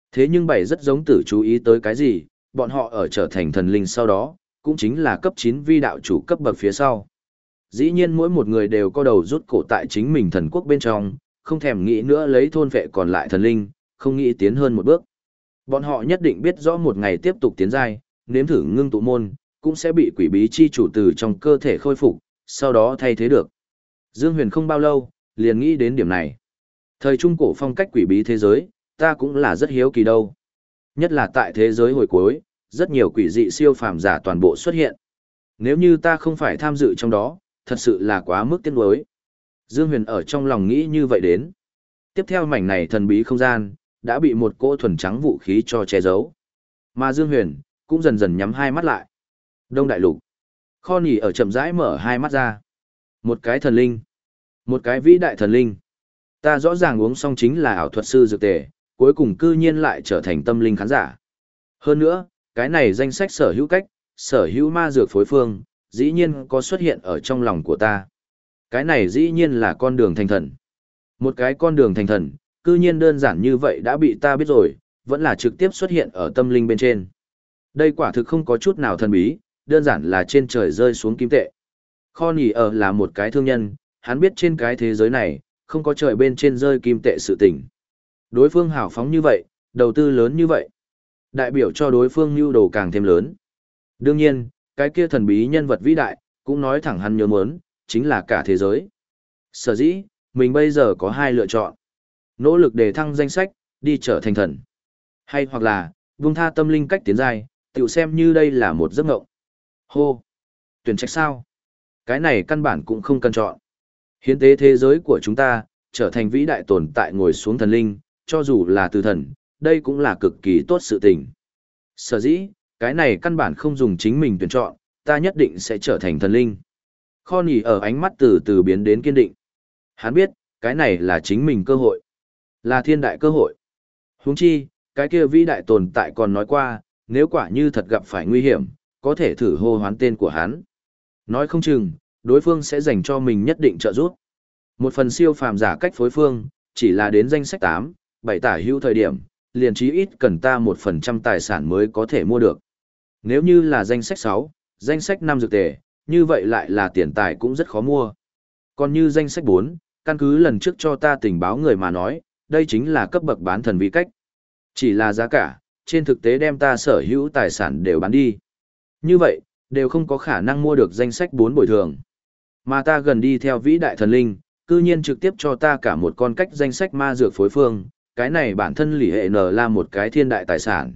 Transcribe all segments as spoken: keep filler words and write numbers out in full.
Thế nhưng bảy rất giống tử chú ý tới cái gì, bọn họ ở trở thành thần linh sau đó, cũng chính là cấp chín vi đạo chủ cấp bậc phía sau. Dĩ nhiên mỗi một người đều có đầu rút cổ tại chính mình thần quốc bên trong, không thèm nghĩ nữa lấy thôn vệ còn lại thần linh, không nghĩ tiến hơn một bước. Bọn họ nhất định biết rõ một ngày tiếp tục tiến giai, nếm thử ngưng tụ môn, cũng sẽ bị quỷ bí chi chủ từ trong cơ thể khôi phục, sau đó thay thế được. Dương Huyền không bao lâu, liền nghĩ đến điểm này. Thời trung cổ phong cách quỷ bí thế giới, ta cũng là rất hiếu kỳ đâu. Nhất là tại thế giới hồi cuối, rất nhiều quỷ dị siêu phàm giả toàn bộ xuất hiện. Nếu như ta không phải tham dự trong đó, thật sự là quá mức tiếc nuối. Dương Huyền ở trong lòng nghĩ như vậy đến. Tiếp theo mảnh này thần bí không gian, đã bị một cỗ thuần trắng vũ khí cho che giấu. Mà Dương Huyền, cũng dần dần nhắm hai mắt lại. Đông Đại Lục. Kho nỉ ở chậm rãi mở hai mắt ra. Một cái thần linh. Một cái vĩ đại thần linh. Ta rõ ràng uống xong chính là ảo thuật sư dược tề, cuối cùng cư nhiên lại trở thành tâm linh khán giả. Hơn nữa, cái này danh sách sở hữu cách, sở hữu ma dược phối phương, dĩ nhiên có xuất hiện ở trong lòng của ta. Cái này dĩ nhiên là con đường thành thần. Một cái con đường thành thần, cư nhiên đơn giản như vậy đã bị ta biết rồi, vẫn là trực tiếp xuất hiện ở tâm linh bên trên. Đây quả thực không có chút nào thần bí, đơn giản là trên trời rơi xuống kim tệ. Kho nỉ ở là một cái thương nhân, hắn biết trên cái thế giới này, không có trời bên trên rơi kim tệ sự tình. Đối phương hào phóng như vậy, đầu tư lớn như vậy, đại biểu cho đối phương nhu đồ càng thêm lớn. Đương nhiên, cái kia thần bí nhân vật vĩ đại, cũng nói thẳng hắn nhớ muốn, chính là cả thế giới. Sở dĩ, mình bây giờ có hai lựa chọn. Nỗ lực để thăng danh sách, đi trở thành thần. Hay hoặc là, vung tha tâm linh cách tiến giai, tiểu xem như đây là một giấc ngộng. Hô! Tuyển trạch sao? Cái này căn bản cũng không cần chọn. Hiến tế thế giới của chúng ta, trở thành vĩ đại tồn tại ngồi xuống thần linh, cho dù là từ thần, đây cũng là cực kỳ tốt sự tình. Sở dĩ, cái này căn bản không dùng chính mình tuyển chọn, ta nhất định sẽ trở thành thần linh. Kho nỉ ở ánh mắt từ từ biến đến kiên định. Hắn biết, cái này là chính mình cơ hội. Là thiên đại cơ hội. Huống chi, cái kia vĩ đại tồn tại còn nói qua, nếu quả như thật gặp phải nguy hiểm, có thể thử hô hoán tên của hắn. Nói không chừng, đối phương sẽ dành cho mình nhất định trợ giúp. Một phần siêu phàm giả cách phối phương, chỉ là đến danh sách tám, bảy tả hữu thời điểm, liền chí ít cần ta một phần trăm tài sản mới có thể mua được. Nếu như là danh sách sáu, danh sách năm dược tề, như vậy lại là tiền tài cũng rất khó mua. Còn như danh sách bốn, căn cứ lần trước cho ta tình báo người mà nói, đây chính là cấp bậc bán thần vi cách. Chỉ là giá cả, trên thực tế đem ta sở hữu tài sản đều bán đi. Như vậy, đều không có khả năng mua được danh sách bốn bồi thường. Mà ta gần đi theo vĩ đại thần linh, cư nhiên trực tiếp cho ta cả một con cách danh sách ma dược phối phương, cái này bản thân lì hệ nở là một cái thiên đại tài sản.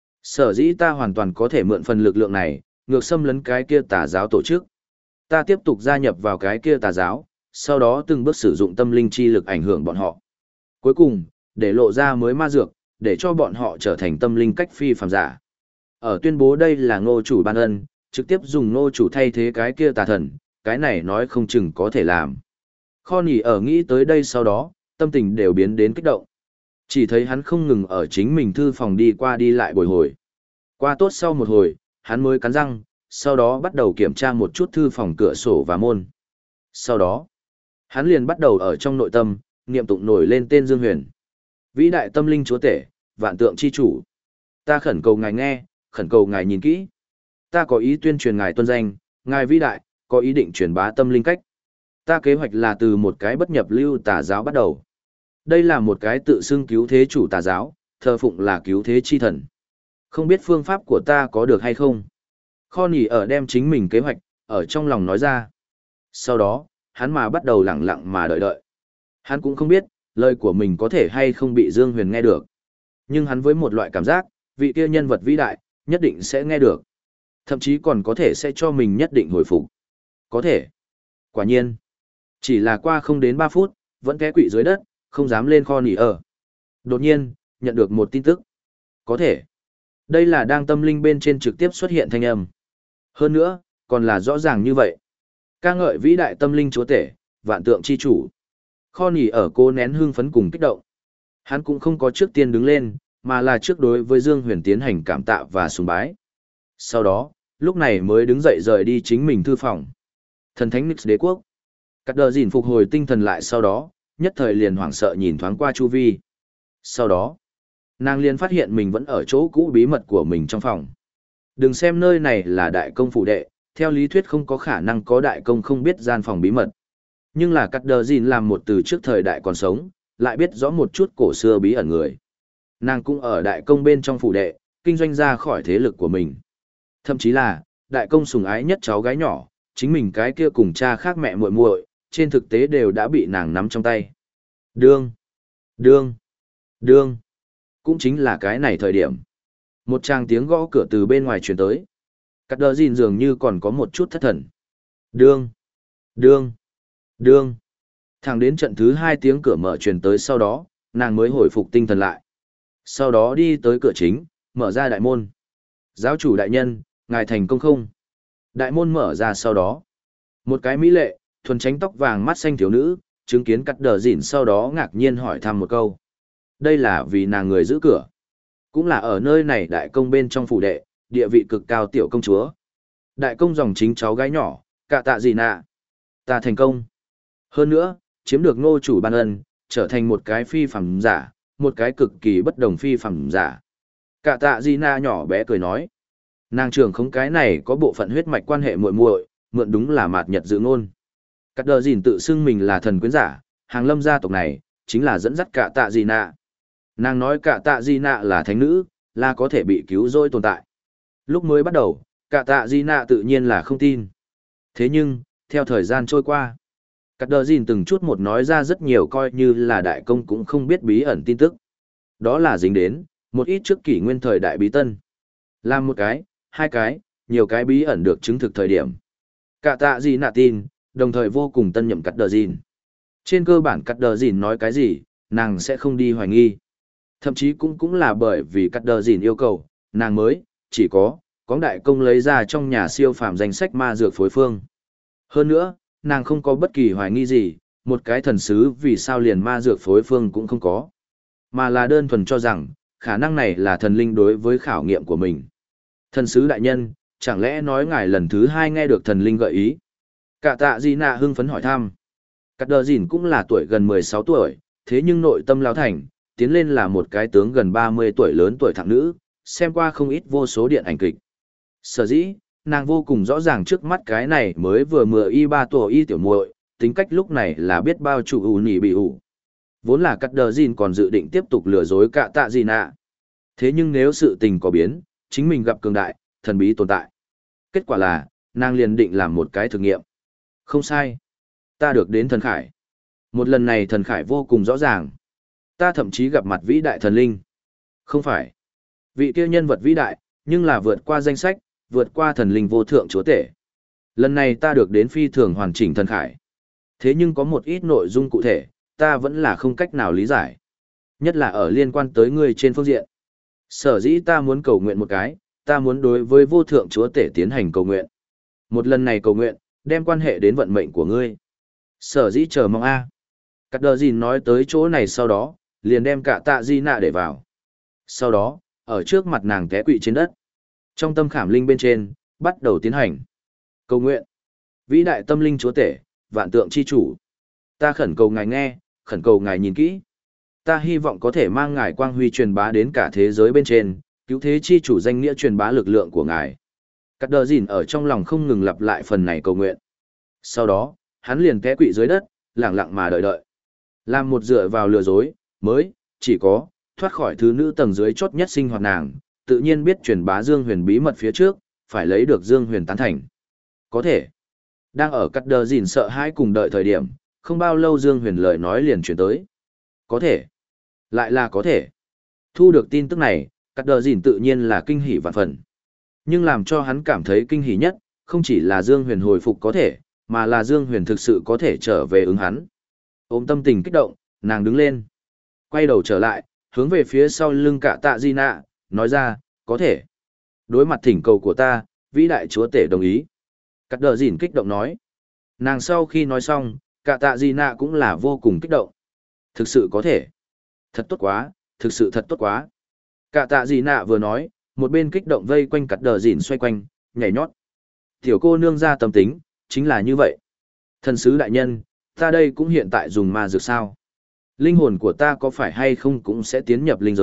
Sở dĩ ta hoàn toàn có thể mượn phần lực lượng này, ngược xâm lấn cái kia tà giáo tổ chức. Ta tiếp tục gia nhập vào cái kia tà giáo, sau đó từng bước sử dụng tâm linh chi lực ảnh hưởng bọn họ. Cuối cùng, để lộ ra mới ma dược, để cho bọn họ trở thành tâm linh cách phi phàm giả. Ở tuyên bố đây là ngô chủ ban ân, trực tiếp dùng ngô chủ thay thế cái kia tà thần, cái này nói không chừng có thể làm. Kho nỉ ở nghĩ tới đây sau đó, tâm tình đều biến đến kích động. Chỉ thấy hắn không ngừng ở chính mình thư phòng đi qua đi lại bồi hồi. Qua tốt sau một hồi, hắn mới cắn răng, sau đó bắt đầu kiểm tra một chút thư phòng cửa sổ và môn. Sau đó, hắn liền bắt đầu ở trong nội tâm, niệm tụng nổi lên tên Dương Huyền. Vĩ đại tâm linh chúa tể, vạn tượng chi chủ. Ta khẩn cầu ngài nghe, khẩn cầu ngài nhìn kỹ. Ta có ý tuyên truyền ngài tuân danh, ngài vĩ đại, có ý định truyền bá tâm linh cách. Ta kế hoạch là từ một cái bất nhập lưu tà giáo bắt đầu. Đây là một cái tự xưng cứu thế chủ tà giáo, thờ phụng là cứu thế chi thần. Không biết phương pháp của ta có được hay không? Kho nỉ ở đem chính mình kế hoạch, ở trong lòng nói ra. Sau đó, hắn mà bắt đầu lặng lặng mà đợi đợi. Hắn cũng không biết, lời của mình có thể hay không bị Dương Huyền nghe được. Nhưng hắn với một loại cảm giác, vị kia nhân vật vĩ đại, nhất định sẽ nghe được. Thậm chí còn có thể sẽ cho mình nhất định hồi phục. Có thể. Quả nhiên. Chỉ là qua không đến ba phút, vẫn té quỵ dưới đất, không dám lên kho nỉ ở. Đột nhiên, nhận được một tin tức. Có thể. Đây là đang tâm linh bên trên trực tiếp xuất hiện thanh âm. Hơn nữa, còn là rõ ràng như vậy. Ca ngợi vĩ đại tâm linh chúa tể, vạn tượng chi chủ. Kho nỉ ở cô nén hương phấn cùng kích động. Hắn cũng không có trước tiên đứng lên, mà là trước đối với Dương Huyền tiến hành cảm tạ và sùng bái. Sau đó, lúc này mới đứng dậy rời đi chính mình thư phòng. Thần thánh Nix đế quốc. Cắt đờ dìn phục hồi tinh thần lại sau đó, nhất thời liền hoảng sợ nhìn thoáng qua chu vi. Sau đó, Nàng liền phát hiện mình vẫn ở chỗ cũ bí mật của mình trong phòng. Đừng xem nơi này là đại công phủ đệ, theo lý thuyết không có khả năng có đại công không biết gian phòng bí mật. Nhưng là Cắt Đờ Dìn làm một từ trước thời đại còn sống, lại biết rõ một chút cổ xưa bí ẩn người. Nàng cũng ở đại công bên trong phủ đệ, kinh doanh ra khỏi thế lực của mình. Thậm chí là, đại công sủng ái nhất cháu gái nhỏ, chính mình cái kia cùng cha khác mẹ muội muội, trên thực tế đều đã bị nàng nắm trong tay. Đương, đương, đương. Cũng chính là cái này thời điểm. Một tràng tiếng gõ cửa từ bên ngoài truyền tới. Cắt Đờ Dìn dường như còn có một chút thất thần. Đương, đương, đương. Thẳng đến trận thứ hai tiếng cửa mở truyền tới sau đó, nàng mới hồi phục tinh thần lại. Sau đó đi tới cửa chính, mở ra đại môn. Giáo chủ đại nhân, ngài thành công không? Đại môn mở ra sau đó. Một cái mỹ lệ, thuần tránh tóc vàng mắt xanh thiếu nữ, chứng kiến Cắt Đờ Dìn sau đó ngạc nhiên hỏi thăm một câu. Đây là vì nàng người giữ cửa. Cũng là ở nơi này đại công bên trong phủ đệ, địa vị cực cao tiểu công chúa. Đại công dòng chính cháu gái nhỏ, Cạ Tạ Dị Nạ. Ta thành công. Hơn nữa, chiếm được ngô chủ ban ân, trở thành một cái phi phàm giả, một cái cực kỳ bất đồng phi phàm giả. Cạ Tạ Dị Nạ nhỏ bé cười nói. Nàng trưởng không cái này có bộ phận huyết mạch quan hệ muội muội, mượn đúng là mạt nhật dự ngôn. Cắt Đờ Dìn tự xưng mình là thần quyến giả, hàng lâm gia tộc này, chính là dẫn dắt Cạ Tạ Dị Nạ. Nàng nói Cạ Tạ Dị Nạ là thánh nữ, là có thể bị cứu rỗi tồn tại. Lúc mới bắt đầu, Cạ Tạ Dị Nạ tự nhiên là không tin. Thế nhưng, theo thời gian trôi qua, Cắt Đờ Dìn từng chút một nói ra rất nhiều coi như là đại công cũng không biết bí ẩn tin tức. Đó là dính đến, một ít trước kỷ nguyên thời đại bí tân. Làm một cái, hai cái, nhiều cái bí ẩn được chứng thực thời điểm. Cạ Tạ Dị Nạ tin, đồng thời vô cùng tân nhậm Cắt Đờ Dìn. Trên cơ bản Cắt Đờ Dìn nói cái gì, nàng sẽ không đi hoài nghi. Thậm chí cũng cũng là bởi vì Cắt Đờ Dìn yêu cầu, nàng mới, chỉ có, có đại công lấy ra trong nhà siêu phàm danh sách ma dược phối phương. Hơn nữa, nàng không có bất kỳ hoài nghi gì, một cái thần sứ vì sao liền ma dược phối phương cũng không có. Mà là đơn thuần cho rằng, khả năng này là thần linh đối với khảo nghiệm của mình. Thần sứ đại nhân, chẳng lẽ nói ngài lần thứ hai nghe được thần linh gợi ý? Cạ Tạ Dị Nạ hưng phấn hỏi thăm. Cắt Đờ Dìn cũng là tuổi gần mười sáu tuổi, thế nhưng nội tâm lão thành, tiến lên là một cái tướng gần ba mươi tuổi lớn tuổi thẳng nữ, xem qua không ít vô số điện ảnh kịch. Sở dĩ, nàng vô cùng rõ ràng trước mắt cái này mới vừa mười y ba tuổi y tiểu muội, tính cách lúc này là biết bao chủ ủ nỉ bị ủ. Vốn là Cắt Đờ Dìn còn dự định tiếp tục lừa dối Cạ Tạ Dị Nạ. Thế nhưng nếu sự tình có biến, chính mình gặp cường đại, thần bí tồn tại. Kết quả là, nàng liền định làm một cái thử nghiệm. Không sai. Ta được đến thần khải. Một lần này thần khải vô cùng rõ ràng. Ta thậm chí gặp mặt vĩ đại thần linh. Không phải. Vị kia nhân vật vĩ đại, nhưng là vượt qua danh sách, vượt qua thần linh vô thượng chúa tể. Lần này ta được đến phi thường hoàn chỉnh thần khải. Thế nhưng có một ít nội dung cụ thể, ta vẫn là không cách nào lý giải. Nhất là ở liên quan tới ngươi trên phương diện. Sở dĩ ta muốn cầu nguyện một cái, ta muốn đối với vô thượng chúa tể tiến hành cầu nguyện. Một lần này cầu nguyện, đem quan hệ đến vận mệnh của ngươi. Sở dĩ chờ mong A. Cắt Đờ Dìn nói tới chỗ này sau đó, liền đem Cạ Tạ Dị Nạ để vào. Sau đó, ở trước mặt nàng té quỵ trên đất. Trong tâm khảm linh bên trên, bắt đầu tiến hành. Cầu nguyện. Vĩ đại tâm linh chúa tể, vạn tượng chi chủ. Ta khẩn cầu ngài nghe, khẩn cầu ngài nhìn kỹ. Ta hy vọng có thể mang ngài quang huy truyền bá đến cả thế giới bên trên, cứu thế chi chủ danh nghĩa truyền bá lực lượng của ngài. Cắt Đờ Dìn ở trong lòng không ngừng lặp lại phần này cầu nguyện. Sau đó, hắn liền té quỵ dưới đất, lặng lặng mà đợi đợi. Làm một dựa vào lừa dối, mới, chỉ có, thoát khỏi thứ nữ tầng dưới chốt nhất sinh hoạt nàng, tự nhiên biết truyền bá Dương Huyền bí mật phía trước, phải lấy được Dương Huyền tán thành. Có thể. Đang ở Cắt Đờ Dìn sợ hãi cùng đợi thời điểm, không bao lâu Dương Huyền lời nói liền chuyển tới. Có thể. Lại là có thể. Thu được tin tức này, Cắt Đờ Dìn tự nhiên là kinh hỉ vạn phần. Nhưng làm cho hắn cảm thấy kinh hỉ nhất, không chỉ là Dương Huyền hồi phục có thể, mà là Dương Huyền thực sự có thể trở về ứng hắn. Ôm tâm tình kích động, nàng đứng lên. Quay đầu trở lại, hướng về phía sau lưng Cạ Tạ Dị Nạ, nói ra, có thể. Đối mặt thỉnh cầu của ta, vĩ đại chúa tể đồng ý. Cắt Đờ Dìn kích động nói. Nàng sau khi nói xong, Cạ Tạ Dị Nạ cũng là vô cùng kích động. Thực sự có thể. Thật tốt quá, thực sự thật tốt quá. Cạ Tạ Dị Nạ vừa nói, một bên kích động vây quanh Cắt Đờ Dìn xoay quanh, nhảy nhót. Tiểu cô nương ra tâm tính, chính là như vậy. Thần sứ đại nhân, ta đây cũng hiện tại dùng ma dược sao. Linh hồn của ta có phải hay không cũng sẽ tiến nhập linh giới,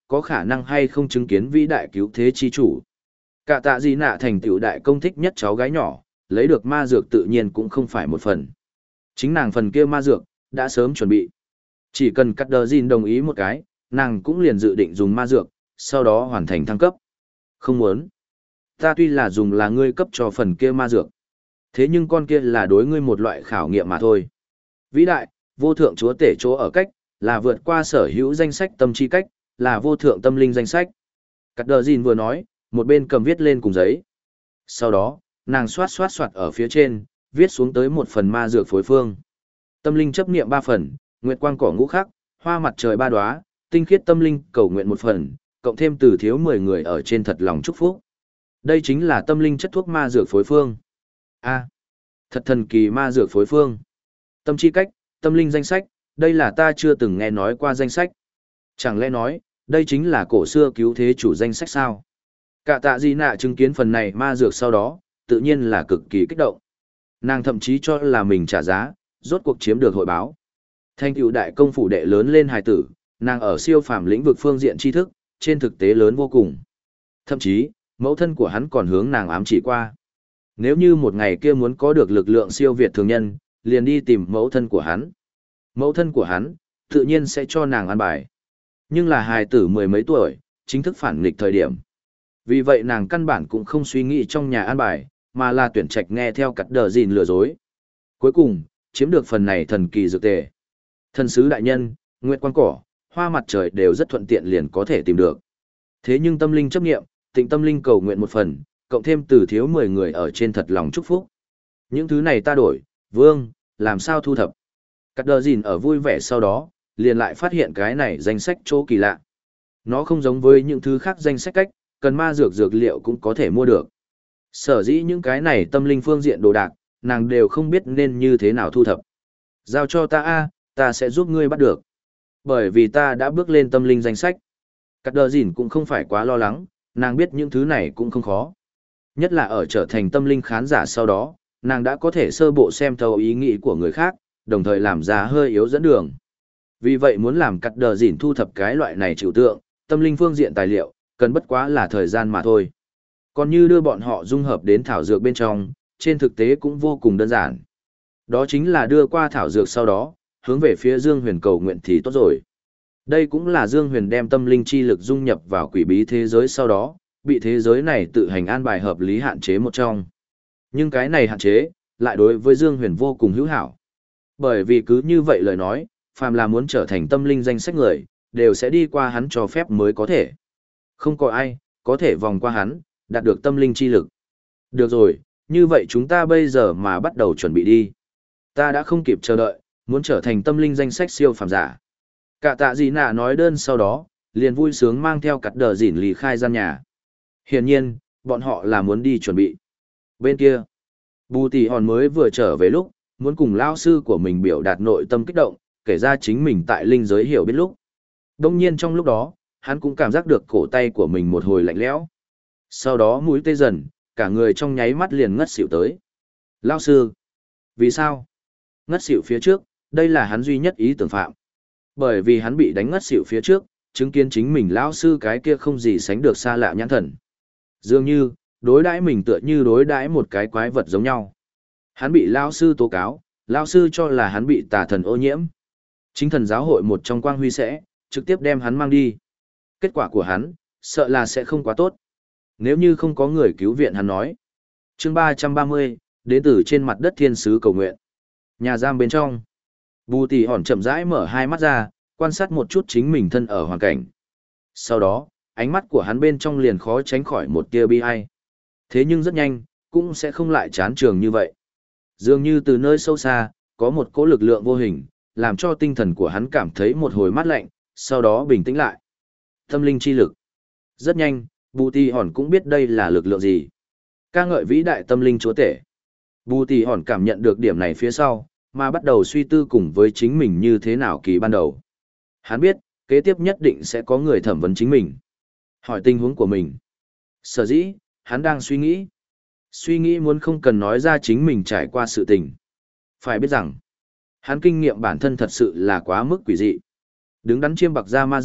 có khả năng hay không chứng kiến vĩ đại cứu thế chi chủ. Cả tạ gì nạ thành tựu đại công thích nhất cháu gái nhỏ, lấy được ma dược tự nhiên cũng không phải một phần. Chính nàng phần kia ma dược, đã sớm chuẩn bị. Chỉ cần cắt đờ gìn đồng ý một cái, nàng cũng liền dự định dùng ma dược, sau đó hoàn thành thăng cấp. Không muốn. Ta tuy là dùng là ngươi cấp cho phần kia ma dược. Thế nhưng con kia là đối ngươi một loại khảo nghiệm mà thôi. Vĩ đại, vô thượng chúa tể chỗ ở cách, là vượt qua sở hữu danh sách tâm chi cách, là vô thượng tâm linh danh sách. Cắt đờ gìn vừa nói, một bên cầm viết lên cùng giấy. Sau đó, nàng xoát xoát xoát ở phía trên, viết xuống tới một phần ma dược phối phương. Tâm linh chấp niệm ba phần, nguyệt quang cỏ ngũ khắc, hoa mặt trời ba đóa, tinh khiết tâm linh cầu nguyện một phần, cộng thêm từ thiếu mười người ở trên thật lòng chúc phúc. Đây chính là tâm linh chất thuốc ma dược phối phương. A, thật thần kỳ ma dược phối phương. Tâm chi cách, tâm linh danh sách, đây là ta chưa từng nghe nói qua danh sách. Chẳng lẽ nói, đây chính là cổ xưa cứu thế chủ danh sách sao? Cả tạ gì nạ chứng kiến phần này ma dược sau đó, tự nhiên là cực kỳ kích động. Nàng thậm chí cho là mình trả giá, rốt cuộc chiếm được hội báo. Thành tựu đại công phủ đệ lớn lên hài tử, nàng ở siêu phàm lĩnh vực phương diện tri thức, trên thực tế lớn vô cùng. Thậm chí, mẫu thân của hắn còn hướng nàng ám chỉ qua. Nếu như một ngày kia muốn có được lực lượng siêu việt thường nhân, liền đi tìm mẫu thân của hắn. Mẫu thân của hắn, tự nhiên sẽ cho nàng ăn bài. Nhưng là hài tử mười mấy tuổi, chính thức phản nghịch thời điểm. Vì vậy nàng căn bản cũng không suy nghĩ trong nhà ăn bài, mà là tuyển trạch nghe theo cắt đờ gìn lừa dối. Cuối cùng, chiếm được phần này thần kỳ dược tề. Thần sứ đại nhân, nguyệt quang cỏ, hoa mặt trời đều rất thuận tiện liền có thể tìm được. Thế nhưng tâm linh chấp nghiệm, tịnh tâm linh cầu nguyện một phần, cộng thêm từ thiếu mười người ở trên thật lòng chúc phúc. Những thứ này ta đổi, vương, làm sao thu thập. Cắt đờ gìn ở vui vẻ sau đó, liền lại phát hiện cái này danh sách chỗ kỳ lạ. Nó không giống với những thứ khác danh sách cách, cần ma dược dược liệu cũng có thể mua được. Sở dĩ những cái này tâm linh phương diện đồ đạc, nàng đều không biết nên như thế nào thu thập. Giao cho ta a, ta sẽ giúp ngươi bắt được. Bởi vì ta đã bước lên tâm linh danh sách. Cắt đờ gìn cũng không phải quá lo lắng, nàng biết những thứ này cũng không khó. Nhất là ở trở thành tâm linh khán giả sau đó, nàng đã có thể sơ bộ xem thấu ý nghĩ của người khác, đồng thời làm ra hơi yếu dẫn đường. Vì vậy muốn làm cắt đờ gìn thu thập cái loại này trừu tượng, tâm linh phương diện tài liệu, cần bất quá là thời gian mà thôi. Còn như đưa bọn họ dung hợp đến thảo dược bên trong, trên thực tế cũng vô cùng đơn giản. Đó chính là đưa qua thảo dược sau đó, hướng về phía Dương Huyền cầu nguyện thì tốt rồi. Đây cũng là Dương Huyền đem tâm linh chi lực dung nhập vào quỷ bí thế giới sau đó, bị thế giới này tự hành an bài hợp lý hạn chế một trong. Nhưng cái này hạn chế, lại đối với Dương Huyền vô cùng hữu hảo. Bởi vì cứ như vậy lời nói, phàm là muốn trở thành tâm linh danh sách người, đều sẽ đi qua hắn cho phép mới có thể. Không có ai, có thể vòng qua hắn, đạt được tâm linh chi lực. Được rồi, như vậy chúng ta bây giờ mà bắt đầu chuẩn bị đi. Ta đã không kịp chờ đợi, muốn trở thành tâm linh danh sách siêu phàm giả. Cả tạ gì nạ nói đơn sau đó, liền vui sướng mang theo cắt đờ dỉn lì khai gian nhà. Hiển nhiên, bọn họ là muốn đi chuẩn bị. Bên kia, Bù Tỷ Hòn mới vừa trở về lúc, muốn cùng lao sư của mình biểu đạt nội tâm kích động, kể ra chính mình tại linh giới hiểu biết lúc. Đông nhiên trong lúc đó, hắn cũng cảm giác được cổ tay của mình một hồi lạnh lẽo. Sau đó mũi tê dần, cả người trong nháy mắt liền ngất xỉu tới. Lao sư! Vì sao? Ngất xỉu phía trước, đây là hắn duy nhất ý tưởng phạm. Bởi vì hắn bị đánh ngất xỉu phía trước, chứng kiến chính mình lão sư cái kia không gì sánh được xa lạ nhãn thần. Dường như, đối đãi mình tựa như đối đãi một cái quái vật giống nhau. Hắn bị lão sư tố cáo, lão sư cho là hắn bị tà thần ô nhiễm. Chính thần giáo hội một trong quang huy sẽ, trực tiếp đem hắn mang đi. Kết quả của hắn, sợ là sẽ không quá tốt. Nếu như không có người cứu viện hắn nói. Chương ba trăm ba mươi, đến từ trên mặt đất thiên sứ cầu nguyện. Nhà giam bên trong. Bù Tỷ Hòn chậm rãi mở hai mắt ra, quan sát một chút chính mình thân ở hoàn cảnh. Sau đó, ánh mắt của hắn bên trong liền khó tránh khỏi một tia bi ai. Thế nhưng rất nhanh, cũng sẽ không lại chán trường như vậy. Dường như từ nơi sâu xa, có một cỗ lực lượng vô hình, làm cho tinh thần của hắn cảm thấy một hồi mát lạnh, sau đó bình tĩnh lại. Tâm linh chi lực. Rất nhanh, Bù Tỷ Hòn cũng biết đây là lực lượng gì. Ca ngợi vĩ đại tâm linh chúa tể. Bù Tỷ Hòn cảm nhận được điểm này phía sau, mà bắt đầu suy tư cùng với chính mình như thế nào kỳ ban đầu. Hắn biết, kế tiếp nhất định sẽ có người thẩm vấn chính mình. Hỏi tình huống của mình. Sở dĩ, hắn đang suy nghĩ. Suy nghĩ muốn không cần nói ra chính mình trải qua sự tình. Phải biết rằng, hắn kinh nghiệm bản thân thật sự là quá mức quỷ dị. Đứng đắn chiêm bạc ra ma dược,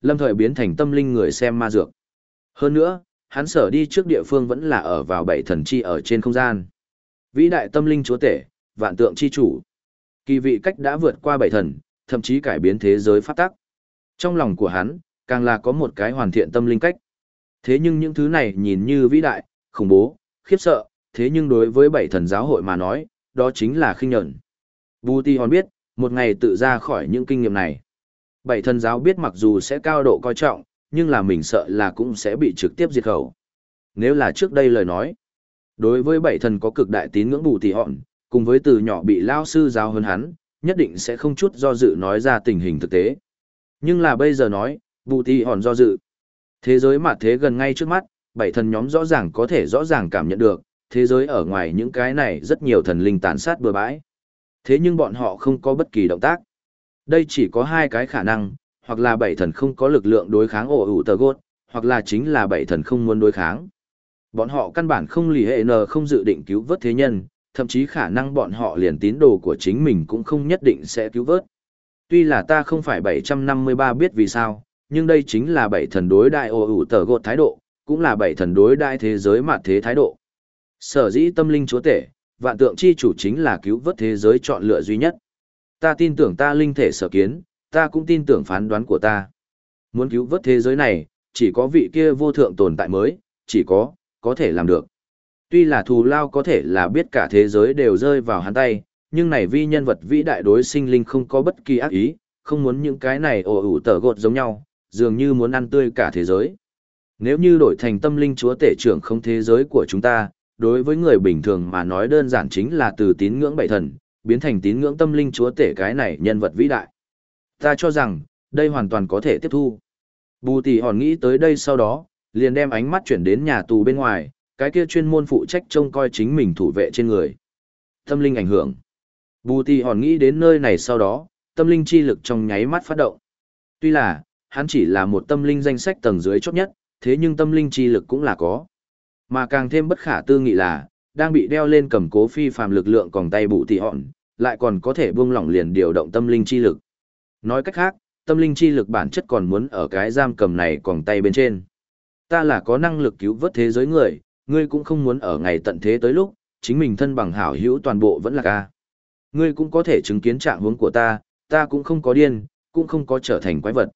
lâm thời biến thành tâm linh người xem ma dược. Hơn nữa, hắn sở đi trước địa phương vẫn là ở vào bảy thần chi ở trên không gian. Vĩ đại tâm linh chúa tể, vạn tượng chi chủ. Kỳ vị cách đã vượt qua bảy thần, thậm chí cải biến thế giới pháp tắc. Trong lòng của hắn, càng là có một cái hoàn thiện tâm linh cách. Thế nhưng những thứ này nhìn như vĩ đại, khủng bố, khiếp sợ, thế nhưng đối với bảy thần giáo hội mà nói, đó chính là khinh nhẫn. Bù Ti Hòn biết, một ngày tự ra khỏi những kinh nghiệm này. Bảy thần giáo biết mặc dù sẽ cao độ coi trọng, nhưng là mình sợ là cũng sẽ bị trực tiếp diệt khẩu. Nếu là trước đây lời nói, đối với bảy thần có cực đại tín ngưỡng Bù Ti Hòn, cùng với từ nhỏ bị lao sư giáo hơn hắn, nhất định sẽ không chút do dự nói ra tình hình thực tế. Nhưng là bây giờ nói, Bù Ti Hòn do dự. Thế giới mà thế gần ngay trước mắt, bảy thần nhóm rõ ràng có thể rõ ràng cảm nhận được, thế giới ở ngoài những cái này rất nhiều thần linh tàn sát bừa bãi. Thế nhưng bọn họ không có bất kỳ động tác. Đây chỉ có hai cái khả năng, hoặc là bảy thần không có lực lượng đối kháng ổ ủ tờ gốt, hoặc là chính là bảy thần không muốn đối kháng. Bọn họ căn bản không lì hệ nờ không dự định cứu vớt thế nhân, thậm chí khả năng bọn họ liền tín đồ của chính mình cũng không nhất định sẽ cứu vớt. Tuy là ta không phải bảy trăm năm mươi ba biết vì sao, nhưng đây chính là bảy thần đối đại ổ ủ tờ gốt thái độ, cũng là bảy thần đối đại thế giới mà thế thái độ. Sở dĩ tâm linh chúa tể, vạn tượng chi chủ chính là cứu vớt thế giới chọn lựa duy nhất. Ta tin tưởng ta linh thể sở kiến, ta cũng tin tưởng phán đoán của ta. Muốn cứu vớt thế giới này, chỉ có vị kia vô thượng tồn tại mới, chỉ có, có thể làm được. Tuy là thù lao có thể là biết cả thế giới đều rơi vào hắn tay, nhưng này vi nhân vật vĩ đại đối sinh linh không có bất kỳ ác ý, không muốn những cái này ồ ủ tở gột giống nhau, dường như muốn ăn tươi cả thế giới. Nếu như đổi thành tâm linh chúa tể trưởng không thế giới của chúng ta, đối với người bình thường mà nói đơn giản chính là từ tín ngưỡng bảy thần, biến thành tín ngưỡng tâm linh chúa tể cái này nhân vật vĩ đại. Ta cho rằng, đây hoàn toàn có thể tiếp thu. Bù Tỷ Hòn nghĩ tới đây sau đó, liền đem ánh mắt chuyển đến nhà tù bên ngoài, cái kia chuyên môn phụ trách trông coi chính mình thủ vệ trên người. Tâm linh ảnh hưởng. Bù Tỷ Hòn nghĩ đến nơi này sau đó, tâm linh chi lực trong nháy mắt phát động. Tuy là, hắn chỉ là một tâm linh danh sách tầng dưới chót nhất, thế nhưng tâm linh chi lực cũng là có. Mà càng thêm bất khả tư nghị là, đang bị đeo lên cầm cố phi phàm lực lượng còn tay Bù Tỷ Hòn, lại còn có thể buông lỏng liền điều động tâm linh chi lực. Nói cách khác, tâm linh chi lực bản chất còn muốn ở cái giam cầm này còn tay bên trên. Ta là có năng lực cứu vớt thế giới người, ngươi cũng không muốn ở ngày tận thế tới lúc, chính mình thân bằng hảo hữu toàn bộ vẫn là ca. Ngươi cũng có thể chứng kiến trạng huống của ta, ta cũng không có điên, cũng không có trở thành quái vật.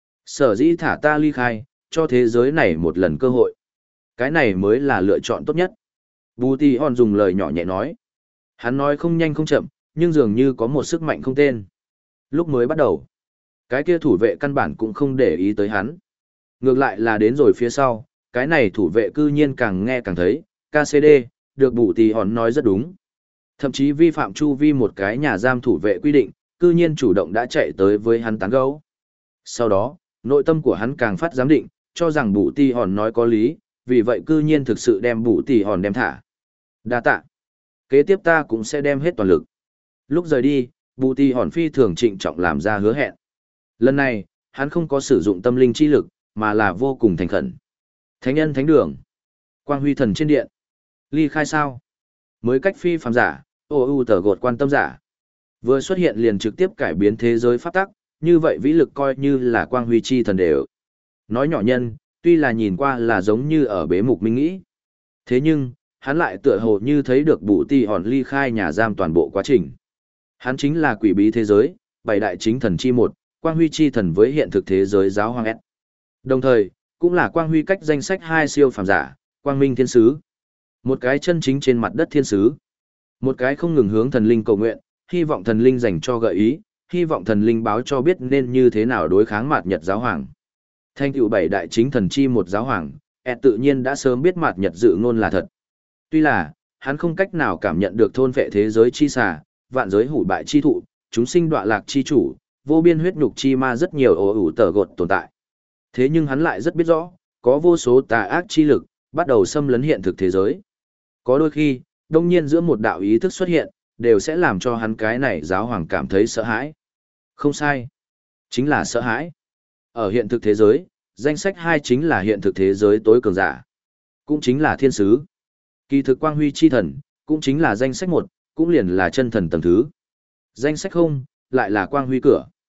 Sở dĩ thả ta ly khai, cho thế giới này một lần cơ hội. Cái này mới là lựa chọn tốt nhất. Bù Tỷ Hòn dùng lời nhỏ nhẹ nói. Hắn nói không nhanh không chậm, nhưng dường như có một sức mạnh không tên. Lúc mới bắt đầu, cái kia thủ vệ căn bản cũng không để ý tới hắn. Ngược lại là đến rồi phía sau, cái này thủ vệ cư nhiên càng nghe càng thấy, ca xê đê, được Bù Tỷ Hòn nói rất đúng. Thậm chí vi phạm chu vi một cái nhà giam thủ vệ quy định, cư nhiên chủ động đã chạy tới với hắn tán gẫu. Sau đó, nội tâm của hắn càng phát giám định, cho rằng Bù Tỷ Hòn nói có lý, vì vậy cư nhiên thực sự đem Bù Tỷ Hòn đem thả. Đa tạ. Kế tiếp ta cũng sẽ đem hết toàn lực. Lúc rời đi, Bù Tỷ Hòn phi thường trịnh trọng làm ra hứa hẹn. Lần này, hắn không có sử dụng tâm linh chi lực, mà là vô cùng thành khẩn. Thánh nhân thánh đường. Quang huy thần trên điện. Ly khai sao? Mới cách phi phàm giả, ô u tờ gột quan tâm giả. Vừa xuất hiện liền trực tiếp cải biến thế giới pháp tắc, như vậy vĩ lực coi như là quang huy chi thần đều. Nói nhỏ nhân, tuy là nhìn qua là giống như ở bế mục minh nghĩ. Thế nhưng, hắn lại tựa hồ như thấy được Bù Tỷ Hòn ly khai nhà giam toàn bộ quá trình. Hắn chính là quỷ bí thế giới, bảy đại chính thần chi một, quang huy chi thần với hiện thực thế giới giáo hoàng S. Đồng thời, cũng là quang huy cách danh sách hai siêu phàm giả, quang minh thiên sứ. Một cái chân chính trên mặt đất thiên sứ. Một cái không ngừng hướng thần linh cầu nguyện, hy vọng thần linh dành cho gợi ý, hy vọng thần linh báo cho biết nên như thế nào đối kháng mạt nhật giáo hoàng. Thanh tựu bảy đại chính thần chi một giáo hoàng, S tự nhiên đã sớm biết mạt nhật dự ngôn là thật. Tuy là, hắn không cách nào cảm nhận được thôn vệ thế giới chi xà, vạn giới hủ bại chi thụ, chúng sinh đọa lạc chi chủ, vô biên huyết nhục chi ma rất nhiều ổ ủ tờ gột tồn tại. Thế nhưng hắn lại rất biết rõ, có vô số tà ác chi lực, bắt đầu xâm lấn hiện thực thế giới. Có đôi khi, đông nhiên giữa một đạo ý thức xuất hiện, đều sẽ làm cho hắn cái này giáo hoàng cảm thấy sợ hãi. Không sai. Chính là sợ hãi. Ở hiện thực thế giới, danh sách hai chính là hiện thực thế giới tối cường giả. Cũng chính là thiên sứ. Kỳ thực quang huy chi thần, cũng chính là danh sách một, cũng liền là chân thần tầng thứ. Danh sách không, lại là quang huy cửa.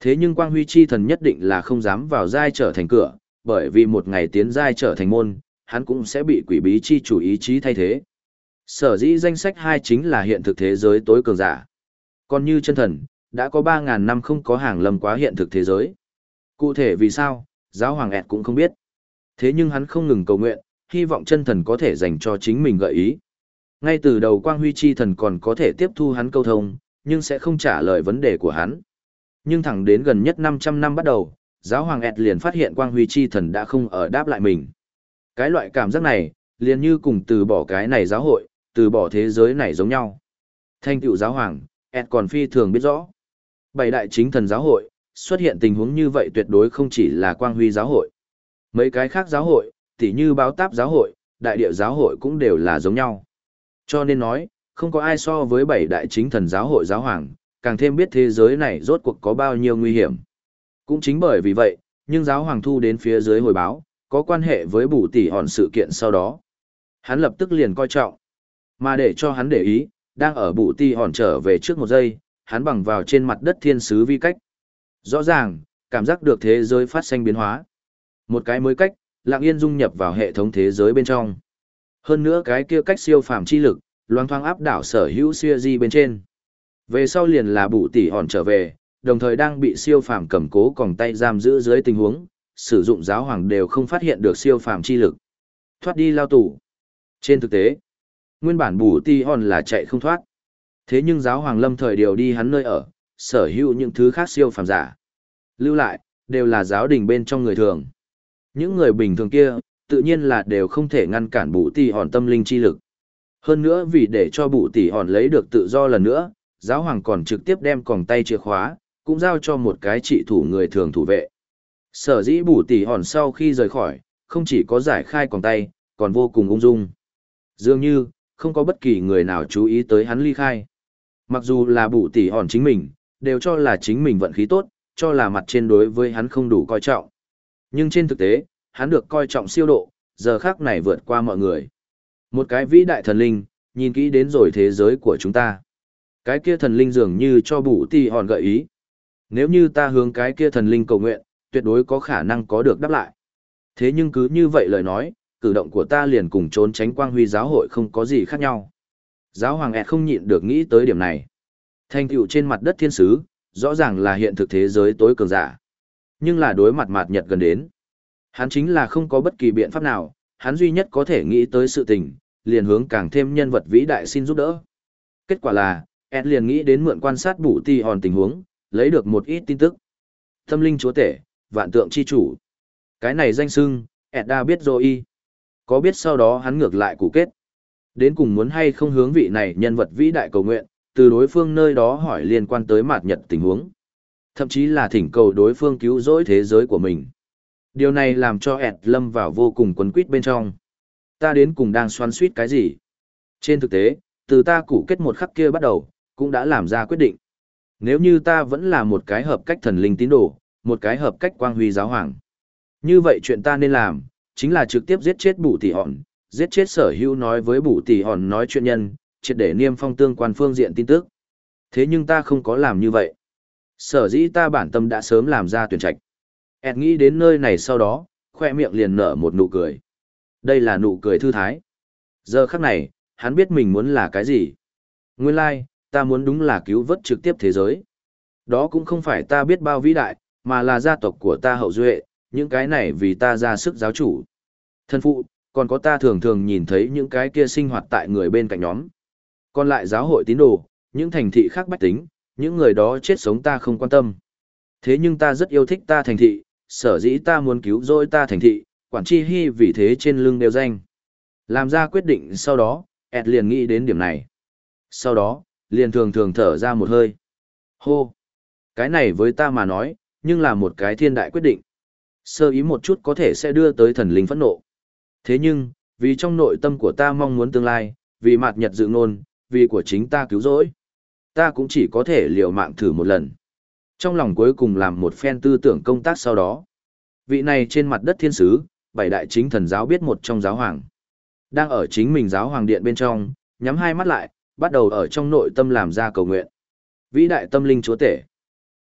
Thế nhưng quang huy chi thần nhất định là không dám vào giai trở thành cửa, bởi vì một ngày tiến giai trở thành môn, hắn cũng sẽ bị quỷ bí chi chủ ý chí thay thế. Sở dĩ danh sách hai chính là hiện thực thế giới tối cường giả. Còn như chân thần, đã có ba ngàn năm không có hàng lâm quá hiện thực thế giới. Cụ thể vì sao, giáo hoàng ẹt cũng không biết. Thế nhưng hắn không ngừng cầu nguyện, hy vọng chân thần có thể dành cho chính mình gợi ý. Ngay từ đầu quang huy chi thần còn có thể tiếp thu hắn câu thông, nhưng sẽ không trả lời vấn đề của hắn. Nhưng thẳng đến gần nhất năm trăm năm bắt đầu, giáo hoàng ẹt liền phát hiện quang huy chi thần đã không ở đáp lại mình. Cái loại cảm giác này, liền như cùng từ bỏ cái này giáo hội, từ bỏ thế giới này giống nhau. Thanh tựu giáo hoàng, ẹt còn phi thường biết rõ. Bảy đại chính thần giáo hội, xuất hiện tình huống như vậy tuyệt đối không chỉ là quang huy giáo hội. Mấy cái khác giáo hội, tỉ như báo táp giáo hội, đại địa giáo hội cũng đều là giống nhau. Cho nên nói, không có ai so với bảy đại chính thần giáo hội giáo hoàng, càng thêm biết thế giới này rốt cuộc có bao nhiêu nguy hiểm. Cũng chính bởi vì vậy, nhưng giáo hoàng thu đến phía dưới hồi báo, có quan hệ với bù tỉ hòn sự kiện sau đó. Hắn lập tức liền coi trọng. Mà để cho hắn để ý, đang ở bù tỉ hòn trở về trước một giây, hắn bằng vào trên mặt đất thiên sứ vi cách. Rõ ràng, cảm giác được thế giới phát sinh biến hóa. Một cái mới cách, lặng yên dung nhập vào hệ thống thế giới bên trong. Hơn nữa cái kia cách siêu phàm chi lực, loang thoáng áp đảo sở hữu siêu di bên trên. Về sau liền là bù tỉ hòn trở về, đồng thời đang bị siêu phàm cầm cố còng tay giam giữ dưới tình huống, sử dụng giáo hoàng đều không phát hiện được siêu phàm chi lực. Thoát đi lao tù. Trên thực tế, nguyên bản bù tỉ hòn là chạy không thoát. Thế nhưng giáo hoàng lâm thời điều đi hắn nơi ở, sở hữu những thứ khác siêu phàm giả. Lưu lại, đều là giáo đình bên trong người thường. Những người bình thường kia, tự nhiên là đều không thể ngăn cản bù tỉ hòn tâm linh chi lực. Hơn nữa vì để cho bù tỉ hòn lấy được tự do lần nữa, giáo hoàng còn trực tiếp đem còng tay chìa khóa, cũng giao cho một cái trị thủ người thường thủ vệ. Sở dĩ bù tỉ hòn sau khi rời khỏi, không chỉ có giải khai còng tay, còn vô cùng ung dung. Dường như, không có bất kỳ người nào chú ý tới hắn ly khai. Mặc dù là bù tỉ hòn chính mình, đều cho là chính mình vận khí tốt, cho là mặt trên đối với hắn không đủ coi trọng. Nhưng trên thực tế, hắn được coi trọng siêu độ, giờ khác này vượt qua mọi người. Một cái vĩ đại thần linh, nhìn kỹ đến rồi thế giới của chúng ta. Cái kia thần linh dường như cho bù tỉ hòn gợi ý. Nếu như ta hướng cái kia thần linh cầu nguyện, tuyệt đối có khả năng có được đáp lại. Thế nhưng cứ như vậy lời nói, cử động của ta liền cùng trốn tránh quang huy giáo hội không có gì khác nhau. Giáo hoàng ẹt không nhịn được nghĩ tới điểm này. Thành tựu trên mặt đất thiên sứ, rõ ràng là hiện thực thế giới tối cường giả. Nhưng là đối mặt mạt nhật gần đến. Hắn chính là không có bất kỳ biện pháp nào, hắn duy nhất có thể nghĩ tới sự tình, liền hướng càng thêm nhân vật vĩ đại xin giúp đỡ. Kết quả là, Ed liền nghĩ đến mượn quan sát bù tỉ hòn tình huống, lấy được một ít tin tức. Tâm linh chúa tể, vạn tượng chi chủ. Cái này danh xưng, Ed đã biết rồi. Có biết sau đó hắn ngược lại cụ kết. Đến cùng muốn hay không hướng vị này nhân vật vĩ đại cầu nguyện, từ đối phương nơi đó hỏi liên quan tới mạt nhật tình huống. Thậm chí là thỉnh cầu đối phương cứu rỗi thế giới của mình. Điều này làm cho Ed lâm vào vô cùng quấn quýt bên trong. Ta đến cùng đang xoắn suýt cái gì? Trên thực tế, từ ta cụ kết một khắc kia bắt đầu, cũng đã làm ra quyết định. Nếu như ta vẫn là một cái hợp cách thần linh tín đồ, một cái hợp cách quang huy giáo hoàng. Như vậy chuyện ta nên làm, chính là trực tiếp giết chết bù tỉ hòn, giết chết sở hữu nói với bù tỉ hòn nói chuyện nhân, triệt để niêm phong tương quan phương diện tin tức. Thế nhưng ta không có làm như vậy. Sở dĩ ta bản tâm đã sớm làm ra tuyển trạch. Ed nghĩ đến nơi này sau đó, khoe miệng liền nở một nụ cười. Đây là nụ cười thư thái. Giờ khắc này, hắn biết mình muốn là cái gì. Nguyên lai, like, ta muốn đúng là cứu vớt trực tiếp thế giới. Đó cũng không phải ta biết bao vĩ đại, mà là gia tộc của ta hậu duệ, những cái này vì ta ra sức giáo chủ. Thân phụ, còn có ta thường thường nhìn thấy những cái kia sinh hoạt tại người bên cạnh nhóm. Còn lại giáo hội tín đồ, những thành thị khác bách tính, những người đó chết sống ta không quan tâm. Thế nhưng ta rất yêu thích ta thành thị, sở dĩ ta muốn cứu rỗi ta thành thị, quản chi hy vì thế trên lưng đều danh. Làm ra quyết định sau đó, Ed liền nghĩ đến điểm này. Sau đó, liền thường thường thở ra một hơi. Hô! Cái này với ta mà nói, nhưng là một cái thiên đại quyết định. Sơ ý một chút có thể sẽ đưa tới thần linh phẫn nộ. Thế nhưng, vì trong nội tâm của ta mong muốn tương lai, vì mạt nhật dự ngôn, vì của chính ta cứu rỗi, ta cũng chỉ có thể liều mạng thử một lần. Trong lòng cuối cùng làm một phen tư tưởng công tác sau đó. Vị này trên mặt đất thiên sứ, bảy đại chính thần giáo biết một trong giáo hoàng. Đang ở chính mình giáo hoàng điện bên trong, nhắm hai mắt lại, bắt đầu ở trong nội tâm làm ra cầu nguyện. Vĩ đại tâm linh chúa tể.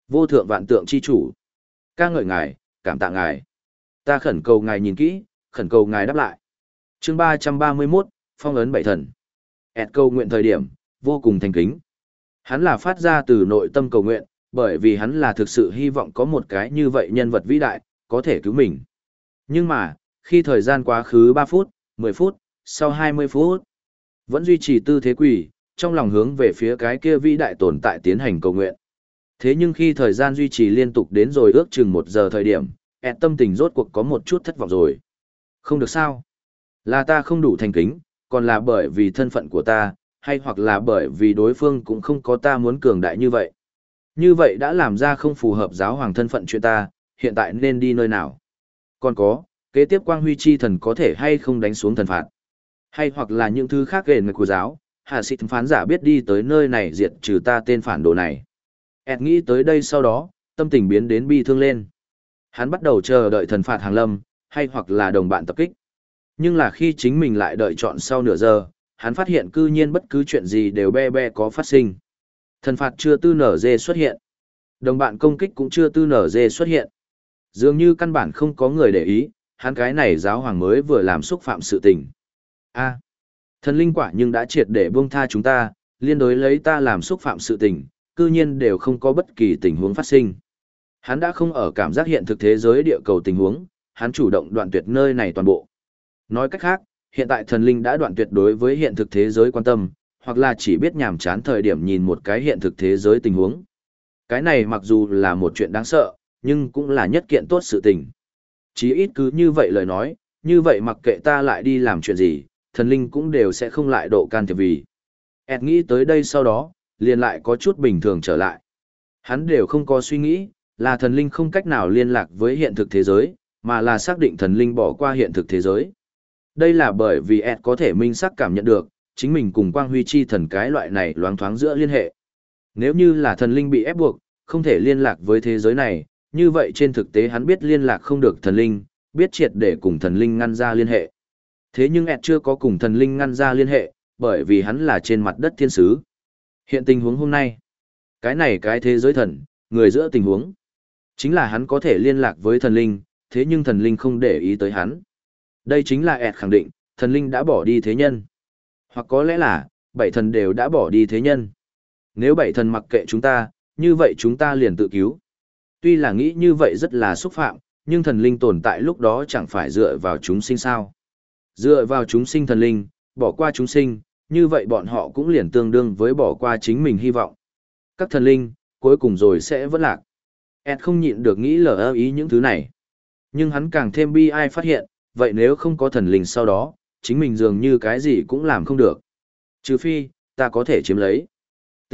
Vô thượng vạn tượng chi chủ. Ca ngợi ngài, cảm tạ ngài. Ta khẩn cầu ngài nhìn kỹ, khẩn cầu ngài đáp lại. Chương ba trăm ba mươi mốt, phong ấn bảy thần. Ẹt cầu nguyện thời điểm, vô cùng thành kính. Hắn là phát ra từ nội tâm cầu nguyện, bởi vì hắn là thực sự hy vọng có một cái như vậy nhân vật vĩ đại, có thể cứu mình. Nhưng mà, khi thời gian quá khứ ba phút, mười phút, sau hai mươi phút, vẫn duy trì tư thế quỳ, trong lòng hướng về phía cái kia vĩ đại tồn tại tiến hành cầu nguyện. Thế nhưng khi thời gian duy trì liên tục đến rồi ước chừng một giờ thời điểm, ẹt tâm tình rốt cuộc có một chút thất vọng rồi. Không được sao? Là ta không đủ thành kính, còn là bởi vì thân phận của ta, hay hoặc là bởi vì đối phương cũng không có ta muốn cường đại như vậy. Như vậy đã làm ra không phù hợp giáo hoàng thân phận chuyện ta, hiện tại nên đi nơi nào? Còn có, kế tiếp quang huy chi thần có thể hay không đánh xuống thần phạt? Hay hoặc là những thứ khác ghề người của giáo, hạ sĩ phán giả biết đi tới nơi này diệt trừ ta tên phản đồ này. Ed nghĩ tới đây sau đó, tâm tình biến đến bi thương lên. Hắn bắt đầu chờ đợi thần phạt hàng lâm, hay hoặc là đồng bạn tập kích. Nhưng là khi chính mình lại đợi chọn sau nửa giờ, hắn phát hiện cư nhiên bất cứ chuyện gì đều be be có phát sinh. Thần phạt chưa tư nở dê xuất hiện. Đồng bạn công kích cũng chưa tư nở dê xuất hiện. Dường như căn bản không có người để ý, hắn cái này giáo hoàng mới vừa làm xúc phạm sự tình. A, thần linh quả nhưng đã triệt để buông tha chúng ta, liên đối lấy ta làm xúc phạm sự tình, cư nhiên đều không có bất kỳ tình huống phát sinh. Hắn đã không ở cảm giác hiện thực thế giới địa cầu tình huống, hắn chủ động đoạn tuyệt nơi này toàn bộ. Nói cách khác, hiện tại thần linh đã đoạn tuyệt đối với hiện thực thế giới quan tâm, hoặc là chỉ biết nhàm chán thời điểm nhìn một cái hiện thực thế giới tình huống. Cái này mặc dù là một chuyện đáng sợ, nhưng cũng là nhất kiện tốt sự tình. Chí ít cứ như vậy lời nói, như vậy mặc kệ ta lại đi làm chuyện gì, thần linh cũng đều sẽ không lại độ can thiệp vì. Ed nghĩ tới đây sau đó, liền lại có chút bình thường trở lại. Hắn đều không có suy nghĩ, là thần linh không cách nào liên lạc với hiện thực thế giới, mà là xác định thần linh bỏ qua hiện thực thế giới. Đây là bởi vì Ed có thể minh xác cảm nhận được, chính mình cùng quang huy chi thần cái loại này loáng thoáng giữa liên hệ. Nếu như là thần linh bị ép buộc, không thể liên lạc với thế giới này, như vậy trên thực tế hắn biết liên lạc không được thần linh, biết triệt để cùng thần linh ngăn ra liên hệ. Thế nhưng Ed chưa có cùng thần linh ngăn ra liên hệ, bởi vì hắn là trên mặt đất thiên sứ. Hiện tình huống hôm nay, cái này cái thế giới thần, người giữa tình huống, chính là hắn có thể liên lạc với thần linh, thế nhưng thần linh không để ý tới hắn. Đây chính là Ed khẳng định, thần linh đã bỏ đi thế nhân. Hoặc có lẽ là, bảy thần đều đã bỏ đi thế nhân. Nếu bảy thần mặc kệ chúng ta, như vậy chúng ta liền tự cứu. Tuy là nghĩ như vậy rất là xúc phạm, nhưng thần linh tồn tại lúc đó chẳng phải dựa vào chúng sinh sao. Dựa vào chúng sinh thần linh, bỏ qua chúng sinh, như vậy bọn họ cũng liền tương đương với bỏ qua chính mình hy vọng. Các thần linh, cuối cùng rồi sẽ vẫn lạc. Ed không nhịn được nghĩ lờ ý những thứ này. Nhưng hắn càng thêm bi ai phát hiện, vậy nếu không có thần linh sau đó, chính mình dường như cái gì cũng làm không được. Trừ phi, ta có thể chiếm lấy. T.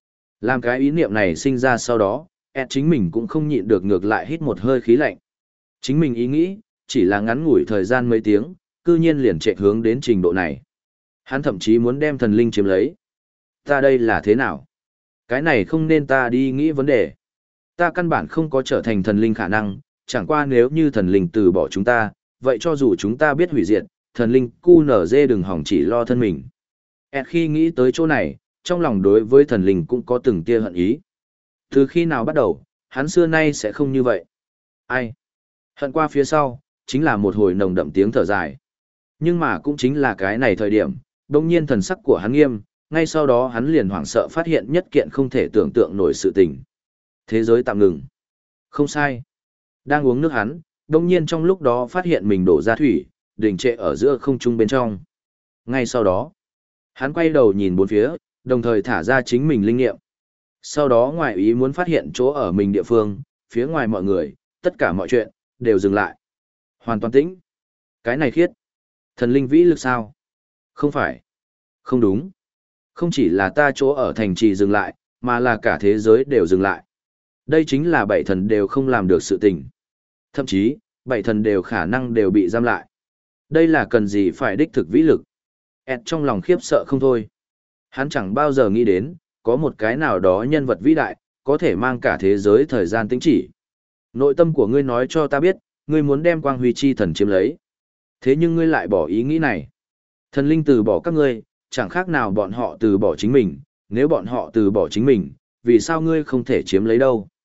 Làm cái ý niệm này sinh ra sau đó, Ed chính mình cũng không nhịn được ngược lại hít một hơi khí lạnh. Chính mình ý nghĩ, chỉ là ngắn ngủi thời gian mấy tiếng, cư nhiên liền chạy hướng đến trình độ này. Hắn thậm chí muốn đem thần linh chiếm lấy. Ta đây là thế nào? Cái này không nên ta đi nghĩ vấn đề. Ta căn bản không có trở thành thần linh khả năng, chẳng qua nếu như thần linh từ bỏ chúng ta, vậy cho dù chúng ta biết hủy diệt, thần linh cu nở dê đừng hỏng chỉ lo thân mình. Ed khi nghĩ tới chỗ này, trong lòng đối với thần linh cũng có từng tia hận ý. Từ khi nào bắt đầu, hắn xưa nay sẽ không như vậy. Ai? Hận qua phía sau, chính là một hồi nồng đậm tiếng thở dài. Nhưng mà cũng chính là cái này thời điểm, đông nhiên thần sắc của hắn nghiêm, ngay sau đó hắn liền hoảng sợ phát hiện nhất kiện không thể tưởng tượng nổi sự tình. Thế giới tạm ngừng. Không sai. Đang uống nước hắn, đông nhiên trong lúc đó phát hiện mình đổ ra thủy, đình trệ ở giữa không trung bên trong. Ngay sau đó, hắn quay đầu nhìn bốn phía, đồng thời thả ra chính mình linh nghiệm. Sau đó ngoài ý muốn phát hiện chỗ ở mình địa phương, phía ngoài mọi người, tất cả mọi chuyện, đều dừng lại. Hoàn toàn tĩnh. Cái này khiết. Thần linh vĩ lực sao? Không phải. Không đúng. Không chỉ là ta chỗ ở thành trì dừng lại, mà là cả thế giới đều dừng lại. Đây chính là bảy thần đều không làm được sự tình. Thậm chí, bảy thần đều khả năng đều bị giam lại. Đây là cần gì phải đích thực vĩ lực. Ed trong lòng khiếp sợ không thôi. Hắn chẳng bao giờ nghĩ đến, có một cái nào đó nhân vật vĩ đại, có thể mang cả thế giới thời gian tĩnh chỉ. Nội tâm của ngươi nói cho ta biết, ngươi muốn đem quang huy chi thần chiếm lấy. Thế nhưng ngươi lại bỏ ý nghĩ này. Thần linh từ bỏ các ngươi, chẳng khác nào bọn họ từ bỏ chính mình, nếu bọn họ từ bỏ chính mình, vì sao ngươi không thể chiếm lấy đâu?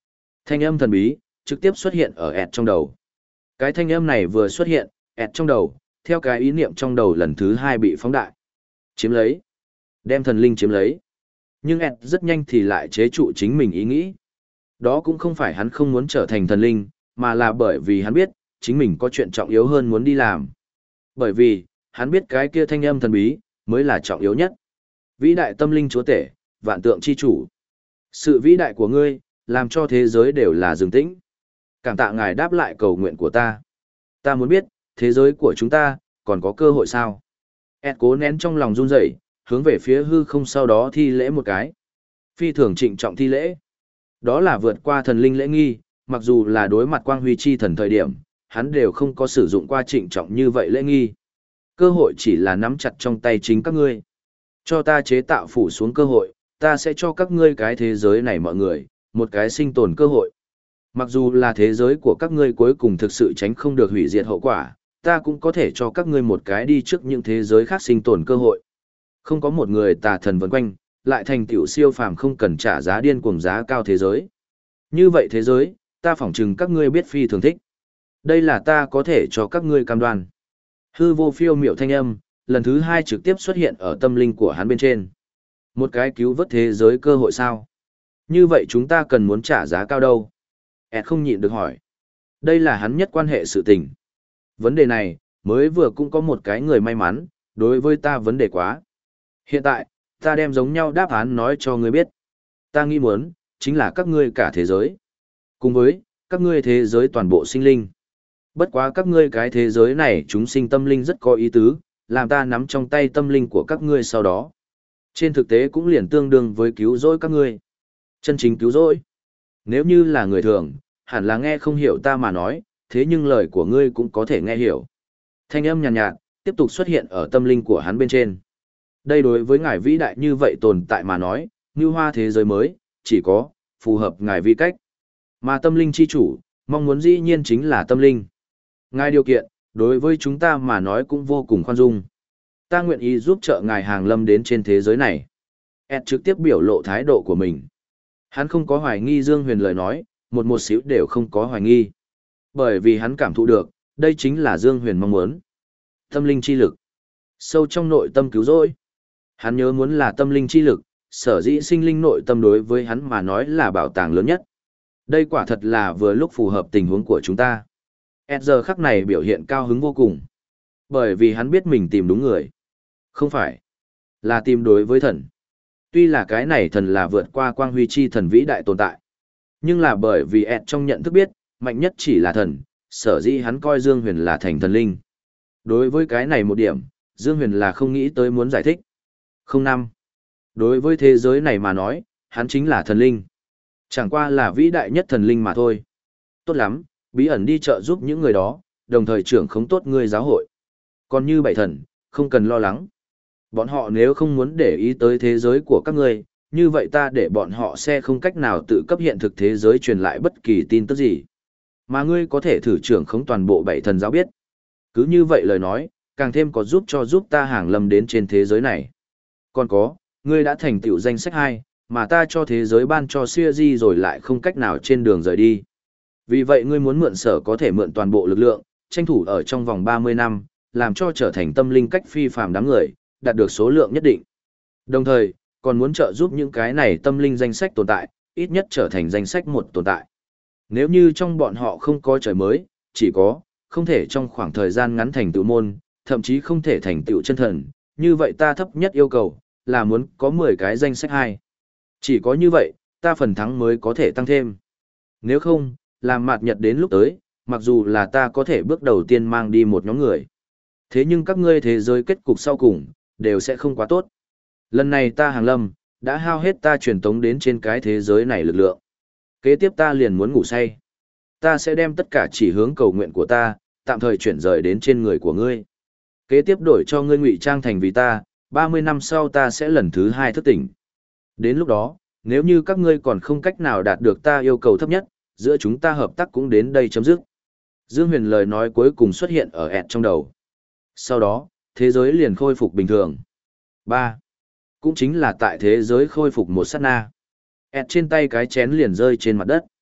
Thanh âm thần bí, trực tiếp xuất hiện ở ẹt trong đầu. Cái thanh âm này vừa xuất hiện, ẹt trong đầu, theo cái ý niệm trong đầu lần thứ hai bị phóng đại. Chiếm lấy. Đem thần linh chiếm lấy. Nhưng ẹt rất nhanh thì lại chế trụ chính mình ý nghĩ. Đó cũng không phải hắn không muốn trở thành thần linh, mà là bởi vì hắn biết, chính mình có chuyện trọng yếu hơn muốn đi làm. Bởi vì, hắn biết cái kia thanh âm thần bí, mới là trọng yếu nhất. Vĩ đại tâm linh chúa tể, vạn tượng chi chủ. Sự vĩ đại của ngươi, làm cho thế giới đều là dừng tĩnh. Cảm tạ ngài đáp lại cầu nguyện của ta. Ta muốn biết, thế giới của chúng ta, còn có cơ hội sao? Ed cố nén trong lòng run rẩy, hướng về phía hư không sau đó thi lễ một cái. Phi thường trịnh trọng thi lễ. Đó là vượt qua thần linh lễ nghi, mặc dù là đối mặt quang huy chi thần thời điểm, hắn đều không có sử dụng qua trịnh trọng như vậy lễ nghi. Cơ hội chỉ là nắm chặt trong tay chính các ngươi. Cho ta chế tạo phủ xuống cơ hội, ta sẽ cho các ngươi cái thế giới này mọi người, một cái sinh tồn cơ hội. Mặc dù là thế giới của các ngươi cuối cùng thực sự tránh không được hủy diệt hậu quả, ta cũng có thể cho các ngươi một cái đi trước những thế giới khác sinh tồn cơ hội. Không có một người tà thần vần quanh, lại thành tiểu siêu phàm không cần trả giá điên cuồng giá cao thế giới. Như vậy thế giới, ta phỏng chừng các ngươi biết phi thường thích. Đây là ta có thể cho các ngươi cam đoan. Hư vô phiêu miểu thanh âm, lần thứ hai trực tiếp xuất hiện ở tâm linh của hắn bên trên. Một cái cứu vớt thế giới cơ hội sao? Như vậy chúng ta cần muốn trả giá cao đâu? Ed không nhịn được hỏi. Đây là hắn nhất quan hệ sự tình. Vấn đề này, mới vừa cũng có một cái người may mắn, đối với ta vấn đề quá. Hiện tại, ta đem giống nhau đáp án nói cho ngươi biết. Ta nghĩ muốn, chính là các ngươi cả thế giới. Cùng với, các ngươi thế giới toàn bộ sinh linh. Bất quá các ngươi cái thế giới này chúng sinh tâm linh rất có ý tứ, làm ta nắm trong tay tâm linh của các ngươi sau đó. Trên thực tế cũng liền tương đương với cứu rỗi các ngươi. Chân chính cứu rỗi. Nếu như là người thường, hẳn là nghe không hiểu ta mà nói, thế nhưng lời của ngươi cũng có thể nghe hiểu. Thanh âm nhàn nhạt, nhạt, tiếp tục xuất hiện ở tâm linh của hắn bên trên. Đây đối với ngài vĩ đại như vậy tồn tại mà nói, như hoa thế giới mới, chỉ có, phù hợp ngài vi cách. Mà tâm linh chi chủ, mong muốn dĩ nhiên chính là tâm linh. Ngài điều kiện, đối với chúng ta mà nói cũng vô cùng khoan dung. Ta nguyện ý giúp trợ ngài hàng lâm đến trên thế giới này. Ed trực tiếp biểu lộ thái độ của mình. Hắn không có hoài nghi Dương Huyền lời nói, một một xíu đều không có hoài nghi. Bởi vì hắn cảm thụ được, đây chính là Dương Huyền mong muốn. Tâm linh chi lực. Sâu trong nội tâm cứu rỗi. Hắn nhớ muốn là tâm linh chi lực, sở dĩ sinh linh nội tâm đối với hắn mà nói là bảo tàng lớn nhất. Đây quả thật là vừa lúc phù hợp tình huống của chúng ta. Ed giờ khắc này biểu hiện cao hứng vô cùng. Bởi vì hắn biết mình tìm đúng người. Không phải, là tìm đối với thần. Tuy là cái này thần là vượt qua quang huy chi thần vĩ đại tồn tại. Nhưng là bởi vì Ed trong nhận thức biết, mạnh nhất chỉ là thần, sở dĩ hắn coi Dương Huyền là thành thần linh. Đối với cái này một điểm, Dương Huyền là không nghĩ tới muốn giải thích. Không năm. Đối với thế giới này mà nói, hắn chính là thần linh. Chẳng qua là vĩ đại nhất thần linh mà thôi. Tốt lắm, bí ẩn đi chợ giúp những người đó, đồng thời trưởng không tốt ngươi giáo hội. Còn như bảy thần, không cần lo lắng. Bọn họ nếu không muốn để ý tới thế giới của các ngươi, như vậy ta để bọn họ sẽ không cách nào tự cấp hiện thực thế giới truyền lại bất kỳ tin tức gì. Mà ngươi có thể thử trưởng khống toàn bộ bảy thần giáo biết. Cứ như vậy lời nói, càng thêm có giúp cho giúp ta hàng lâm đến trên thế giới này. Còn có, ngươi đã thành tựu danh sách hai, mà ta cho thế giới ban cho siêu di rồi lại không cách nào trên đường rời đi. Vì vậy ngươi muốn mượn sở có thể mượn toàn bộ lực lượng, tranh thủ ở trong vòng ba mươi năm, làm cho trở thành tâm linh cách phi phàm đám người, đạt được số lượng nhất định. Đồng thời, còn muốn trợ giúp những cái này tâm linh danh sách tồn tại, ít nhất trở thành danh sách một tồn tại. Nếu như trong bọn họ không có trời mới, chỉ có, không thể trong khoảng thời gian ngắn thành tựu môn, thậm chí không thể thành tựu chân thần, như vậy ta thấp nhất yêu cầu, là muốn có mười cái danh sách hai. Chỉ có như vậy, ta phần thắng mới có thể tăng thêm. Nếu không, làm mạt nhật đến lúc tới, mặc dù là ta có thể bước đầu tiên mang đi một nhóm người. Thế nhưng các ngươi thế giới kết cục sau cùng, đều sẽ không quá tốt. Lần này ta hàng lâm, đã hao hết ta truyền tống đến trên cái thế giới này lực lượng. Kế tiếp ta liền muốn ngủ say. Ta sẽ đem tất cả chỉ hướng cầu nguyện của ta, tạm thời chuyển rời đến trên người của ngươi. Kế tiếp đổi cho ngươi ngụy trang thành vì ta, ba mươi năm sau ta sẽ lần thứ hai thức tỉnh. Đến lúc đó, nếu như các ngươi còn không cách nào đạt được ta yêu cầu thấp nhất, giữa chúng ta hợp tác cũng đến đây chấm dứt. Dương Huyền lời nói cuối cùng xuất hiện ở ẹt trong đầu. Sau đó, thế giới liền khôi phục bình thường. ba. Cũng chính là tại thế giới khôi phục một sát na. ẹt trên tay cái chén liền rơi trên mặt đất.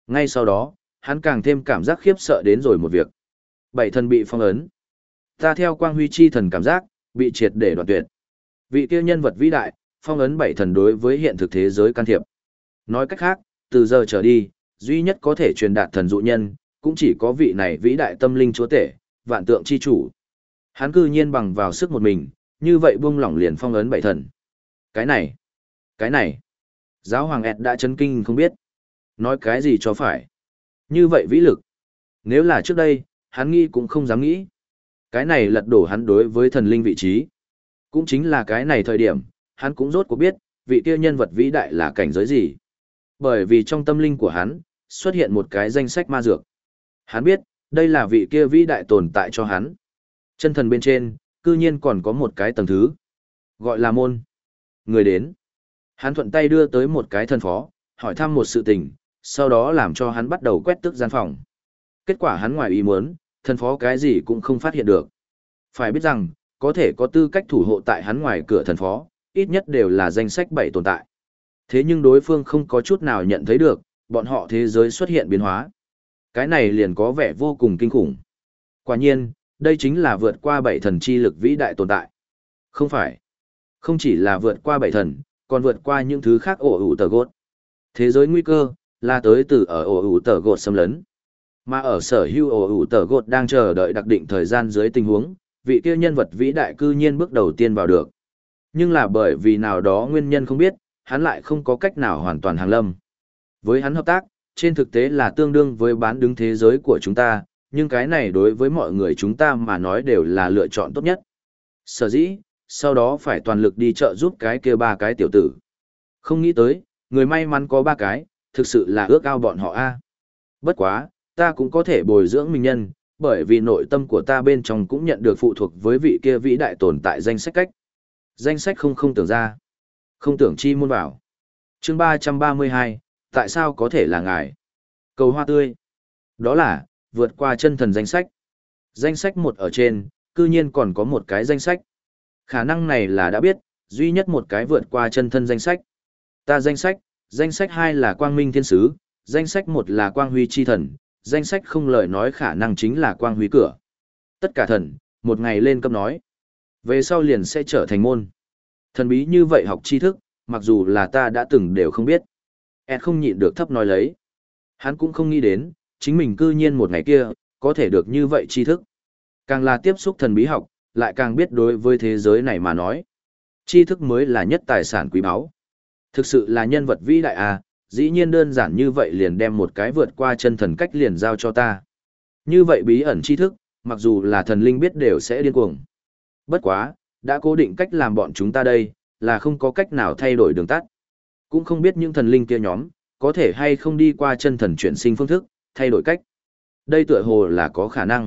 Ngay sau đó, hắn càng thêm cảm giác khiếp sợ đến rồi một việc. Bảy thần bị phong ấn. Ta theo quang huy chi thần cảm giác, bị triệt để đoạn tuyệt. Vị kia nhân vật vĩ đại, phong ấn bảy thần đối với hiện thực thế giới can thiệp. Nói cách khác, từ giờ trở đi, duy nhất có thể truyền đạt thần dụ nhân, cũng chỉ có vị này vĩ đại tâm linh chúa tể, vạn tượng chi chủ. Hắn cư nhiên bằng vào sức một mình, như vậy buông lỏng liền phong ấn bảy thần. Cái này, cái này, giáo hoàng ẹt đã chấn kinh không biết. Nói cái gì cho phải. Như vậy vĩ lực. Nếu là trước đây, hắn nghĩ cũng không dám nghĩ. Cái này lật đổ hắn đối với thần linh vị trí. Cũng chính là cái này thời điểm, hắn cũng rốt cuộc biết, vị kia nhân vật vĩ đại là cảnh giới gì. Bởi vì trong tâm linh của hắn, xuất hiện một cái danh sách ma dược. Hắn biết, đây là vị kia vĩ đại tồn tại cho hắn. Chân thần bên trên, cư nhiên còn có một cái tầng thứ. Gọi là môn. Người đến. Hắn thuận tay đưa tới một cái thần phó, hỏi thăm một sự tình, sau đó làm cho hắn bắt đầu quét tước gian phòng. Kết quả hắn ngoài ý muốn, thần phó cái gì cũng không phát hiện được. Phải biết rằng, có thể có tư cách thủ hộ tại hắn ngoài cửa thần phó, ít nhất đều là danh sách bảy tồn tại. Thế nhưng đối phương không có chút nào nhận thấy được, bọn họ thế giới xuất hiện biến hóa. Cái này liền có vẻ vô cùng kinh khủng. Quả nhiên, đây chính là vượt qua bảy thần chi lực vĩ đại tồn tại. Không phải. Không chỉ là vượt qua bảy thần, còn vượt qua những thứ khác ổ ủ tờ gột. Thế giới nguy cơ, là tới từ ở ổ ủ tờ gột xâm lấn. Mà ở sở hữu ổ ủ tờ gột đang chờ đợi đặc định thời gian dưới tình huống, vị kia nhân vật vĩ đại cư nhiên bước đầu tiên vào được. Nhưng là bởi vì nào đó nguyên nhân không biết, hắn lại không có cách nào hoàn toàn hàng lâm. Với hắn hợp tác, trên thực tế là tương đương với bán đứng thế giới của chúng ta, nhưng cái này đối với mọi người chúng ta mà nói đều là lựa chọn tốt nhất. Sở dĩ, sau đó phải toàn lực đi chợ giúp cái kia ba cái tiểu tử. Không nghĩ tới, người may mắn có ba cái, thực sự là ước ao bọn họ a. Bất quá, ta cũng có thể bồi dưỡng mình nhân, bởi vì nội tâm của ta bên trong cũng nhận được phụ thuộc với vị kia vĩ đại tồn tại danh sách cách. Danh sách không không tưởng ra. Không tưởng chi môn bảo. Chương ba trăm ba mươi hai, tại sao có thể là ngài? Cầu hoa tươi. Đó là, vượt qua chân thần danh sách. Danh sách một ở trên, cư nhiên còn có một cái danh sách. Khả năng này là đã biết, duy nhất một cái vượt qua chân thân danh sách. Ta danh sách, danh sách hai là quang minh thiên sứ, danh sách một là quang huy chi thần, danh sách không lời nói khả năng chính là quang huy cửa. Tất cả thần, một ngày lên cấp nói. Về sau liền sẽ trở thành môn. Thần bí như vậy học tri thức, mặc dù là ta đã từng đều không biết. Ed không nhịn được thấp nói lấy. Hắn cũng không nghĩ đến, chính mình cư nhiên một ngày kia, có thể được như vậy tri thức. Càng là tiếp xúc thần bí học, lại càng biết đối với thế giới này mà nói. Tri thức mới là nhất tài sản quý báu. Thực sự là nhân vật vĩ đại à, dĩ nhiên đơn giản như vậy liền đem một cái vượt qua chân thần cách liền giao cho ta. Như vậy bí ẩn tri thức, mặc dù là thần linh biết đều sẽ điên cuồng. Bất quá, đã cố định cách làm bọn chúng ta đây, là không có cách nào thay đổi đường tắt. Cũng không biết những thần linh kia nhóm, có thể hay không đi qua chân thần chuyển sinh phương thức, thay đổi cách. Đây tựa hồ là có khả năng.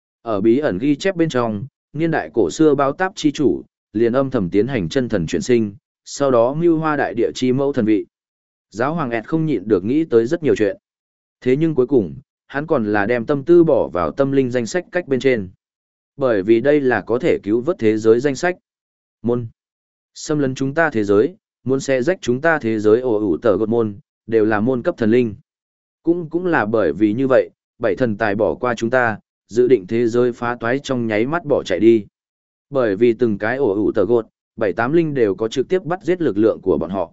Ở bí ẩn ghi chép bên trong, niên đại cổ xưa báo táp chi chủ, liền âm thầm tiến hành chân thần chuyển sinh, sau đó mưu hoa đại địa chi mẫu thần vị. Giáo hoàng ẹt không nhịn được nghĩ tới rất nhiều chuyện. Thế nhưng cuối cùng, hắn còn là đem tâm tư bỏ vào tâm linh danh sách cách bên trên. Bởi vì đây là có thể cứu vớt thế giới danh sách. Môn. Xâm lấn chúng ta thế giới, muốn xé rách chúng ta thế giới ồ ủ tờ gột môn, đều là môn cấp thần linh. Cũng cũng là bởi vì như vậy, bảy thần tài bỏ qua chúng ta, dự định thế giới phá toái trong nháy mắt bỏ chạy đi. Bởi vì từng cái ổ ủ tờ gột, bảy tám linh đều có trực tiếp bắt giết lực lượng của bọn họ.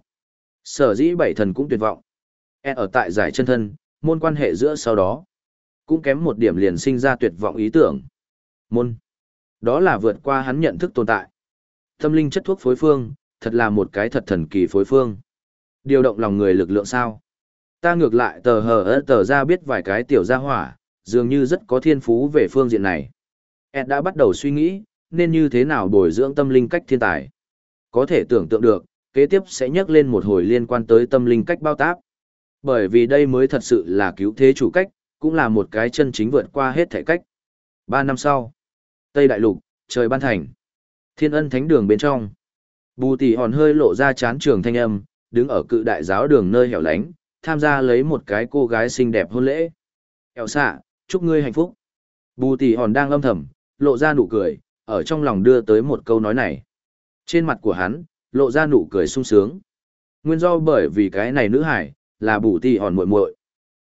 Sở dĩ bảy thần cũng tuyệt vọng. E ở tại giải chân thân, môn quan hệ giữa sau đó, cũng kém một điểm liền sinh ra tuyệt vọng ý tưởng. Môn. Đó là vượt qua hắn nhận thức tồn tại. Tâm linh chất thuốc phối phương, thật là một cái thật thần kỳ phối phương. Điều động lòng người lực lượng sao? Ta ngược lại tờ hờ ớt tờ ra biết vài cái tiểu gia hỏa, dường như rất có thiên phú về phương diện này. Ed đã bắt đầu suy nghĩ, nên như thế nào bồi dưỡng tâm linh cách thiên tài. Có thể tưởng tượng được, kế tiếp sẽ nhắc lên một hồi liên quan tới tâm linh cách bao táp. Bởi vì đây mới thật sự là cứu thế chủ cách, cũng là một cái chân chính vượt qua hết thể cách. Ba năm sau, Tây Đại Lục, trời ban thành. Thiên Ân Thánh Đường bên trong. Bù Tỷ Hòn hơi lộ ra chán trường thanh âm, đứng ở cự đại giáo đường nơi hẻo lánh, tham gia lấy một cái cô gái xinh đẹp hôn lễ. Eo xạ, chúc ngươi hạnh phúc. Bù Tỷ Hòn đang âm thầm, lộ ra nụ cười, ở trong lòng đưa tới một câu nói này. Trên mặt của hắn, lộ ra nụ cười sung sướng. Nguyên do bởi vì cái này nữ hải, là Bù Tỷ Hòn muội muội.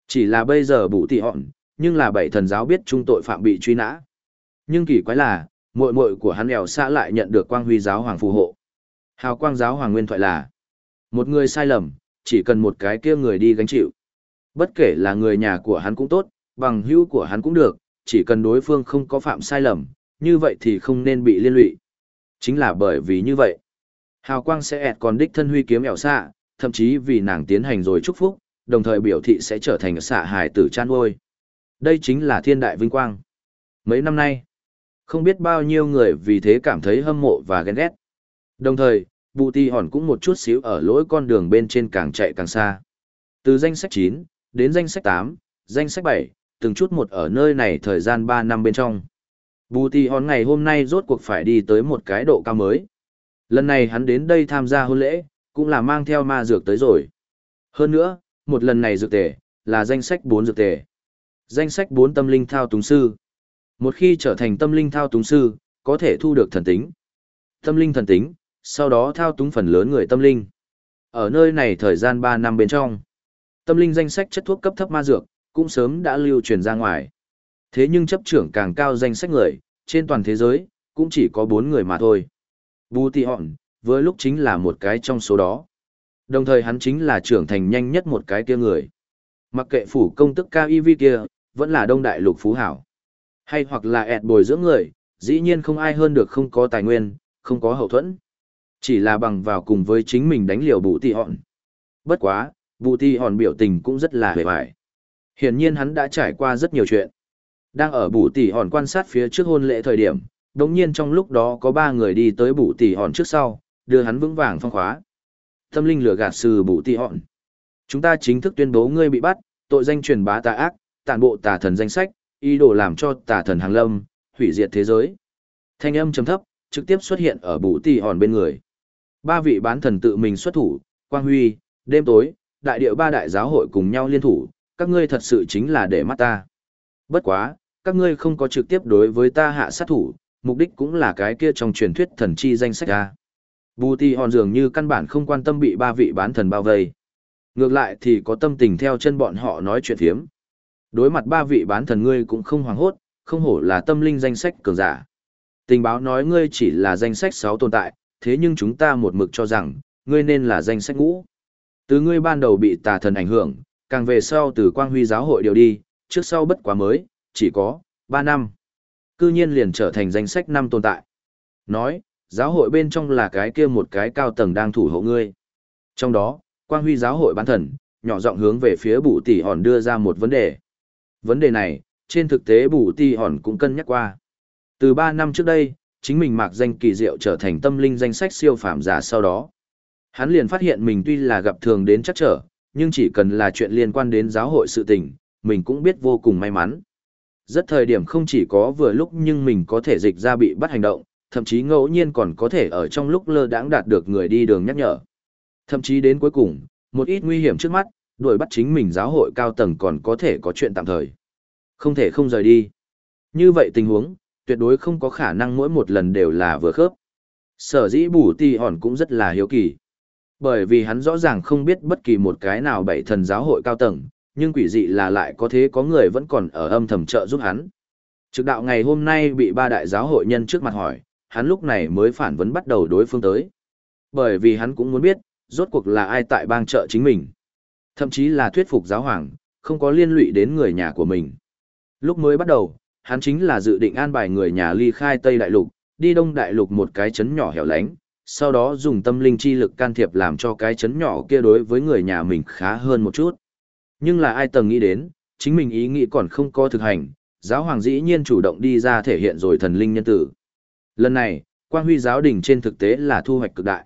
Chỉ là bây giờ bù tì hòn, nhưng là bảy thần giáo biết trung tội phạm bị truy nã. Nhưng kỳ quái là, muội muội của hắn ẻo xạ lại nhận được quang huy giáo hoàng phù hộ. Hào quang giáo hoàng nguyên thoại là, một người sai lầm, chỉ cần một cái kia người đi gánh chịu. Bất kể là người nhà của hắn cũng tốt, bằng hữu của hắn cũng được, chỉ cần đối phương không có phạm sai lầm, như vậy thì không nên bị liên lụy. Chính là bởi vì như vậy, hào quang sẽ ẹt còn đích thân huy kiếm ẻo xạ, thậm chí vì nàng tiến hành rồi chúc phúc, đồng thời biểu thị sẽ trở thành xạ hài tử chan nuôi. Đây chính là thiên đại vinh quang. Mấy năm nay, không biết bao nhiêu người vì thế cảm thấy hâm mộ và ghen ghét. Đồng thời, Bù Tì Hòn cũng một chút xíu ở lỗi con đường bên trên càng chạy càng xa. Từ danh sách chín, đến danh sách tám, danh sách bảy, từng chút một ở nơi này thời gian ba năm bên trong. Bù Tì Hòn ngày hôm nay rốt cuộc phải đi tới một cái độ cao mới. Lần này hắn đến đây tham gia hôn lễ, cũng là mang theo ma dược tới rồi. Hơn nữa, một lần này dược tề, là danh sách bốn dược tề. Danh sách bốn tâm linh thao túng sư. Một khi trở thành tâm linh thao túng sư, có thể thu được thần tính. Tâm linh thần tính, sau đó thao túng phần lớn người tâm linh. Ở nơi này thời gian ba năm bên trong, tâm linh danh sách chất thuốc cấp thấp ma dược, cũng sớm đã lưu truyền ra ngoài. Thế nhưng chấp trưởng càng cao danh sách người, trên toàn thế giới, cũng chỉ có bốn người mà thôi. Bù Tì Hòn, với lúc chính là một cái trong số đó. Đồng thời hắn chính là trưởng thành nhanh nhất một cái kia người. Mặc kệ phủ công tức cao y vi kia, vẫn là đông đại lục phú hảo. Hay hoặc là ẹt bồi dưỡng người, dĩ nhiên không ai hơn được không có tài nguyên, không có hậu thuẫn. Chỉ là bằng vào cùng với chính mình đánh liều Bù Tì Hòn. Bất quá, Bù Tì Hòn biểu tình cũng rất là hề bại. Hiển nhiên hắn đã trải qua rất nhiều chuyện. Đang ở Bù Tì Hòn quan sát phía trước hôn lễ thời điểm, đồng nhiên trong lúc đó có ba người đi tới Bù Tì Hòn trước sau, đưa hắn vững vàng phong khóa. Tâm linh lừa gạt sư Bù Tì Hòn. Chúng ta chính thức tuyên bố ngươi bị bắt, tội danh truyền bá tà ác, tàn bộ tà thần danh sách, ý đồ làm cho tà thần hàng lâm, hủy diệt thế giới. Thanh âm trầm thấp, trực tiếp xuất hiện ở Bù Tì Hòn bên người. Ba vị bán thần tự mình xuất thủ, Quang Huy, đêm tối, đại điệu ba đại giáo hội cùng nhau liên thủ, các ngươi thật sự chính là để mắt ta. Bất quá, các ngươi không có trực tiếp đối với ta hạ sát thủ, mục đích cũng là cái kia trong truyền thuyết thần chi danh sách ra. Bù Tì Hòn dường như căn bản không quan tâm bị ba vị bán thần bao vây. Ngược lại thì có tâm tình theo chân bọn họ nói chuyện phiếm. Đối mặt ba vị bán thần ngươi cũng không hoảng hốt, không hổ là tâm linh danh sách cường giả. Tình báo nói ngươi chỉ là danh sách sáu tồn tại, thế nhưng chúng ta một mực cho rằng, ngươi nên là danh sách ngũ. Từ ngươi ban đầu bị tà thần ảnh hưởng, càng về sau từ Quang Huy giáo hội điều đi, trước sau bất quá mới, chỉ có ba năm. Cư nhiên liền trở thành danh sách năm tồn tại. Nói, giáo hội bên trong là cái kia một cái cao tầng đang thủ hộ ngươi. Trong đó, Quang Huy giáo hội bán thần, nhỏ giọng hướng về phía Bù Tì Hòn đưa ra một vấn đề. Vấn đề này, trên thực tế Bù Tì Hòn cũng cân nhắc qua. Từ ba năm trước đây, chính mình mạc danh kỳ diệu trở thành tâm linh danh sách siêu phàm giả sau đó. Hắn liền phát hiện mình tuy là gặp thường đến chắc trở, nhưng chỉ cần là chuyện liên quan đến giáo hội sự tình, mình cũng biết vô cùng may mắn. Rất thời điểm không chỉ có vừa lúc nhưng mình có thể dịch ra bị bắt hành động, thậm chí ngẫu nhiên còn có thể ở trong lúc lơ đãng đạt được người đi đường nhắc nhở. Thậm chí đến cuối cùng, một ít nguy hiểm trước mắt, đuổi bắt chính mình giáo hội cao tầng còn có thể có chuyện tạm thời. Không thể không rời đi. Như vậy tình huống, tuyệt đối không có khả năng mỗi một lần đều là vừa khớp. Sở dĩ Bù Tì Hòn cũng rất là hiếu kỳ. Bởi vì hắn rõ ràng không biết bất kỳ một cái nào bảy thần giáo hội cao tầng, nhưng quỷ dị là lại có thế có người vẫn còn ở âm thầm trợ giúp hắn. Trực đạo ngày hôm nay bị ba đại giáo hội nhân trước mặt hỏi, hắn lúc này mới phản vấn bắt đầu đối phương tới. Bởi vì hắn cũng muốn biết, rốt cuộc là ai tại bang trợ chính mình. Thậm chí là thuyết phục giáo hoàng, không có liên lụy đến người nhà của mình. Lúc mới bắt đầu, hắn chính là dự định an bài người nhà ly khai Tây Đại Lục, đi Đông Đại Lục một cái chấn nhỏ hẻo lánh, sau đó dùng tâm linh chi lực can thiệp làm cho cái chấn nhỏ kia đối với người nhà mình khá hơn một chút. Nhưng là ai từng nghĩ đến, chính mình ý nghĩ còn không có thực hành, giáo hoàng dĩ nhiên chủ động đi ra thể hiện rồi thần linh nhân tử. Lần này, Quang Huy giáo đình trên thực tế là thu hoạch cực đại.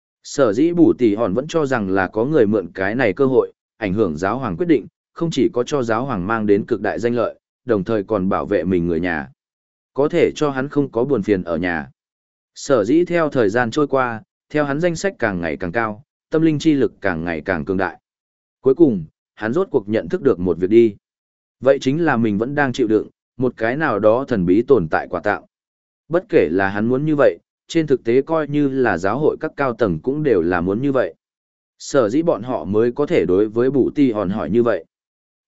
Sở dĩ Bù Tì Hòn vẫn cho rằng là có người mượn cái này cơ hội, ảnh hưởng giáo hoàng quyết định, không chỉ có cho giáo hoàng mang đến cực đại danh lợi, đồng thời còn bảo vệ mình người nhà. Có thể cho hắn không có buồn phiền ở nhà. Sở dĩ theo thời gian trôi qua, theo hắn danh sách càng ngày càng cao, tâm linh chi lực càng ngày càng cường đại. Cuối cùng, hắn rốt cuộc nhận thức được một việc đi. Vậy chính là mình vẫn đang chịu đựng, một cái nào đó thần bí tồn tại quả tạo. Bất kể là hắn muốn như vậy, trên thực tế coi như là giáo hội các cao tầng cũng đều là muốn như vậy. Sở dĩ bọn họ mới có thể đối với Bù Tì Hòn hỏi như vậy.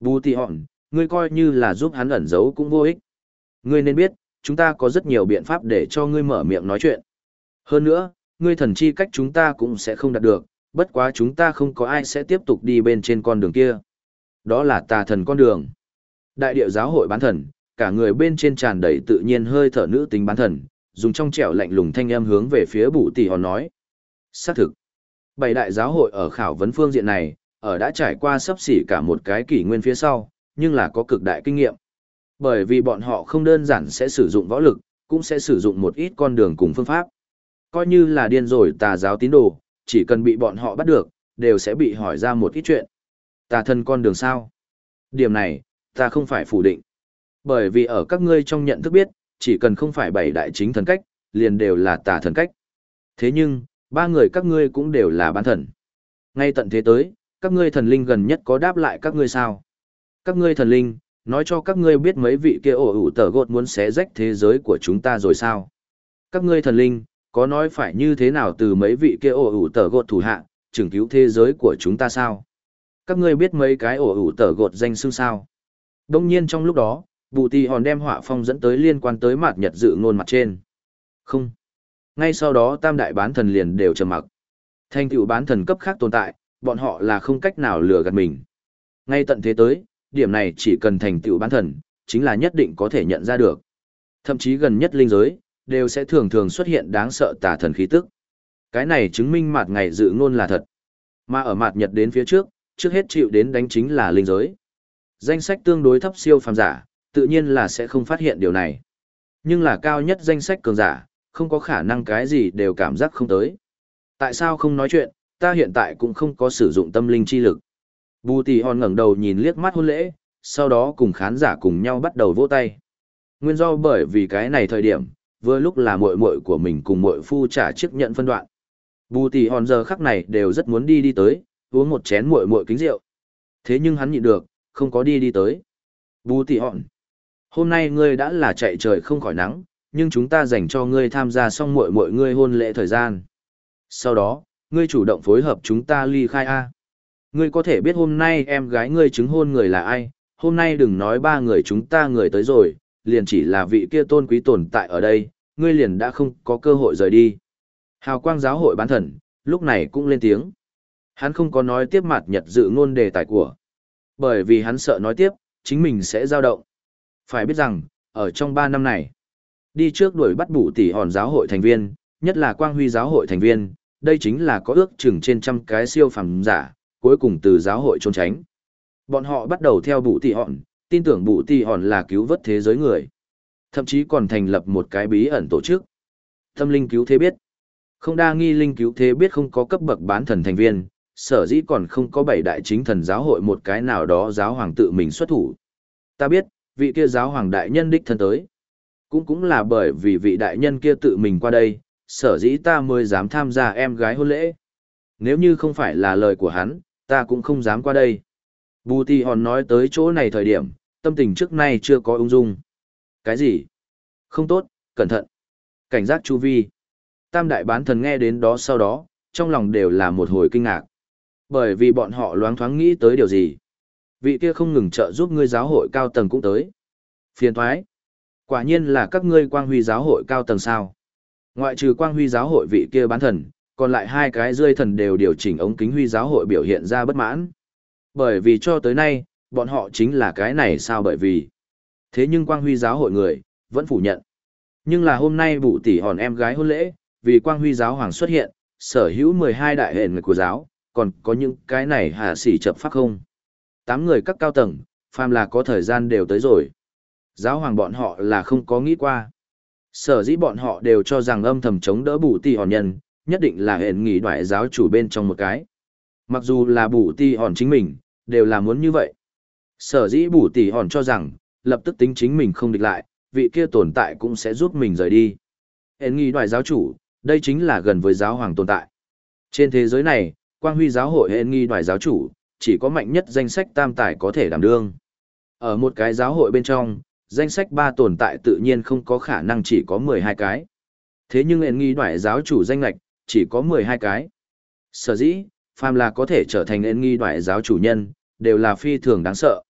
Bù tì hòn, ngươi coi như là giúp hắn ẩn giấu cũng vô ích. Ngươi nên biết, chúng ta có rất nhiều biện pháp để cho ngươi mở miệng nói chuyện. Hơn nữa, ngươi thần chi cách chúng ta cũng sẽ không đạt được, bất quá chúng ta không có ai sẽ tiếp tục đi bên trên con đường kia. Đó là tà thần con đường. Đại địa giáo hội bán thần, cả người bên trên tràn đầy tự nhiên hơi thở nữ tính bán thần, dùng trong trẻo lạnh lùng thanh âm hướng về phía Bù Tỷ Hòn nói. Xác thực, bảy đại giáo hội ở khảo vấn phương diện này, ở đã trải qua sắp xỉ cả một cái kỷ nguyên phía sau, nhưng là có cực đại kinh nghiệm. Bởi vì bọn họ không đơn giản sẽ sử dụng võ lực, cũng sẽ sử dụng một ít con đường cùng phương pháp. Coi như là điên rồi tà giáo tín đồ, chỉ cần bị bọn họ bắt được, đều sẽ bị hỏi ra một ít chuyện. Tà thần con đường sao? Điểm này, ta không phải phủ định. Bởi vì ở các ngươi trong nhận thức biết, chỉ cần không phải bảy đại chính thần cách, liền đều là tà thần cách. Thế nhưng, ba người các ngươi cũng đều là bán thần. Ngay tận thế tới, các ngươi thần linh gần nhất có đáp lại các ngươi sao? Các ngươi thần linh, nói cho các ngươi biết mấy vị kia ổ ủ tờ gột muốn xé rách thế giới của chúng ta rồi sao? Các ngươi thần linh, có nói phải như thế nào từ mấy vị kia ổ ủ tờ gột thủ hạ, chừng cứu thế giới của chúng ta sao? Các ngươi biết mấy cái ổ ủ tờ gột danh xưng sao? Đông nhiên trong lúc đó, Bù Tì Hòn đem họa phong dẫn tới liên quan tới mạt nhật dự ngôn mặt trên. Không. Ngay sau đó tam đại bán thần liền đều trầm mặc. Thành tựu bán thần cấp khác tồn tại, bọn họ là không cách nào lừa gạt mình. Ngay tận thế tới, điểm này chỉ cần thành tựu bán thần, chính là nhất định có thể nhận ra được. Thậm chí gần nhất linh giới, đều sẽ thường thường xuất hiện đáng sợ tà thần khí tức. Cái này chứng minh mạt ngày dự ngôn là thật. Mà ở mạt nhật đến phía trước, trước hết chịu đến đánh chính là linh giới. Danh sách tương đối thấp siêu phàm giả, tự nhiên là sẽ không phát hiện điều này. Nhưng là cao nhất danh sách cường giả, không có khả năng cái gì đều cảm giác không tới. Tại sao không nói chuyện, ta hiện tại cũng không có sử dụng tâm linh chi lực. Bù Tì Hòn ngẩng đầu nhìn liếc mắt hôn lễ, sau đó cùng khán giả cùng nhau bắt đầu vỗ tay. Nguyên do bởi vì cái này thời điểm, vừa lúc là muội muội của mình cùng muội phu trả chiếc nhận phân đoạn. Bù Tì Hòn giờ khắc này đều rất muốn đi đi tới, uống một chén muội muội kính rượu. Thế nhưng hắn nhịn được, không có đi đi tới. Bù Tì Hòn, hôm nay ngươi đã là chạy trời không khỏi nắng, nhưng chúng ta dành cho ngươi tham gia xong muội muội ngươi hôn lễ thời gian. Sau đó, ngươi chủ động phối hợp chúng ta ly khai A. Ngươi có thể biết hôm nay em gái ngươi chứng hôn người là ai, hôm nay đừng nói ba người chúng ta người tới rồi, liền chỉ là vị kia tôn quý tồn tại ở đây, ngươi liền đã không có cơ hội rời đi. Hào quang giáo hội bán thần, lúc này cũng lên tiếng. Hắn không có nói tiếp mặt nhật dự ngôn đề tài của. Bởi vì hắn sợ nói tiếp, chính mình sẽ dao động. Phải biết rằng, ở trong ba năm này, đi trước đuổi bắt Bù Tì Hòn giáo hội thành viên, nhất là Quang Huy giáo hội thành viên, đây chính là có ước chừng trên trăm cái siêu phàm giả, cuối cùng từ giáo hội trốn tránh. Bọn họ bắt đầu theo Bù Tì Hòn, tin tưởng Bù Tì Hòn là cứu vớt thế giới người. Thậm chí còn thành lập một cái bí ẩn tổ chức. Tâm linh cứu thế biết. Không đa nghi linh cứu thế biết không có cấp bậc bán thần thành viên, sở dĩ còn không có bảy đại chính thần giáo hội một cái nào đó giáo hoàng tự mình xuất thủ. Ta biết, vị kia giáo hoàng đại nhân đích thân tới. Cũng cũng là bởi vì vị đại nhân kia tự mình qua đây, sở dĩ ta mới dám tham gia em gái hôn lễ. Nếu như không phải là lời của hắn, ta cũng không dám qua đây. Bù Tì Hòn nói tới chỗ này thời điểm, tâm tình trước nay chưa có ung dung. Cái gì? Không tốt, cẩn thận. Cảnh giác chu vi. Tam đại bán thần nghe đến đó sau đó, trong lòng đều là một hồi kinh ngạc. Bởi vì bọn họ loáng thoáng nghĩ tới điều gì. Vị kia không ngừng trợ giúp ngươi giáo hội cao tầng cũng tới. Phiền thoái. Quả nhiên là các ngươi Quang Huy giáo hội cao tầng sao. Ngoại trừ Quang Huy giáo hội vị kia bán thần, còn lại hai cái rơi thần đều điều chỉnh ống kính Huy giáo hội biểu hiện ra bất mãn. Bởi vì cho tới nay, bọn họ chính là cái này sao bởi vì. Thế nhưng Quang Huy giáo hội người, vẫn phủ nhận. Nhưng là hôm nay Bù Tì Hòn em gái hôn lễ, vì Quang Huy giáo hoàng xuất hiện, sở hữu mười hai đại hệ người của giáo, còn có những cái này hạ sĩ chập pháp không. Tám người các cao tầng, phàm là có thời gian đều tới rồi. Giáo hoàng bọn họ là không có nghĩ qua. Sở dĩ bọn họ đều cho rằng âm thầm chống đỡ Bù Tì Hòn nhân, nhất định là hẹn nghỉ đoại giáo chủ bên trong một cái. Mặc dù là Bù Tì Hòn chính mình, đều là muốn như vậy. Sở dĩ Bù Tì Hòn cho rằng, lập tức tính chính mình không địch lại, vị kia tồn tại cũng sẽ giúp mình rời đi. Hẹn nghỉ đoại giáo chủ, đây chính là gần với giáo hoàng tồn tại. Trên thế giới này, Quang Huy giáo hội hẹn nghỉ đoại giáo chủ, chỉ có mạnh nhất danh sách tam tài có thể đảm đương. Ở một cái giáo hội bên trong, danh sách ba tồn tại tự nhiên không có khả năng chỉ có mười hai cái. Thế nhưng hẹn nghi đoại giáo chủ danh lạch, chỉ có mười hai cái. Sở dĩ, phàm là có thể trở thành hẹn nghi đoại giáo chủ nhân, đều là phi thường đáng sợ.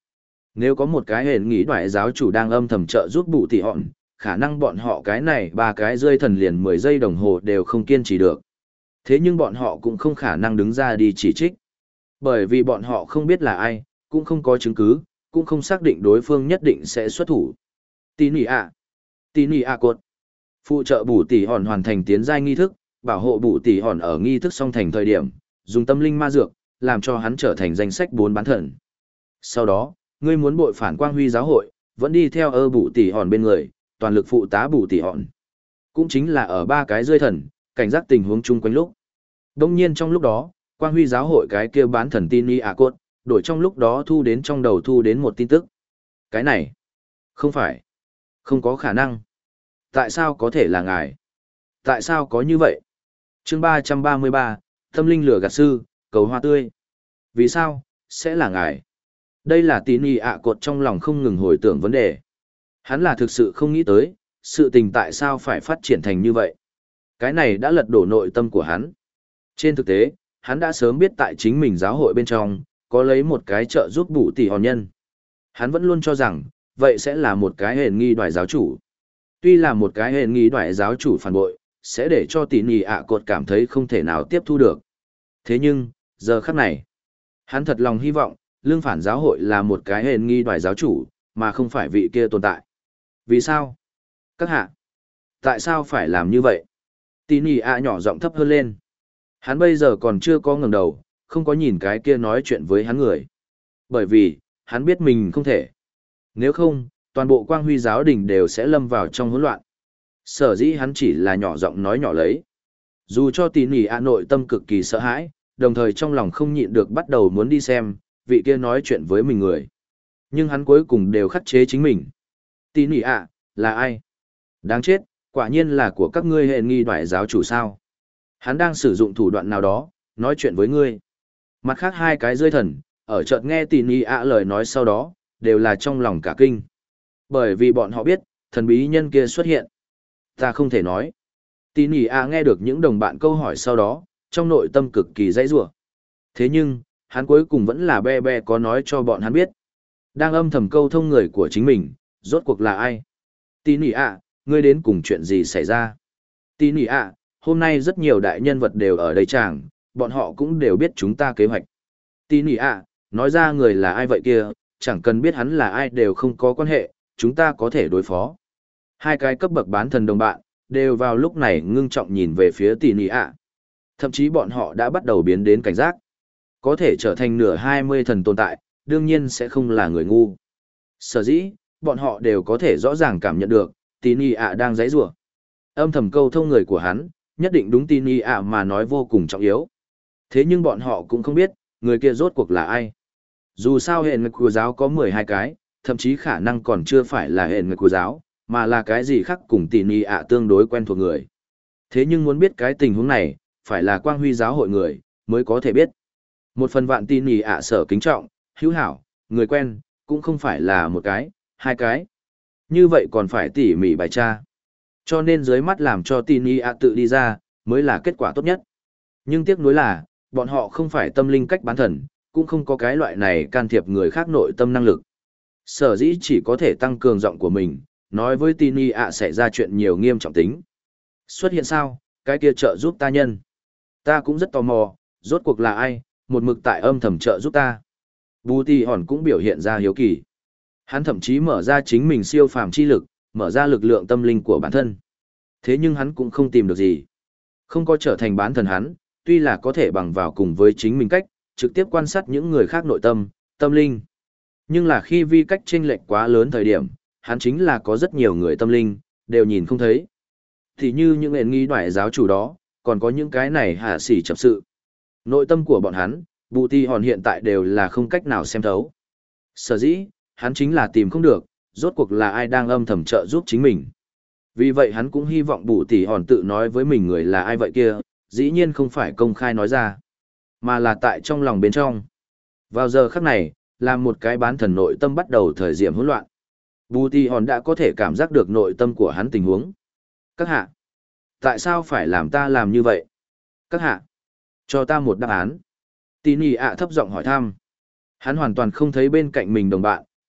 Nếu có một cái hển nghĩ đoại giáo chủ đang âm thầm trợ giúp bù tỷ hòn, khả năng bọn họ cái này ba cái rơi thần liền mười giây đồng hồ đều không kiên trì được. Thế nhưng bọn họ cũng không khả năng đứng ra đi chỉ trích. Bởi vì bọn họ không biết là ai, cũng không có chứng cứ, cũng không xác định đối phương nhất định sẽ xuất thủ. Tí nỉ ạ. Tí nỉ ạ cột. Phụ trợ bù tỷ hòn hoàn thành tiến giai nghi thức, bảo hộ bù tỷ hòn ở nghi thức song thành thời điểm, dùng tâm linh ma dược, làm cho hắn trở thành danh sách bốn bán thần. Sau đó, ngươi muốn bội phản quang huy giáo hội, vẫn đi theo ơ bù tỷ hòn bên người, toàn lực phụ tá bù tỷ hòn. Cũng chính là ở ba cái rơi thần, cảnh giác tình huống chung quanh lúc. Đông nhiên trong lúc đó, quang huy giáo hội cái kia bán thần tin y ạ cốt, đổi trong lúc đó thu đến trong đầu thu đến một tin tức. Cái này, không phải, không có khả năng. Tại sao có thể là ngài? Tại sao có như vậy? Chương ba trăm ba mươi ba, Tâm linh lửa gạt sư, cầu hoa tươi. Vì sao, sẽ là ngài? Đây là tín y ạ cột trong lòng không ngừng hồi tưởng vấn đề. Hắn là thực sự không nghĩ tới, sự tình tại sao phải phát triển thành như vậy. Cái này đã lật đổ nội tâm của hắn. Trên thực tế, hắn đã sớm biết tại chính mình giáo hội bên trong, có lấy một cái trợ giúp bù tỷ hòn nhân. Hắn vẫn luôn cho rằng, vậy sẽ là một cái hền nghi đoài giáo chủ. Tuy là một cái hền nghi đoài giáo chủ phản bội, sẽ để cho tín y ạ cột cảm thấy không thể nào tiếp thu được. Thế nhưng, giờ khắc này, hắn thật lòng hy vọng, lương phản giáo hội là một cái hền nghi đoài giáo chủ, mà không phải vị kia tồn tại. Vì sao? Các hạ, tại sao phải làm như vậy? Tín y ạ nhỏ giọng thấp hơn lên. Hắn bây giờ còn chưa có ngẩng đầu, không có nhìn cái kia nói chuyện với hắn người. Bởi vì, hắn biết mình không thể. Nếu không, toàn bộ quang huy giáo đình đều sẽ lâm vào trong hỗn loạn. Sở dĩ hắn chỉ là nhỏ giọng nói nhỏ lấy. Dù cho tín nhỉ ạ nội tâm cực kỳ sợ hãi, đồng thời trong lòng không nhịn được bắt đầu muốn đi xem, vị kia nói chuyện với mình người. Nhưng hắn cuối cùng đều khắc chế chính mình. Tín nhỉ ạ, là ai? Đáng chết, quả nhiên là của các ngươi hệ nghi đoại giáo chủ sao. Hắn đang sử dụng thủ đoạn nào đó, nói chuyện với ngươi. Mặt khác hai cái rơi thần, ở chợt nghe tín nhỉ ạ lời nói sau đó, đều là trong lòng cả kinh. Bởi vì bọn họ biết, thần bí nhân kia xuất hiện. Ta không thể nói. Tín nhỉ ạ nghe được những đồng bạn câu hỏi sau đó, trong nội tâm cực kỳ dãy rủa. Thế nhưng, hắn cuối cùng vẫn là be be có nói cho bọn hắn biết. Đang âm thầm câu thông người của chính mình, rốt cuộc là ai? Tín nhỉ ạ, ngươi đến cùng chuyện gì xảy ra? Tín nhỉ ạ, hôm nay rất nhiều đại nhân vật đều ở đây chàng, bọn họ cũng đều biết chúng ta kế hoạch. Tín nhỉ ạ, nói ra người là ai vậy kia, chẳng cần biết hắn là ai đều không có quan hệ, chúng ta có thể đối phó. Hai cái cấp bậc bán thần đồng bạn, đều vào lúc này ngưng trọng nhìn về phía tín nhỉ ạ. Thậm chí bọn họ đã bắt đầu biến đến cảnh giác. Có thể trở thành nửa hai mươi thần tồn tại, đương nhiên sẽ không là người ngu. Sở dĩ, bọn họ đều có thể rõ ràng cảm nhận được, tín nhỉ ạ đang giãy giụa. Âm thầm câu thông người của hắn, nhất định đúng tín nhỉ ạ mà nói vô cùng trọng yếu. Thế nhưng bọn họ cũng không biết, người kia rốt cuộc là ai. Dù sao hệ người của giáo có mười hai cái, thậm chí khả năng còn chưa phải là hệ người của giáo, mà là cái gì khác cùng tín nhỉ ạ tương đối quen thuộc người. Thế nhưng muốn biết cái tình huống này, phải là quang huy giáo hội người, mới có thể biết. Một phần vạn tín nhỉ ạ sở kính trọng, hữu hảo, người quen, cũng không phải là một cái, hai cái. Như vậy còn phải tỉ mỉ bài tra. Cho nên dưới mắt làm cho tín nhỉ ạ tự đi ra, mới là kết quả tốt nhất. Nhưng tiếc nuối là, bọn họ không phải tâm linh cách bán thần, cũng không có cái loại này can thiệp người khác nội tâm năng lực. Sở dĩ chỉ có thể tăng cường giọng của mình, nói với tín nhỉ ạ sẽ ra chuyện nhiều nghiêm trọng tính. Xuất hiện sao, cái kia trợ giúp ta nhân. Ta cũng rất tò mò, rốt cuộc là ai, một mực tại âm thầm trợ giúp ta. Bù Tì Hòn cũng biểu hiện ra hiếu kỳ. Hắn thậm chí mở ra chính mình siêu phàm chi lực, mở ra lực lượng tâm linh của bản thân. Thế nhưng hắn cũng không tìm được gì. Không có trở thành bán thần hắn, tuy là có thể bằng vào cùng với chính mình cách, trực tiếp quan sát những người khác nội tâm, tâm linh. Nhưng là khi vi cách chênh lệch quá lớn thời điểm, hắn chính là có rất nhiều người tâm linh, đều nhìn không thấy. Thì như những nền nghi đoại giáo chủ đó, còn có những cái này hạ sỉ chậm sự. Nội tâm của bọn hắn, Bù Tì Hòn hiện tại đều là không cách nào xem thấu. Sở dĩ, hắn chính là tìm không được, rốt cuộc là ai đang âm thầm trợ giúp chính mình. Vì vậy hắn cũng hy vọng Bù Tì Hòn tự nói với mình người là ai vậy kia, dĩ nhiên không phải công khai nói ra, mà là tại trong lòng bên trong. Vào giờ khắc này, làm một cái bán thần nội tâm bắt đầu thời diệm hỗn loạn. Bù Tì Hòn đã có thể cảm giác được nội tâm của hắn tình huống. Các hạ, tại sao phải làm ta làm như vậy? Các hạ, cho ta một đáp án. Tín nhỉ ạ thấp giọng hỏi thăm. Hắn hoàn toàn không thấy bên cạnh mình đồng bạn,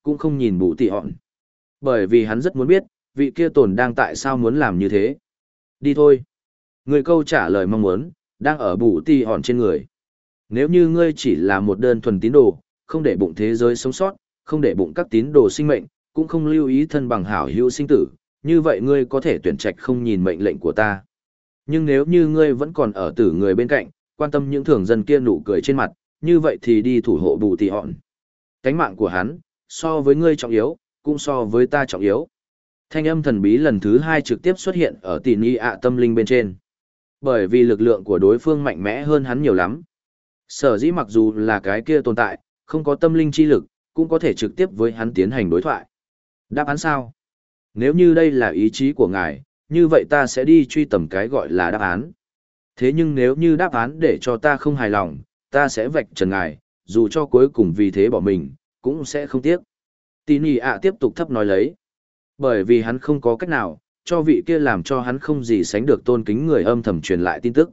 cũng không nhìn bù tỉ hòn. Bởi vì hắn rất muốn biết, vị kia tồn đang tại sao muốn làm như thế. Đi thôi. Người câu trả lời mong muốn, đang ở bù tỉ hòn trên người. Nếu như ngươi chỉ là một đơn thuần tín đồ, không để bụng thế giới sống sót, không để bụng các tín đồ sinh mệnh, cũng không lưu ý thân bằng hảo hữu sinh tử, như vậy ngươi có thể tuyển trạch không nhìn mệnh lệnh của ta. Nhưng nếu như ngươi vẫn còn ở tử người bên cạnh, quan tâm những thường dân kia nụ cười trên mặt, như vậy thì đi thủ hộ bù tỉ hòn. Cánh mạng của hắn, so với ngươi trọng yếu, cũng so với ta trọng yếu. Thanh âm thần bí lần thứ hai trực tiếp xuất hiện ở tỉ nị ạ tâm linh bên trên. Bởi vì lực lượng của đối phương mạnh mẽ hơn hắn nhiều lắm. Sở dĩ mặc dù là cái kia tồn tại, không có tâm linh chi lực, cũng có thể trực tiếp với hắn tiến hành đối thoại. Đáp án sao? Nếu như đây là ý chí của ngài, như vậy ta sẽ đi truy tầm cái gọi là đáp án. Thế nhưng nếu như đáp án để cho ta không hài lòng, ta sẽ vạch trần ngài, dù cho cuối cùng vì thế bỏ mình, cũng sẽ không tiếc. Tỉ nị ạ tiếp tục thấp nói lấy. Bởi vì hắn không có cách nào, cho vị kia làm cho hắn không gì sánh được tôn kính người âm thầm truyền lại tin tức.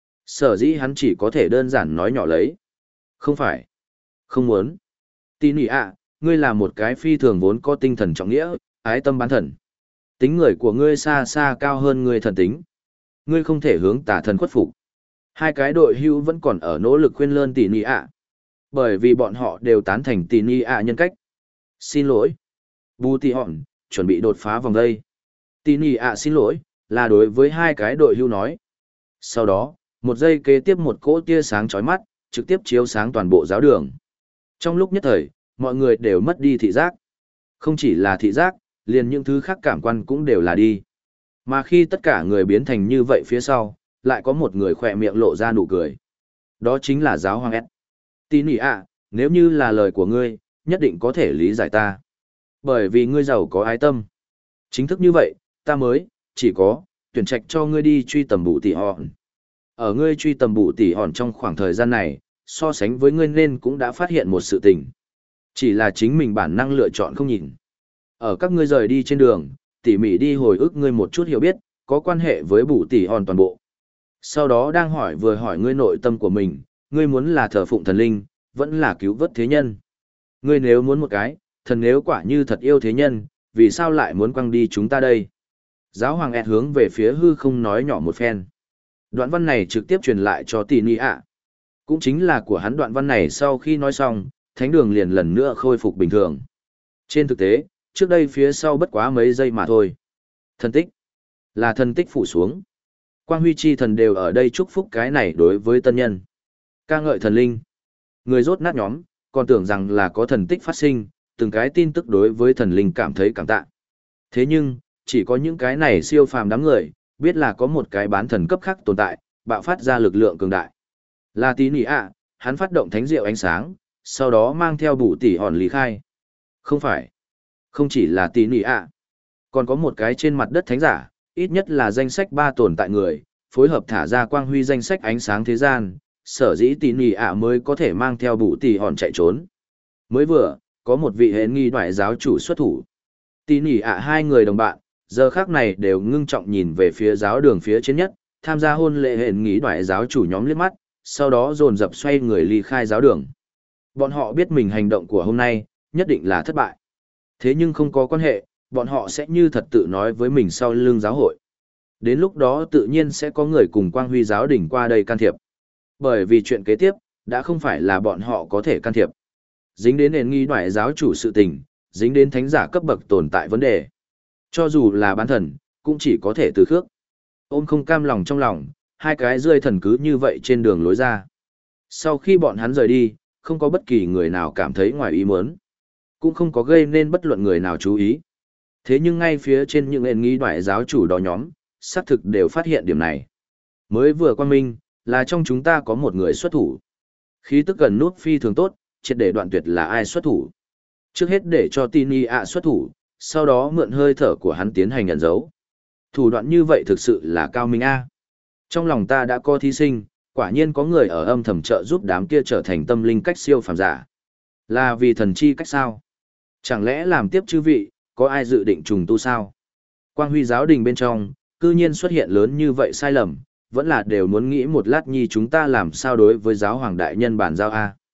Sở dĩ hắn chỉ có thể đơn giản nói nhỏ lấy. Không phải. Không muốn. Tỉ nị ạ, ngươi là một cái phi thường vốn có tinh thần trọng nghĩa, ái tâm bán thần. Tính người của ngươi xa xa cao hơn ngươi thần tính. Ngươi không thể hướng tà thần khuất phục. Hai cái đội hưu vẫn còn ở nỗ lực khuyên lơn tỉ nị ạ. Bởi vì bọn họ đều tán thành tỉ nị ạ nhân cách. Xin lỗi. Bù tỉ hòn, chuẩn bị đột phá vòng đây. Tỉ nị ạ xin lỗi, là đối với hai cái đội hưu nói. Sau đó, một giây kế tiếp một cỗ tia sáng chói mắt, trực tiếp chiếu sáng toàn bộ giáo đường. Trong lúc nhất thời, mọi người đều mất đi thị giác. Không chỉ là thị giác, liền những thứ khác cảm quan cũng đều là đi. Mà khi tất cả người biến thành như vậy phía sau, lại có một người khỏe miệng lộ ra nụ cười. Đó chính là giáo hoàng S. Tỉ nị ạ, nếu như là lời của ngươi, nhất định có thể lý giải ta. Bởi vì ngươi giàu có ái tâm. Chính thức như vậy, ta mới, chỉ có, tuyển trạch cho ngươi đi truy tầm bù tỉ hòn. Ở ngươi truy tầm bù tỉ hòn trong khoảng thời gian này, so sánh với ngươi nên cũng đã phát hiện một sự tình. Chỉ là chính mình bản năng lựa chọn không nhìn. Ở các ngươi rời đi trên đường, tỉ mỉ đi hồi ức ngươi một chút hiểu biết, có quan hệ với bù tỉ hòn toàn bộ. Sau đó đang hỏi vừa hỏi ngươi nội tâm của mình, ngươi muốn là thờ phụng thần linh, vẫn là cứu vớt thế nhân. Ngươi nếu muốn một cái, thần nếu quả như thật yêu thế nhân, vì sao lại muốn quăng đi chúng ta đây? Giáo hoàng ẹt hướng về phía hư không nói nhỏ một phen. Đoạn văn này trực tiếp truyền lại cho tỉ nị ạ. Cũng chính là của hắn đoạn văn này sau khi nói xong, thánh đường liền lần nữa khôi phục bình thường. Trên thực tế, trước đây phía sau bất quá mấy giây mà thôi. Thần tích. Là thần tích phủ xuống. Quang huy chi thần đều ở đây chúc phúc cái này đối với tân nhân. Ca ngợi thần linh. Người rốt nát nhóm, còn tưởng rằng là có thần tích phát sinh, từng cái tin tức đối với thần linh cảm thấy cảm tạ. Thế nhưng, chỉ có những cái này siêu phàm đám người, biết là có một cái bán thần cấp khác tồn tại, bạo phát ra lực lượng cường đại. Là tí nỉ ạ, hắn phát động thánh diệu ánh sáng, sau đó mang theo bù tỉ hòn lý khai. Không phải. Không chỉ là tí nỉ ạ. Còn có một cái trên mặt đất thánh giả, ít nhất là danh sách ba tồn tại người, phối hợp thả ra quang huy danh sách ánh sáng thế gian, sở dĩ tí nỉ ạ mới có thể mang theo bù tỉ hòn chạy trốn. Mới vừa, có một vị hệ nghi đoại giáo chủ xuất thủ. Tí nỉ ạ hai người đồng bạn, giờ khác này đều ngưng trọng nhìn về phía giáo đường phía trên nhất, tham gia hôn lễ hệ nghi đoại giáo chủ nhóm liếc mắt, sau đó dồn dập xoay người ly khai giáo đường. Bọn họ biết mình hành động của hôm nay, nhất định là thất bại. Thế nhưng không có quan hệ, bọn họ sẽ như thật tự nói với mình sau lưng giáo hội. Đến lúc đó tự nhiên sẽ có người cùng quang huy giáo đỉnh qua đây can thiệp. Bởi vì chuyện kế tiếp, đã không phải là bọn họ có thể can thiệp. Dính đến nền nghi đoại giáo chủ sự tình, dính đến thánh giả cấp bậc tồn tại vấn đề. Cho dù là bán thần, cũng chỉ có thể từ khước. Ôm không cam lòng trong lòng, hai cái rơi thần cứ như vậy trên đường lối ra. Sau khi bọn hắn rời đi, không có bất kỳ người nào cảm thấy ngoài ý muốn. Cũng không có gây nên bất luận người nào chú ý. Thế nhưng ngay phía trên những nền nghi đoại giáo chủ đó nhóm, xác thực đều phát hiện điểm này. Mới vừa quan minh, là trong chúng ta có một người xuất thủ. Khí tức gần nút phi thường tốt, triệt để đoạn tuyệt là ai xuất thủ. Trước hết để cho Tini ạ xuất thủ, sau đó mượn hơi thở của hắn tiến hành nhận dấu. Thủ đoạn như vậy thực sự là cao minh A. Trong lòng ta đã có thí sinh, quả nhiên có người ở âm thầm trợ giúp đám kia trở thành tâm linh cách siêu phàm giả. Là vì thần chi cách sao? Chẳng lẽ làm tiếp chư vị, có ai dự định trùng tu sao? Quang huy giáo đình bên trong, cư nhiên xuất hiện lớn như vậy sai lầm, vẫn là đều muốn nghĩ một lát nhi chúng ta làm sao đối với giáo hoàng đại nhân bản giao A.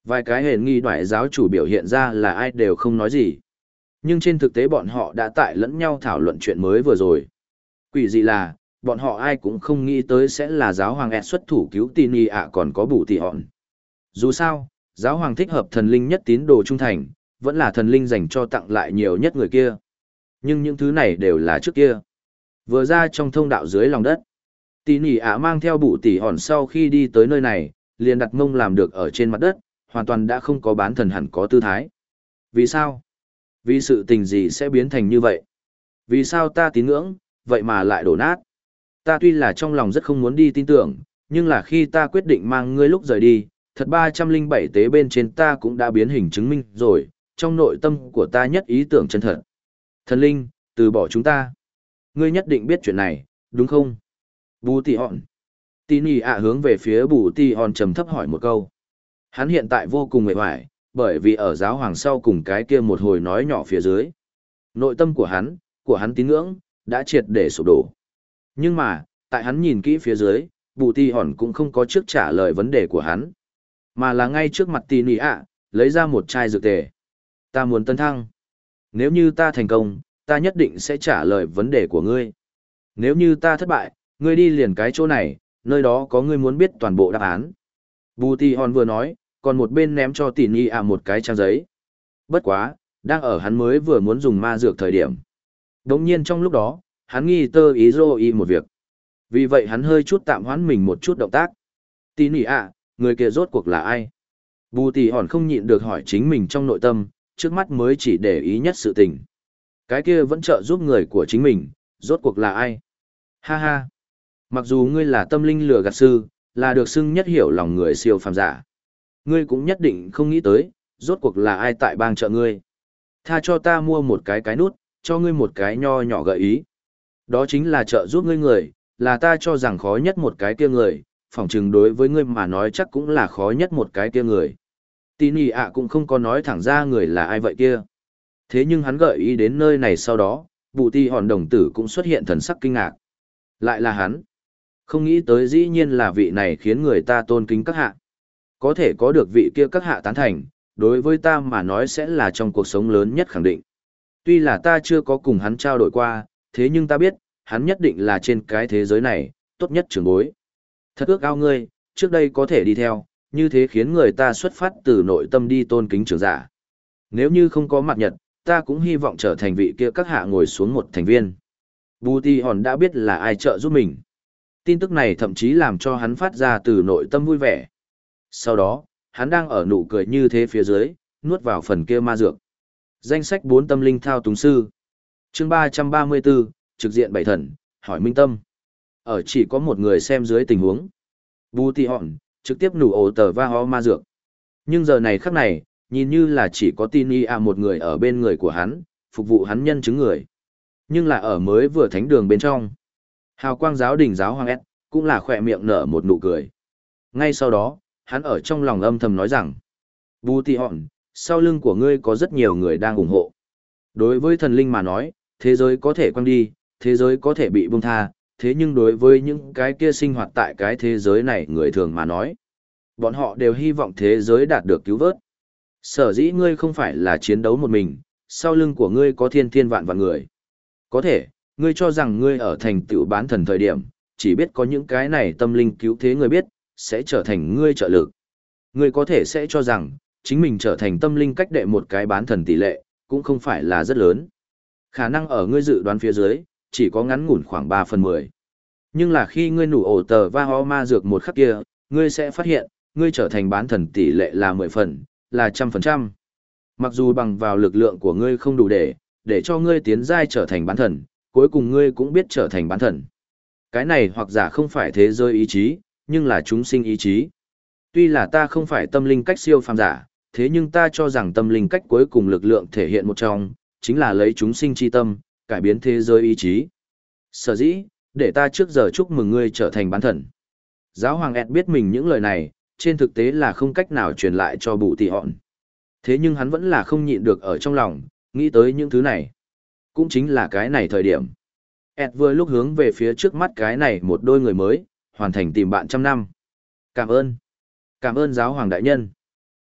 Vài cái hển nghi đoại giáo chủ biểu hiện ra là ai đều không nói gì. Nhưng trên thực tế bọn họ đã tại lẫn nhau thảo luận chuyện mới vừa rồi. Quỷ dị là, bọn họ ai cũng không nghĩ tới sẽ là giáo hoàng Ed xuất thủ cứu tin y ạ còn có bù tỉ hòn. Dù sao, giáo hoàng thích hợp thần linh nhất tín đồ trung thành, vẫn là thần linh dành cho tặng lại nhiều nhất người kia. Nhưng những thứ này đều là trước kia. Vừa ra trong thông đạo dưới lòng đất, tin y ạ mang theo bù tỉ hòn sau khi đi tới nơi này, liền đặt mông làm được ở trên mặt đất, hoàn toàn đã không có bán thần hẳn có tư thái. Vì sao? Vì sự tình gì sẽ biến thành như vậy? Vì sao ta tín ngưỡng, vậy mà lại đổ nát? Ta tuy là trong lòng rất không muốn đi tin tưởng, nhưng là khi ta quyết định mang ngươi lúc rời đi, thật ba trăm linh bảy tế bên trên ta cũng đã biến hình chứng minh rồi, trong nội tâm của ta nhất ý tưởng chân thật. Thần linh, từ bỏ chúng ta. Ngươi nhất định biết chuyện này, đúng không? Bù tỉ hòn. Tỉ nỉ ạ hướng về phía bù tỉ hòn trầm thấp hỏi một câu. Hắn hiện tại vô cùng mệt mỏi, bởi vì ở giáo hoàng sau cùng cái kia một hồi nói nhỏ phía dưới. Nội tâm của hắn, của hắn tín ngưỡng, đã triệt để sụp đổ. Nhưng mà, tại hắn nhìn kỹ phía dưới, bù tỉ hòn cũng không có trước trả lời vấn đề của hắn. Mà là ngay trước mặt tỉ nỉ ạ, lấy ra một chai dược tề. Ta muốn tấn thăng. Nếu như ta thành công, ta nhất định sẽ trả lời vấn đề của ngươi. Nếu như ta thất bại, ngươi đi liền cái chỗ này, nơi đó có ngươi muốn biết toàn bộ đáp án. Bù tỉ hòn vừa nói, còn một bên ném cho tỉ nỉ ạ một cái trang giấy. Bất quá, đang ở hắn mới vừa muốn dùng ma dược thời điểm. Đống nhiên trong lúc đó, hắn nghi tơ ý dô y một việc. Vì vậy hắn hơi chút tạm hoãn mình một chút động tác. Tỉ nỉ ạ, người kia rốt cuộc là ai? Bù tỉ hòn không nhịn được hỏi chính mình trong nội tâm, trước mắt mới chỉ để ý nhất sự tình. Cái kia vẫn trợ giúp người của chính mình, rốt cuộc là ai? Ha ha! Mặc dù ngươi là tâm linh lừa gạt sư, là được xưng nhất hiểu lòng người siêu phàm giả. Ngươi cũng nhất định không nghĩ tới, rốt cuộc là ai tại bang trợ ngươi. Tha cho ta mua một cái cái nút, cho ngươi một cái nho nhỏ gợi ý. Đó chính là trợ giúp ngươi người, là ta cho rằng khó nhất một cái kia người, phỏng chừng đối với ngươi mà nói chắc cũng là khó nhất một cái kia người. Tỉ nỉ ạ cũng không có nói thẳng ra người là ai vậy kia. Thế nhưng hắn gợi ý đến nơi này sau đó, bù tỉ hòn đồng tử cũng xuất hiện thần sắc kinh ngạc. Lại là hắn. Không nghĩ tới dĩ nhiên là vị này khiến người ta tôn kính các hạ. Có thể có được vị kia các hạ tán thành, đối với ta mà nói sẽ là trong cuộc sống lớn nhất khẳng định. Tuy là ta chưa có cùng hắn trao đổi qua, thế nhưng ta biết, hắn nhất định là trên cái thế giới này, tốt nhất trưởng bối. Thật ước ao ngươi, trước đây có thể đi theo, như thế khiến người ta xuất phát từ nội tâm đi tôn kính trưởng giả. Nếu như không có mặt nhật, ta cũng hy vọng trở thành vị kia các hạ ngồi xuống một thành viên. Bù tỉ hòn đã biết là ai trợ giúp mình. Tin tức này thậm chí làm cho hắn phát ra từ nội tâm vui vẻ. Sau đó, hắn đang ở nụ cười như thế phía dưới, nuốt vào phần kia ma dược. Danh sách bốn tâm linh thao túng sư. Chương ba trăm ba mươi bốn, trực diện bảy thần, hỏi minh tâm. Ở chỉ có một người xem dưới tình huống. Bù tỉ hòn, trực tiếp nụ ổ tờ va ho ma dược. Nhưng giờ này khắc này, nhìn như là chỉ có tin y à một người ở bên người của hắn, phục vụ hắn nhân chứng người. Nhưng là ở mới vừa thánh đường bên trong. Hào quang giáo đình giáo hoàng S, cũng là khỏe miệng nở một nụ cười. Ngay sau đó, hắn ở trong lòng âm thầm nói rằng, Bù tỉ hòn, sau lưng của ngươi có rất nhiều người đang ủng hộ. Đối với thần linh mà nói, thế giới có thể quăng đi, thế giới có thể bị buông tha, thế nhưng đối với những cái kia sinh hoạt tại cái thế giới này người thường mà nói, bọn họ đều hy vọng thế giới đạt được cứu vớt. Sở dĩ ngươi không phải là chiến đấu một mình, sau lưng của ngươi có thiên thiên vạn vạn người. Có thể, ngươi cho rằng ngươi ở thành tựu bán thần thời điểm, chỉ biết có những cái này tâm linh cứu thế người biết, sẽ trở thành ngươi trợ lực. Ngươi có thể sẽ cho rằng, chính mình trở thành tâm linh cách đệ một cái bán thần tỷ lệ, cũng không phải là rất lớn. Khả năng ở ngươi dự đoán phía dưới, chỉ có ngắn ngủn khoảng ba phần mười. Nhưng là khi ngươi nủ ổ tờ va ho ma dược một khắc kia, ngươi sẽ phát hiện, ngươi trở thành bán thần tỷ lệ là mười phần, là trăm phần trăm. Mặc dù bằng vào lực lượng của ngươi không đủ để, để cho ngươi tiến giai trở thành bán thần, cuối cùng ngươi cũng biết trở thành bán thần. Cái này hoặc giả không phải thế giới ý chí, nhưng là chúng sinh ý chí. Tuy là ta không phải tâm linh cách siêu phàm giả, thế nhưng ta cho rằng tâm linh cách cuối cùng lực lượng thể hiện một trong, chính là lấy chúng sinh chi tâm, cải biến thế giới ý chí. Sở dĩ, để ta trước giờ chúc mừng ngươi trở thành bán thần. Giáo hoàng Ed biết mình những lời này, trên thực tế là không cách nào truyền lại cho bù tỉ hòn. Thế nhưng hắn vẫn là không nhịn được ở trong lòng, nghĩ tới những thứ này. Cũng chính là cái này thời điểm. Ed vừa lúc hướng về phía trước mắt cái này một đôi người mới, hoàn thành tìm bạn trăm năm. Cảm ơn. Cảm ơn giáo hoàng đại nhân.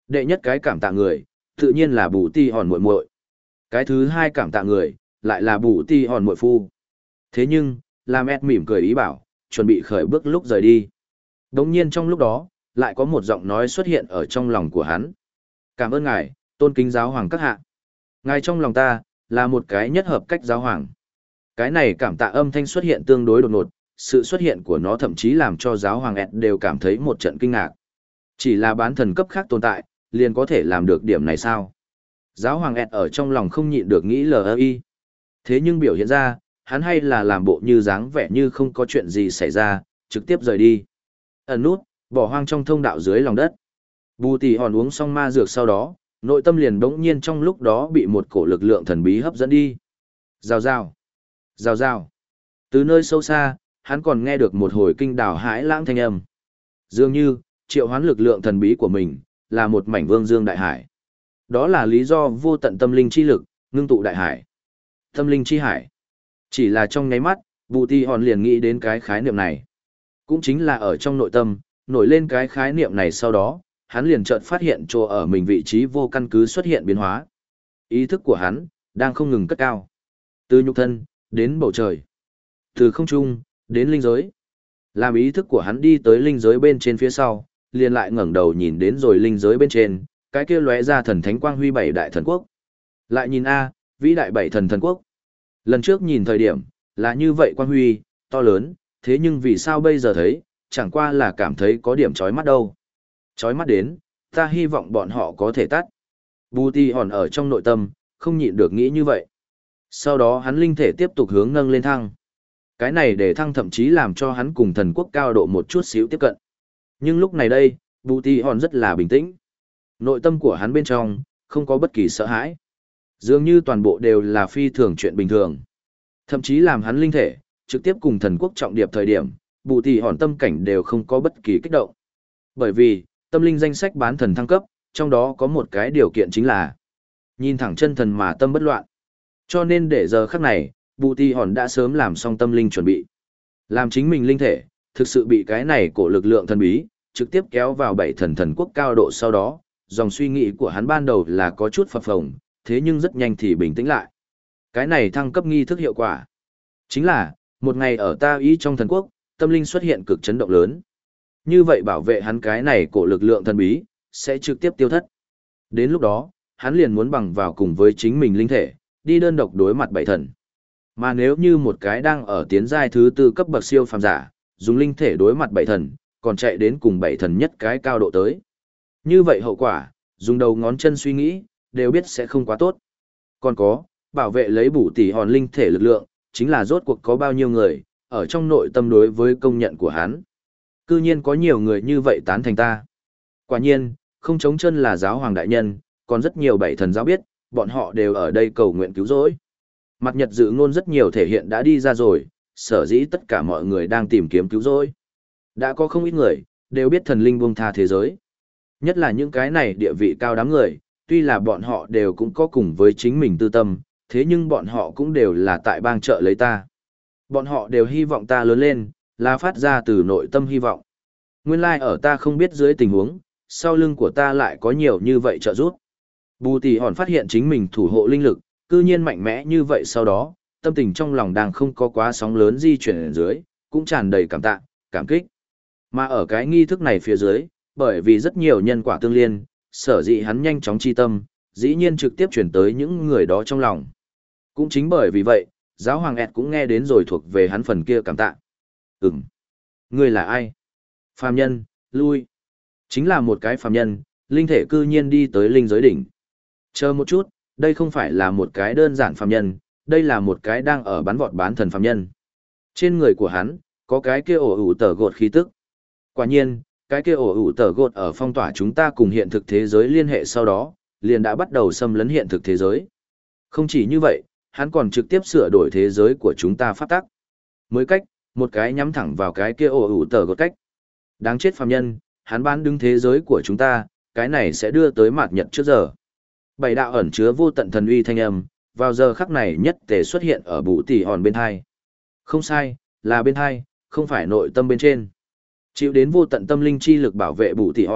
Đệ nhất cái cảm tạ người, tự nhiên là Bù Ti Hòn muội muội. Cái thứ hai cảm tạ người, lại là Bù Ti Hòn muội phu. Thế nhưng, Lam Ed mỉm cười ý bảo, chuẩn bị khởi bước lúc rời đi. Đồng nhiên trong lúc đó, lại có một giọng nói xuất hiện ở trong lòng của hắn. Cảm ơn ngài, tôn kính giáo hoàng các hạ. Ngài trong lòng ta, là một cái nhất hợp cách giáo hoàng. Cái này cảm tạ âm thanh xuất hiện tương đối đột ngột, sự xuất hiện của nó thậm chí làm cho giáo hoàng Ed đều cảm thấy một trận kinh ngạc. Chỉ là bán thần cấp khác tồn tại, liền có thể làm được điểm này sao? Giáo hoàng Ed ở trong lòng không nhịn được nghĩ lờ y. Thế nhưng biểu hiện ra, hắn hay là làm bộ như dáng vẻ như không có chuyện gì xảy ra, trực tiếp rời đi. Ẩn nút, bỏ hoang trong thông đạo dưới lòng đất. Bù Tỷ Hòn uống xong ma dược sau đó, nội tâm liền bỗng nhiên trong lúc đó bị một cổ lực lượng thần bí hấp dẫn đi. Rào rào, rào rào. Từ nơi sâu xa, hắn còn nghe được một hồi kinh đảo hãi lãng thanh âm. Dường như, triệu hoán lực lượng thần bí của mình, là một mảnh vương dương đại hải. Đó là lý do vô tận tâm linh chi lực, ngưng tụ đại hải. Tâm linh chi hải. Chỉ là trong nháy mắt, Bù Tỷ Hòn liền nghĩ đến cái khái niệm này. Cũng chính là ở trong nội tâm, nổi lên cái khái niệm này sau đó, hắn liền chợt phát hiện chỗ ở mình vị trí vô căn cứ xuất hiện biến hóa. Ý thức của hắn, đang không ngừng cất cao. Từ nhục thân, đến bầu trời. Từ không trung, đến linh giới. Làm ý thức của hắn đi tới linh giới bên trên phía sau, liền lại ngẩng đầu nhìn đến rồi linh giới bên trên, cái kia lóe ra thần thánh quang huy bảy đại thần quốc. Lại nhìn A, vĩ đại bảy thần thần quốc. Lần trước nhìn thời điểm, là như vậy quang huy, to lớn, thế nhưng vì sao bây giờ thấy, chẳng qua là cảm thấy có điểm chói mắt đâu. Chói mắt đến, ta hy vọng bọn họ có thể tắt. Bù Tỷ Hòn ở trong nội tâm, không nhịn được nghĩ như vậy. Sau đó hắn linh thể tiếp tục hướng nâng lên thăng. Cái này để thăng thậm chí làm cho hắn cùng thần quốc cao độ một chút xíu tiếp cận. Nhưng lúc này đây, Bù Tỷ Hòn rất là bình tĩnh. Nội tâm của hắn bên trong, không có bất kỳ sợ hãi. Dường như toàn bộ đều là phi thường chuyện bình thường. Thậm chí làm hắn linh thể, trực tiếp cùng thần quốc trọng điệp thời điểm, Bù Tỷ Hòn tâm cảnh đều không có bất kỳ kích động. Bởi vì, tâm linh danh sách bán thần thăng cấp, trong đó có một cái điều kiện chính là nhìn thẳng chân thần mà tâm bất loạn. Cho nên để giờ khắc này, Bù Tỷ Hòn đã sớm làm xong tâm linh chuẩn bị. Làm chính mình linh thể, thực sự bị cái này cổ lực lượng thần bí, trực tiếp kéo vào bảy thần thần quốc cao độ sau đó, dòng suy nghĩ của hắn ban đầu là có chút phập phồng, thế nhưng rất nhanh thì bình tĩnh lại. Cái này thăng cấp nghi thức hiệu quả. Chính là, một ngày ở ta ý trong thần quốc, tâm linh xuất hiện cực chấn động lớn. Như vậy bảo vệ hắn cái này cổ lực lượng thần bí, sẽ trực tiếp tiêu thất. Đến lúc đó, hắn liền muốn bằng vào cùng với chính mình linh thể, đi đơn độc đối mặt bảy thần. Mà nếu như một cái đang ở tiến giai thứ tư cấp bậc siêu phàm giả, dùng linh thể đối mặt bảy thần, còn chạy đến cùng bảy thần nhất cái cao độ tới. Như vậy hậu quả, dùng đầu ngón chân suy nghĩ, đều biết sẽ không quá tốt. Còn có, bảo vệ lấy Bù Tỷ Hòn linh thể lực lượng, chính là rốt cuộc có bao nhiêu người, ở trong nội tâm đối với công nhận của hắn. Cư nhiên có nhiều người như vậy tán thành ta. Quả nhiên, không chống chân là giáo hoàng đại nhân, còn rất nhiều bảy thần giáo biết, bọn họ đều ở đây cầu nguyện cứu rỗi. Mặt nhật dự ngôn rất nhiều thể hiện đã đi ra rồi, sở dĩ tất cả mọi người đang tìm kiếm cứu rỗi. Đã có không ít người, đều biết thần linh buông tha thế giới. Nhất là những cái này địa vị cao đám người, tuy là bọn họ đều cũng có cùng với chính mình tư tâm, thế nhưng bọn họ cũng đều là tại bang trợ lấy ta. Bọn họ đều hy vọng ta lớn lên, là phát ra từ nội tâm hy vọng. Nguyên lai like ở ta không biết dưới tình huống, sau lưng của ta lại có nhiều như vậy trợ giúp. Bù Tỷ Hòn phát hiện chính mình thủ hộ linh lực, cư nhiên mạnh mẽ như vậy sau đó, tâm tình trong lòng đang không có quá sóng lớn di chuyển ở dưới, cũng tràn đầy cảm tạ, cảm kích. Mà ở cái nghi thức này phía dưới, bởi vì rất nhiều nhân quả tương liên, sở dĩ hắn nhanh chóng chi tâm, dĩ nhiên trực tiếp chuyển tới những người đó trong lòng. Cũng chính bởi vì vậy, giáo hoàng Ed cũng nghe đến rồi thuộc về hắn phần kia cảm tạ. Ừm. Ngươi là ai? Phàm nhân, lui. Chính là một cái phàm nhân, linh thể cư nhiên đi tới linh giới đỉnh. Chờ một chút, đây không phải là một cái đơn giản phàm nhân, đây là một cái đang ở bắn vọt bán thần phàm nhân. Trên người của hắn, có cái kia ổ ủ tờ gột khí tức. Quả nhiên, cái kia ổ ủ tờ gột ở phong tỏa chúng ta cùng hiện thực thế giới liên hệ sau đó, liền đã bắt đầu xâm lấn hiện thực thế giới. Không chỉ như vậy, hắn còn trực tiếp sửa đổi thế giới của chúng ta pháp tắc. Mới cách, một cái nhắm thẳng vào cái kia ổ ủ tờ gột cách. Đáng chết phàm nhân, hắn bán đứng thế giới của chúng ta, cái này sẽ đưa tới mạt nhật trước giờ. Bảy đạo ẩn chứa vô tận thần uy thanh âm, vào giờ khắc này nhất tề xuất hiện ở Bù Tỷ Hòn bên hai. Không sai, là bên hai, không phải nội tâm bên trên. Chịu đến vô tận tâm linh chi lực bảo vệ Bù Tỷ Hòn,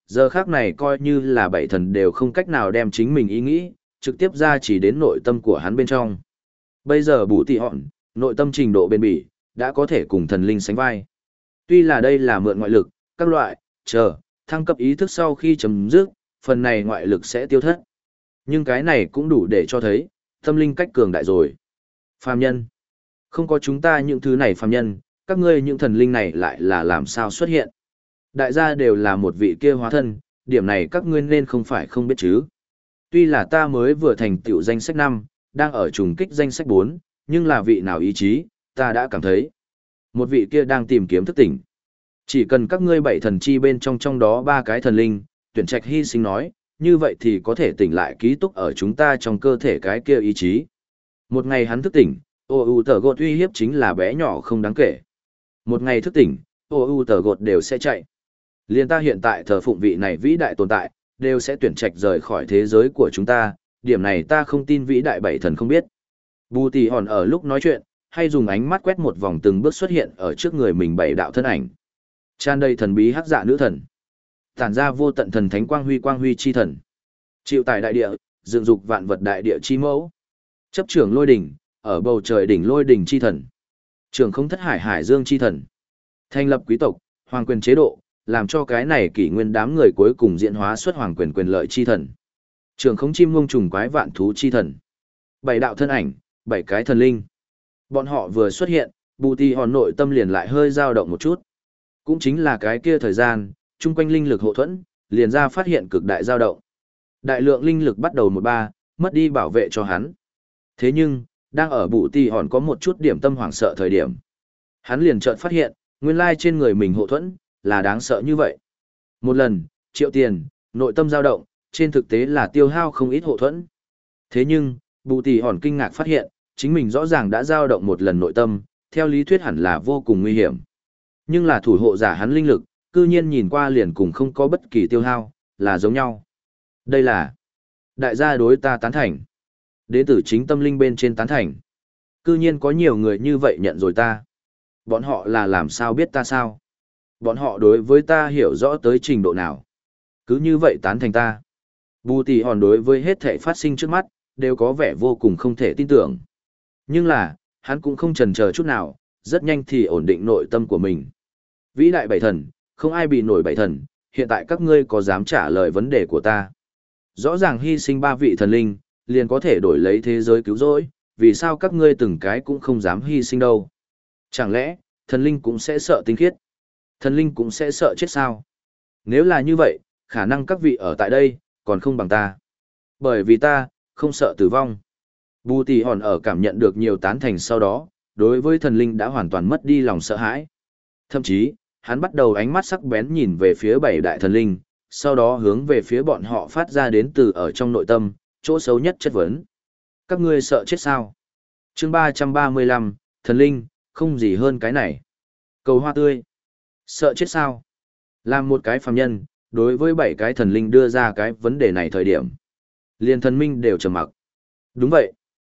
giờ khác này coi như là bảy thần đều không cách nào đem chính mình ý nghĩ, trực tiếp ra chỉ đến nội tâm của hắn bên trong. Bây giờ bù tì hòn, nội tâm trình độ bền bỉ, đã có thể cùng thần linh sánh vai. Tuy là đây là mượn ngoại lực, các loại, chờ, thăng cấp ý thức sau khi chấm dứt, phần này ngoại lực sẽ tiêu thất. Nhưng cái này cũng đủ để cho thấy, tâm linh cách cường đại rồi. Phàm nhân. Không có chúng ta những thứ này phàm nhân, các ngươi những thần linh này lại là làm sao xuất hiện. Đại gia đều là một vị kia hóa thân, điểm này các ngươi nên không phải không biết chứ. Tuy là ta mới vừa thành tựu danh sách năm, đang ở trùng kích danh sách bốn, nhưng là vị nào ý chí, ta đã cảm thấy. Một vị kia đang tìm kiếm thức tỉnh. Chỉ cần các ngươi bảy thần chi bên trong trong đó ba cái thần linh, tuyển trạch hy sinh nói, như vậy thì có thể tỉnh lại ký túc ở chúng ta trong cơ thể cái kia ý chí. Một ngày hắn thức tỉnh, ô u tờ gột uy hiếp chính là bé nhỏ không đáng kể. Một ngày thức tỉnh, ô u tờ gột đều sẽ chạy. Liên ta hiện tại thờ phụng vị này vĩ đại tồn tại, đều sẽ tuyển trạch rời khỏi thế giới của chúng ta, điểm này ta không tin vĩ đại bảy thần không biết. Bù tì hòn ở lúc nói chuyện, hay dùng ánh mắt quét một vòng từng bước xuất hiện ở trước người mình bảy đạo thân ảnh. Tràn đầy thần bí hắc dạ nữ thần. Tản ra vô tận thần thánh quang huy quang huy chi thần. Chịu tại đại địa, dựng dục vạn vật đại địa chi mẫu. Chấp trưởng lôi đỉnh, ở bầu trời đỉnh lôi đỉnh chi thần. Trưởng không thất hải hải dương chi thần. Thành lập quý tộc, hoàng quyền chế độ, làm cho cái này kỷ nguyên đám người cuối cùng diễn hóa xuất hoàng quyền quyền lợi chi thần. Trưởng không chim ngông trùng quái vạn thú chi thần. Bảy đạo thân ảnh, bảy cái thần linh. Bọn họ vừa xuất hiện, Bù Tì Hòn nội tâm liền lại hơi dao động một chút. Cũng chính là cái kia thời gian, chung quanh linh lực hộ thuẫn, liền ra phát hiện cực đại dao động. Đại lượng linh lực bắt đầu một ba, mất đi bảo vệ cho hắn. Thế nhưng, đang ở Bù Tì Hòn có một chút điểm tâm hoảng sợ thời điểm. Hắn liền chợt phát hiện, nguyên lai trên người mình hộ thuẫn, là đáng sợ như vậy. Một lần, triệu tiền, nội tâm dao động, trên thực tế là tiêu hao không ít hộ thuẫn. Thế nhưng, Bù Tì Hòn kinh ngạc phát hiện, chính mình rõ ràng đã dao động một lần nội tâm, theo lý thuyết hẳn là vô cùng nguy hiểm. Nhưng là thủ hộ giả hắn linh lực, cư nhiên nhìn qua liền cùng không có bất kỳ tiêu hao, là giống nhau. Đây là đại gia đối ta tán thành. Đến từ chính tâm linh bên trên tán thành. Cư nhiên có nhiều người như vậy nhận rồi ta. Bọn họ là làm sao biết ta sao? Bọn họ đối với ta hiểu rõ tới trình độ nào? Cứ như vậy tán thành ta. Bù Tì Hòn đối với hết thể phát sinh trước mắt, đều có vẻ vô cùng không thể tin tưởng. Nhưng là, hắn cũng không chần chờ chút nào, rất nhanh thì ổn định nội tâm của mình. Vĩ đại bảy thần, không ai bị nổi bảy thần, hiện tại các ngươi có dám trả lời vấn đề của ta? Rõ ràng hy sinh ba vị thần linh, liền có thể đổi lấy thế giới cứu rỗi, vì sao các ngươi từng cái cũng không dám hy sinh đâu? Chẳng lẽ, thần linh cũng sẽ sợ tinh khiết? Thần linh cũng sẽ sợ chết sao? Nếu là như vậy, khả năng các vị ở tại đây, còn không bằng ta. Bởi vì ta, không sợ tử vong. Bù Tì Hòn ở cảm nhận được nhiều tán thành sau đó, đối với thần linh đã hoàn toàn mất đi lòng sợ hãi. Thậm chí, hắn bắt đầu ánh mắt sắc bén nhìn về phía bảy đại thần linh, sau đó hướng về phía bọn họ phát ra đến từ ở trong nội tâm, chỗ xấu nhất chất vấn. Các ngươi sợ chết sao? Chương ba trăm ba mươi lăm, thần linh, không gì hơn cái này. Cầu hoa tươi. Sợ chết sao? Làm một cái phàm nhân, đối với bảy cái thần linh đưa ra cái vấn đề này thời điểm. Liền thần minh đều trầm mặc. Đúng vậy.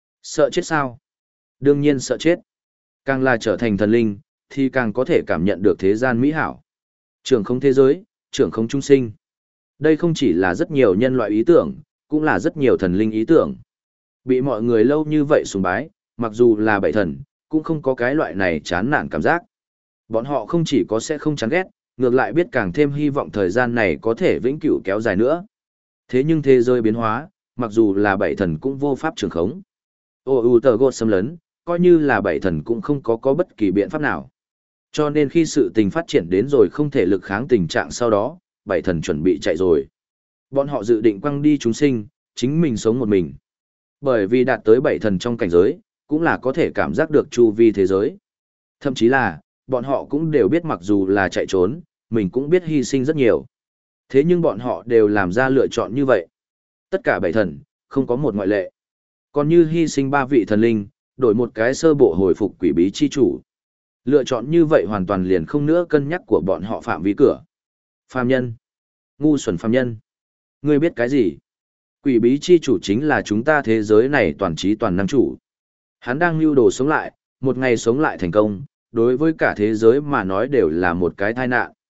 Sợ chết sao? Đương nhiên sợ chết. Càng là trở thành thần linh, thì càng có thể cảm nhận được thế gian mỹ hảo. Trưởng không thế giới, trưởng không chúng sinh. Đây không chỉ là rất nhiều nhân loại ý tưởng, cũng là rất nhiều thần linh ý tưởng. Bị mọi người lâu như vậy sùng bái, mặc dù là bảy thần, cũng không có cái loại này chán nản cảm giác. Bọn họ không chỉ có sẽ không chán ghét, ngược lại biết càng thêm hy vọng thời gian này có thể vĩnh cửu kéo dài nữa. Thế nhưng thế giới biến hóa, mặc dù là bảy thần cũng vô pháp trường khống. Ô u tờ gột xâm lấn, coi như là bảy thần cũng không có có bất kỳ biện pháp nào. Cho nên khi sự tình phát triển đến rồi không thể lực kháng tình trạng sau đó, bảy thần chuẩn bị chạy rồi. Bọn họ dự định quăng đi chúng sinh, chính mình sống một mình. Bởi vì đạt tới bảy thần trong cảnh giới, cũng là có thể cảm giác được chu vi thế giới. Thậm chí là, bọn họ cũng đều biết mặc dù là chạy trốn, mình cũng biết hy sinh rất nhiều. Thế nhưng bọn họ đều làm ra lựa chọn như vậy. Tất cả bảy thần, không có một ngoại lệ. Còn như hy sinh ba vị thần linh, đổi một cái sơ bộ hồi phục quỷ bí chi chủ. Lựa chọn như vậy hoàn toàn liền không nữa cân nhắc của bọn họ phạm vi cửa. Phàm nhân. Ngu xuẩn phàm nhân. Ngươi biết cái gì? Quỷ bí chi chủ chính là chúng ta thế giới này toàn trí toàn năng chủ. Hắn đang lưu đồ sống lại, một ngày sống lại thành công, đối với cả thế giới mà nói đều là một cái tai nạn.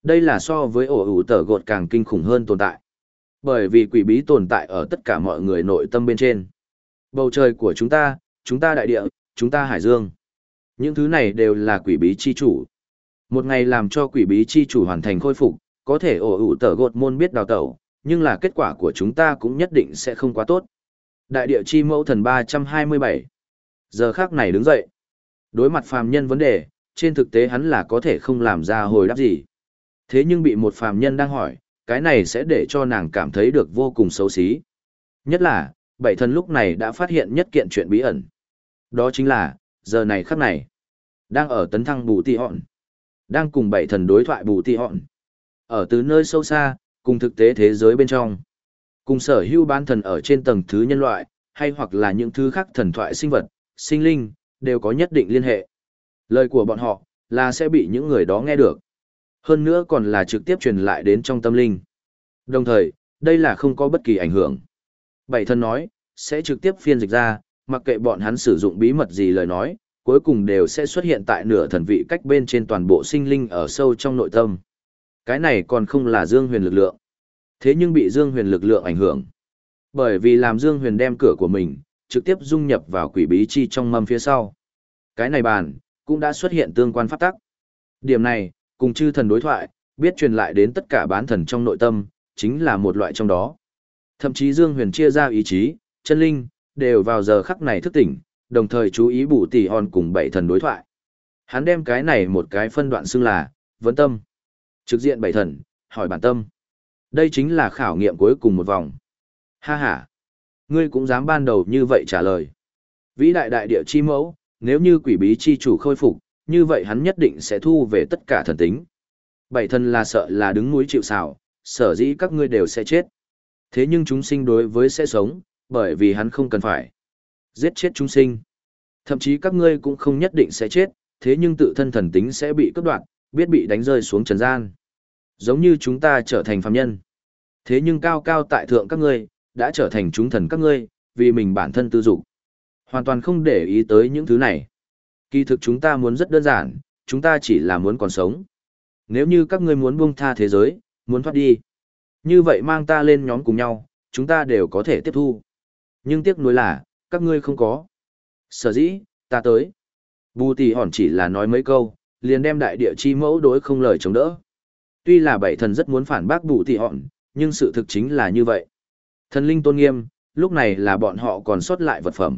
Đây là so với ổ ủ tở gột càng kinh khủng hơn tồn tại. Bởi vì quỷ bí tồn tại ở tất cả mọi người nội tâm bên trên. Bầu trời của chúng ta, chúng ta đại địa, chúng ta hải dương. Những thứ này đều là quỷ bí chi chủ. Một ngày làm cho quỷ bí chi chủ hoàn thành khôi phục, có thể ổ ủ tở gột môn biết đào tẩu, nhưng là kết quả của chúng ta cũng nhất định sẽ không quá tốt. Đại địa chi mẫu thần ba trăm hai mươi bảy. Giờ khác này đứng dậy. Đối mặt phàm nhân vấn đề, trên thực tế hắn là có thể không làm ra hồi đáp gì. Thế nhưng bị một phàm nhân đang hỏi, cái này sẽ để cho nàng cảm thấy được vô cùng xấu xí. Nhất là, bảy thần lúc này đã phát hiện nhất kiện chuyện bí ẩn. Đó chính là, giờ này khắc này, đang ở tấn thăng bù tì họn. Đang cùng bảy thần đối thoại bù tì họn. Ở từ nơi sâu xa, cùng thực tế thế giới bên trong. Cùng sở hữu bán thần ở trên tầng thứ nhân loại, hay hoặc là những thứ khác thần thoại sinh vật, sinh linh, đều có nhất định liên hệ. Lời của bọn họ, là sẽ bị những người đó nghe được. Hơn nữa còn là trực tiếp truyền lại đến trong tâm linh. Đồng thời, đây là không có bất kỳ ảnh hưởng. Bảy thần nói, sẽ trực tiếp phiên dịch ra, mặc kệ bọn hắn sử dụng bí mật gì lời nói, cuối cùng đều sẽ xuất hiện tại nửa thần vị cách bên trên toàn bộ sinh linh ở sâu trong nội tâm. Cái này còn không là Dương Huyền lực lượng. Thế nhưng bị Dương Huyền lực lượng ảnh hưởng. Bởi vì làm Dương Huyền đem cửa của mình, trực tiếp dung nhập vào quỷ bí chi trong mâm phía sau. Cái này bàn, cũng đã xuất hiện tương quan pháp tắc. Điểm này, cùng chư thần đối thoại, biết truyền lại đến tất cả bán thần trong nội tâm, chính là một loại trong đó. Thậm chí Dương Huyền chia ra ý chí, chân linh, đều vào giờ khắc này thức tỉnh, đồng thời chú ý bù tỉ hòn cùng bảy thần đối thoại. Hắn đem cái này một cái phân đoạn xưng là, vấn tâm. Trực diện bảy thần, hỏi bản tâm. Đây chính là khảo nghiệm cuối cùng một vòng. Ha ha, ngươi cũng dám ban đầu như vậy trả lời. Vĩ đại đại địa chi mẫu, nếu như quỷ bí chi chủ khôi phục, như vậy hắn nhất định sẽ thu về tất cả thần tính. Bảy thần là sợ là đứng núi chịu sào, sở dĩ các ngươi đều sẽ chết. Thế nhưng chúng sinh đối với sẽ sống, bởi vì hắn không cần phải giết chết chúng sinh. Thậm chí các ngươi cũng không nhất định sẽ chết, thế nhưng tự thân thần tính sẽ bị cướp đoạt, biết bị đánh rơi xuống trần gian. Giống như chúng ta trở thành phàm nhân. Thế nhưng cao cao tại thượng các ngươi, đã trở thành chúng thần các ngươi, vì mình bản thân tư dục. Hoàn toàn không để ý tới những thứ này. Kỳ thực chúng ta muốn rất đơn giản, chúng ta chỉ là muốn còn sống. Nếu như các ngươi muốn buông tha thế giới, muốn thoát đi. Như vậy mang ta lên nhóm cùng nhau, chúng ta đều có thể tiếp thu. Nhưng tiếc nuối là, các ngươi không có. Sở dĩ, ta tới. Bù tỉ hòn chỉ là nói mấy câu, liền đem đại địa chi mẫu đối không lời chống đỡ. Tuy là bảy thần rất muốn phản bác bù tỉ hòn, nhưng sự thực chính là như vậy. Thần linh tôn nghiêm, lúc này là bọn họ còn sót lại vật phẩm.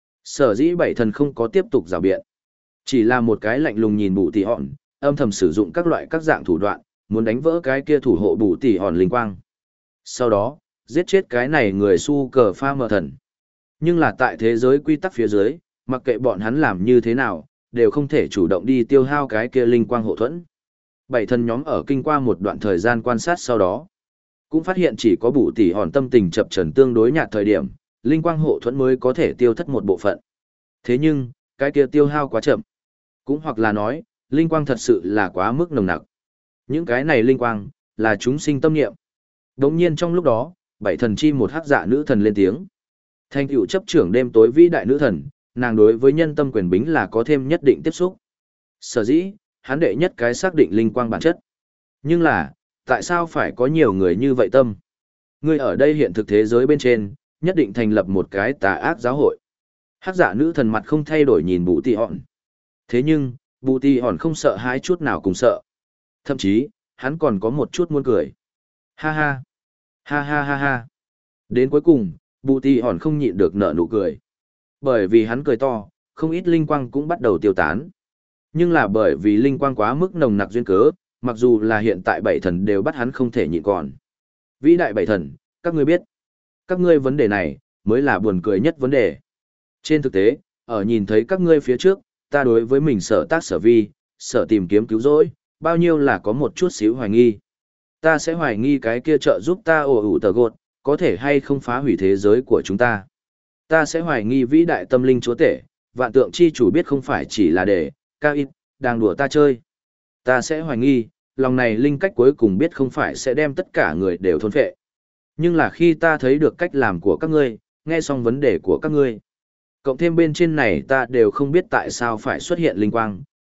Sở dĩ bảy thần không có tiếp tục rào biện. Chỉ là một cái lạnh lùng nhìn bù tỉ hòn, âm thầm sử dụng các loại các dạng thủ đoạn, muốn đánh vỡ cái kia thủ hộ bù tỉ hòn linh quang. Sau đó, giết chết cái này người su cờ pha mờ thần. Nhưng là tại thế giới quy tắc phía dưới, mặc kệ bọn hắn làm như thế nào, đều không thể chủ động đi tiêu hao cái kia linh quang hộ thuẫn. Bảy thần nhóm ở kinh qua một đoạn thời gian quan sát sau đó, cũng phát hiện chỉ có bù tỉ hòn tâm tình chập chờn tương đối nhạt thời điểm, linh quang hộ thuẫn mới có thể tiêu thất một bộ phận. Thế nhưng, cái kia tiêu hao quá chậm. Cũng hoặc là nói, linh quang thật sự là quá mức nồng nặc. Những cái này linh quang, là chúng sinh tâm niệm. Đống nhiên trong lúc đó, bảy thần chi một hắc dạ nữ thần lên tiếng. Thành tựu chấp trưởng đêm tối vĩ đại nữ thần, nàng đối với nhân tâm quyền bính là có thêm nhất định tiếp xúc. Sở dĩ, hắn đệ nhất cái xác định linh quang bản chất. Nhưng là, tại sao phải có nhiều người như vậy tâm? Người ở đây hiện thực thế giới bên trên, nhất định thành lập một cái tà ác giáo hội. Hắc dạ nữ thần mặt không thay đổi nhìn bù tì hòn. Thế nhưng, bù tì hòn không sợ hãi chút nào cùng sợ. Thậm chí, hắn còn có một chút muốn cười. Ha ha, ha ha ha ha. Đến cuối cùng, bù tì hòn không nhịn được nở nụ cười. Bởi vì hắn cười to, không ít linh quang cũng bắt đầu tiêu tán. Nhưng là bởi vì linh quang quá mức nồng nặc duyên cớ, mặc dù là hiện tại bảy thần đều bắt hắn không thể nhịn còn. Vĩ đại bảy thần, các ngươi biết, các ngươi vấn đề này, mới là buồn cười nhất vấn đề. Trên thực tế, ở nhìn thấy các ngươi phía trước, ta đối với mình sở tác sở vi, sở tìm kiếm cứu rỗi, bao nhiêu là có một chút xíu hoài nghi. Ta sẽ hoài nghi cái kia trợ giúp ta ổ ủ tờ gột, có thể hay không phá hủy thế giới của chúng ta. Ta sẽ hoài nghi vĩ đại tâm linh chúa tể, vạn tượng chi chủ biết không phải chỉ là để, cao ít, đang đùa ta chơi. Ta sẽ hoài nghi, lòng này linh cách cuối cùng biết không phải sẽ đem tất cả người đều thôn phệ. Nhưng là khi ta thấy được cách làm của các ngươi, nghe xong vấn đề của các ngươi. Cộng thêm bên trên này ta đều không biết tại sao phải xuất hiện linh quang,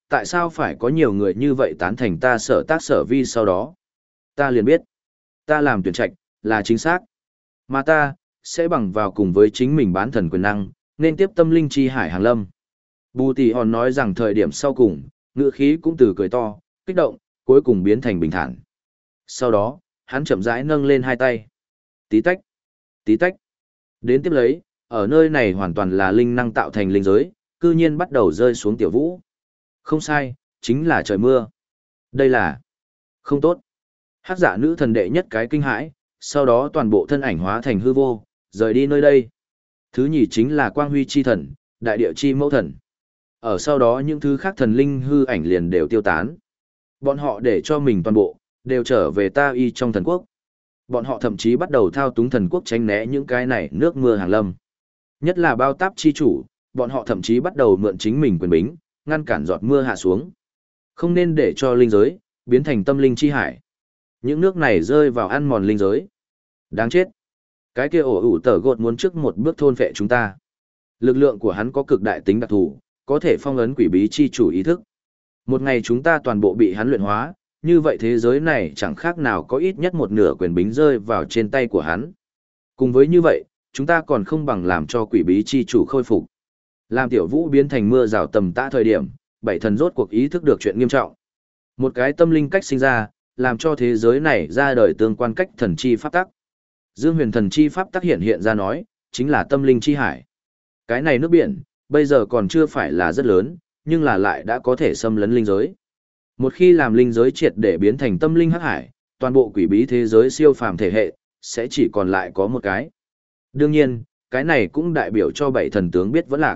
tại sao phải có nhiều người như vậy tán thành ta sở tác sở vi sau đó? Ta liền biết, ta làm tuyển trạch, là chính xác. Mà ta, sẽ bằng vào cùng với chính mình bán thần quyền năng, nên tiếp tâm linh chi hải hàng lâm. Bù Tỷ Hòn nói rằng thời điểm sau cùng, ngữ khí cũng từ cười to, kích động, cuối cùng biến thành bình thản. Sau đó, hắn chậm rãi nâng lên hai tay. Tí tách, tí tách. Đến tiếp lấy, ở nơi này hoàn toàn là linh năng tạo thành linh giới, cư nhiên bắt đầu rơi xuống tiểu vũ. Không sai, chính là trời mưa. Đây là không tốt. Hắc giả nữ thần đệ nhất cái kinh hãi, sau đó toàn bộ thân ảnh hóa thành hư vô, rời đi nơi đây. Thứ nhì chính là quang huy chi thần, đại địa chi mẫu thần. Ở sau đó những thứ khác thần linh hư ảnh liền đều tiêu tán. Bọn họ để cho mình toàn bộ, đều trở về ta y trong thần quốc. Bọn họ thậm chí bắt đầu thao túng thần quốc tránh né những cái này nước mưa hàng lâm. Nhất là bao táp chi chủ, bọn họ thậm chí bắt đầu mượn chính mình quyền bính, ngăn cản giọt mưa hạ xuống. Không nên để cho linh giới, biến thành tâm linh chi hải. Những nước này rơi vào ăn mòn linh giới. Đáng chết. Cái kia ổ ủ tở gột muốn trước một bước thôn phệ chúng ta. Lực lượng của hắn có cực đại tính đặc thù, có thể phong ấn quỷ bí chi chủ ý thức. Một ngày chúng ta toàn bộ bị hắn luyện hóa, như vậy thế giới này chẳng khác nào có ít nhất một nửa quyền bính rơi vào trên tay của hắn. Cùng với như vậy, chúng ta còn không bằng làm cho quỷ bí chi chủ khôi phục. Làm tiểu vũ biến thành mưa rào tầm tã thời điểm, bảy thần rốt cuộc ý thức được chuyện nghiêm trọng. Một cái tâm linh cách sinh ra, làm cho thế giới này ra đời tương quan cách thần chi pháp tắc. Dương huyền thần chi pháp tắc hiện hiện ra nói, chính là tâm linh chi hải. Cái này nước biển, bây giờ còn chưa phải là rất lớn, nhưng là lại đã có thể xâm lấn linh giới. Một khi làm linh giới triệt để biến thành tâm linh hắc hải, toàn bộ quỷ bí thế giới siêu phàm thể hệ, sẽ chỉ còn lại có một cái. Đương nhiên, cái này cũng đại biểu cho bảy thần tướng biết vẫn lạc.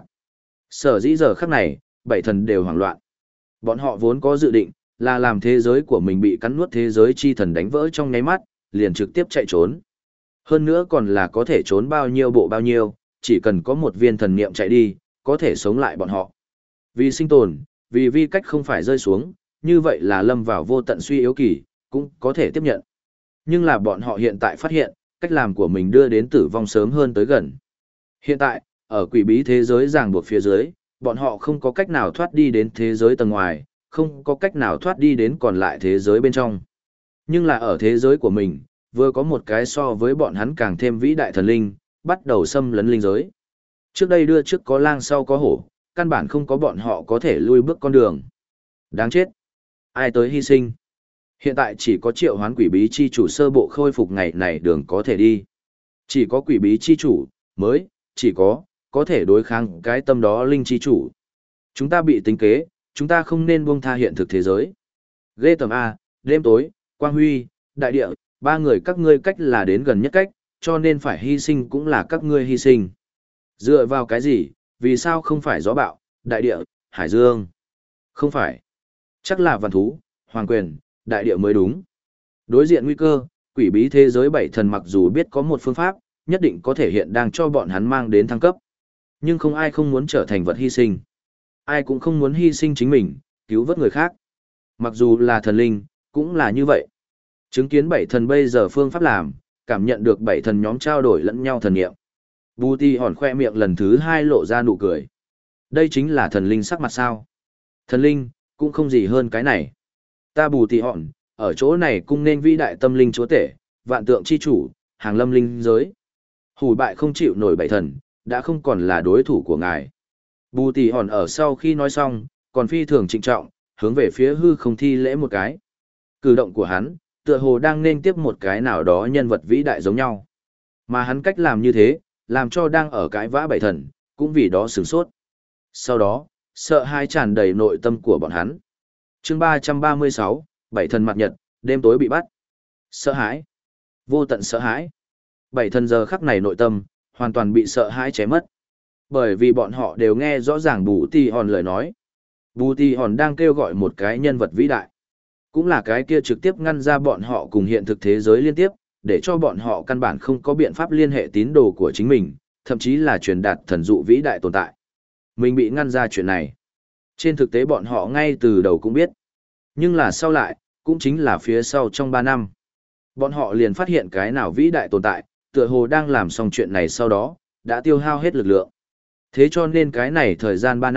Sở dĩ giờ khắc này, bảy thần đều hoảng loạn. Bọn họ vốn có dự định, là làm thế giới của mình bị cắn nuốt thế giới chi thần đánh vỡ trong nháy mắt, liền trực tiếp chạy trốn. Hơn nữa còn là có thể trốn bao nhiêu bộ bao nhiêu, chỉ cần có một viên thần niệm chạy đi, có thể sống lại bọn họ. Vì sinh tồn, vì vi cách không phải rơi xuống, như vậy là lâm vào vô tận suy yếu kỳ, cũng có thể tiếp nhận. Nhưng là bọn họ hiện tại phát hiện, cách làm của mình đưa đến tử vong sớm hơn tới gần. Hiện tại, ở quỷ bí thế giới ràng buộc phía dưới, bọn họ không có cách nào thoát đi đến thế giới tầng ngoài, không có cách nào thoát đi đến còn lại thế giới bên trong. Nhưng là ở thế giới của mình, vừa có một cái so với bọn hắn càng thêm vĩ đại thần linh, bắt đầu xâm lấn linh giới. Trước đây đưa trước có lang sau có hổ, căn bản không có bọn họ có thể lui bước con đường. Đáng chết. Ai tới hy sinh? Hiện tại chỉ có triệu hoán quỷ bí chi chủ sơ bộ khôi phục ngày này đường có thể đi. Chỉ có quỷ bí chi chủ, mới, chỉ có, có thể đối kháng cái tâm đó linh chi chủ. Chúng ta bị tính kế, chúng ta không nên buông tha hiện thực thế giới. Ghê tầm A, đêm tối, quang huy, đại địa, ba người các ngươi cách là đến gần nhất cách, cho nên phải hy sinh cũng là các ngươi hy sinh. Dựa vào cái gì, vì sao không phải gió bạo, đại địa, hải dương? Không phải. Chắc là văn thú, hoàng quyền, đại địa mới đúng. Đối diện nguy cơ, quỷ bí thế giới bảy thần mặc dù biết có một phương pháp, nhất định có thể hiện đang cho bọn hắn mang đến thăng cấp. Nhưng không ai không muốn trở thành vật hy sinh. Ai cũng không muốn hy sinh chính mình, cứu vớt người khác. Mặc dù là thần linh, cũng là như vậy. Chứng kiến bảy thần bây giờ phương pháp làm, cảm nhận được bảy thần nhóm trao đổi lẫn nhau thần nghiệm. Bù Ti hòn khoe miệng lần thứ hai lộ ra nụ cười. Đây chính là thần linh sắc mặt sao. Thần linh, cũng không gì hơn cái này. Ta Bù Ti hòn, ở chỗ này cung nên vĩ đại tâm linh chúa tể, vạn tượng chi chủ, hàng lâm linh giới. Hủ bại không chịu nổi bảy thần, đã không còn là đối thủ của ngài. Bù Ti hòn ở sau khi nói xong, còn phi thường trịnh trọng, hướng về phía hư không thi lễ một cái. Cử động của hắn, tựa hồ đang nên tiếp một cái nào đó nhân vật vĩ đại giống nhau. Mà hắn cách làm như thế, làm cho đang ở cái vã bảy thần, cũng vì đó sửng sốt. Sau đó, sợ hãi tràn đầy nội tâm của bọn hắn. Chương ba trăm ba mươi sáu, bảy thần mặt nhật, đêm tối bị bắt. Sợ hãi. Vô tận sợ hãi. Bảy thần giờ khắc này nội tâm, hoàn toàn bị sợ hãi cháy mất. Bởi vì bọn họ đều nghe rõ ràng Bù Ti hòn lời nói. Bù Ti hòn đang kêu gọi một cái nhân vật vĩ đại. Cũng là cái kia trực tiếp ngăn ra bọn họ cùng hiện thực thế giới liên tiếp, để cho bọn họ căn bản không có biện pháp liên hệ tín đồ của chính mình, thậm chí là truyền đạt thần dụ vĩ đại tồn tại. Mình bị ngăn ra chuyện này. Trên thực tế bọn họ ngay từ đầu cũng biết. Nhưng là sau lại, cũng chính là phía sau trong ba năm. Bọn họ liền phát hiện cái nào vĩ đại tồn tại, tựa hồ đang làm xong chuyện này sau đó, đã tiêu hao hết lực lượng. Thế cho nên cái này thời gian ba năm,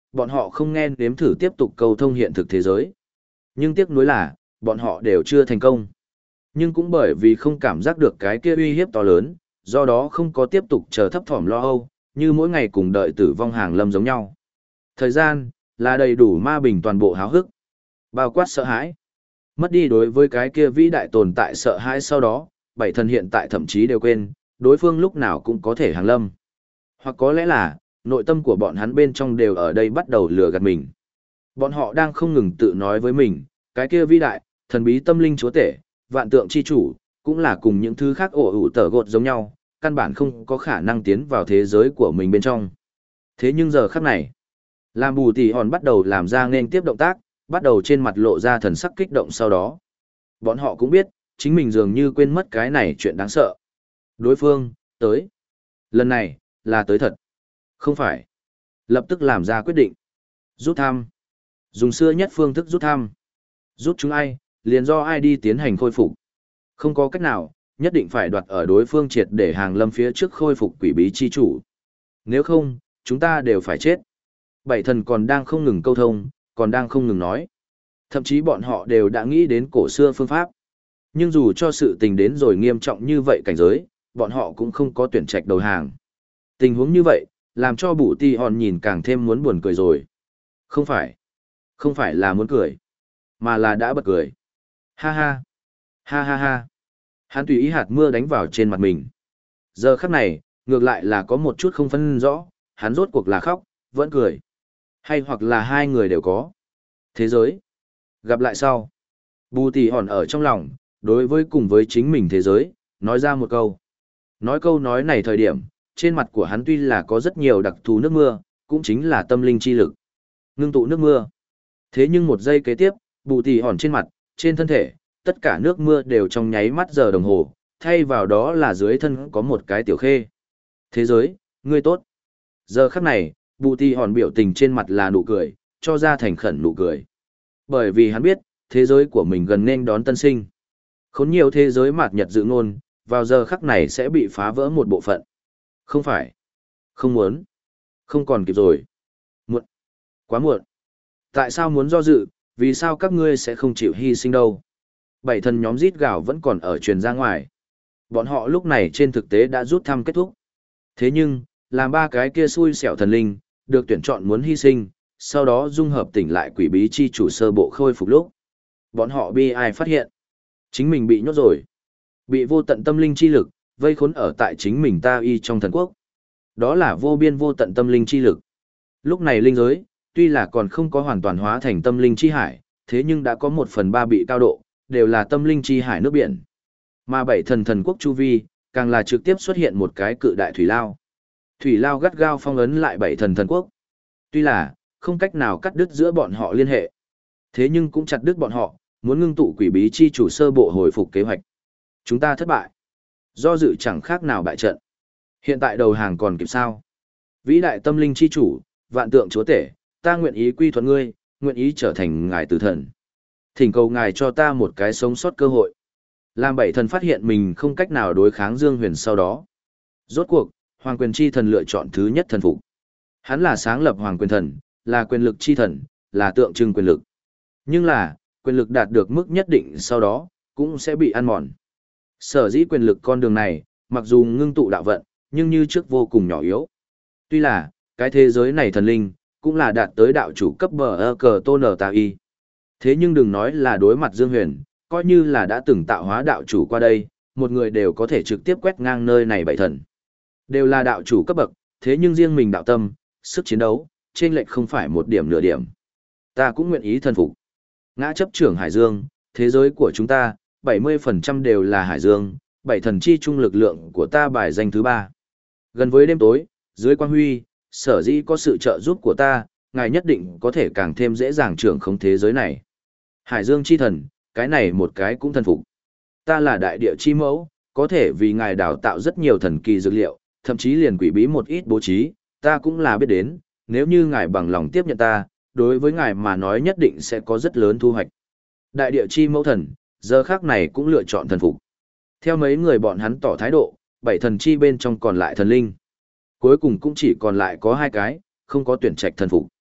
bọn họ không nghe nếm thử tiếp tục cầu thông hiện thực thế giới. Nhưng tiếc nuối là, bọn họ đều chưa thành công. Nhưng cũng bởi vì không cảm giác được cái kia uy hiếp to lớn, do đó không có tiếp tục chờ thấp thỏm lo âu, như mỗi ngày cùng đợi tử vong hàng lâm giống nhau. Thời gian, là đầy đủ ma bình toàn bộ háo hức, bao quát sợ hãi. Mất đi đối với cái kia vĩ đại tồn tại sợ hãi sau đó, bảy thần hiện tại thậm chí đều quên, đối phương lúc nào cũng có thể hàng lâm. Hoặc có lẽ là, nội tâm của bọn hắn bên trong đều ở đây bắt đầu lừa gạt mình. Bọn họ đang không ngừng tự nói với mình, cái kia vĩ đại, thần bí tâm linh chúa tể, vạn tượng chi chủ, cũng là cùng những thứ khác ổ ủ tở gột giống nhau, căn bản không có khả năng tiến vào thế giới của mình bên trong. Thế nhưng giờ khắc này, làm bù tỉ hòn bắt đầu làm ra nên tiếp động tác, bắt đầu trên mặt lộ ra thần sắc kích động sau đó. Bọn họ cũng biết, chính mình dường như quên mất cái này chuyện đáng sợ. Đối phương, tới. Lần này, là tới thật. Không phải. Lập tức làm ra quyết định. Rút thăm. Dùng xưa nhất phương thức rút thăm. Rút chúng ai, liền do ai đi tiến hành khôi phục. Không có cách nào, nhất định phải đoạt ở đối phương triệt để hàng lâm phía trước khôi phục quỷ bí chi chủ. Nếu không, chúng ta đều phải chết. Bảy thần còn đang không ngừng câu thông, còn đang không ngừng nói. Thậm chí bọn họ đều đã nghĩ đến cổ xưa phương pháp. Nhưng dù cho sự tình đến rồi nghiêm trọng như vậy cảnh giới, bọn họ cũng không có tuyển trạch đầu hàng. Tình huống như vậy, làm cho Bụ Ti Hòn nhìn càng thêm muốn buồn cười rồi. Không phải. Không phải là muốn cười, mà là đã bật cười. Ha ha. Ha ha ha. Hắn tùy ý hạt mưa đánh vào trên mặt mình. Giờ khắc này, ngược lại là có một chút không phân rõ, hắn rốt cuộc là khóc, vẫn cười. Hay hoặc là hai người đều có. Thế giới. Gặp lại sau. Bù Tì Hòn ở trong lòng, đối với cùng với chính mình thế giới, nói ra một câu. Nói câu nói này thời điểm, trên mặt của hắn tuy là có rất nhiều đặc thù nước mưa, cũng chính là tâm linh chi lực. Ngưng tụ nước mưa. Thế nhưng một giây kế tiếp, Bù Tì Hòn trên mặt, trên thân thể, tất cả nước mưa đều trong nháy mắt giờ đồng hồ, thay vào đó là dưới thân có một cái tiểu khê. Thế giới, ngươi tốt. Giờ khắc này, Bù Tì Hòn biểu tình trên mặt là nụ cười, cho ra thành khẩn nụ cười. Bởi vì hắn biết, thế giới của mình gần nên đón tân sinh. Khốn nhiều thế giới mạt nhật dự ngôn, vào giờ khắc này sẽ bị phá vỡ một bộ phận. Không phải. Không muốn. Không còn kịp rồi. Muộn. Quá muộn. Tại sao muốn do dự, vì sao các ngươi sẽ không chịu hy sinh đâu? Bảy thần nhóm rít gào vẫn còn ở truyền ra ngoài. Bọn họ lúc này trên thực tế đã rút thăm kết thúc. Thế nhưng, làm ba cái kia xui xẻo thần linh, được tuyển chọn muốn hy sinh, sau đó dung hợp tỉnh lại quỷ bí chi chủ sơ bộ khôi phục lúc. Bọn họ bi ai phát hiện. Chính mình bị nhốt rồi. Bị vô tận tâm linh chi lực, vây khốn ở tại chính mình ta y trong thần quốc. Đó là vô biên vô tận tâm linh chi lực. Lúc này linh giới, tuy là còn không có hoàn toàn hóa thành tâm linh chi hải, thế nhưng đã có một phần ba bị cao độ, đều là tâm linh chi hải nước biển. Mà bảy thần thần quốc chu vi, càng là trực tiếp xuất hiện một cái cự đại thủy lao. Thủy lao gắt gao phong ấn lại bảy thần thần quốc. Tuy là, không cách nào cắt đứt giữa bọn họ liên hệ. Thế nhưng cũng chặt đứt bọn họ, muốn ngưng tụ quỷ bí chi chủ sơ bộ hồi phục kế hoạch. Chúng ta thất bại. Do dự chẳng khác nào bại trận. Hiện tại đầu hàng còn kịp sao? Vĩ đại tâm linh chi chủ, vạn tượng chúa tể, ta nguyện ý quy thuận ngươi, nguyện ý trở thành ngài tử thần. Thỉnh cầu ngài cho ta một cái sống sót cơ hội. Làm bảy thần phát hiện mình không cách nào đối kháng Dương Huyền sau đó. Rốt cuộc, Hoàng Quyền Chi Thần lựa chọn thứ nhất thần phục. Hắn là sáng lập Hoàng Quyền Thần, là quyền lực chi thần, là tượng trưng quyền lực. Nhưng là, quyền lực đạt được mức nhất định sau đó, cũng sẽ bị ăn mòn. Sở dĩ quyền lực con đường này, mặc dù ngưng tụ đạo vận, nhưng như trước vô cùng nhỏ yếu. Tuy là, cái thế giới này thần linh, cũng là đạt tới đạo chủ cấp bờ ơ cờ tôn ở tà y. Thế nhưng đừng nói là đối mặt Dương Huyền, coi như là đã từng tạo hóa đạo chủ qua đây, một người đều có thể trực tiếp quét ngang nơi này bảy thần. Đều là đạo chủ cấp bậc, thế nhưng riêng mình đạo tâm, sức chiến đấu, trên lệch không phải một điểm nửa điểm. Ta cũng nguyện ý thần phục. Ngã chấp trưởng Hải Dương, thế giới của chúng ta, bảy mươi phần trăm đều là Hải Dương, bảy thần chi trung lực lượng của ta bài danh thứ ba. Gần với đêm tối, dưới quang huy, sở dĩ có sự trợ giúp của ta, ngài nhất định có thể càng thêm dễ dàng trưởng khống thế giới này. Hải Dương chi thần, cái này một cái cũng thần phục. Ta là đại địa chi mẫu, có thể vì ngài đào tạo rất nhiều thần kỳ dược liệu, thậm chí liền quỷ bí một ít bố trí, ta cũng là biết đến, nếu như ngài bằng lòng tiếp nhận ta, đối với ngài mà nói nhất định sẽ có rất lớn thu hoạch. Đại địa chi mẫu thần, giờ khác này cũng lựa chọn thần phục. Theo mấy người bọn hắn tỏ thái độ, bảy thần chi bên trong còn lại thần linh. Cuối cùng cũng chỉ còn lại có hai cái, không có tuyển trạch thần phục.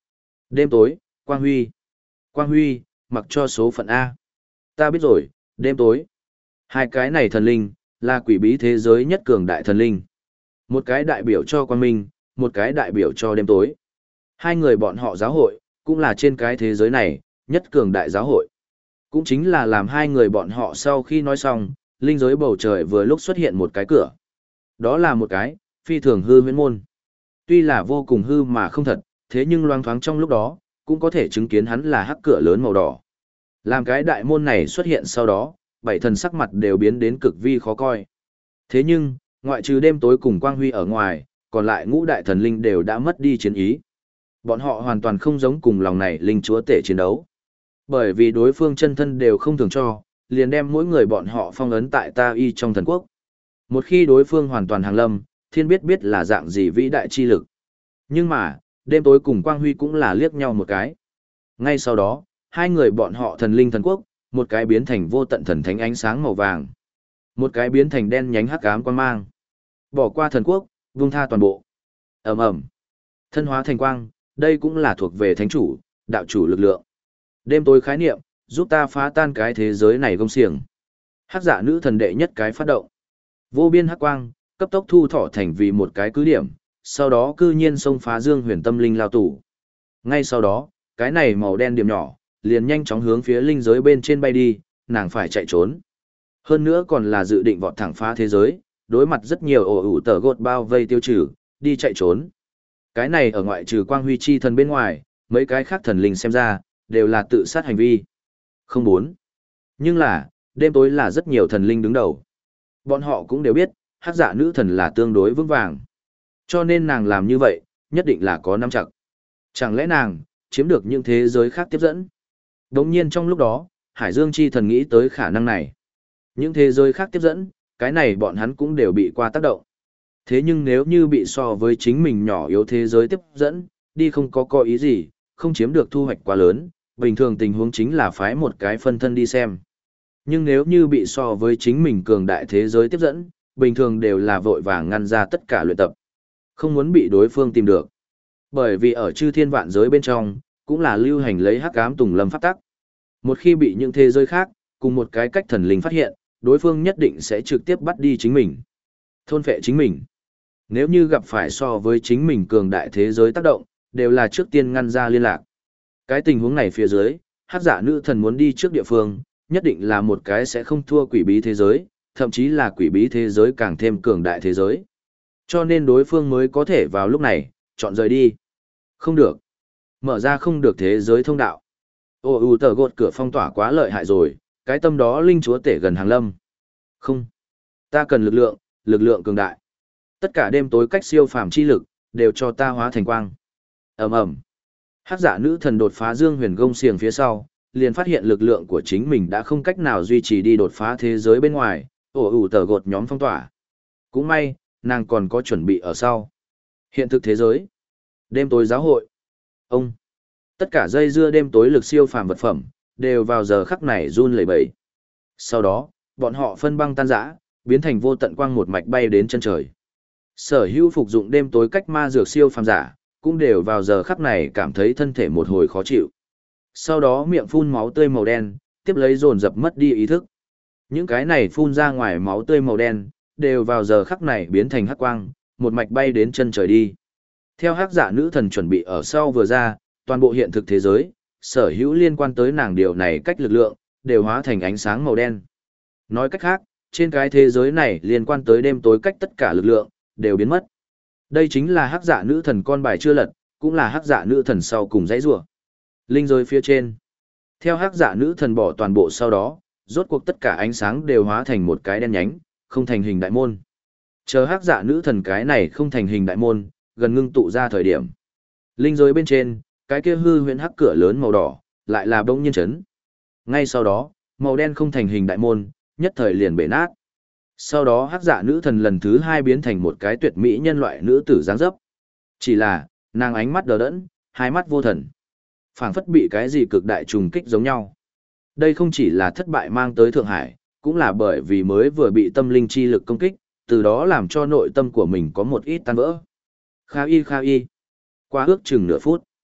Đêm tối, Quang Huy. Quang Huy, mặc cho số phận A. Ta biết rồi, đêm tối. Hai cái này thần linh, là quỷ bí thế giới nhất cường đại thần linh. Một cái đại biểu cho quang minh, một cái đại biểu cho đêm tối. Hai người bọn họ giáo hội, cũng là trên cái thế giới này, nhất cường đại giáo hội. Cũng chính là làm hai người bọn họ sau khi nói xong, linh giới bầu trời vừa lúc xuất hiện một cái cửa. Đó là một cái, phi thường hư huyễn môn. Tuy là vô cùng hư mà không thật, thế nhưng loang thoáng trong lúc đó, cũng có thể chứng kiến hắn là hắc cửa lớn màu đỏ. Làm cái đại môn này xuất hiện sau đó, bảy thần sắc mặt đều biến đến cực vi khó coi. Thế nhưng, ngoại trừ đêm tối cùng Quang Huy ở ngoài, còn lại ngũ đại thần linh đều đã mất đi chiến ý. Bọn họ hoàn toàn không giống cùng lòng này linh chúa tể chiến đấu. Bởi vì đối phương chân thân đều không thường cho, liền đem mỗi người bọn họ phong ấn tại ta y trong thần quốc. Một khi đối phương hoàn toàn hàng lâm, thiên biết biết là dạng gì vĩ đại chi lực. Nhưng mà, đêm tối cùng Quang Huy cũng là liếc nhau một cái. Ngay sau đó, hai người bọn họ thần linh thần quốc, một cái biến thành vô tận thần thánh ánh sáng màu vàng, một cái biến thành đen nhánh hắc ám quang mang. Bỏ qua thần quốc, vung tha toàn bộ. Ầm ầm. Thân hóa thành quang, đây cũng là thuộc về thánh chủ, đạo chủ lực lượng. Đêm tối khái niệm, giúp ta phá tan cái thế giới này gông xiềng. Hắc dạ nữ thần đệ nhất cái phát động. Vô biên hắc quang, cấp tốc thu thọ thành vì một cái cứ điểm, sau đó cư nhiên xông phá Dương Huyền Tâm Linh lao tủ. Ngay sau đó, cái này màu đen điểm nhỏ, liền nhanh chóng hướng phía linh giới bên trên bay đi, nàng phải chạy trốn. Hơn nữa còn là dự định vọt thẳng phá thế giới, đối mặt rất nhiều ổ ủ tờ gột bao vây tiêu trừ, đi chạy trốn. Cái này ở ngoại trừ Quang Huy chi thần bên ngoài, mấy cái khác thần linh xem ra, đều là tự sát hành vi. Không bốn. Nhưng là, đêm tối là rất nhiều thần linh đứng đầu. Bọn họ cũng đều biết, hắc dạ nữ thần là tương đối vững vàng. Cho nên nàng làm như vậy, nhất định là có nắm chặt. Chẳng lẽ nàng, chiếm được những thế giới khác tiếp dẫn? Đồng nhiên trong lúc đó, Hải Dương chi thần nghĩ tới khả năng này. Những thế giới khác tiếp dẫn, cái này bọn hắn cũng đều bị qua tác động. Thế nhưng nếu như bị so với chính mình nhỏ yếu thế giới tiếp dẫn, đi không có có ý gì, không chiếm được thu hoạch quá lớn, bình thường tình huống chính là phái một cái phân thân đi xem. Nhưng nếu như bị so với chính mình cường đại thế giới tiếp dẫn, bình thường đều là vội vàng ngăn ra tất cả luyện tập. Không muốn bị đối phương tìm được. Bởi vì ở chư thiên vạn giới bên trong, cũng là lưu hành lấy hắc ám tùng lâm pháp tắc. Một khi bị những thế giới khác, cùng một cái cách thần linh phát hiện, đối phương nhất định sẽ trực tiếp bắt đi chính mình. Thôn phệ chính mình. Nếu như gặp phải so với chính mình cường đại thế giới tác động, đều là trước tiên ngăn ra liên lạc. Cái tình huống này phía dưới, hắc giả nữ thần muốn đi trước địa phương, nhất định là một cái sẽ không thua quỷ bí thế giới, thậm chí là quỷ bí thế giới càng thêm cường đại thế giới. Cho nên đối phương mới có thể vào lúc này, chọn rời đi. Không được. Mở ra không được thế giới thông đạo. Ô ù tờ gột cửa phong tỏa quá lợi hại rồi, cái tâm đó linh chúa tể gần hàng lâm. Không. Ta cần lực lượng, lực lượng cường đại. Tất cả đêm tối cách siêu phàm chi lực, đều cho ta hóa thành quang. Ầm ầm. Hắc giả nữ thần đột phá Dương Huyền gông xiềng phía sau, liền phát hiện lực lượng của chính mình đã không cách nào duy trì đi đột phá thế giới bên ngoài, ổ ủ tờ gột nhóm phong tỏa. Cũng may, nàng còn có chuẩn bị ở sau. Hiện thực thế giới. Đêm tối giáo hội. Ông. Tất cả dây dưa đêm tối lực siêu phàm vật phẩm, đều vào giờ khắc này run lẩy bẩy. Sau đó, bọn họ phân băng tan rã, biến thành vô tận quang một mạch bay đến chân trời. Sở hữu phục dụng đêm tối cách ma dược siêu phàm giả, cũng đều vào giờ khắc này cảm thấy thân thể một hồi khó chịu. Sau đó miệng phun máu tươi màu đen, tiếp lấy dồn dập mất đi ý thức. Những cái này phun ra ngoài máu tươi màu đen, đều vào giờ khắc này biến thành hắc quang, một mạch bay đến chân trời đi. Theo hắc giả nữ thần chuẩn bị ở sau vừa ra, toàn bộ hiện thực thế giới, sở hữu liên quan tới nàng điều này cách lực lượng, đều hóa thành ánh sáng màu đen. Nói cách khác, trên cái thế giới này liên quan tới đêm tối cách tất cả lực lượng, đều biến mất. Đây chính là hắc dạ nữ thần con bài chưa lật, cũng là hắc dạ nữ thần sau cùng dãy rủa. Linh giới phía trên. Theo hắc dạ nữ thần bỏ toàn bộ sau đó, rốt cuộc tất cả ánh sáng đều hóa thành một cái đen nhánh, không thành hình đại môn. Chờ hắc dạ nữ thần cái này không thành hình đại môn, gần ngưng tụ ra thời điểm. Linh giới bên trên, cái kia hư huyễn hắc cửa lớn màu đỏ, lại là bỗng nhiên chấn. Ngay sau đó, màu đen không thành hình đại môn, nhất thời liền bể nát. Sau đó hắc dạ nữ thần lần thứ hai biến thành một cái tuyệt mỹ nhân loại nữ tử dáng dấp. Chỉ là, nàng ánh mắt đờ đẫn, hai mắt vô thần. Phảng phất bị cái gì cực đại trùng kích giống nhau. Đây không chỉ là thất bại mang tới Thượng Hải, cũng là bởi vì mới vừa bị tâm linh chi lực công kích, từ đó làm cho nội tâm của mình có một ít tan vỡ. Kha y kha y. Qua ước chừng nửa phút.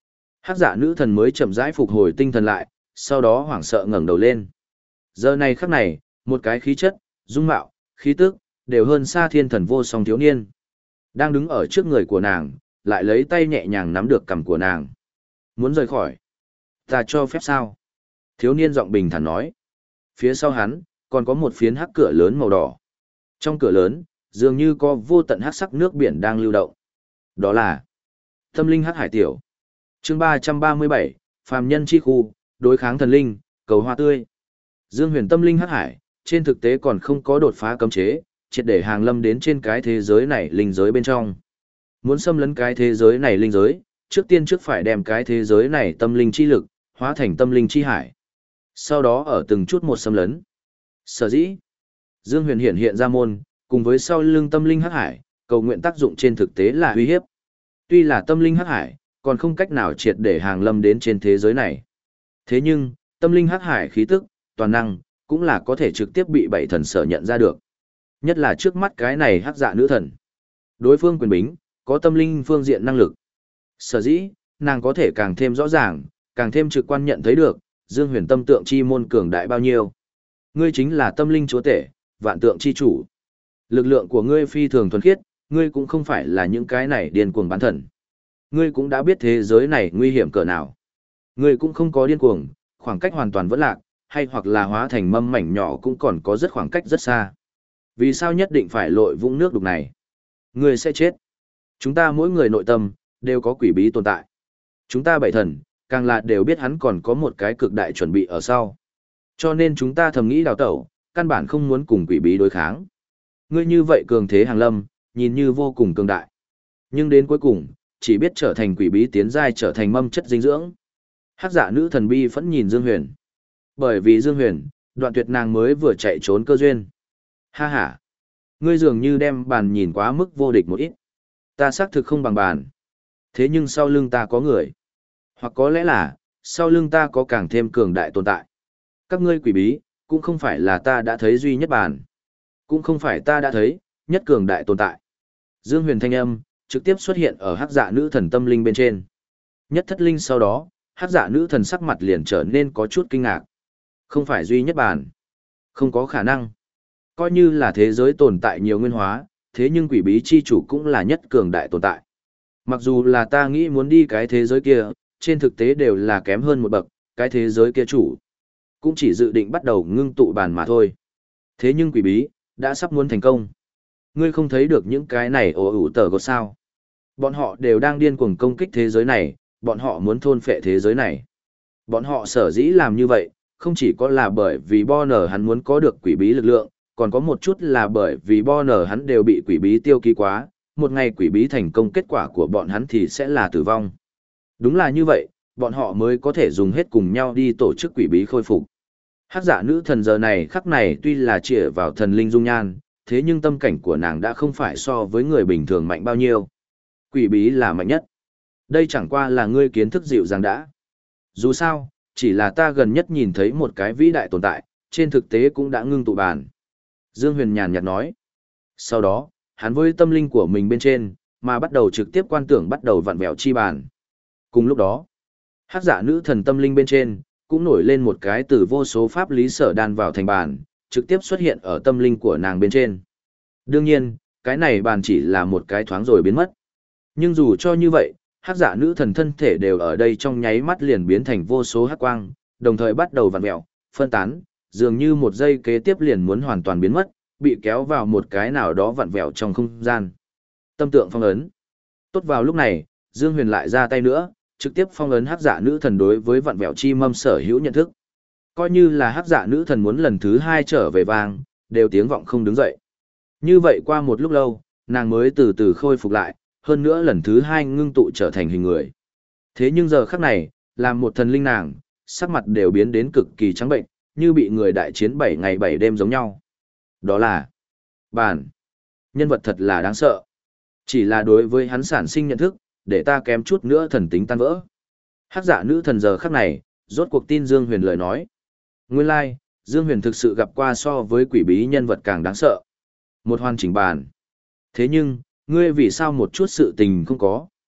Hắc dạ nữ thần mới chậm rãi phục hồi tinh thần lại, sau đó hoảng sợ ngẩng đầu lên. Giờ này khắc này, một cái khí chất, dung mạo, khí tức, đều hơn xa thiên thần vô song thiếu niên. Đang đứng ở trước người của nàng, lại lấy tay nhẹ nhàng nắm được cằm của nàng. Muốn rời khỏi. Ta cho phép sao? Thiếu niên giọng bình thản nói. Phía sau hắn, còn có một phiến hắc cửa lớn màu đỏ. Trong cửa lớn, dường như có vô tận hắc sắc nước biển đang lưu động. Đó là Tâm linh hắc hải tiểu. Chương ba trăm ba mươi bảy, phàm nhân chi khu, đối kháng thần linh, cầu hoa tươi. Dương Huyền tâm linh hắc hải, trên thực tế còn không có đột phá cấm chế, triệt để hàng lâm đến trên cái thế giới này linh giới bên trong. Muốn xâm lấn cái thế giới này linh giới, trước tiên trước phải đem cái thế giới này tâm linh chi lực, hóa thành tâm linh chi hải. Sau đó ở từng chút một xâm lấn. Sở dĩ, Dương Huyền hiện hiện ra môn, cùng với sau lưng tâm linh hắc hải, cầu nguyện tác dụng trên thực tế là uy hiếp. Tuy là tâm linh hắc hải, còn không cách nào triệt để hàng lâm đến trên thế giới này. Thế nhưng, tâm linh hắc hải khí tức, toàn năng, cũng là có thể trực tiếp bị bảy thần sở nhận ra được. Nhất là trước mắt cái này hắc dạ nữ thần. Đối phương quyền bính, có tâm linh phương diện năng lực. Sở dĩ, nàng có thể càng thêm rõ ràng, càng thêm trực quan nhận thấy được, Dương Huyền tâm tượng chi môn cường đại bao nhiêu. Ngươi chính là tâm linh chúa tể, vạn tượng chi chủ. Lực lượng của ngươi phi thường thuần khiết, ngươi cũng không phải là những cái này điên cuồng bán thần. Ngươi cũng đã biết thế giới này nguy hiểm cỡ nào. Ngươi cũng không có điên cuồng, khoảng cách hoàn toàn vẫn lạc, hay hoặc là hóa thành mâm mảnh nhỏ cũng còn có rất khoảng cách rất xa. Vì sao nhất định phải lội vũng nước đục này? Ngươi sẽ chết. Chúng ta mỗi người nội tâm, đều có quỷ bí tồn tại. Chúng ta bảy thần, càng là đều biết hắn còn có một cái cực đại chuẩn bị ở sau. Cho nên chúng ta thầm nghĩ đào tẩu, căn bản không muốn cùng quỷ bí đối kháng. Ngươi như vậy cường thế hàng lâm, nhìn như vô cùng cường đại. Nhưng đến cuối cùng, chỉ biết trở thành quỷ bí tiến giai trở thành mâm chất dinh dưỡng. Hắc dạ nữ thần bi vẫn nhìn Dương Huyền. Bởi vì Dương Huyền, đoạn tuyệt nàng mới vừa chạy trốn cơ duyên. Ha ha. Ngươi dường như đem bàn nhìn quá mức vô địch một ít. Ta xác thực không bằng bàn. Thế nhưng sau lưng ta có người. Hoặc có lẽ là, sau lưng ta có càng thêm cường đại tồn tại. Các ngươi quỷ bí, cũng không phải là ta đã thấy duy nhất bàn. Cũng không phải ta đã thấy, nhất cường đại tồn tại. Dương Huyền thanh âm, trực tiếp xuất hiện ở hắc dạ nữ thần tâm linh bên trên. Nhất thất linh sau đó, hắc dạ nữ thần sắc mặt liền trở nên có chút kinh ngạc. Không phải duy nhất bàn. Không có khả năng. Coi như là thế giới tồn tại nhiều nguyên hóa, thế nhưng quỷ bí chi chủ cũng là nhất cường đại tồn tại. Mặc dù là ta nghĩ muốn đi cái thế giới kia, trên thực tế đều là kém hơn một bậc, cái thế giới kia chủ. Cũng chỉ dự định bắt đầu ngưng tụ bàn mà thôi. Thế nhưng quỷ bí, đã sắp muốn thành công. Ngươi không thấy được những cái này ồ ủ tờ có sao. Bọn họ đều đang điên cuồng công kích thế giới này, bọn họ muốn thôn phệ thế giới này. Bọn họ sở dĩ làm như vậy, không chỉ có là bởi vì Bonner hắn muốn có được quỷ bí lực lượng, còn có một chút là bởi vì Bonner hắn đều bị quỷ bí tiêu ký quá, một ngày quỷ bí thành công kết quả của bọn hắn thì sẽ là tử vong. Đúng là như vậy, bọn họ mới có thể dùng hết cùng nhau đi tổ chức quỷ bí khôi phục. Hắc dạ nữ thần giờ này khắc này tuy là chĩa vào thần linh dung nhan, thế nhưng tâm cảnh của nàng đã không phải so với người bình thường mạnh bao nhiêu. Quỷ bí là mạnh nhất. Đây chẳng qua là ngươi kiến thức dịu dàng đã. Dù sao, chỉ là ta gần nhất nhìn thấy một cái vĩ đại tồn tại, trên thực tế cũng đã ngưng tụ bàn. Dương Huyền nhàn nhạt nói. Sau đó, hắn với tâm linh của mình bên trên, mà bắt đầu trực tiếp quan tưởng bắt đầu vặn vẹo chi bàn. Cùng lúc đó, hắc dạ nữ thần tâm linh bên trên, cũng nổi lên một cái từ vô số pháp lý sở đan vào thành bàn, trực tiếp xuất hiện ở tâm linh của nàng bên trên. Đương nhiên, cái này bàn chỉ là một cái thoáng rồi biến mất. Nhưng dù cho như vậy, hắc dạ nữ thần thân thể đều ở đây trong nháy mắt liền biến thành vô số hắc quang, đồng thời bắt đầu vặn vẹo, phân tán, dường như một giây kế tiếp liền muốn hoàn toàn biến mất, bị kéo vào một cái nào đó vặn vẹo trong không gian. Tâm tượng phong ấn. Tốt vào lúc này, Dương Huyền lại ra tay nữa, trực tiếp phong ấn hắc dạ nữ thần đối với vặn vẹo chi mâm sở hữu nhận thức. Coi như là hắc dạ nữ thần muốn lần thứ hai trở về vang, đều tiếng vọng không đứng dậy. Như vậy qua một lúc lâu, nàng mới từ từ khôi phục lại, hơn nữa lần thứ hai ngưng tụ trở thành hình người. Thế nhưng giờ khắc này, làm một thần linh nàng, sắc mặt đều biến đến cực kỳ trắng bệnh, như bị người đại chiến bảy ngày bảy đêm giống nhau. Đó là bản. Nhân vật thật là đáng sợ. Chỉ là đối với hắn sản sinh nhận thức, để ta kém chút nữa thần tính tan vỡ. Hắc dạ nữ thần giờ khắc này, rốt cuộc tin Dương Huyền lời nói. Nguyên lai, like, Dương Huyền thực sự gặp qua so với quỷ bí nhân vật càng đáng sợ. Một hoàn chỉnh bản. Thế nhưng, ngươi vì sao một chút sự tình không có?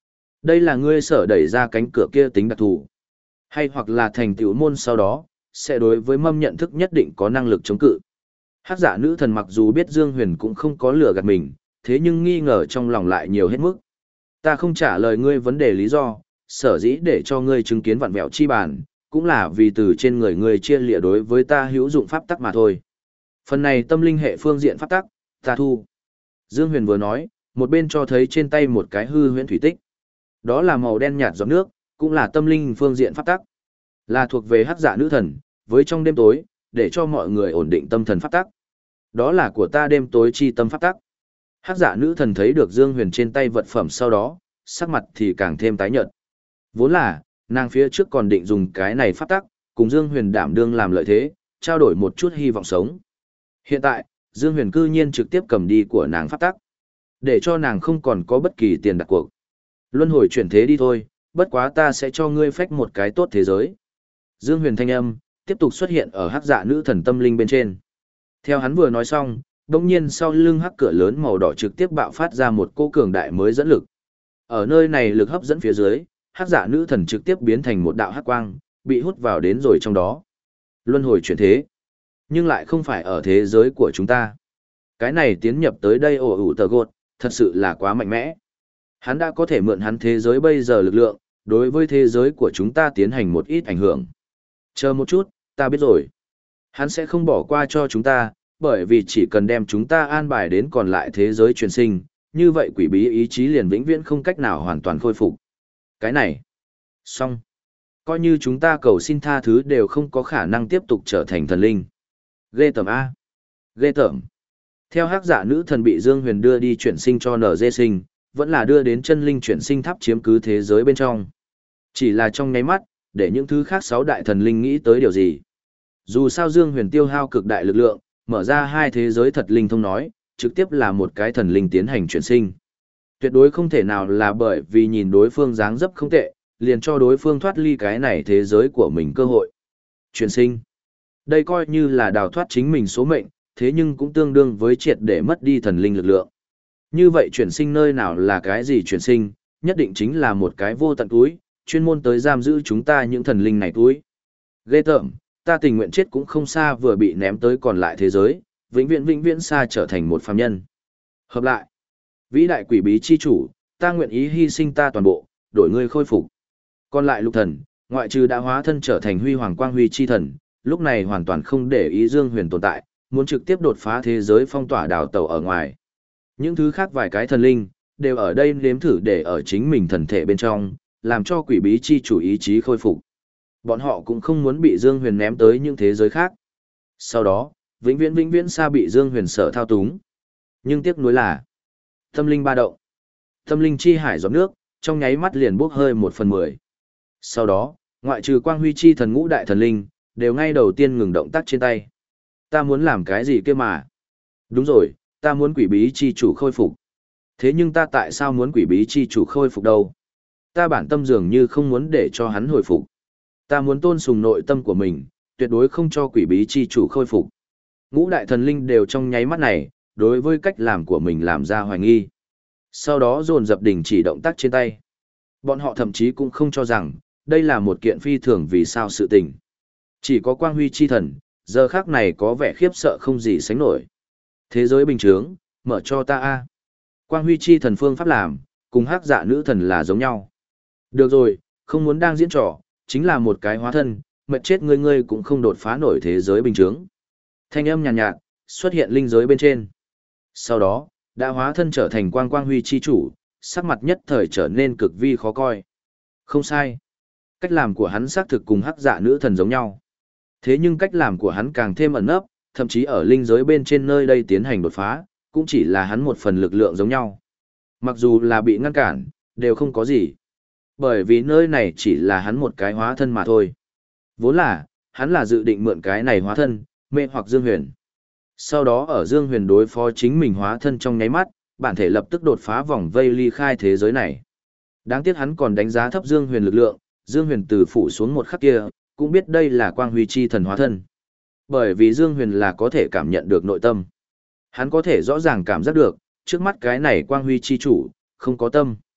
Đây là ngươi sở đẩy ra cánh cửa kia tính đặc thù. Hay hoặc là thành tựu môn sau đó, sẽ đối với mâm nhận thức nhất định có năng lực chống cự. Hắc giả nữ thần mặc dù biết Dương Huyền cũng không có lừa gạt mình, thế nhưng nghi ngờ trong lòng lại nhiều hết mức. Ta không trả lời ngươi vấn đề lý do, sở dĩ để cho ngươi chứng kiến vặn vẹo chi bản, cũng là vì từ trên người ngươi chia lịa đối với ta hữu dụng pháp tắc mà thôi. Phần này tâm linh hệ phương diện pháp tắc, ta thu. Dương Huyền vừa nói, một bên cho thấy trên tay một cái hư huyễn thủy tích. Đó là màu đen nhạt giọt nước, cũng là tâm linh phương diện pháp tắc. Là thuộc về hắc giả nữ thần, với trong đêm tối, để cho mọi người ổn định tâm thần pháp tắc. Đó là của ta đêm tối chi tâm pháp tắc. Hắc giả nữ thần thấy được Dương Huyền trên tay vật phẩm sau đó, sắc mặt thì càng thêm tái nhợt. Vốn là, nàng phía trước còn định dùng cái này pháp tắc, cùng Dương Huyền đảm đương làm lợi thế, trao đổi một chút hy vọng sống. Hiện tại, Dương Huyền cư nhiên trực tiếp cầm đi của nàng pháp tắc, để cho nàng không còn có bất kỳ tiền đặt cuộc. Luân hồi chuyển thế đi thôi, bất quá ta sẽ cho ngươi phách một cái tốt thế giới. Dương Huyền thanh âm, tiếp tục xuất hiện ở hắc dạ nữ thần tâm linh bên trên. Theo hắn vừa nói xong, đống nhiên sau lưng hắc cửa lớn màu đỏ trực tiếp bạo phát ra một cô cường đại mới dẫn lực. Ở nơi này lực hấp dẫn phía dưới, hắc dạ nữ thần trực tiếp biến thành một đạo hắc quang, bị hút vào đến rồi trong đó. Luân hồi chuyển thế. Nhưng lại không phải ở thế giới của chúng ta. Cái này tiến nhập tới đây ổ ủ tờ gột, thật sự là quá mạnh mẽ. Hắn đã có thể mượn hắn thế giới bây giờ lực lượng, đối với thế giới của chúng ta tiến hành một ít ảnh hưởng. Chờ một chút, ta biết rồi. Hắn sẽ không bỏ qua cho chúng ta, bởi vì chỉ cần đem chúng ta an bài đến còn lại thế giới truyền sinh, như vậy quỷ bí ý chí liền vĩnh viễn không cách nào hoàn toàn khôi phục. Cái này, xong. Coi như chúng ta cầu xin tha thứ đều không có khả năng tiếp tục trở thành thần linh. Ghê tởm A. Ghê tởm. Theo hắc giả nữ thần bị Dương Huyền đưa đi chuyển sinh cho en giê sinh, vẫn là đưa đến chân linh chuyển sinh tháp chiếm cứ thế giới bên trong. Chỉ là trong nháy mắt, để những thứ khác sáu đại thần linh nghĩ tới điều gì. Dù sao Dương Huyền tiêu hao cực đại lực lượng, mở ra hai thế giới thật linh thông nói, trực tiếp là một cái thần linh tiến hành chuyển sinh. Tuyệt đối không thể nào là bởi vì nhìn đối phương dáng dấp không tệ, liền cho đối phương thoát ly cái này thế giới của mình cơ hội. Chuyển sinh. Đây coi như là đào thoát chính mình số mệnh, thế nhưng cũng tương đương với triệt để mất đi thần linh lực lượng. Như vậy chuyển sinh nơi nào là cái gì chuyển sinh, nhất định chính là một cái vô tận túi, chuyên môn tới giam giữ chúng ta những thần linh này túi. Ghê tởm, ta tình nguyện chết cũng không xa vừa bị ném tới còn lại thế giới, vĩnh viễn vĩnh viễn xa trở thành một phàm nhân. Hợp lại, vĩ đại quỷ bí chi chủ, ta nguyện ý hy sinh ta toàn bộ, đổi ngươi khôi phục. Còn lại lục thần, ngoại trừ đã hóa thân trở thành huy hoàng quang huy chi thần, lúc này hoàn toàn không để ý Dương Huyền tồn tại, muốn trực tiếp đột phá thế giới phong tỏa đào tẩu ở ngoài. Những thứ khác vài cái thần linh, đều ở đây nếm thử để ở chính mình thần thể bên trong, làm cho quỷ bí chi chủ ý chí khôi phục. Bọn họ cũng không muốn bị Dương Huyền ném tới những thế giới khác. Sau đó, vĩnh viễn vĩnh viễn xa bị Dương Huyền sở thao túng. Nhưng tiếc nuối là, tâm linh ba động. Tâm linh chi hải giọt nước, trong nháy mắt liền bốc hơi một phần mười. Sau đó, ngoại trừ quang huy chi thần ngũ đại thần linh, đều ngay đầu tiên ngừng động tác trên tay. Ta muốn làm cái gì kia mà? Đúng rồi, ta muốn quỷ bí chi chủ khôi phục. Thế nhưng ta tại sao muốn quỷ bí chi chủ khôi phục đâu? Ta bản tâm dường như không muốn để cho hắn hồi phục. Ta muốn tôn sùng nội tâm của mình, tuyệt đối không cho quỷ bí chi chủ khôi phục. Ngũ đại thần linh đều trong nháy mắt này, đối với cách làm của mình làm ra hoài nghi. Sau đó dồn dập đình chỉ động tác trên tay. Bọn họ thậm chí cũng không cho rằng, đây là một kiện phi thường vì sao sự tình. Chỉ có quang huy chi thần, giờ khác này có vẻ khiếp sợ không gì sánh nổi. Thế giới bình thường, mở cho ta a. Quang huy chi thần phương pháp làm, cùng hắc dạ nữ thần là giống nhau. Được rồi, không muốn đang diễn trò, chính là một cái hóa thân, mệt chết ngươi ngươi cũng không đột phá nổi thế giới bình thường. Thanh âm nhàn nhạt, nhạt, xuất hiện linh giới bên trên. Sau đó, đã hóa thân trở thành quang quang huy chi chủ, sắc mặt nhất thời trở nên cực vi khó coi. Không sai. Cách làm của hắn xác thực cùng hắc dạ nữ thần giống nhau. Thế nhưng cách làm của hắn càng thêm ẩn nấp, thậm chí ở linh giới bên trên nơi đây tiến hành đột phá, cũng chỉ là hắn một phần lực lượng giống nhau. Mặc dù là bị ngăn cản, đều không có gì. Bởi vì nơi này chỉ là hắn một cái hóa thân mà thôi. Vốn là, hắn là dự định mượn cái này hóa thân, mê hoặc Dương Huyền. Sau đó ở Dương Huyền đối phó chính mình hóa thân trong nháy mắt, bản thể lập tức đột phá vòng vây ly khai thế giới này. Đáng tiếc hắn còn đánh giá thấp Dương Huyền lực lượng, Dương Huyền từ phủ xuống một khắc kia, cũng biết đây là quang huy chi thần hóa thân. Bởi vì Dương Huyền là có thể cảm nhận được nội tâm. Hắn có thể rõ ràng cảm giác được, trước mắt cái này quang huy chi chủ, không có tâm.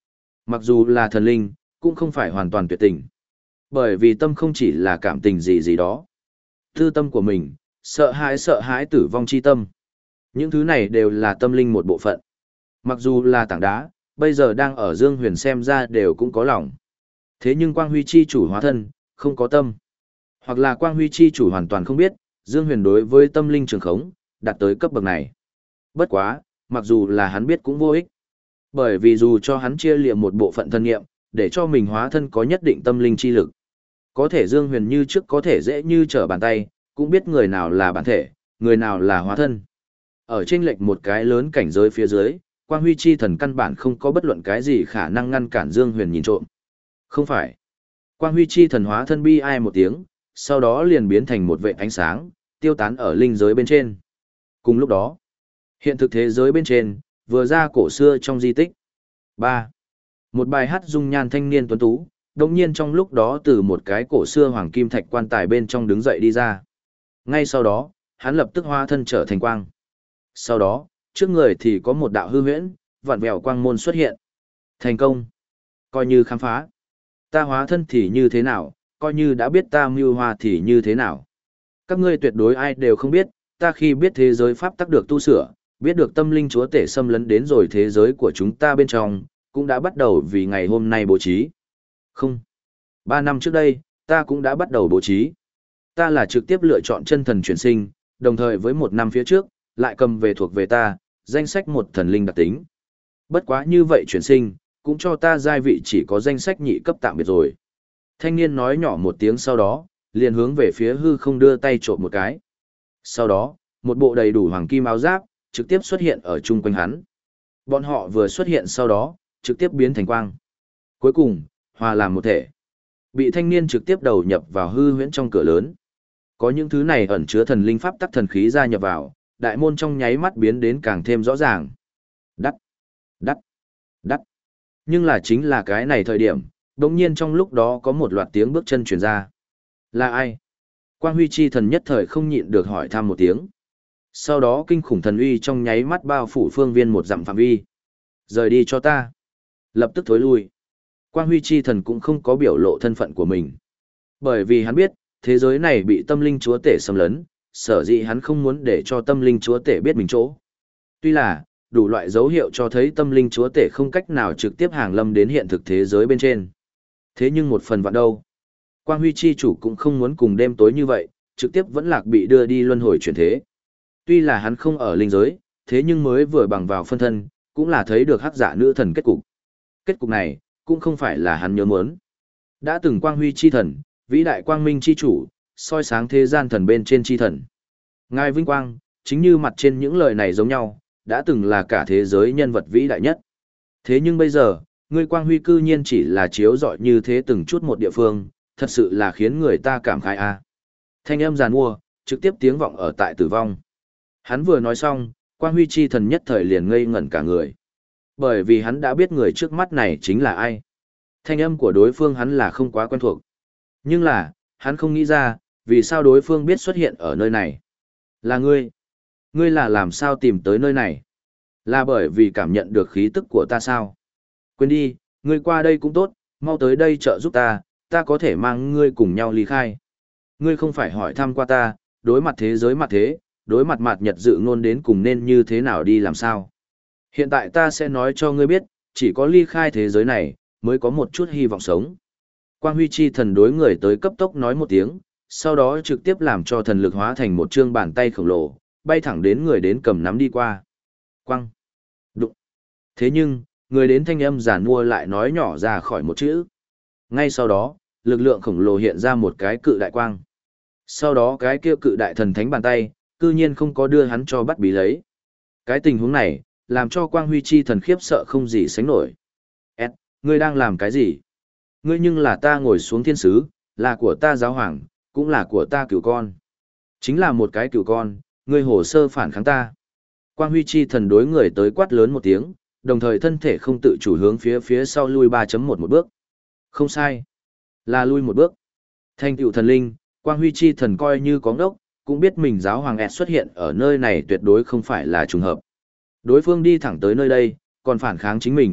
Mặc dù là thần linh, cũng không phải hoàn toàn tuyệt tình. Bởi vì tâm không chỉ là cảm tình gì gì đó. Tư tâm của mình, sợ hãi sợ hãi tử vong chi tâm. Những thứ này đều là tâm linh một bộ phận. Mặc dù là tảng đá, bây giờ đang ở Dương Huyền xem ra đều cũng có lòng. Thế nhưng Quang Huy chi chủ hóa thân, không có tâm. Hoặc là Quang Huy chi chủ hoàn toàn không biết, Dương Huyền đối với tâm linh trường khống, đạt tới cấp bậc này. Bất quá, mặc dù là hắn biết cũng vô ích. Bởi vì dù cho hắn chia liệm một bộ phận thân nghiệm, để cho mình hóa thân có nhất định tâm linh chi lực. Có thể Dương Huyền như trước có thể dễ như trở bàn tay, cũng biết người nào là bản thể, người nào là hóa thân. Ở trên lệch một cái lớn cảnh giới phía dưới, Quang Huy chi thần căn bản không có bất luận cái gì khả năng ngăn cản Dương Huyền nhìn trộm. Không phải. Quang Huy chi thần hóa thân bi ai một tiếng, sau đó liền biến thành một vệt ánh sáng, tiêu tán ở linh giới bên trên. Cùng lúc đó, hiện thực thế giới bên trên, vừa ra cổ xưa trong di tích. ba. Một bài hát dung nhan thanh niên tuấn tú, đồng nhiên trong lúc đó từ một cái cổ xưa hoàng kim thạch quan tài bên trong đứng dậy đi ra. Ngay sau đó, hắn lập tức hóa thân trở thành quang. Sau đó, trước người thì có một đạo hư huyễn, vặn vẹo quang môn xuất hiện. Thành công. Coi như khám phá. Ta hóa thân thì như thế nào, coi như đã biết ta mưu hoa thì như thế nào. Các ngươi tuyệt đối ai đều không biết, ta khi biết thế giới pháp tắc được tu sửa, biết được tâm linh chúa tể xâm lấn đến rồi thế giới của chúng ta bên trong, cũng đã bắt đầu vì ngày hôm nay bố trí. Không. Ba năm trước đây, ta cũng đã bắt đầu bố trí. Ta là trực tiếp lựa chọn chân thần chuyển sinh, đồng thời với một năm phía trước, lại cầm về thuộc về ta, danh sách một thần linh đặc tính. Bất quá như vậy chuyển sinh, cũng cho ta giai vị chỉ có danh sách nhị cấp tạm biệt rồi. Thanh niên nói nhỏ một tiếng sau đó, liền hướng về phía hư không đưa tay trộm một cái. Sau đó, một bộ đầy đủ hoàng kim áo giáp, trực tiếp xuất hiện ở chung quanh hắn. Bọn họ vừa xuất hiện sau đó, trực tiếp biến thành quang. Cuối cùng, hòa làm một thể. Bị thanh niên trực tiếp đầu nhập vào hư huyễn trong cửa lớn. Có những thứ này ẩn chứa thần linh pháp tắc thần khí gia nhập vào, đại môn trong nháy mắt biến đến càng thêm rõ ràng. Đắt, đắt, đắt. Nhưng là chính là cái này thời điểm, đột nhiên trong lúc đó có một loạt tiếng bước chân truyền ra. Là ai? Quang Huy chi thần nhất thời không nhịn được hỏi thăm một tiếng. Sau đó kinh khủng thần uy trong nháy mắt bao phủ phương viên một dặm phạm vi. Rời đi cho ta. Lập tức thối lui. Quang Huy chi thần cũng không có biểu lộ thân phận của mình. Bởi vì hắn biết, thế giới này bị tâm linh chúa tể xâm lấn, sở dĩ hắn không muốn để cho tâm linh chúa tể biết mình chỗ. Tuy là, đủ loại dấu hiệu cho thấy tâm linh chúa tể không cách nào trực tiếp hàng lâm đến hiện thực thế giới bên trên. Thế nhưng một phần vạn đâu. Quang Huy chi chủ cũng không muốn cùng đêm tối như vậy, trực tiếp vẫn lạc bị đưa đi luân hồi chuyển thế. Tuy là hắn không ở linh giới, thế nhưng mới vừa bằng vào phân thân, cũng là thấy được hắc dạ nữ thần kết cục. Kết cục này, cũng không phải là hắn nhớ muốn. Đã từng Quang Huy chi thần, vĩ đại quang minh chi chủ, soi sáng thế gian thần bên trên chi thần. Ngài vinh quang, chính như mặt trên những lời này giống nhau, đã từng là cả thế giới nhân vật vĩ đại nhất. Thế nhưng bây giờ, ngươi Quang Huy cư nhiên chỉ là chiếu rọi như thế từng chút một địa phương, thật sự là khiến người ta cảm khái a. Thanh âm giàn mua, trực tiếp tiếng vọng ở tại tử vong. Hắn vừa nói xong, Quang Huy chi thần nhất thời liền ngây ngẩn cả người. Bởi vì hắn đã biết người trước mắt này chính là ai. Thanh âm của đối phương hắn là không quá quen thuộc. Nhưng là, hắn không nghĩ ra, vì sao đối phương biết xuất hiện ở nơi này. Là ngươi. Ngươi là làm sao tìm tới nơi này? Là bởi vì cảm nhận được khí tức của ta sao? Quên đi, ngươi qua đây cũng tốt, mau tới đây trợ giúp ta, ta có thể mang ngươi cùng nhau ly khai. Ngươi không phải hỏi thăm qua ta, đối mặt thế giới mặt thế, đối mặt mặt nhật dự ngôn đến cùng nên như thế nào đi làm sao. Hiện tại ta sẽ nói cho ngươi biết, chỉ có ly khai thế giới này, mới có một chút hy vọng sống. Quang Huy chi thần đối người tới cấp tốc nói một tiếng, sau đó trực tiếp làm cho thần lực hóa thành một trương bàn tay khổng lồ, bay thẳng đến người đến cầm nắm đi qua. Quang. Đụng. Thế nhưng, người đến thanh âm giản mua lại nói nhỏ ra khỏi một chữ. Ngay sau đó, lực lượng khổng lồ hiện ra một cái cự đại quang. Sau đó cái kia cự đại thần thánh bàn tay, cư nhiên không có đưa hắn cho bắt bí lấy. Cái tình huống này, làm cho Quang Huy chi thần khiếp sợ không gì sánh nổi. Ed, ngươi đang làm cái gì? Ngươi nhưng là ta ngồi xuống thiên sứ, là của ta giáo hoàng, cũng là của ta cửu con. Chính là một cái cửu con, ngươi hồ sơ phản kháng ta. Quang Huy chi thần đối người tới quát lớn một tiếng, đồng thời thân thể không tự chủ hướng phía phía sau lui ba chấm một một bước. Không sai, là lui một bước. Thành tựu thần linh, Quang Huy chi thần coi như có ngốc, cũng biết mình giáo hoàng Ed xuất hiện ở nơi này tuyệt đối không phải là trùng hợp. Đối phương đi thẳng tới nơi đây, còn phản kháng chính mình,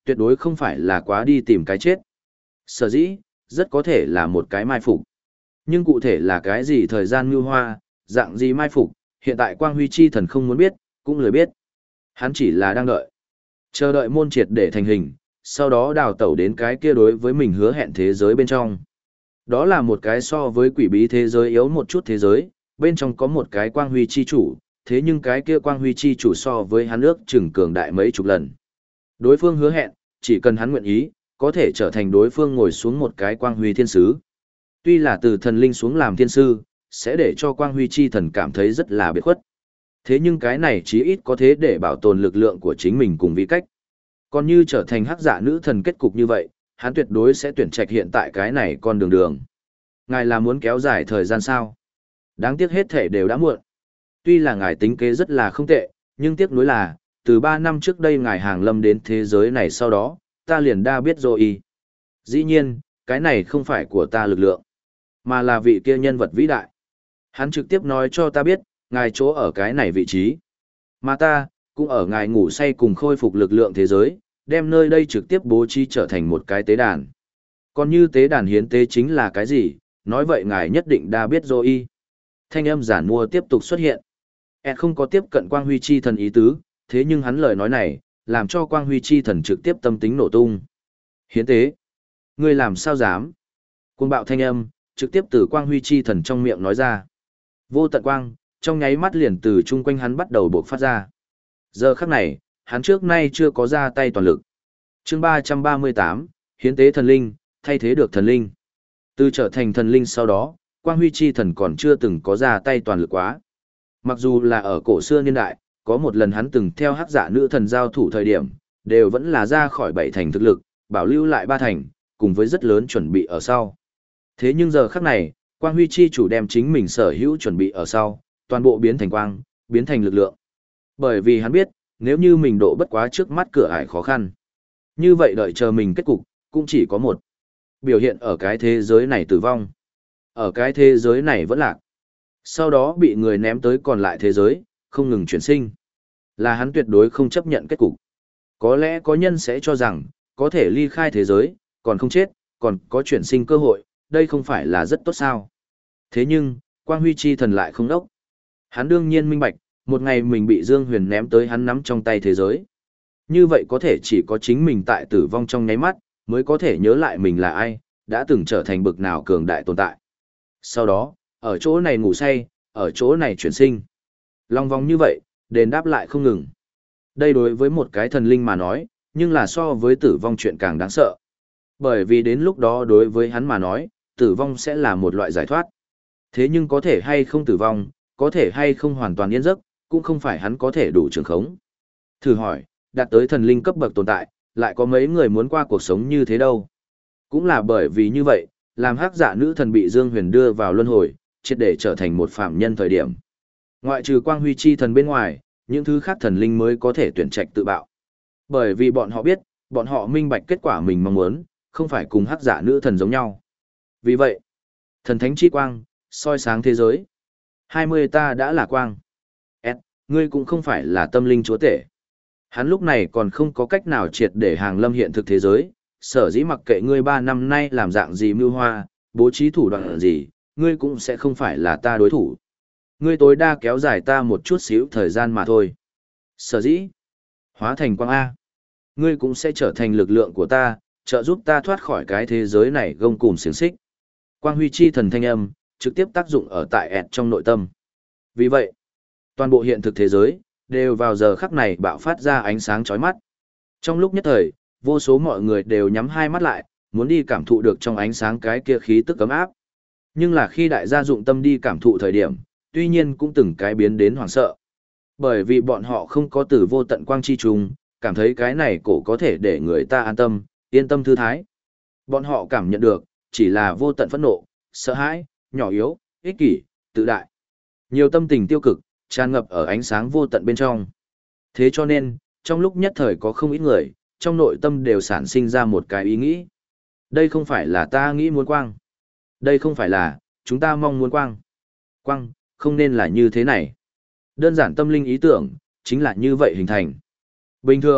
tuyệt đối không phải là quá đi tìm cái chết. Sở dĩ, rất có thể là một cái mai phục. Nhưng cụ thể là cái gì thời gian mưu hoa, dạng gì mai phục, hiện tại Quang Huy Chi Thần không muốn biết, cũng lười biết. Hắn chỉ là đang đợi. Chờ đợi môn triệt để thành hình, sau đó đào tẩu đến cái kia đối với mình hứa hẹn thế giới bên trong. Đó là một cái so với quỷ bí thế giới yếu một chút thế giới, bên trong có một cái Quang Huy Chi Chủ, thế nhưng cái kia Quang Huy Chi Chủ so với hắn ước chừng cường đại mấy chục lần. Đối phương hứa hẹn, chỉ cần hắn nguyện ý, có thể trở thành đối phương ngồi xuống một cái Quang Huy Thiên Sứ. Tuy là từ thần linh xuống làm thiên sư, sẽ để cho Quang Huy Chi Thần cảm thấy rất là biệt khuất. Thế nhưng cái này chí ít có thế để bảo tồn lực lượng của chính mình cùng vị cách. Còn như trở thành hắc dạ nữ thần kết cục như vậy, hắn tuyệt đối sẽ tuyển trạch hiện tại cái này con đường đường. Ngài là muốn kéo dài thời gian sao? Đáng tiếc hết thể đều đã muộn. Tuy là ngài tính kế rất là không tệ, nhưng tiếc nuối là, từ ba năm trước đây ngài hàng lâm đến thế giới này sau đó, ta liền đã biết rồi. Dĩ nhiên, cái này không phải của ta lực lượng, mà là vị kia nhân vật vĩ đại. Hắn trực tiếp nói cho ta biết, ngài chỗ ở cái này vị trí. Mà ta, cũng ở ngài ngủ say cùng khôi phục lực lượng thế giới, đem nơi đây trực tiếp bố trí trở thành một cái tế đàn. Còn như tế đàn hiến tế chính là cái gì, nói vậy ngài nhất định đã biết rồi. Thanh âm giản mua tiếp tục xuất hiện. Ed không có tiếp cận Quang Huy Chi Thần ý tứ, thế nhưng hắn lời nói này, làm cho Quang Huy Chi Thần trực tiếp tâm tính nổ tung. Hiến tế? Ngươi làm sao dám? Cuồng bạo thanh âm, trực tiếp từ Quang Huy Chi Thần trong miệng nói ra. Vô tận quang, trong nháy mắt liền từ chung quanh hắn bắt đầu bộc phát ra. Giờ khắc này, hắn trước nay chưa có ra tay toàn lực. Chương ba trăm ba mươi tám, hiến tế thần linh, thay thế được thần linh. Từ trở thành thần linh sau đó, Quang Huy Chi Thần còn chưa từng có ra tay toàn lực quá. Mặc dù là ở cổ xưa niên đại, có một lần hắn từng theo hắc dạ nữ thần giao thủ thời điểm, đều vẫn là ra khỏi bảy thành thực lực, bảo lưu lại ba thành, cùng với rất lớn chuẩn bị ở sau. Thế nhưng giờ khắc này, Quang Huy Chi Chủ đem chính mình sở hữu chuẩn bị ở sau, toàn bộ biến thành quang, biến thành lực lượng. Bởi vì hắn biết, nếu như mình độ bất quá trước mắt cửa ải khó khăn, như vậy đợi chờ mình kết cục, cũng chỉ có một. Biểu hiện ở cái thế giới này tử vong. Ở cái thế giới này vẫn lạc. Sau đó bị người ném tới còn lại thế giới, không ngừng chuyển sinh. Là hắn tuyệt đối không chấp nhận kết cục. Có lẽ có nhân sẽ cho rằng, có thể ly khai thế giới, còn không chết, còn có chuyển sinh cơ hội, đây không phải là rất tốt sao. Thế nhưng, Quang Huy Chi Thần lại không đốc. Hắn đương nhiên minh bạch, một ngày mình bị Dương Huyền ném tới hắn nắm trong tay thế giới. Như vậy có thể chỉ có chính mình tại tử vong trong nháy mắt, mới có thể nhớ lại mình là ai, đã từng trở thành bực nào cường đại tồn tại. Sau đó, ở chỗ này ngủ say, ở chỗ này chuyển sinh. Long vòng như vậy, đền đáp lại không ngừng. Đây đối với một cái thần linh mà nói, nhưng là so với tử vong chuyện càng đáng sợ. Bởi vì đến lúc đó đối với hắn mà nói, tử vong sẽ là một loại giải thoát. Thế nhưng có thể hay không tử vong, có thể hay không hoàn toàn yên giấc, cũng không phải hắn có thể đủ trường khống. Thử hỏi, đạt tới thần linh cấp bậc tồn tại, lại có mấy người muốn qua cuộc sống như thế đâu. Cũng là bởi vì như vậy, làm hắc dạ nữ thần bị Dương Huyền đưa vào luân hồi, triệt để trở thành một phạm nhân thời điểm. Ngoại trừ Quang Huy Chi Thần bên ngoài, những thứ khác thần linh mới có thể tuyển trạch tự bạo. Bởi vì bọn họ biết, bọn họ minh bạch kết quả mình mong muốn, không phải cùng hắc dạ nữ thần giống nhau. Vì vậy, thần thánh chi quang, soi sáng thế giới. hai mươi ta đã là quang. Ed, ngươi cũng không phải là tâm linh chúa tể. Hắn lúc này còn không có cách nào triệt để hàng lâm hiện thực thế giới, sở dĩ mặc kệ ngươi ba năm nay làm dạng gì mưu hoa, bố trí thủ đoạn gì, ngươi cũng sẽ không phải là ta đối thủ. Ngươi tối đa kéo dài ta một chút xíu thời gian mà thôi. Sở dĩ, hóa thành quang A. Ngươi cũng sẽ trở thành lực lượng của ta, trợ giúp ta thoát khỏi cái thế giới này gông cùm xiềng xích. Quang Huy Chi Thần thanh âm, trực tiếp tác dụng ở tại ẹt trong nội tâm. Vì vậy, toàn bộ hiện thực thế giới, đều vào giờ khắc này bạo phát ra ánh sáng chói mắt. Trong lúc nhất thời, vô số mọi người đều nhắm hai mắt lại, muốn đi cảm thụ được trong ánh sáng cái kia khí tức ấm áp. Nhưng là khi đại gia dụng tâm đi cảm thụ thời điểm, tuy nhiên cũng từng cái biến đến hoảng sợ. Bởi vì bọn họ không có từ vô tận quang chi trùng, cảm thấy cái này cổ có thể để người ta an tâm, yên tâm thư thái. Bọn họ cảm nhận được, chỉ là vô tận phẫn nộ, sợ hãi, nhỏ yếu, ích kỷ, tự đại. Nhiều tâm tình tiêu cực, tràn ngập ở ánh sáng vô tận bên trong. Thế cho nên, trong lúc nhất thời có không ít người, trong nội tâm đều sản sinh ra một cái ý nghĩ. Đây không phải là ta nghĩ muốn quang. Đây không phải là, chúng ta mong muốn quang. Quang, không nên là như thế này. Đơn giản tâm linh ý tưởng, chính là như vậy hình thành. Bình thường,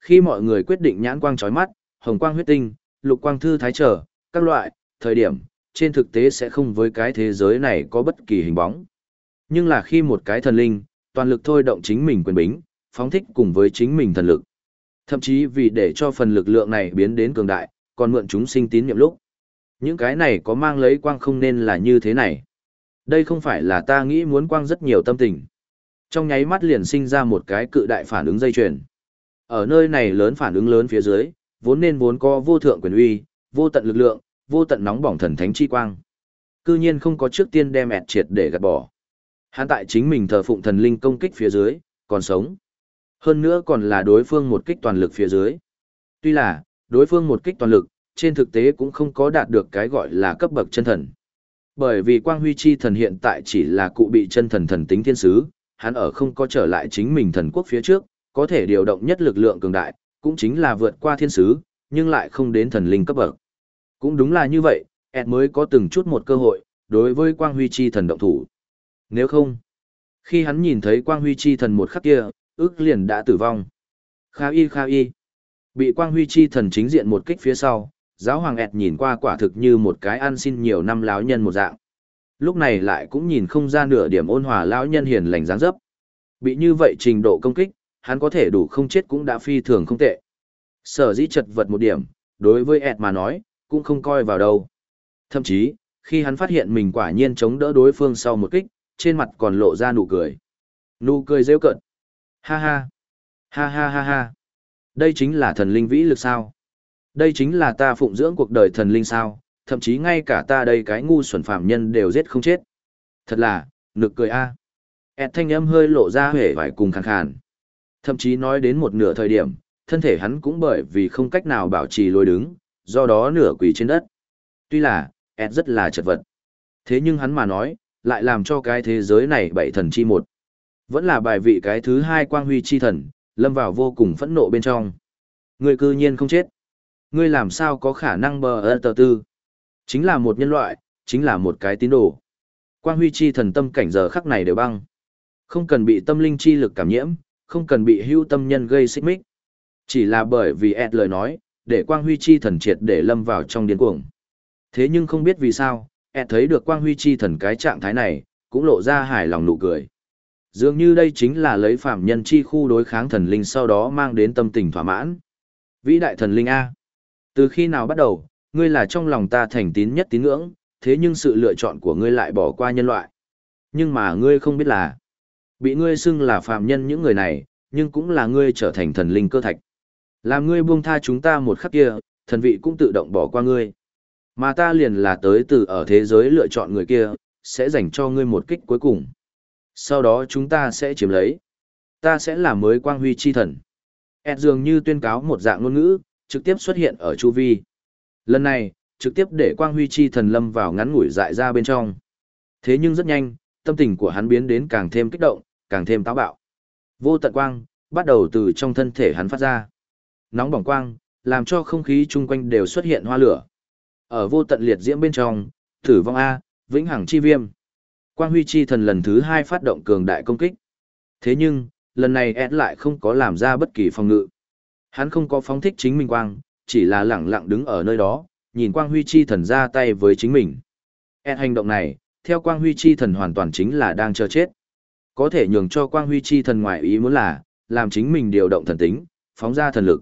Khi mọi người quyết định nhãn quang chói mắt, hồng quang huyết tinh, lục quang thư thái trở, các loại, thời điểm, trên thực tế sẽ không với cái thế giới này có bất kỳ hình bóng. Nhưng là khi một cái thần linh, toàn lực thôi động chính mình quyền bính, phóng thích cùng với chính mình thần lực. Thậm chí vì để cho phần lực lượng này biến đến cường đại, còn mượn chúng sinh tín nhiệm lúc. Những cái này có mang lấy quang không nên là như thế này. Đây không phải là ta nghĩ muốn quang rất nhiều tâm tình. Trong nháy mắt liền sinh ra một cái cự đại phản ứng dây chuyền. Ở nơi này lớn phản ứng lớn phía dưới, vốn nên vốn có vô thượng quyền uy, vô tận lực lượng, vô tận nóng bỏng thần thánh chi quang. Cư nhiên không có trước tiên đem ẹt triệt để gạt bỏ. Hắn tại chính mình thờ phụng thần linh công kích phía dưới, còn sống. Hơn nữa còn là đối phương một kích toàn lực phía dưới. Tuy là, đối phương một kích toàn lực, trên thực tế cũng không có đạt được cái gọi là cấp bậc chân thần. Bởi vì Quang Huy Chi thần hiện tại chỉ là cụ bị chân thần thần tính thiên sứ, hắn ở không có trở lại chính mình thần quốc phía trước, có thể điều động nhất lực lượng cường đại, cũng chính là vượt qua thiên sứ, nhưng lại không đến thần linh cấp bậc. Cũng đúng là như vậy, Ed mới có từng chút một cơ hội, đối với Quang Huy Chi thần động thủ. Nếu không, khi hắn nhìn thấy Quang Huy Chi thần một khắc kia, ước liền đã tử vong. Kha y kha y. Bị Quang Huy Chi thần chính diện một kích phía sau, giáo hoàng Ed nhìn qua quả thực như một cái ăn xin nhiều năm lão nhân một dạng. Lúc này lại cũng nhìn không ra nửa điểm ôn hòa lão nhân hiền lành dáng dấp. Bị như vậy trình độ công kích, hắn có thể đủ không chết cũng đã phi thường không tệ. Sở dĩ chật vật một điểm, đối với Ed mà nói, cũng không coi vào đâu. Thậm chí, khi hắn phát hiện mình quả nhiên chống đỡ đối phương sau một kích, trên mặt còn lộ ra nụ cười. Nụ cười rêu cợt. Ha ha. Ha ha ha ha. Đây chính là thần linh vĩ lực sao? Đây chính là ta phụng dưỡng cuộc đời thần linh sao? Thậm chí ngay cả ta đây cái ngu xuẩn phạm nhân đều giết không chết. Thật là, nực cười a. Ed thanh âm hơi lộ ra hề vải cùng khàn khàn. Thậm chí nói đến một nửa thời điểm, thân thể hắn cũng bởi vì không cách nào bảo trì lối đứng, do đó nửa quỳ trên đất. Tuy là, Ed rất là chật vật. Thế nhưng hắn mà nói, lại làm cho cái thế giới này bảy thần chi một. Vẫn là bài vị cái thứ hai Quang Huy chi thần, lâm vào vô cùng phẫn nộ bên trong. Ngươi cư nhiên không chết. Ngươi làm sao có khả năng bờ ơ tờ tư. Chính là một nhân loại, chính là một cái tín đồ. Quang Huy chi thần tâm cảnh giờ khắc này đều băng. Không cần bị tâm linh chi lực cảm nhiễm, không cần bị hưu tâm nhân gây xích mích. Chỉ là bởi vì Ed lời nói, để Quang Huy chi thần triệt để lâm vào trong điên cuồng. Thế nhưng không biết vì sao, Ed thấy được Quang Huy chi thần cái trạng thái này, cũng lộ ra hài lòng nụ cười. Dường như đây chính là lấy phạm nhân chi khu đối kháng thần linh sau đó mang đến tâm tình thỏa mãn. Vĩ đại thần linh A. Từ khi nào bắt đầu, ngươi là trong lòng ta thành tín nhất tín ngưỡng, thế nhưng sự lựa chọn của ngươi lại bỏ qua nhân loại. Nhưng mà ngươi không biết là, bị ngươi xưng là phạm nhân những người này, nhưng cũng là ngươi trở thành thần linh cơ thạch. Làm ngươi buông tha chúng ta một khắc kia, thần vị cũng tự động bỏ qua ngươi. Mà ta liền là tới từ ở thế giới lựa chọn người kia, sẽ dành cho ngươi một kích cuối cùng. Sau đó chúng ta sẽ chiếm lấy. Ta sẽ là mới Quang Huy chi thần. Ed dường như tuyên cáo một dạng ngôn ngữ, trực tiếp xuất hiện ở chu vi. Lần này, trực tiếp để Quang Huy chi thần lâm vào ngắn ngủi dại ra bên trong. Thế nhưng rất nhanh, tâm tình của hắn biến đến càng thêm kích động, càng thêm táo bạo. Vô tận quang, bắt đầu từ trong thân thể hắn phát ra. Nóng bỏng quang, làm cho không khí chung quanh đều xuất hiện hoa lửa. Ở vô tận liệt diễm bên trong, tử vong A, vĩnh hằng chi viêm. Quang Huy chi thần lần thứ hai phát động cường đại công kích. Thế nhưng, lần này Ed lại không có làm ra bất kỳ phòng ngự. Hắn không có phóng thích chính mình quang, chỉ là lẳng lặng đứng ở nơi đó, nhìn Quang Huy chi thần ra tay với chính mình. Ed hành động này, theo Quang Huy chi thần hoàn toàn chính là đang chờ chết. Có thể nhường cho Quang Huy chi thần ngoại ý muốn là, làm chính mình điều động thần tính, phóng ra thần lực.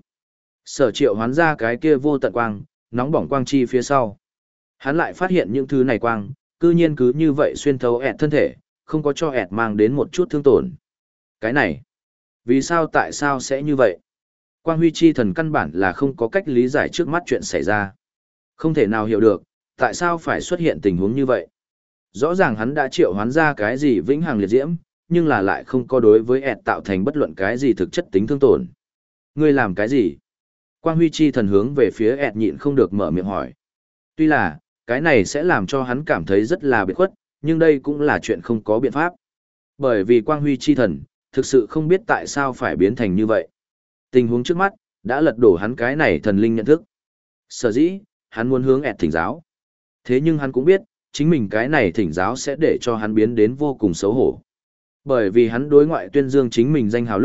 Sở triệu hoán ra cái kia vô tận quang, nóng bỏng quang chi phía sau. Hắn lại phát hiện những thứ này quang, cư nhiên cứ như vậy xuyên thấu ẹt thân thể, không có cho ẹt mang đến một chút thương tổn. Cái này, vì sao tại sao sẽ như vậy? Quang Huy chi thần căn bản là không có cách lý giải trước mắt chuyện xảy ra. Không thể nào hiểu được, tại sao phải xuất hiện tình huống như vậy. Rõ ràng hắn đã triệu hoán ra cái gì vĩnh hằng liệt diễm, nhưng là lại không có đối với ẹt tạo thành bất luận cái gì thực chất tính thương tổn. Ngươi làm cái gì? Quang Huy chi thần hướng về phía ẹt nhịn không được mở miệng hỏi. Tuy là, cái này sẽ làm cho hắn cảm thấy rất là biệt khuất, nhưng đây cũng là chuyện không có biện pháp. Bởi vì Quang Huy chi thần, thực sự không biết tại sao phải biến thành như vậy. Tình huống trước mắt, đã lật đổ hắn cái này thần linh nhận thức. Sở dĩ, hắn muốn hướng ẹt thỉnh giáo. Thế nhưng hắn cũng biết, chính mình cái này thỉnh giáo sẽ để cho hắn biến đến vô cùng xấu hổ. Bởi vì hắn đối ngoại tuyên dương chính mình danh hào lúc,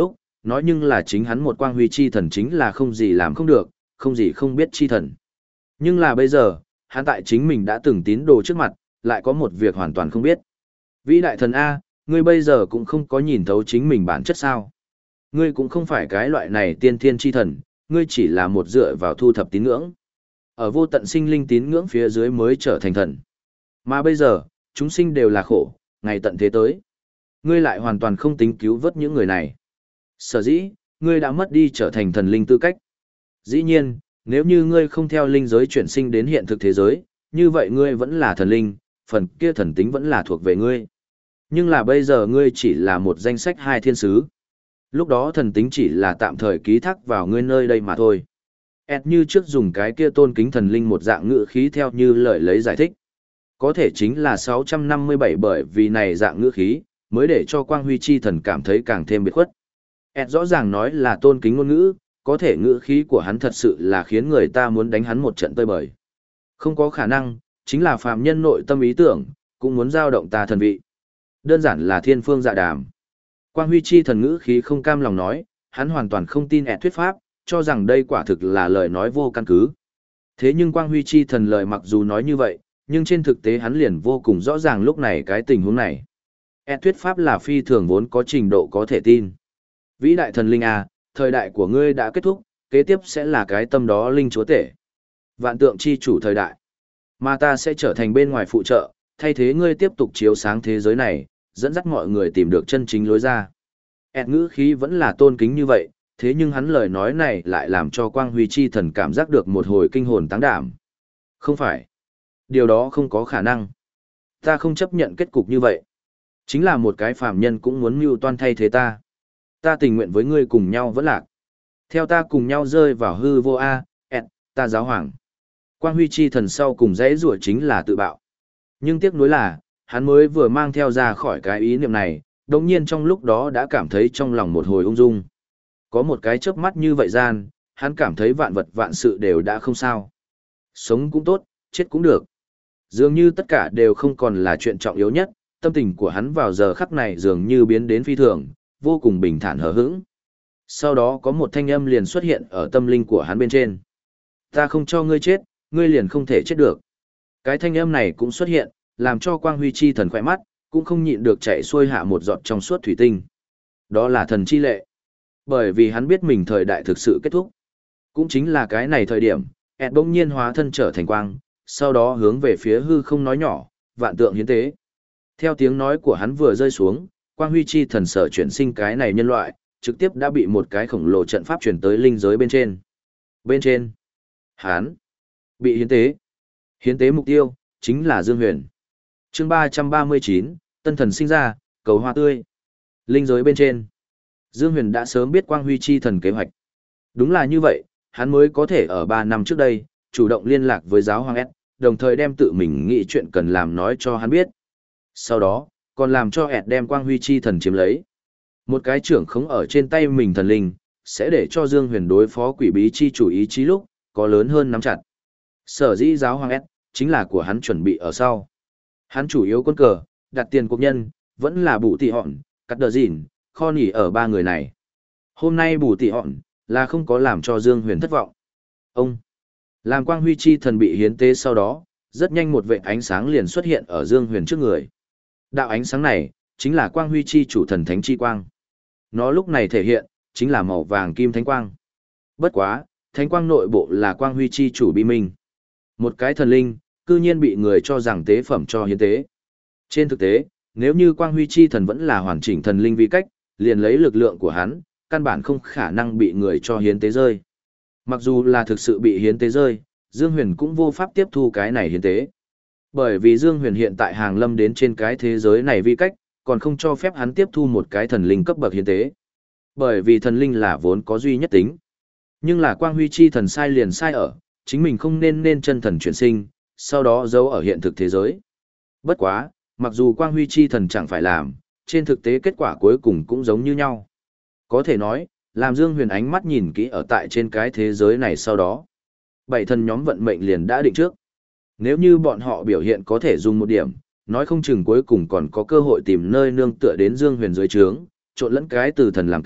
nói nhưng là chính hắn một quang huy chi thần chính là không gì làm không được, không gì không biết chi thần. Nhưng là bây giờ, hắn tại chính mình đã từng tín đồ trước mặt, lại có một việc hoàn toàn không biết. Vĩ đại thần A, ngươi bây giờ cũng không có nhìn thấu chính mình bản chất sao. Ngươi cũng không phải cái loại này tiên thiên chi thần, ngươi chỉ là một dựa vào thu thập tín ngưỡng. Ở vô tận sinh linh tín ngưỡng phía dưới mới trở thành thần. Mà bây giờ, chúng sinh đều là khổ, ngày tận thế tới. Ngươi lại hoàn toàn không tính cứu vớt những người này. Sở dĩ, ngươi đã mất đi trở thành thần linh tư cách. Dĩ nhiên, nếu như ngươi không theo linh giới chuyển sinh đến hiện thực thế giới, như vậy ngươi vẫn là thần linh, phần kia thần tính vẫn là thuộc về ngươi. Nhưng là bây giờ ngươi chỉ là một danh sách hai thiên sứ. Lúc đó thần tính chỉ là tạm thời ký thác vào ngươi nơi đây mà thôi. Ed như trước dùng cái kia tôn kính thần linh một dạng ngữ khí theo như lời lấy giải thích. Có thể chính là sáu trăm năm mươi bảy bởi vì này dạng ngữ khí, mới để cho quang huy chi thần cảm thấy càng thêm biệt khuất. Ed rõ ràng nói là tôn kính ngôn ngữ, có thể ngữ khí của hắn thật sự là khiến người ta muốn đánh hắn một trận tơi bời. Không có khả năng, chính là phàm nhân nội tâm ý tưởng, cũng muốn giao động ta thần vị. Đơn giản là thiên phương dạ đàm. Quang huy chi thần ngữ khí không cam lòng nói, hắn hoàn toàn không tin Ed thuyết pháp, cho rằng đây quả thực là lời nói vô căn cứ. Thế nhưng quang huy chi thần lời mặc dù nói như vậy, nhưng trên thực tế hắn liền vô cùng rõ ràng lúc này cái tình huống này. Ed thuyết pháp là phi thường vốn có trình độ có thể tin. Vĩ đại thần linh à, thời đại của ngươi đã kết thúc, kế tiếp sẽ là cái tâm đó linh chúa tể. Vạn tượng chi chủ thời đại. Mà ta sẽ trở thành bên ngoài phụ trợ, thay thế ngươi tiếp tục chiếu sáng thế giới này, dẫn dắt mọi người tìm được chân chính lối ra. Ed ngữ khí vẫn là tôn kính như vậy, thế nhưng hắn lời nói này lại làm cho quang huy chi thần cảm giác được một hồi kinh hồn táng đảm. Không phải. Điều đó không có khả năng. Ta không chấp nhận kết cục như vậy. Chính là một cái phàm nhân cũng muốn mưu toan thay thế ta. Ta tình nguyện với ngươi cùng nhau vẫn lạc. Theo ta cùng nhau rơi vào hư vô A, Ed, ta giáo hoàng. Quang huy chi thần sau cùng dãy rủa chính là tự bạo. Nhưng tiếc nuối là, hắn mới vừa mang theo ra khỏi cái ý niệm này, đồng nhiên trong lúc đó đã cảm thấy trong lòng một hồi ung dung. Có một cái chớp mắt như vậy gian, hắn cảm thấy vạn vật vạn sự đều đã không sao. Sống cũng tốt, chết cũng được. Dường như tất cả đều không còn là chuyện trọng yếu nhất, tâm tình của hắn vào giờ khắc này dường như biến đến phi thường, vô cùng bình thản hờ hững. Sau đó có một thanh âm liền xuất hiện ở tâm linh của hắn bên trên. Ta không cho ngươi chết, ngươi liền không thể chết được. Cái thanh âm này cũng xuất hiện, làm cho quang huy chi thần khỏe mắt, cũng không nhịn được chạy xuôi hạ một giọt trong suốt thủy tinh. Đó là thần chi lệ. Bởi vì hắn biết mình thời đại thực sự kết thúc. Cũng chính là cái này thời điểm, Ed bỗng nhiên hóa thân trở thành quang, sau đó hướng về phía hư không nói nhỏ, vạn tượng hiến tế. Theo tiếng nói của hắn vừa rơi xuống, quang huy chi thần sở chuyển sinh cái này nhân loại, trực tiếp đã bị một cái khổng lồ trận pháp chuyển tới linh giới bên trên. Bên trên, hắn bị hiến tế. Hiến tế mục tiêu, chính là Dương Huyền. chương ba trăm ba mươi chín, tân thần sinh ra, cầu hoa tươi. Linh giới bên trên, Dương Huyền đã sớm biết quang huy chi thần kế hoạch. Đúng là như vậy, hắn mới có thể ở ba năm trước đây, chủ động liên lạc với giáo hoàng S, đồng thời đem tự mình nghĩ chuyện cần làm nói cho hắn biết. Sau đó, còn làm cho S đem quang huy chi thần chiếm lấy. Một cái trưởng khống ở trên tay mình thần linh, sẽ để cho Dương Huyền đối phó quỷ bí chi chủ ý chí lúc, có lớn hơn nắm chặt. Sở dĩ giáo hoàng S, chính là của hắn chuẩn bị ở sau. Hắn chủ yếu quân cờ, đặt tiền quốc nhân, vẫn là bù tị họn, cắt đờ dịn, kho nỉ ở ba người này. Hôm nay bù tị họn, là không có làm cho Dương Huyền thất vọng. Ông, làm quang huy chi thần bị hiến tế sau đó, rất nhanh một vệt ánh sáng liền xuất hiện ở Dương Huyền trước người. Đạo ánh sáng này, chính là quang huy chi chủ thần thánh chi quang. Nó lúc này thể hiện, chính là màu vàng kim thánh quang. Bất quá, thánh quang nội bộ là quang huy chi chủ bi minh. Một cái thần linh, cư nhiên bị người cho rằng tế phẩm cho hiến tế. Trên thực tế, nếu như quang huy chi thần vẫn là hoàn chỉnh thần linh vi cách, liền lấy lực lượng của hắn, căn bản không khả năng bị người cho hiến tế rơi. Mặc dù là thực sự bị hiến tế rơi, Dương Huyền cũng vô pháp tiếp thu cái này hiến tế. Bởi vì Dương Huyền hiện tại hàng lâm đến trên cái thế giới này vi cách, còn không cho phép hắn tiếp thu một cái thần linh cấp bậc hiến tế. Bởi vì thần linh là vốn có duy nhất tính. Nhưng là quang huy chi thần sai liền sai ở, chính mình không nên nên chân thần chuyển sinh, sau đó giấu ở hiện thực thế giới. Bất quá, mặc dù quang huy chi thần chẳng phải làm, trên thực tế kết quả cuối cùng cũng giống như nhau. Có thể nói, làm Dương Huyền ánh mắt nhìn kỹ ở tại trên cái thế giới này sau đó. Bảy thần nhóm vận mệnh liền đã định trước. Nếu như bọn họ biểu hiện có thể dùng một điểm, nói không chừng cuối cùng còn có cơ hội tìm nơi nương tựa đến Dương Huyền dưới trướng, trộn lẫn cái từ thần làm cái,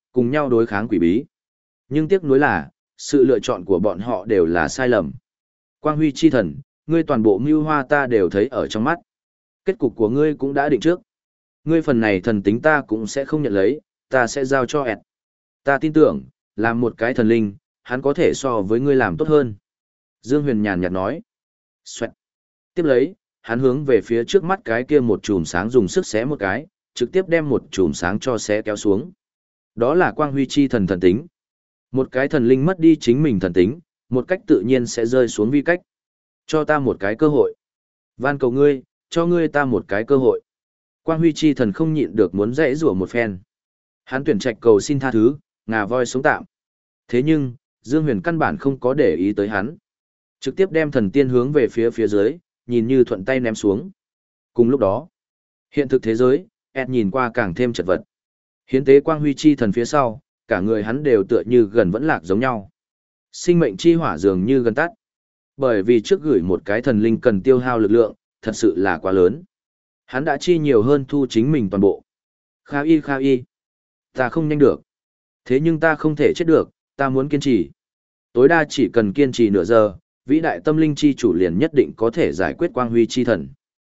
cùng nhau đối kháng quỷ bí. Nhưng tiếc nuối là, sự lựa chọn của bọn họ đều là sai lầm. Quang huy chi thần, ngươi toàn bộ mưu hoa ta đều thấy ở trong mắt. Kết cục của ngươi cũng đã định trước. Ngươi phần này thần tính ta cũng sẽ không nhận lấy, ta sẽ giao cho ẹt. Ta tin tưởng, làm một cái thần linh, hắn có thể so với ngươi làm tốt hơn. Dương Huyền nhàn nhạt nói. Xoẹt. Tiếp lấy, hắn hướng về phía trước mắt cái kia một chùm sáng dùng sức xé một cái, trực tiếp đem một chùm sáng cho xé kéo xuống. Đó là quang huy chi thần thần tính. Một cái thần linh mất đi chính mình thần tính, một cách tự nhiên sẽ rơi xuống vi cách. Cho ta một cái cơ hội. Van cầu ngươi, cho ngươi ta một cái cơ hội. Quang huy chi thần không nhịn được muốn dãy rủa một phen. Hắn tuyển trạch cầu xin tha thứ, ngà voi sống tạm. Thế nhưng, Dương Huyền căn bản không có để ý tới hắn. Trực tiếp đem thần tiên hướng về phía phía dưới, nhìn như thuận tay ném xuống. Cùng lúc đó, hiện thực thế giới, Ed nhìn qua càng thêm chật vật. Hiến tế quang huy chi thần phía sau, cả người hắn đều tựa như gần vẫn lạc giống nhau. Sinh mệnh chi hỏa dường như gần tắt. Bởi vì trước gửi một cái thần linh cần tiêu hao lực lượng, thật sự là quá lớn. Hắn đã chi nhiều hơn thu chính mình toàn bộ. Kha y kha y. Ta không nhanh được. Thế nhưng ta không thể chết được, ta muốn kiên trì. Tối đa chỉ cần kiên trì nửa giờ, vĩ đại tâm linh chi chủ liền nhất định có thể giải quyết quang huy chi thần.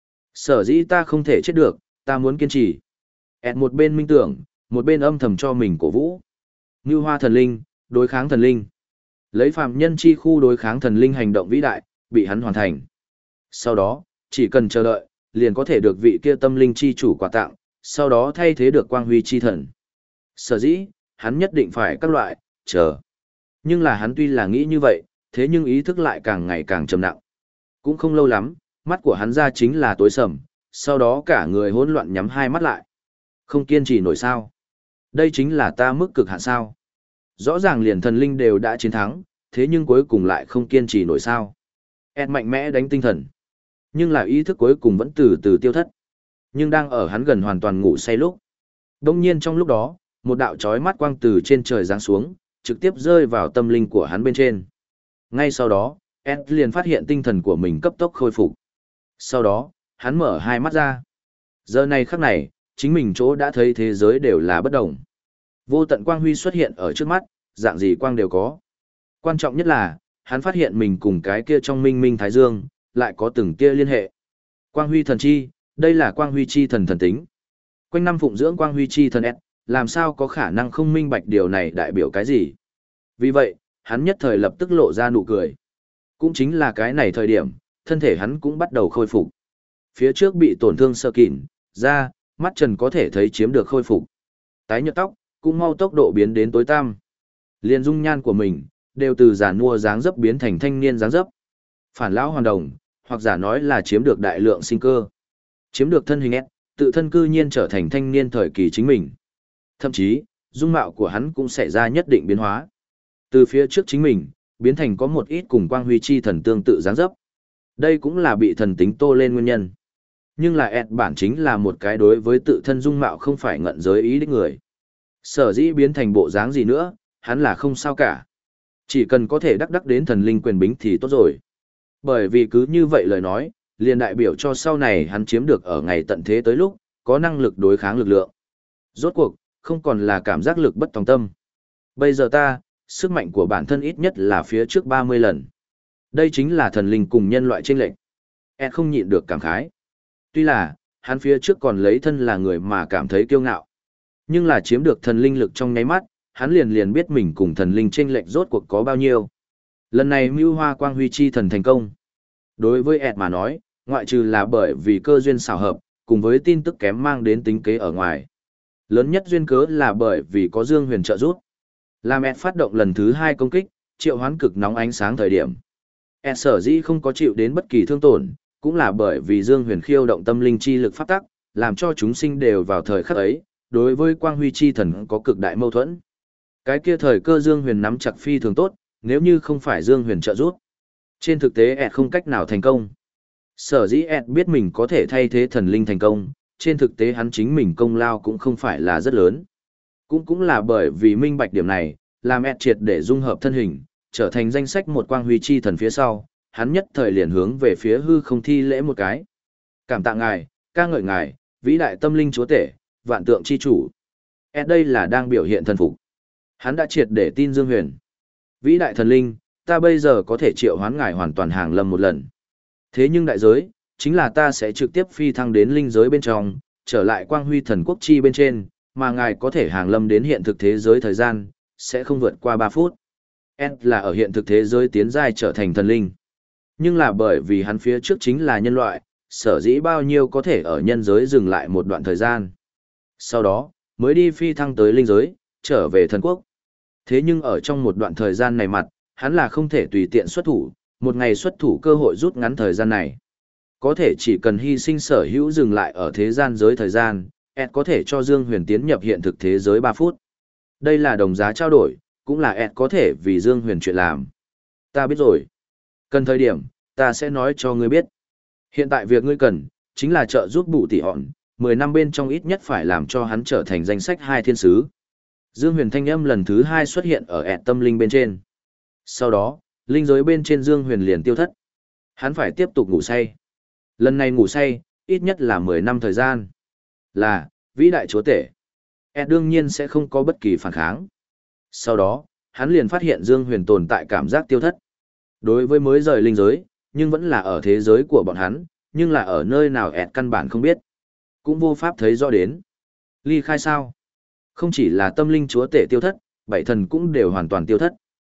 Sở dĩ ta không thể chết được, ta muốn kiên trì. Ẹt một bên minh tưởng, một bên âm thầm cho mình cổ vũ. Như hoa thần linh, đối kháng thần linh. Lấy phàm nhân chi khu đối kháng thần linh hành động vĩ đại, bị hắn hoàn thành. Sau đó, chỉ cần chờ đợi, liền có thể được vị kia tâm linh chi chủ quà tặng, sau đó thay thế được quang huy chi thần. Sở dĩ, hắn nhất định phải các loại, chờ. Nhưng là hắn tuy là nghĩ như vậy, thế nhưng ý thức lại càng ngày càng trầm nặng. Cũng không lâu lắm, mắt của hắn ra chính là tối sầm, sau đó cả người hỗn loạn nhắm hai mắt lại. Không kiên trì nổi sao. Đây chính là ta mức cực hạn sao. Rõ ràng liền thần linh đều đã chiến thắng, thế nhưng cuối cùng lại không kiên trì nổi sao. Ed mạnh mẽ đánh tinh thần. Nhưng là ý thức cuối cùng vẫn từ từ tiêu thất. Nhưng đang ở hắn gần hoàn toàn ngủ say lúc. Đông nhiên trong lúc đó, một đạo chói mắt quang từ trên trời giáng xuống, trực tiếp rơi vào tâm linh của hắn bên trên. Ngay sau đó, Ed liền phát hiện tinh thần của mình cấp tốc khôi phục. Sau đó, hắn mở hai mắt ra. Giờ này khắc này, chính mình chỗ đã thấy thế giới đều là bất động. Vô tận quang huy xuất hiện ở trước mắt, dạng gì quang đều có. Quan trọng nhất là, hắn phát hiện mình cùng cái kia trong minh minh thái dương, lại có từng kia liên hệ. Quang huy thần chi, đây là quang huy chi thần thần tính. Quanh năm phụng dưỡng quang huy chi thần S, làm sao có khả năng không minh bạch điều này đại biểu cái gì. Vì vậy, hắn nhất thời lập tức lộ ra nụ cười. Cũng chính là cái này thời điểm, thân thể hắn cũng bắt đầu khôi phục. Phía trước bị tổn thương sơ kỉn, da, mắt trần có thể thấy chiếm được khôi phục. Tái nhợt tóc, cũng mau tốc độ biến đến tối tăm. Liên dung nhan của mình, đều từ giả nua dáng dấp biến thành thanh niên dáng dấp. Phản lão hoàn đồng, hoặc giả nói là chiếm được đại lượng sinh cơ. Chiếm được thân hình S, tự thân cư nhiên trở thành thanh niên thời kỳ chính mình. Thậm chí, dung mạo của hắn cũng xảy ra nhất định biến hóa. Từ phía trước chính mình, biến thành có một ít cùng quang huy chi thần tương tự dáng dấp. Đây cũng là bị thần tính tô lên nguyên nhân. Nhưng là S bản chính là một cái đối với tự thân dung mạo không phải ngận giới ý đích người. Sở dĩ biến thành bộ dáng gì nữa, hắn là không sao cả. Chỉ cần có thể đắc đắc đến thần linh quyền bính thì tốt rồi. Bởi vì cứ như vậy lời nói, liền đại biểu cho sau này hắn chiếm được ở ngày tận thế tới lúc, có năng lực đối kháng lực lượng. Rốt cuộc, không còn là cảm giác lực bất tòng tâm. Bây giờ ta, sức mạnh của bản thân ít nhất là phía trước ba mươi lần. Đây chính là thần linh cùng nhân loại chênh lệch. Ed không nhịn được cảm khái. Tuy là, hắn phía trước còn lấy thân là người mà cảm thấy kiêu ngạo. Nhưng là chiếm được thần linh lực trong nháy mắt, hắn liền liền biết mình cùng thần linh chênh lệch rốt cuộc có bao nhiêu. Lần này mưu hoa quang huy chi thần thành công. Đối với Ed mà nói, ngoại trừ là bởi vì cơ duyên xảo hợp, cùng với tin tức kém mang đến tính kế ở ngoài. Lớn nhất duyên cớ là bởi vì có Dương Huyền trợ giúp. Làm Ed phát động lần thứ hai công kích, triệu hoán cực nóng ánh sáng thời điểm. Ed sở dĩ không có chịu đến bất kỳ thương tổn, cũng là bởi vì Dương Huyền khiêu động tâm linh chi lực pháp tắc, làm cho chúng sinh đều vào thời khắc ấy, đối với quang huy chi thần có cực đại mâu thuẫn. Cái kia thời cơ Dương Huyền nắm chặt phi thường tốt, nếu như không phải Dương Huyền trợ giúp. Trên thực tế Ed không cách nào thành công. Sở dĩ Ed biết mình có thể thay thế thần linh thành công, trên thực tế hắn chính mình công lao cũng không phải là rất lớn. Cũng cũng là bởi vì minh bạch điểm này, làm Ed triệt để dung hợp thân hình, trở thành danh sách một quang huy chi thần phía sau, hắn nhất thời liền hướng về phía hư không thi lễ một cái. Cảm tạ ngài, ca ngợi ngài, vĩ đại tâm linh chúa tể, vạn tượng chi chủ. Ed đây là đang biểu hiện thần phục. Hắn đã triệt để tin Dương Huyền. Vĩ đại thần linh, ta bây giờ có thể triệu hoán ngài hoàn toàn hàng lâm một lần. Thế nhưng đại giới, chính là ta sẽ trực tiếp phi thăng đến linh giới bên trong, trở lại quang huy thần quốc chi bên trên, mà ngài có thể hàng lâm đến hiện thực thế giới thời gian, sẽ không vượt qua ba phút. S là ở hiện thực thế giới tiến giai trở thành thần linh. Nhưng là bởi vì hắn phía trước chính là nhân loại, sở dĩ bao nhiêu có thể ở nhân giới dừng lại một đoạn thời gian. Sau đó, mới đi phi thăng tới linh giới, trở về thần quốc. Thế nhưng ở trong một đoạn thời gian này mặt, hắn là không thể tùy tiện xuất thủ, một ngày xuất thủ cơ hội rút ngắn thời gian này. Có thể chỉ cần hy sinh sở hữu dừng lại ở thế gian giới thời gian, Ed có thể cho Dương Huyền tiến nhập hiện thực thế giới ba phút. Đây là đồng giá trao đổi, cũng là Ed có thể vì Dương Huyền chuyện làm. Ta biết rồi. Cần thời điểm, ta sẽ nói cho ngươi biết. Hiện tại việc ngươi cần, chính là trợ giúp bụ tỷ hòn, mười năm bên trong ít nhất phải làm cho hắn trở thành danh sách hai thiên sứ. Dương Huyền thanh âm lần thứ hai xuất hiện ở Ed tâm linh bên trên. Sau đó, linh giới bên trên Dương Huyền liền tiêu thất. Hắn phải tiếp tục ngủ say. Lần này ngủ say, ít nhất là mười năm thời gian. Là, vĩ đại chúa tể. Ed đương nhiên sẽ không có bất kỳ phản kháng. Sau đó, hắn liền phát hiện Dương Huyền tồn tại cảm giác tiêu thất. Đối với mới rời linh giới, nhưng vẫn là ở thế giới của bọn hắn, nhưng là ở nơi nào Ed căn bản không biết. Cũng vô pháp thấy rõ đến. Ly khai sao? Không chỉ là tâm linh chúa tể tiêu thất, bảy thần cũng đều hoàn toàn tiêu thất.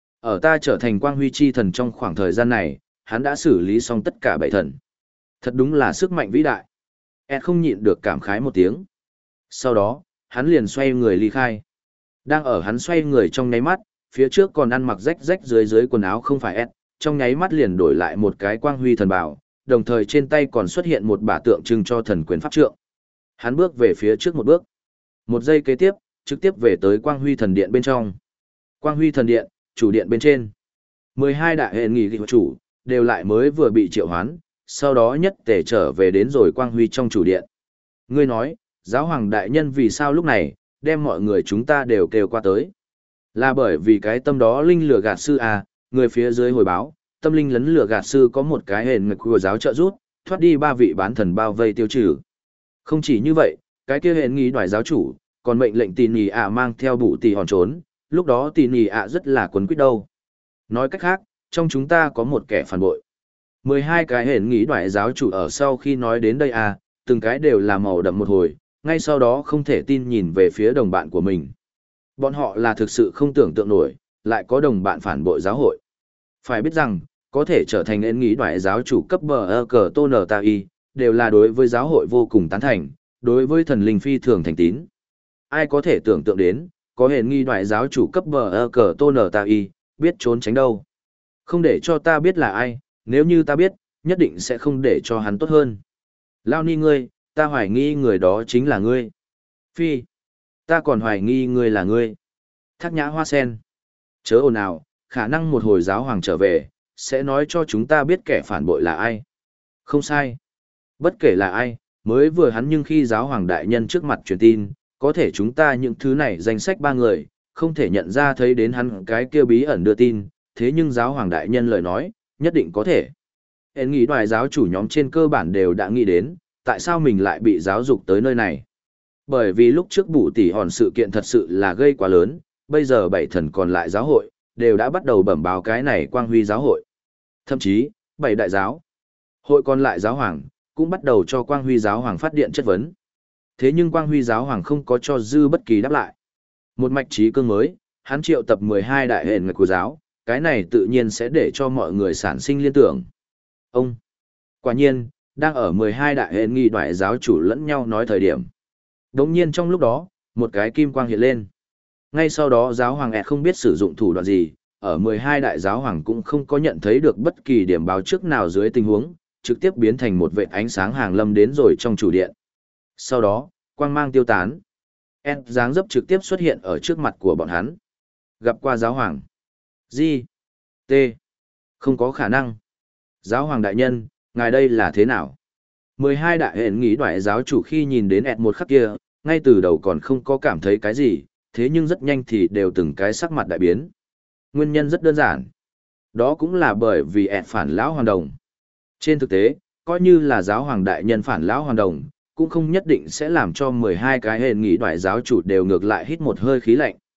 Ở ta trở thành quang huy chi thần trong khoảng thời gian này, hắn đã xử lý xong tất cả bảy thần. Thật đúng là sức mạnh vĩ đại. Ed không nhịn được cảm khái một tiếng. Sau đó, hắn liền xoay người ly khai. Đang ở hắn xoay người trong nháy mắt, phía trước còn ăn mặc rách rách dưới dưới quần áo không phải Ed, trong nháy mắt liền đổi lại một cái quang huy thần bảo, đồng thời trên tay còn xuất hiện một bả tượng trưng cho thần quyền pháp trượng. Hắn bước về phía trước một bước. Một giây kế tiếp, trực tiếp về tới quang huy thần điện bên trong. Quang huy thần điện, chủ điện bên trên. mười hai đại hệ nghỉ ghi chủ, đều lại mới vừa bị triệu hoán, sau đó nhất tề trở về đến rồi quang huy trong chủ điện. Ngươi nói, giáo hoàng đại nhân vì sao lúc này, đem mọi người chúng ta đều kêu qua tới. Là bởi vì cái tâm đó linh lửa gạt sư à, người phía dưới hồi báo, tâm linh lấn lửa gạt sư có một cái hền ngực của giáo trợ rút, thoát đi ba vị bán thần bao vây tiêu trừ. Không chỉ như vậy, cái kia hền nghĩ đoài giáo chủ, còn mệnh lệnh tỉ nỉ ạ mang theo bụ tỷ hòn trốn, lúc đó tỉ nỉ ạ rất là quấn quýt đâu. Nói cách khác, trong chúng ta có một kẻ phản bội. mười hai cái hển nghĩ đoại giáo chủ ở sau khi nói đến đây à, từng cái đều là màu đậm một hồi, ngay sau đó không thể tin nhìn về phía đồng bạn của mình. Bọn họ là thực sự không tưởng tượng nổi, lại có đồng bạn phản bội giáo hội. Phải biết rằng, có thể trở thành hển nghĩ đoại giáo chủ cấp bờ ơ cờ tôn ở ta y, đều là đối với giáo hội vô cùng tán thành, đối với thần linh phi thường thành tín. Ai có thể tưởng tượng đến, có hển nghi đoại giáo chủ cấp bờ ơ cờ tôn ở ta y, biết trốn tránh đâu. Không để cho ta biết là ai, nếu như ta biết, nhất định sẽ không để cho hắn tốt hơn. Lao ni ngươi, ta hoài nghi người đó chính là ngươi. Phi, ta còn hoài nghi ngươi là ngươi. Thác nhã hoa sen. Chớ ồn ào, khả năng một hồi giáo hoàng trở về, sẽ nói cho chúng ta biết kẻ phản bội là ai. Không sai. Bất kể là ai, mới vừa hắn nhưng khi giáo hoàng đại nhân trước mặt truyền tin, có thể chúng ta những thứ này danh sách ba người, không thể nhận ra thấy đến hắn cái kia bí ẩn đưa tin, thế nhưng giáo hoàng đại nhân lời nói, nhất định có thể. Hẹn nghĩ đoài giáo chủ nhóm trên cơ bản đều đã nghĩ đến, tại sao mình lại bị giáo dục tới nơi này. Bởi vì lúc trước bụ tỷ hòn sự kiện thật sự là gây quá lớn, bây giờ bảy thần còn lại giáo hội, đều đã bắt đầu bẩm báo cái này quang huy giáo hội. Thậm chí, bảy đại giáo, hội còn lại giáo hoàng, cũng bắt đầu cho quang huy giáo hoàng phát điện chất vấn. Thế nhưng quang huy giáo hoàng không có cho dư bất kỳ đáp lại. Một mạch trí cương mới, hắn triệu tập mười hai đại hệ ngạch của giáo, cái này tự nhiên sẽ để cho mọi người sản sinh liên tưởng. Ông, quả nhiên, đang ở mười hai đại hệ nghi đoại giáo chủ lẫn nhau nói thời điểm. Đống nhiên trong lúc đó, một cái kim quang hiện lên. Ngay sau đó giáo hoàng ẹt không biết sử dụng thủ đoạn gì, ở mười hai đại giáo hoàng cũng không có nhận thấy được bất kỳ điểm báo trước nào dưới tình huống, trực tiếp biến thành một vệt ánh sáng hàng lâm đến rồi trong chủ điện. Sau đó, quang mang tiêu tán. Ed dáng dấp trực tiếp xuất hiện ở trước mặt của bọn hắn. Gặp qua giáo hoàng. Gì? T. Không có khả năng. Giáo hoàng đại nhân, ngài đây là thế nào? mười hai đại hẹn nghĩ đoại giáo chủ khi nhìn đến Ed một khắc kia, ngay từ đầu còn không có cảm thấy cái gì, thế nhưng rất nhanh thì đều từng cái sắc mặt đại biến. Nguyên nhân rất đơn giản. Đó cũng là bởi vì Ed phản lão hoàng đồng. Trên thực tế, coi như là giáo hoàng đại nhân phản lão hoàng đồng, cũng không nhất định sẽ làm cho mười hai cái hẹn nghĩ đoại giáo chủ đều ngược lại hít một hơi khí lạnh.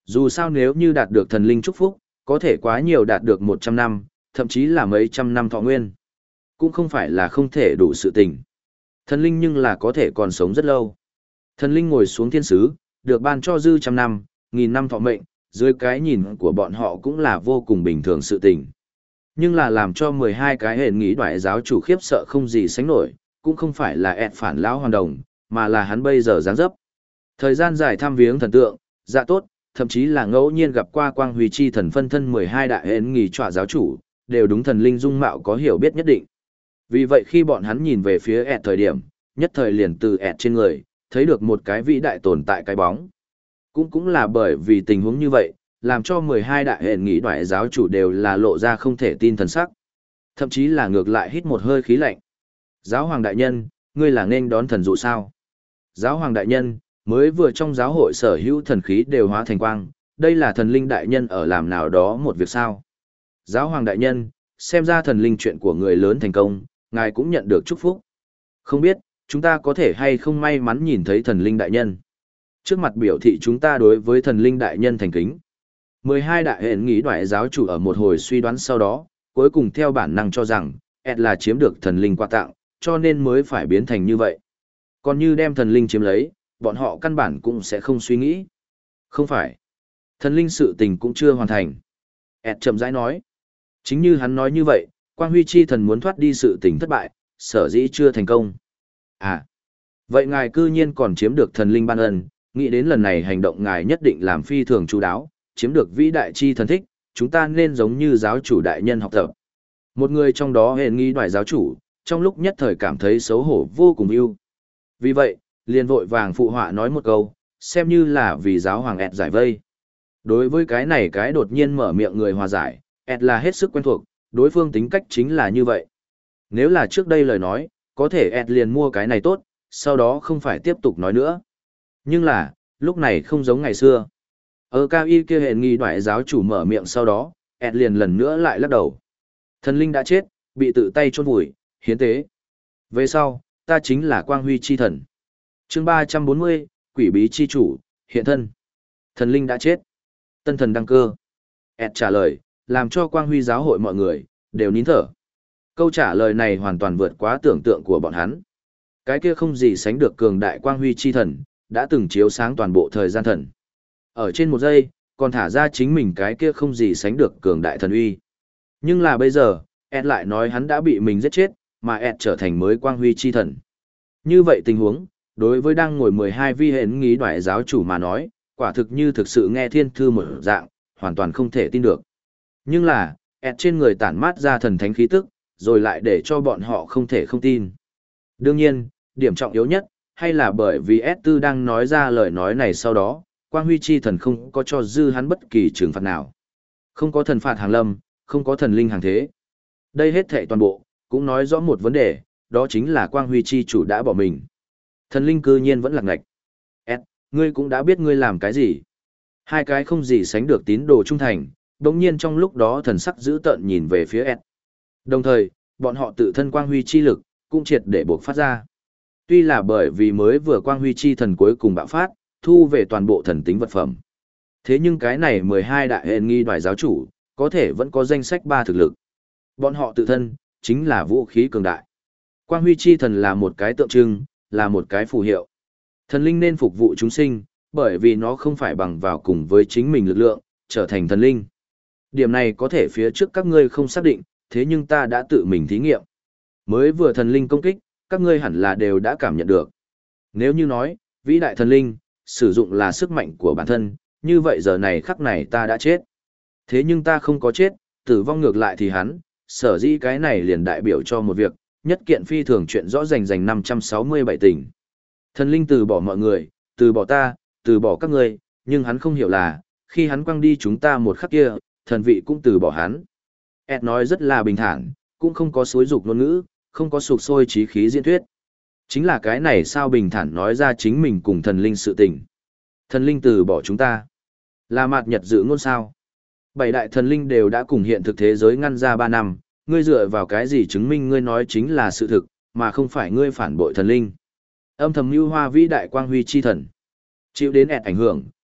Dù sao nếu như đạt được thần linh chúc phúc, có thể quá nhiều đạt được một trăm năm, thậm chí là mấy trăm năm thọ nguyên. Cũng không phải là không thể đủ sự tình. Thần linh nhưng là có thể còn sống rất lâu. Thần linh ngồi xuống thiên sứ, được ban cho dư trăm năm, nghìn năm thọ mệnh, dưới cái nhìn của bọn họ cũng là vô cùng bình thường sự tình. Nhưng là làm cho mười hai cái hển nghĩ đoại giáo chủ khiếp sợ không gì sánh nổi, cũng không phải là ẹt phản lão hoàn đồng, mà là hắn bây giờ dáng dấp. Thời gian dài thăm viếng thần tượng, dạ tốt, thậm chí là ngẫu nhiên gặp qua quang huy chi thần phân thân mười hai đại hển nghỉ trọa giáo chủ, đều đúng thần linh dung mạo có hiểu biết nhất định. Vì vậy khi bọn hắn nhìn về phía ẹt thời điểm, nhất thời liền từ ẹt trên người, thấy được một cái vĩ đại tồn tại cái bóng. Cũng cũng là bởi vì tình huống như vậy, làm cho mười hai đại hển nghĩ đoại giáo chủ đều là lộ ra không thể tin thần sắc. Thậm chí là ngược lại hít một hơi khí lạnh. Giáo hoàng đại nhân, ngươi là nên đón thần dụ sao? Giáo hoàng đại nhân, mới vừa trong giáo hội sở hữu thần khí đều hóa thành quang, đây là thần linh đại nhân ở làm nào đó một việc sao? Giáo hoàng đại nhân, xem ra thần linh chuyện của người lớn thành công, ngài cũng nhận được chúc phúc. Không biết, chúng ta có thể hay không may mắn nhìn thấy thần linh đại nhân. Trước mặt biểu thị chúng ta đối với thần linh đại nhân thành kính. mười hai đại hển nghĩ đoại giáo chủ ở một hồi suy đoán sau đó, cuối cùng theo bản năng cho rằng, Ed là chiếm được thần linh quà tặng, cho nên mới phải biến thành như vậy. Còn như đem thần linh chiếm lấy, bọn họ căn bản cũng sẽ không suy nghĩ. Không phải. Thần linh sự tình cũng chưa hoàn thành. Ed chậm rãi nói. Chính như hắn nói như vậy, Quang Huy Chi thần muốn thoát đi sự tình thất bại, sở dĩ chưa thành công. À. Vậy ngài cư nhiên còn chiếm được thần linh ban ân, nghĩ đến lần này hành động ngài nhất định làm phi thường chú đáo, chiếm được vĩ đại chi thần thích, chúng ta nên giống như giáo chủ đại nhân học tập. Một người trong đó hẹn nghi đoại giáo chủ, trong lúc nhất thời cảm thấy xấu hổ vô cùng yêu. Vì vậy, liền vội vàng phụ họa nói một câu, xem như là vì giáo hoàng ẹt giải vây. Đối với cái này cái đột nhiên mở miệng người hòa giải, ẹt là hết sức quen thuộc, đối phương tính cách chính là như vậy. Nếu là trước đây lời nói, có thể ẹt liền mua cái này tốt, sau đó không phải tiếp tục nói nữa. Nhưng là, lúc này không giống ngày xưa. Ở cao y kia hẹn nghi đoại giáo chủ mở miệng sau đó, ẹt liền lần nữa lại lắc đầu. Thần linh đã chết, bị tự tay chôn vùi, hiến tế. Về sau, ta chính là Quang Huy chi thần. Chương ba trăm bốn mươi, Quỷ bí chi chủ, hiện thân. Thần linh đã chết. Tân thần đăng cơ. Ẹt trả lời, làm cho Quang Huy giáo hội mọi người, đều nín thở. Câu trả lời này hoàn toàn vượt quá tưởng tượng của bọn hắn. Cái kia không gì sánh được cường đại Quang Huy chi thần, đã từng chiếu sáng toàn bộ thời gian thần. Ở trên một giây, còn thả ra chính mình cái kia không gì sánh được cường đại thần uy. Nhưng là bây giờ, Ed lại nói hắn đã bị mình giết chết, mà Ed trở thành mới Quang Huy chi thần. Như vậy tình huống, đối với đang ngồi mười hai vi hển nghĩ đoại giáo chủ mà nói, quả thực như thực sự nghe thiên thư một dạng, hoàn toàn không thể tin được. Nhưng là, Ed trên người tản mát ra thần thánh khí tức, rồi lại để cho bọn họ không thể không tin. Đương nhiên, điểm trọng yếu nhất, hay là bởi vì ét tư đang nói ra lời nói này sau đó, Quang Huy chi thần không có cho dư hắn bất kỳ trừng phạt nào. Không có thần phạt hàng lâm, không có thần linh hàng thế. Đây hết thảy toàn bộ, cũng nói rõ một vấn đề, đó chính là Quang Huy chi chủ đã bỏ mình. Thần linh cư nhiên vẫn lạc ngạch. Ed, ngươi cũng đã biết ngươi làm cái gì. Hai cái không gì sánh được tín đồ trung thành, đồng nhiên trong lúc đó thần sắc dữ tợn nhìn về phía Ed. Đồng thời, bọn họ tự thân Quang Huy chi lực, cũng triệt để buộc phát ra. Tuy là bởi vì mới vừa Quang Huy chi thần cuối cùng bạo phát, thu về toàn bộ thần tính vật phẩm. Thế nhưng cái này mười hai đại hển nghi đoại giáo chủ, có thể vẫn có danh sách ba thực lực. Bọn họ tự thân, chính là vũ khí cường đại. Quang Huy chi thần là một cái tượng trưng, là một cái phù hiệu. Thần linh nên phục vụ chúng sinh, bởi vì nó không phải bằng vào cùng với chính mình lực lượng, trở thành thần linh. Điểm này có thể phía trước các ngươi không xác định, thế nhưng ta đã tự mình thí nghiệm. Mới vừa thần linh công kích, các ngươi hẳn là đều đã cảm nhận được. Nếu như nói, vĩ đại thần linh, sử dụng là sức mạnh của bản thân, như vậy giờ này khắc này ta đã chết. Thế nhưng ta không có chết, tử vong ngược lại thì hắn, sở dĩ cái này liền đại biểu cho một việc, nhất kiện phi thường chuyện rõ rành rành năm trăm sáu mươi bảy tình. Thần linh từ bỏ mọi người, từ bỏ ta, từ bỏ các ngươi, nhưng hắn không hiểu là, khi hắn quăng đi chúng ta một khắc kia, thần vị cũng từ bỏ hắn. Ed nói rất là bình thản, cũng không có xối dục ngôn ngữ, không có sục sôi trí khí diễn thuyết. Chính là cái này sao bình thản nói ra chính mình cùng thần linh sự tình. Thần linh từ bỏ chúng ta. Là mạt nhật dự ngôn sao. Bảy đại thần linh đều đã cùng hiện thực thế giới ngăn ra ba năm, ngươi dựa vào cái gì chứng minh ngươi nói chính là sự thực, mà không phải ngươi phản bội thần linh. Âm thầm mưu hoa vĩ đại Quang Huy chi thần. Chịu đến ẹt ảnh hưởng,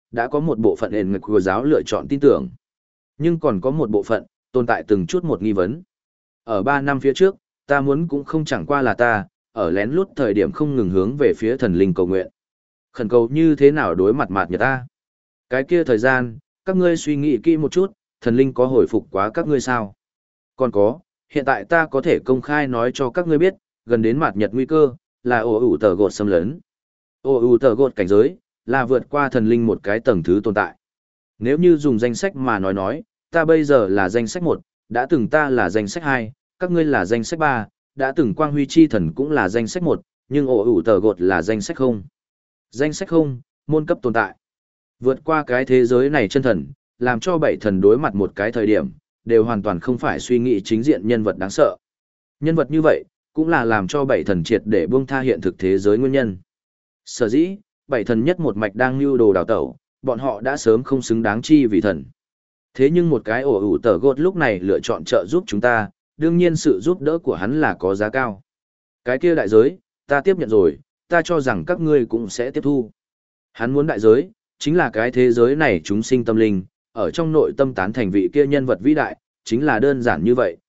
đã có một bộ phận hển ngực của giáo lựa chọn tin tưởng. Nhưng còn có một bộ phận, tồn tại từng chút một nghi vấn. Ở ba năm phía trước, ta muốn cũng không chẳng qua là ta, ở lén lút thời điểm không ngừng hướng về phía thần linh cầu nguyện. Khẩn cầu như thế nào đối mặt mạt nhật ta. Cái kia thời gian, các ngươi suy nghĩ kỹ một chút, thần linh có hồi phục quá các ngươi sao? Còn có, hiện tại ta có thể công khai nói cho các ngươi biết, gần đến mạt nhật nguy cơ, là ồ ủ tờ gột xâm lấn. Ồ ủ tờ gột cảnh giới, là vượt qua thần linh một cái tầng thứ tồn tại. Nếu như dùng danh sách mà nói nói, ta bây giờ là danh sách một, đã từng ta là danh sách hai, các ngươi là danh sách ba, đã từng quang huy chi thần cũng là danh sách một, nhưng ổ ủ tờ gột là danh sách không. Danh sách không, môn cấp tồn tại. Vượt qua cái thế giới này chân thần, làm cho bảy thần đối mặt một cái thời điểm, đều hoàn toàn không phải suy nghĩ chính diện nhân vật đáng sợ. Nhân vật như vậy, cũng là làm cho bảy thần triệt để buông tha hiện thực thế giới nguyên nhân. Sở dĩ, bảy thần nhất một mạch đang lưu đồ đào tẩu, bọn họ đã sớm không xứng đáng chi vì thần. Thế nhưng một cái ổ ủ tờ gột lúc này lựa chọn trợ giúp chúng ta, đương nhiên sự giúp đỡ của hắn là có giá cao. Cái kia đại giới, ta tiếp nhận rồi, ta cho rằng các ngươi cũng sẽ tiếp thu. Hắn muốn đại giới, chính là cái thế giới này chúng sinh tâm linh, ở trong nội tâm tán thành vị kia nhân vật vĩ đại, chính là đơn giản như vậy.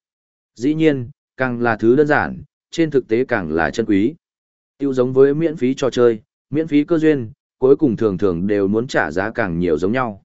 Dĩ nhiên, càng là thứ đơn giản, trên thực tế càng là chân quý. Tiêu giống với miễn phí trò chơi, miễn phí cơ duyên, cuối cùng thường thường đều muốn trả giá càng nhiều giống nhau.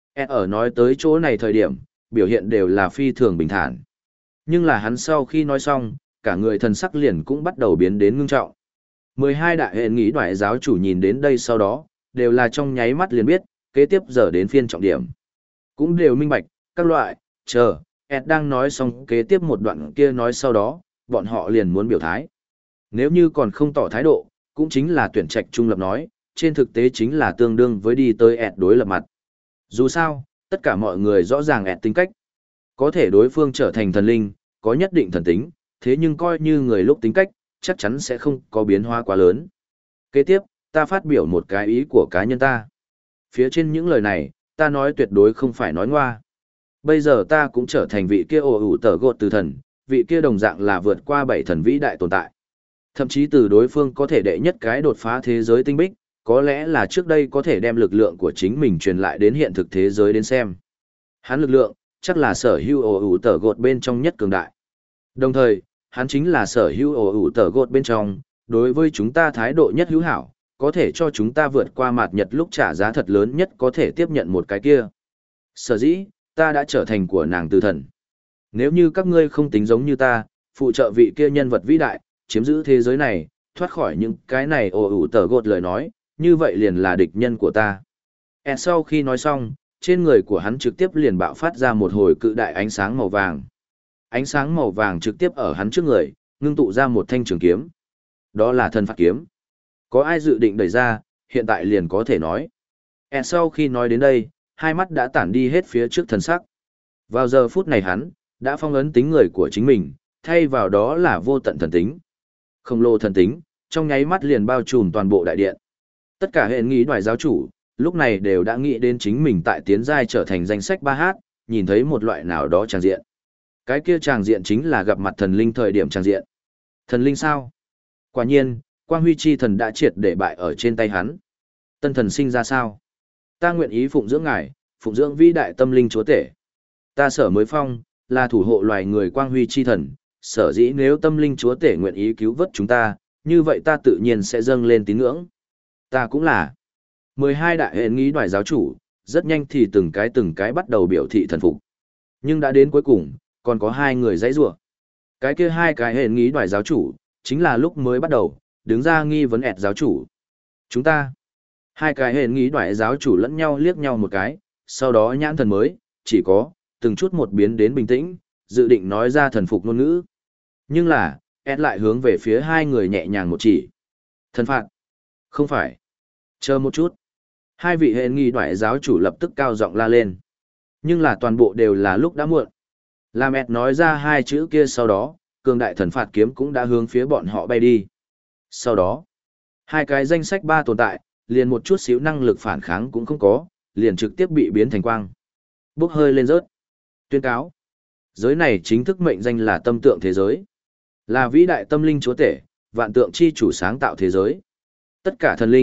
Ở nói tới chỗ này thời điểm, biểu hiện đều là phi thường bình thản. Nhưng là hắn sau khi nói xong, cả người thần sắc liền cũng bắt đầu biến đến ngưng trọng. mười hai đại hệ nghĩ đoại giáo chủ nhìn đến đây sau đó, đều là trong nháy mắt liền biết, kế tiếp giờ đến phiên trọng điểm. Cũng đều minh bạch, các loại, chờ, Ed đang nói xong kế tiếp một đoạn kia nói sau đó, bọn họ liền muốn biểu thái. Nếu như còn không tỏ thái độ, cũng chính là tuyển trạch trung lập nói, trên thực tế chính là tương đương với đi tới Ed đối lập mặt. Dù sao, tất cả mọi người rõ ràng Ed tính cách. Có thể đối phương trở thành thần linh, có nhất định thần tính, thế nhưng coi như người lúc tính cách, chắc chắn sẽ không có biến hóa quá lớn. Kế tiếp, ta phát biểu một cái ý của cá nhân ta. Phía trên những lời này, ta nói tuyệt đối không phải nói ngoa. Bây giờ ta cũng trở thành vị kia ồ ủ tờ gột từ thần, vị kia đồng dạng là vượt qua bảy thần vĩ đại tồn tại. Thậm chí từ đối phương có thể đệ nhất cái đột phá thế giới tinh bích, có lẽ là trước đây có thể đem lực lượng của chính mình truyền lại đến hiện thực thế giới đến xem. Hắn lực lượng, chắc là sở hữu ồ ủ tờ gột bên trong nhất cường đại. Đồng thời, hắn chính là sở hữu ồ ủ tờ gột bên trong, đối với chúng ta thái độ nhất hữu hảo, có thể cho chúng ta vượt qua mạt nhật lúc trả giá thật lớn nhất có thể tiếp nhận một cái kia. Sở dĩ, ta đã trở thành của nàng từ thần. Nếu như các ngươi không tính giống như ta, phụ trợ vị kia nhân vật vĩ đại, chiếm giữ thế giới này, thoát khỏi những cái này ồ ủ tờ gột lời nói, như vậy liền là địch nhân của ta. E sau khi nói xong, trên người của hắn trực tiếp liền bạo phát ra một hồi cự đại ánh sáng màu vàng. Ánh sáng màu vàng trực tiếp ở hắn trước người, ngưng tụ ra một thanh trường kiếm. Đó là thần phạt kiếm. Có ai dự định đẩy ra, hiện tại liền có thể nói. E sau khi nói đến đây, hai mắt đã tản đi hết phía trước thần sắc. Vào giờ phút này hắn, đã phong ấn tính người của chính mình, thay vào đó là vô tận thần tính. Khổng lồ thần tính, trong nháy mắt liền bao trùm toàn bộ đại điện. Tất cả hệ nghĩ đoài giáo chủ, lúc này đều đã nghĩ đến chính mình tại tiến giai trở thành danh sách ba hát, nhìn thấy một loại nào đó tràng diện. Cái kia tràng diện chính là gặp mặt thần linh thời điểm tràng diện. Thần linh sao? Quả nhiên, Quang Huy chi thần đã triệt để bại ở trên tay hắn. Tân thần sinh ra sao? Ta nguyện ý phụng dưỡng ngài, phụng dưỡng vĩ đại tâm linh chúa tể. Ta sở mới phong, là thủ hộ loài người Quang Huy chi thần, sở dĩ nếu tâm linh chúa tể nguyện ý cứu vớt chúng ta, như vậy ta tự nhiên sẽ dâng lên tín ngưỡng. Ta cũng là. mười hai đại hệ nghĩ đoài giáo chủ, rất nhanh thì từng cái từng cái bắt đầu biểu thị thần phục. Nhưng đã đến cuối cùng, còn có hai người dãy rủa. Cái kia hai cái hệ nghĩ đoài giáo chủ, chính là lúc mới bắt đầu, đứng ra nghi vấn ẹt giáo chủ. Chúng ta, hai cái hệ nghĩ đoài giáo chủ lẫn nhau liếc nhau một cái, sau đó nhãn thần mới, chỉ có, từng chút một biến đến bình tĩnh, dự định nói ra thần phục ngôn ngữ. Nhưng là, ẹt lại hướng về phía hai người nhẹ nhàng một chỉ. Thần phạt. Không phải. Chờ một chút. Hai vị hệ nghi đoại giáo chủ lập tức cao giọng la lên. Nhưng là toàn bộ đều là lúc đã muộn. Làm ẹt nói ra hai chữ kia sau đó, cường đại thần phạt kiếm cũng đã hướng phía bọn họ bay đi. Sau đó, hai cái danh sách ba tồn tại, liền một chút xíu năng lực phản kháng cũng không có, liền trực tiếp bị biến thành quang. Bốc hơi lên rớt. Tuyên cáo. Giới này chính thức mệnh danh là tâm tượng thế giới. Là vĩ đại tâm linh chúa tể, vạn tượng chi chủ sáng tạo thế giới. Tất cả thần linh,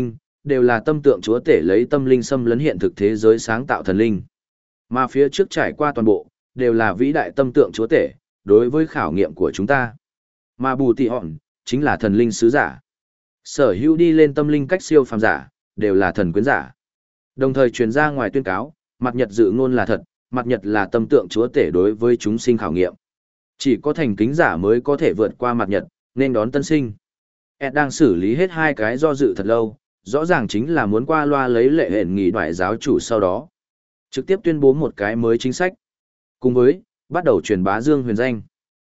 đều là tâm tượng chúa tể lấy tâm linh xâm lấn hiện thực thế giới sáng tạo thần linh. Mà phía trước trải qua toàn bộ, đều là vĩ đại tâm tượng chúa tể, đối với khảo nghiệm của chúng ta. Mà bù tị hòn, chính là thần linh sứ giả. Sở hữu đi lên tâm linh cách siêu phàm giả, đều là thần quyến giả. Đồng thời truyền ra ngoài tuyên cáo, mặt nhật dự ngôn là thật, mặt nhật là tâm tượng chúa tể đối với chúng sinh khảo nghiệm. Chỉ có thành kính giả mới có thể vượt qua mặt nhật, nên đón tân sinh. Ed đang xử lý hết hai cái do dự thật lâu, rõ ràng chính là muốn qua loa lấy lệ hển nghỉ đoại giáo chủ sau đó. Trực tiếp tuyên bố một cái mới chính sách. Cùng với, bắt đầu truyền bá Dương Huyền danh.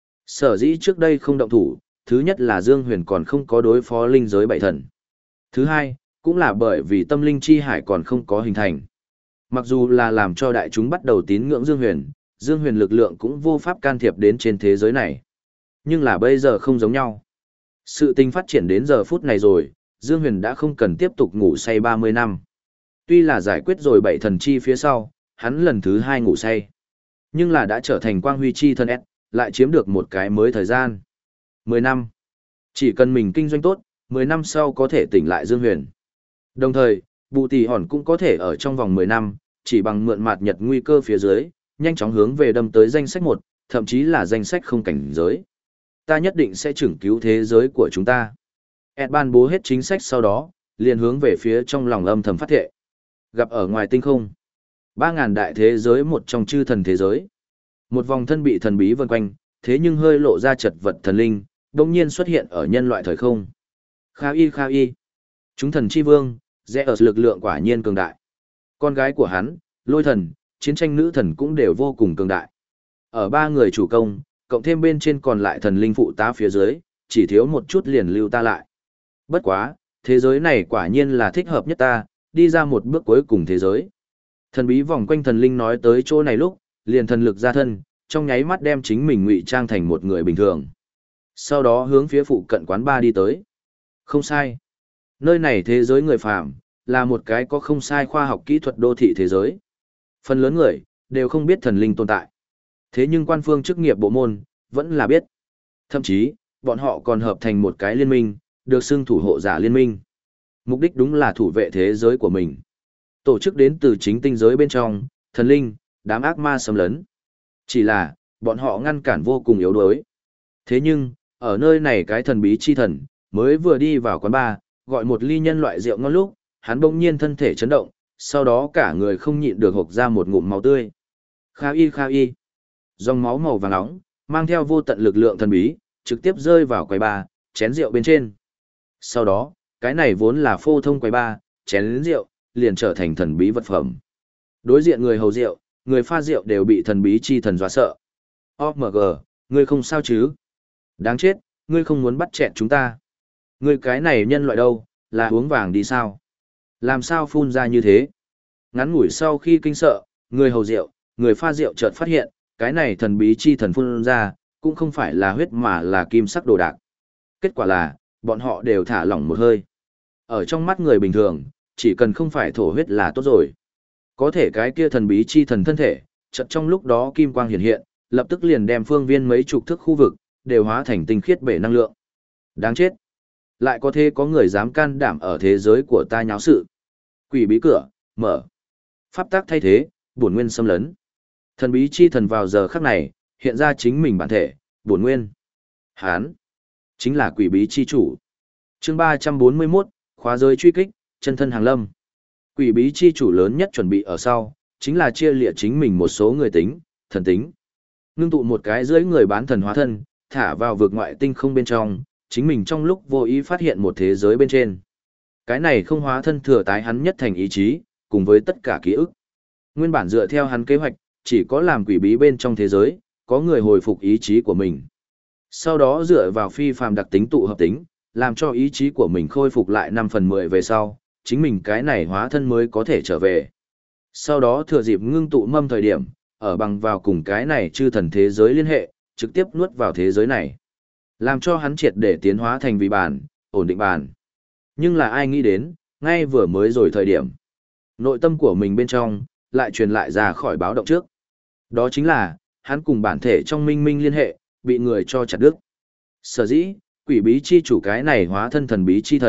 Sở dĩ trước đây không động thủ, thứ nhất là Dương Huyền còn không có đối phó linh giới bảy thần. Thứ hai, cũng là bởi vì tâm linh chi hải còn không có hình thành. Mặc dù là làm cho đại chúng bắt đầu tín ngưỡng Dương Huyền, Dương Huyền lực lượng cũng vô pháp can thiệp đến trên thế giới này. Nhưng là bây giờ không giống nhau. Sự tình phát triển đến giờ phút này rồi, Dương Huyền đã không cần tiếp tục ngủ say ba mươi năm. Tuy là giải quyết rồi bảy thần chi phía sau, hắn lần thứ hai ngủ say. Nhưng là đã trở thành quang huy chi thần S, lại chiếm được một cái mới thời gian. mười năm. Chỉ cần mình kinh doanh tốt, mười năm sau có thể tỉnh lại Dương Huyền. Đồng thời, Bù Tỷ Hòn cũng có thể ở trong vòng mười năm, chỉ bằng mượn mạt nhật nguy cơ phía dưới, nhanh chóng hướng về đâm tới danh sách một, thậm chí là danh sách không cảnh giới. Ta nhất định sẽ trưởng cứu thế giới của chúng ta. Ed ban bố hết chính sách sau đó, liền hướng về phía trong lòng âm thầm phát thệ. Gặp ở ngoài tinh không. Ba ngàn đại thế giới một trong chư thần thế giới. Một vòng thân bị thần bí vần quanh, thế nhưng hơi lộ ra chật vật thần linh, đồng nhiên xuất hiện ở nhân loại thời không. Kha y kha y. Chúng thần chi vương, rẽ ở lực lượng quả nhiên cường đại. Con gái của hắn, lôi thần, chiến tranh nữ thần cũng đều vô cùng cường đại. Ở ba người chủ công, cộng thêm bên trên còn lại thần linh phụ tá phía dưới, chỉ thiếu một chút liền lưu ta lại. Bất quá, thế giới này quả nhiên là thích hợp nhất ta, đi ra một bước cuối cùng thế giới. Thần bí vòng quanh thần linh nói tới chỗ này lúc, liền thần lực ra thân, trong nháy mắt đem chính mình ngụy trang thành một người bình thường. Sau đó hướng phía phụ cận quán ba đi tới. Không sai. Nơi này thế giới người phàm, là một cái có không sai khoa học kỹ thuật đô thị thế giới. Phần lớn người, đều không biết thần linh tồn tại. Thế nhưng quan phương chức nghiệp bộ môn, vẫn là biết. Thậm chí, bọn họ còn hợp thành một cái liên minh, được xưng thủ hộ giả liên minh. Mục đích đúng là thủ vệ thế giới của mình. Tổ chức đến từ chính tinh giới bên trong, thần linh, đám ác ma xâm lấn. Chỉ là, bọn họ ngăn cản vô cùng yếu đuối. Thế nhưng, ở nơi này cái thần bí chi thần, mới vừa đi vào quán bar, gọi một ly nhân loại rượu ngon lúc, hắn bỗng nhiên thân thể chấn động, sau đó cả người không nhịn được hộc ra một ngụm máu tươi. Kha y kha y. Dòng máu màu vàng nóng, mang theo vô tận lực lượng thần bí, trực tiếp rơi vào quầy bar, chén rượu bên trên. Sau đó, cái này vốn là phô thông quầy bar, chén rượu, liền trở thành thần bí vật phẩm. Đối diện người hầu rượu, người pha rượu đều bị thần bí chi thần dọa sợ. ô em giê, ngươi không sao chứ? Đáng chết, ngươi không muốn bắt chẹn chúng ta. Ngươi cái này nhân loại đâu, là uống vàng đi sao? Làm sao phun ra như thế? Ngắn ngủi sau khi kinh sợ, người hầu rượu, người pha rượu chợt phát hiện, cái này thần bí chi thần phun ra, cũng không phải là huyết mà là kim sắc đồ đạc. Kết quả là, bọn họ đều thả lỏng một hơi. Ở trong mắt người bình thường, chỉ cần không phải thổ huyết là tốt rồi. Có thể cái kia thần bí chi thần thân thể, chợt trong lúc đó kim quang hiện hiện, lập tức liền đem phương viên mấy chục thước khu vực, đều hóa thành tinh khiết bể năng lượng. Đáng chết! Lại có thế có người dám can đảm ở thế giới của ta nháo sự. Quỷ bí cửa, mở. Pháp tác thay thế, bổn nguyên xâm lấn. Thần bí chi thần vào giờ khắc này, hiện ra chính mình bản thể, bổn nguyên. Hán, chính là quỷ bí chi chủ. Chương ba trăm bốn mươi mốt, khóa giới truy kích, chân thân hàng lâm. Quỷ bí chi chủ lớn nhất chuẩn bị ở sau, chính là chia lịa chính mình một số người tính, thần tính. Ngưng tụ một cái dưới người bán thần hóa thân, thả vào vực ngoại tinh không bên trong, chính mình trong lúc vô ý phát hiện một thế giới bên trên. Cái này không hóa thân thừa tái hắn nhất thành ý chí, cùng với tất cả ký ức. Nguyên bản dựa theo hắn kế hoạch, chỉ có làm quỷ bí bên trong thế giới, có người hồi phục ý chí của mình. Sau đó dựa vào phi phàm đặc tính tụ hợp tính, làm cho ý chí của mình khôi phục lại năm phần mười về sau, chính mình cái này hóa thân mới có thể trở về. Sau đó thừa dịp ngưng tụ mâm thời điểm, ở bằng vào cùng cái này chư thần thế giới liên hệ, trực tiếp nuốt vào thế giới này. Làm cho hắn triệt để tiến hóa thành vị bản, ổn định bản. Nhưng là ai nghĩ đến, ngay vừa mới rồi thời điểm. Nội tâm của mình bên trong, lại truyền lại ra khỏi báo động trước. Đó chính là, hắn cùng bản thể trong minh minh liên hệ, bị người cho chặt đứt. Sở dĩ, quỷ bí chi chủ cái này hóa thân thần bí chi thần,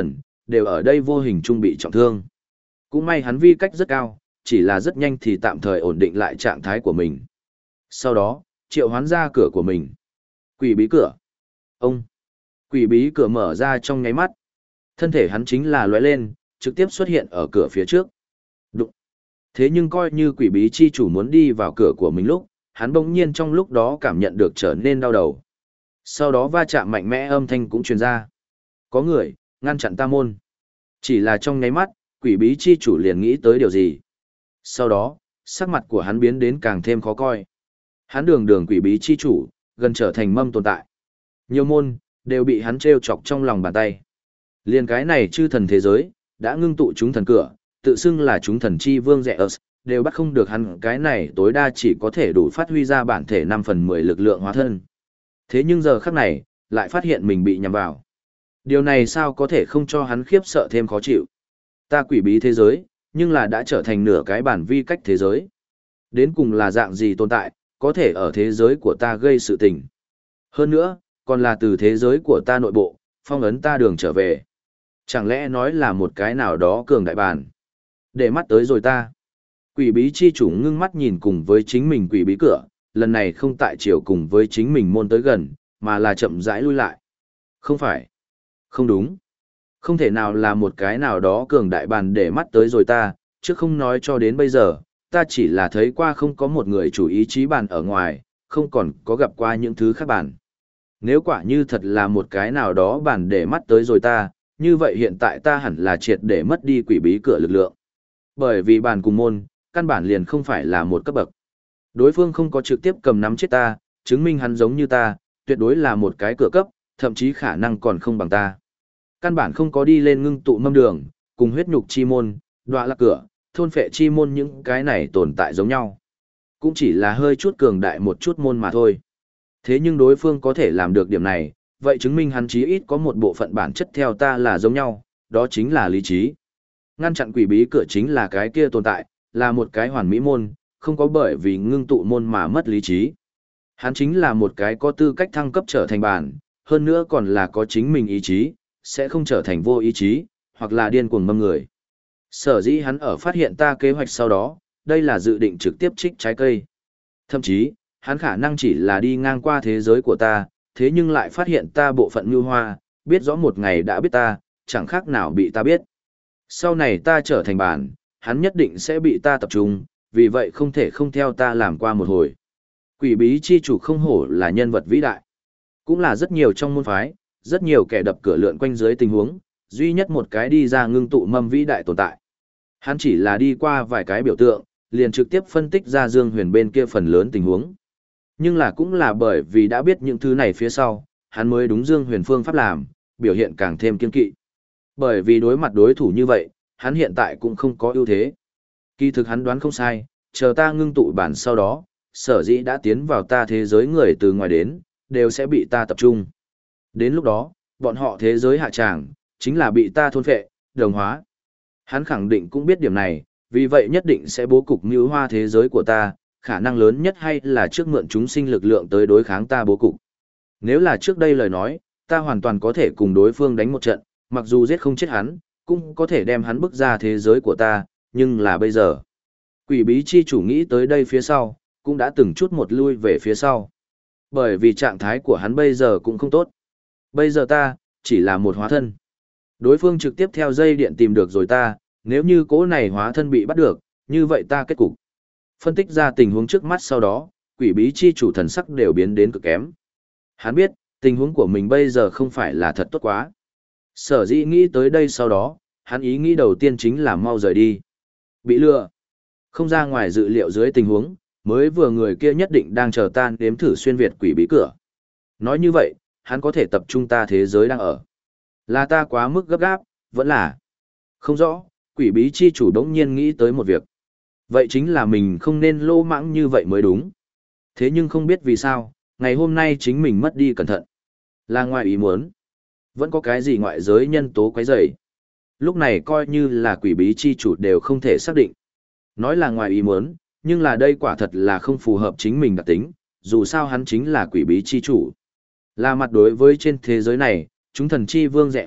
đều ở đây vô hình trung bị trọng thương. Cũng may hắn vi cách rất cao, chỉ là rất nhanh thì tạm thời ổn định lại trạng thái của mình. Sau đó, triệu hoán ra cửa của mình. Quỷ bí cửa. Ông. Quỷ bí cửa mở ra trong nháy mắt. Thân thể hắn chính là lóe lên, trực tiếp xuất hiện ở cửa phía trước. Đụng. Thế nhưng coi như quỷ bí chi chủ muốn đi vào cửa của mình lúc, hắn bỗng nhiên trong lúc đó cảm nhận được trở nên đau đầu. Sau đó va chạm mạnh mẽ âm thanh cũng truyền ra. Có người, ngăn chặn ta môn. Chỉ là trong nháy mắt, quỷ bí chi chủ liền nghĩ tới điều gì. Sau đó, sắc mặt của hắn biến đến càng thêm khó coi. Hắn đường đường quỷ bí chi chủ, gần trở thành mâm tồn tại. Nhiều môn, đều bị hắn treo chọc trong lòng bàn tay. Liên cái này chư thần thế giới, đã ngưng tụ chúng thần cửa, tự xưng là chúng thần chi vương rẻ ớt, đều bắt không được hắn cái này tối đa chỉ có thể đủ phát huy ra bản thể năm phần mười lực lượng hóa thân. Thế nhưng giờ khắc này, lại phát hiện mình bị nhầm vào. Điều này sao có thể không cho hắn khiếp sợ thêm khó chịu. Ta quỷ bí thế giới, nhưng là đã trở thành nửa cái bản vi cách thế giới. Đến cùng là dạng gì tồn tại, có thể ở thế giới của ta gây sự tình. Hơn nữa, còn là từ thế giới của ta nội bộ, phong ấn ta đường trở về. Chẳng lẽ nói là một cái nào đó cường đại bản. Để mắt tới rồi ta. Quỷ bí chi chủ ngưng mắt nhìn cùng với chính mình quỷ bí cửa, lần này không tại chiều cùng với chính mình môn tới gần, mà là chậm rãi lui lại. Không phải. Không đúng. Không thể nào là một cái nào đó cường đại bàn để mắt tới rồi ta, chứ không nói cho đến bây giờ, ta chỉ là thấy qua không có một người chủ ý chí bàn ở ngoài, không còn có gặp qua những thứ khác bàn. Nếu quả như thật là một cái nào đó bàn để mắt tới rồi ta, như vậy hiện tại ta hẳn là triệt để mất đi quỷ bí cửa lực lượng. Bởi vì bàn cùng môn, căn bản liền không phải là một cấp bậc. Đối phương không có trực tiếp cầm nắm chết ta, chứng minh hắn giống như ta, tuyệt đối là một cái cửa cấp, thậm chí khả năng còn không bằng ta. Căn bản không có đi lên ngưng tụ mâm đường, cùng huyết nhục chi môn, đọa lạc cửa, thôn phệ chi môn những cái này tồn tại giống nhau. Cũng chỉ là hơi chút cường đại một chút môn mà thôi. Thế nhưng đối phương có thể làm được điểm này, vậy chứng minh hắn chí ít có một bộ phận bản chất theo ta là giống nhau, đó chính là lý trí. Ngăn chặn quỷ bí cửa chính là cái kia tồn tại, là một cái hoàn mỹ môn, không có bởi vì ngưng tụ môn mà mất lý trí. Hắn chính là một cái có tư cách thăng cấp trở thành bản, hơn nữa còn là có chính mình ý chí, sẽ không trở thành vô ý chí, hoặc là điên cuồng mâm người. Sở dĩ hắn ở phát hiện ta kế hoạch sau đó, đây là dự định trực tiếp trích trái cây. Thậm chí, hắn khả năng chỉ là đi ngang qua thế giới của ta, thế nhưng lại phát hiện ta bộ phận như hoa, biết rõ một ngày đã biết ta, chẳng khác nào bị ta biết. Sau này ta trở thành bản, hắn nhất định sẽ bị ta tập trung, vì vậy không thể không theo ta làm qua một hồi. Quỷ bí chi chủ không hổ là nhân vật vĩ đại. Cũng là rất nhiều trong môn phái, rất nhiều kẻ đập cửa lượn quanh dưới tình huống, duy nhất một cái đi ra ngưng tụ mâm vĩ đại tồn tại. Hắn chỉ là đi qua vài cái biểu tượng, liền trực tiếp phân tích ra Dương Huyền bên kia phần lớn tình huống. Nhưng là cũng là bởi vì đã biết những thứ này phía sau, hắn mới đúng Dương Huyền phương pháp làm, biểu hiện càng thêm kiên kỵ. Bởi vì đối mặt đối thủ như vậy, hắn hiện tại cũng không có ưu thế. Kỳ thực hắn đoán không sai, chờ ta ngưng tụ bản sau đó, sở dĩ đã tiến vào ta thế giới người từ ngoài đến, đều sẽ bị ta tập trung. Đến lúc đó, bọn họ thế giới hạ tràng, chính là bị ta thôn phệ, đồng hóa. Hắn khẳng định cũng biết điểm này, vì vậy nhất định sẽ bố cục mưu hoa thế giới của ta, khả năng lớn nhất hay là trước mượn chúng sinh lực lượng tới đối kháng ta bố cục. Nếu là trước đây lời nói, ta hoàn toàn có thể cùng đối phương đánh một trận, mặc dù giết không chết hắn, cũng có thể đem hắn bức ra thế giới của ta, nhưng là bây giờ. Quỷ bí chi chủ nghĩ tới đây phía sau, cũng đã từng chút một lui về phía sau. Bởi vì trạng thái của hắn bây giờ cũng không tốt. Bây giờ ta, chỉ là một hóa thân. Đối phương trực tiếp theo dây điện tìm được rồi ta, nếu như cỗ này hóa thân bị bắt được, như vậy ta kết cục. Phân tích ra tình huống trước mắt sau đó, quỷ bí chi chủ thần sắc đều biến đến cực kém. Hắn biết, tình huống của mình bây giờ không phải là thật tốt quá. Sở dĩ nghĩ tới đây sau đó, hắn ý nghĩ đầu tiên chính là mau rời đi. Bị lừa. Không ra ngoài dự liệu dưới tình huống, mới vừa người kia nhất định đang chờ ta đếm thử xuyên việt quỷ bí cửa. Nói như vậy, hắn có thể tập trung ta thế giới đang ở. Là ta quá mức gấp gáp, vẫn là. Không rõ, quỷ bí chi chủ đống nhiên nghĩ tới một việc. Vậy chính là mình không nên lô mãng như vậy mới đúng. Thế nhưng không biết vì sao, ngày hôm nay chính mình mất đi cẩn thận. Là ngoài ý muốn. Vẫn có cái gì ngoại giới nhân tố quấy rầy. Lúc này coi như là quỷ bí chi chủ đều không thể xác định. Nói là ngoài ý muốn, nhưng là đây quả thật là không phù hợp chính mình đặc tính, dù sao hắn chính là quỷ bí chi chủ. Là mặt đối với trên thế giới này, chúng thần chi vương rẻ ớt,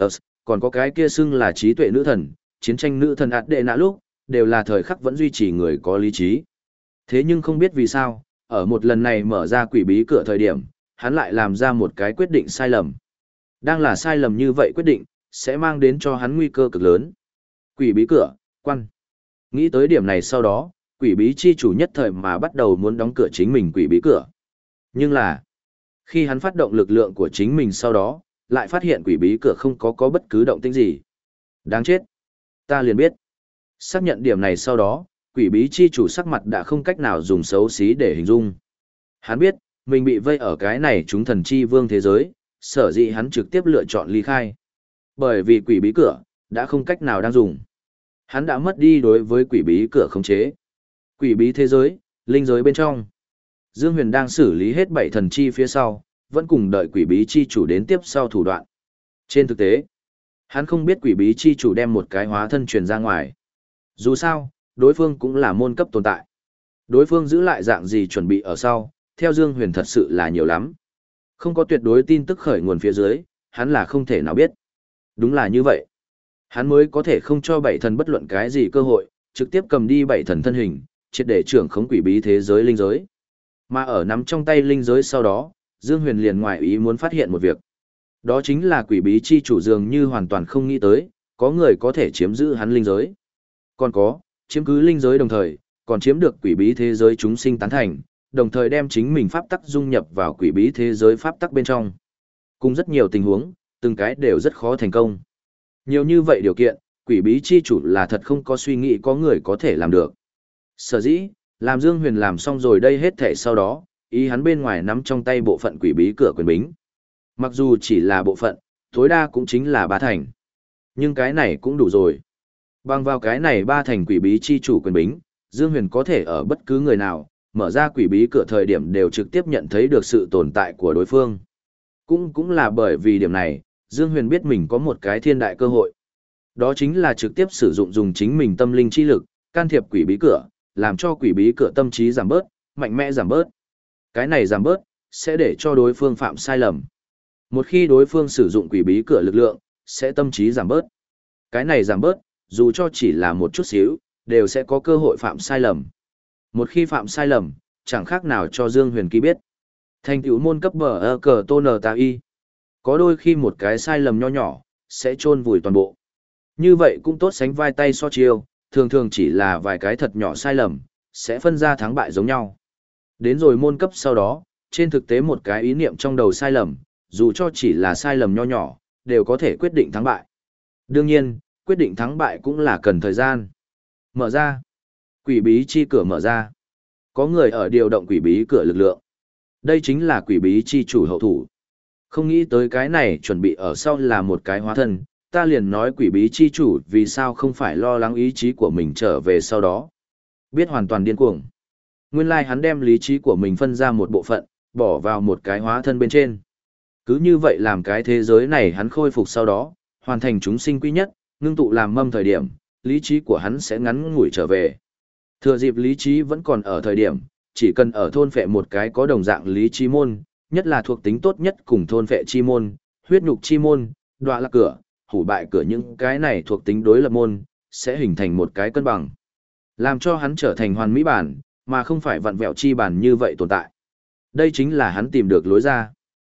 còn có cái kia xưng là trí tuệ nữ thần, chiến tranh nữ thần ạt đệ nạ lúc, đều là thời khắc vẫn duy trì người có lý trí. Thế nhưng không biết vì sao, ở một lần này mở ra quỷ bí cửa thời điểm, hắn lại làm ra một cái quyết định sai lầm. Đang là sai lầm như vậy quyết định, sẽ mang đến cho hắn nguy cơ cực lớn. Quỷ bí cửa, quan. Nghĩ tới điểm này sau đó, quỷ bí chi chủ nhất thời mà bắt đầu muốn đóng cửa chính mình quỷ bí cửa. Nhưng là, khi hắn phát động lực lượng của chính mình sau đó, lại phát hiện quỷ bí cửa không có có bất cứ động tĩnh gì. Đáng chết. Ta liền biết. Xác nhận điểm này sau đó, quỷ bí chi chủ sắc mặt đã không cách nào dùng xấu xí để hình dung. Hắn biết, mình bị vây ở cái này chúng thần chi vương thế giới, sở dĩ hắn trực tiếp lựa chọn ly khai. Bởi vì quỷ bí cửa, đã không cách nào đang dùng. Hắn đã mất đi đối với quỷ bí cửa khống chế. Quỷ bí thế giới, linh giới bên trong. Dương Huyền đang xử lý hết bảy thần chi phía sau, vẫn cùng đợi quỷ bí chi chủ đến tiếp sau thủ đoạn. Trên thực tế, hắn không biết quỷ bí chi chủ đem một cái hóa thân truyền ra ngoài. Dù sao, đối phương cũng là môn cấp tồn tại. Đối phương giữ lại dạng gì chuẩn bị ở sau, theo Dương Huyền thật sự là nhiều lắm. Không có tuyệt đối tin tức khởi nguồn phía dưới, hắn là không thể nào biết. Đúng là như vậy. Hắn mới có thể không cho bảy thần bất luận cái gì cơ hội, trực tiếp cầm đi bảy thần thân hình, triệt để trưởng khống quỷ bí thế giới linh giới. Mà ở nắm trong tay linh giới sau đó, Dương Huyền liền ngoài ý muốn phát hiện một việc. Đó chính là quỷ bí chi chủ dường như hoàn toàn không nghĩ tới, có người có thể chiếm giữ hắn linh giới. Còn có, chiếm cứ linh giới đồng thời, còn chiếm được quỷ bí thế giới chúng sinh tán thành, đồng thời đem chính mình pháp tắc dung nhập vào quỷ bí thế giới pháp tắc bên trong. Cùng rất nhiều tình huống, từng cái đều rất khó thành công. Nhiều như vậy điều kiện, quỷ bí chi chủ là thật không có suy nghĩ có người có thể làm được. Sở dĩ, làm Dương Huyền làm xong rồi đây hết thể sau đó, ý hắn bên ngoài nắm trong tay bộ phận quỷ bí cửa quyền bính. Mặc dù chỉ là bộ phận, tối đa cũng chính là ba thành. Nhưng cái này cũng đủ rồi. Bằng vào cái này ba thành quỷ bí chi chủ quyền bính, Dương Huyền có thể ở bất cứ người nào, mở ra quỷ bí cửa thời điểm đều trực tiếp nhận thấy được sự tồn tại của đối phương. Cũng cũng là bởi vì điểm này, Dương Huyền biết mình có một cái thiên đại cơ hội. Đó chính là trực tiếp sử dụng dùng chính mình tâm linh chi lực, can thiệp quỷ bí cửa, làm cho quỷ bí cửa tâm trí giảm bớt, mạnh mẽ giảm bớt. Cái này giảm bớt, sẽ để cho đối phương phạm sai lầm. Một khi đối phương sử dụng quỷ bí cửa lực lượng, sẽ tâm trí giảm bớt. Cái này giảm bớt, dù cho chỉ là một chút xíu, đều sẽ có cơ hội phạm sai lầm. Một khi phạm sai lầm, chẳng khác nào cho Dương Huyền Kỳ biết. Thành tựu môn cấp bờ ơ cờ tôn nờ tà y. Có đôi khi một cái sai lầm nho nhỏ, sẽ chôn vùi toàn bộ. Như vậy cũng tốt sánh vai tay so chiêu, thường thường chỉ là vài cái thật nhỏ sai lầm, sẽ phân ra thắng bại giống nhau. Đến rồi môn cấp sau đó, trên thực tế một cái ý niệm trong đầu sai lầm, dù cho chỉ là sai lầm nho nhỏ, đều có thể quyết định thắng bại. Đương nhiên, quyết định thắng bại cũng là cần thời gian. Mở ra. Quỷ bí chi cửa mở ra. Có người ở điều động quỷ bí cửa lực lượng. Đây chính là quỷ bí chi chủ hậu thủ. Không nghĩ tới cái này chuẩn bị ở sau là một cái hóa thân, ta liền nói quỷ bí chi chủ vì sao không phải lo lắng ý chí của mình trở về sau đó. Biết hoàn toàn điên cuồng. Nguyên lai like hắn đem lý trí của mình phân ra một bộ phận, bỏ vào một cái hóa thân bên trên. Cứ như vậy làm cái thế giới này hắn khôi phục sau đó, hoàn thành chúng sinh quy nhất, ngưng tụ làm mâm thời điểm, lý trí của hắn sẽ ngắn ngủi trở về. Thừa dịp lý trí vẫn còn ở thời điểm, chỉ cần ở thôn phệ một cái có đồng dạng lý trí môn, nhất là thuộc tính tốt nhất cùng thôn phệ chi môn, huyết nhục chi môn, đoạ lạc cửa, hủ bại cửa những cái này thuộc tính đối lập môn, sẽ hình thành một cái cân bằng. Làm cho hắn trở thành hoàn mỹ bản, mà không phải vặn vẹo chi bản như vậy tồn tại. Đây chính là hắn tìm được lối ra.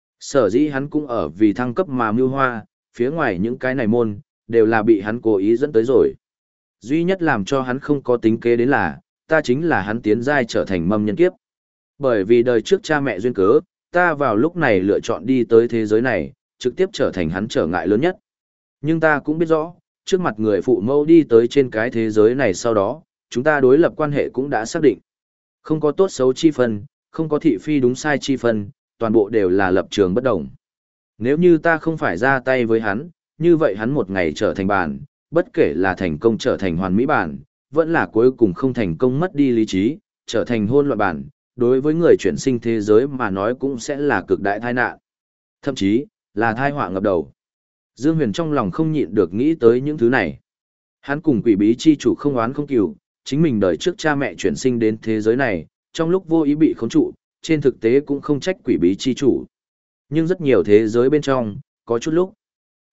Sở dĩ hắn cũng ở vì thăng cấp mà mưu hoa, phía ngoài những cái này môn, đều là bị hắn cố ý dẫn tới rồi. Duy nhất làm cho hắn không có tính kế đến là, ta chính là hắn tiến giai trở thành mâm nhân kiếp. Bởi vì đời trước cha mẹ duyên cớ, ta vào lúc này lựa chọn đi tới thế giới này, trực tiếp trở thành hắn trở ngại lớn nhất. Nhưng ta cũng biết rõ, trước mặt người phụ mẫu đi tới trên cái thế giới này sau đó, chúng ta đối lập quan hệ cũng đã xác định. Không có tốt xấu chi phân, không có thị phi đúng sai chi phân, toàn bộ đều là lập trường bất đồng. Nếu như ta không phải ra tay với hắn, như vậy hắn một ngày trở thành bản, bất kể là thành công trở thành hoàn mỹ bản, vẫn là cuối cùng không thành công mất đi lý trí, trở thành hôn loạn bản, đối với người chuyển sinh thế giới mà nói cũng sẽ là cực đại tai nạn. Thậm chí, là tai họa ngập đầu. Dương Huyền trong lòng không nhịn được nghĩ tới những thứ này. Hắn cùng quỷ bí chi chủ không oán không cừu, chính mình đời trước cha mẹ chuyển sinh đến thế giới này, trong lúc vô ý bị khống trụ, trên thực tế cũng không trách quỷ bí chi chủ. Nhưng rất nhiều thế giới bên trong, có chút lúc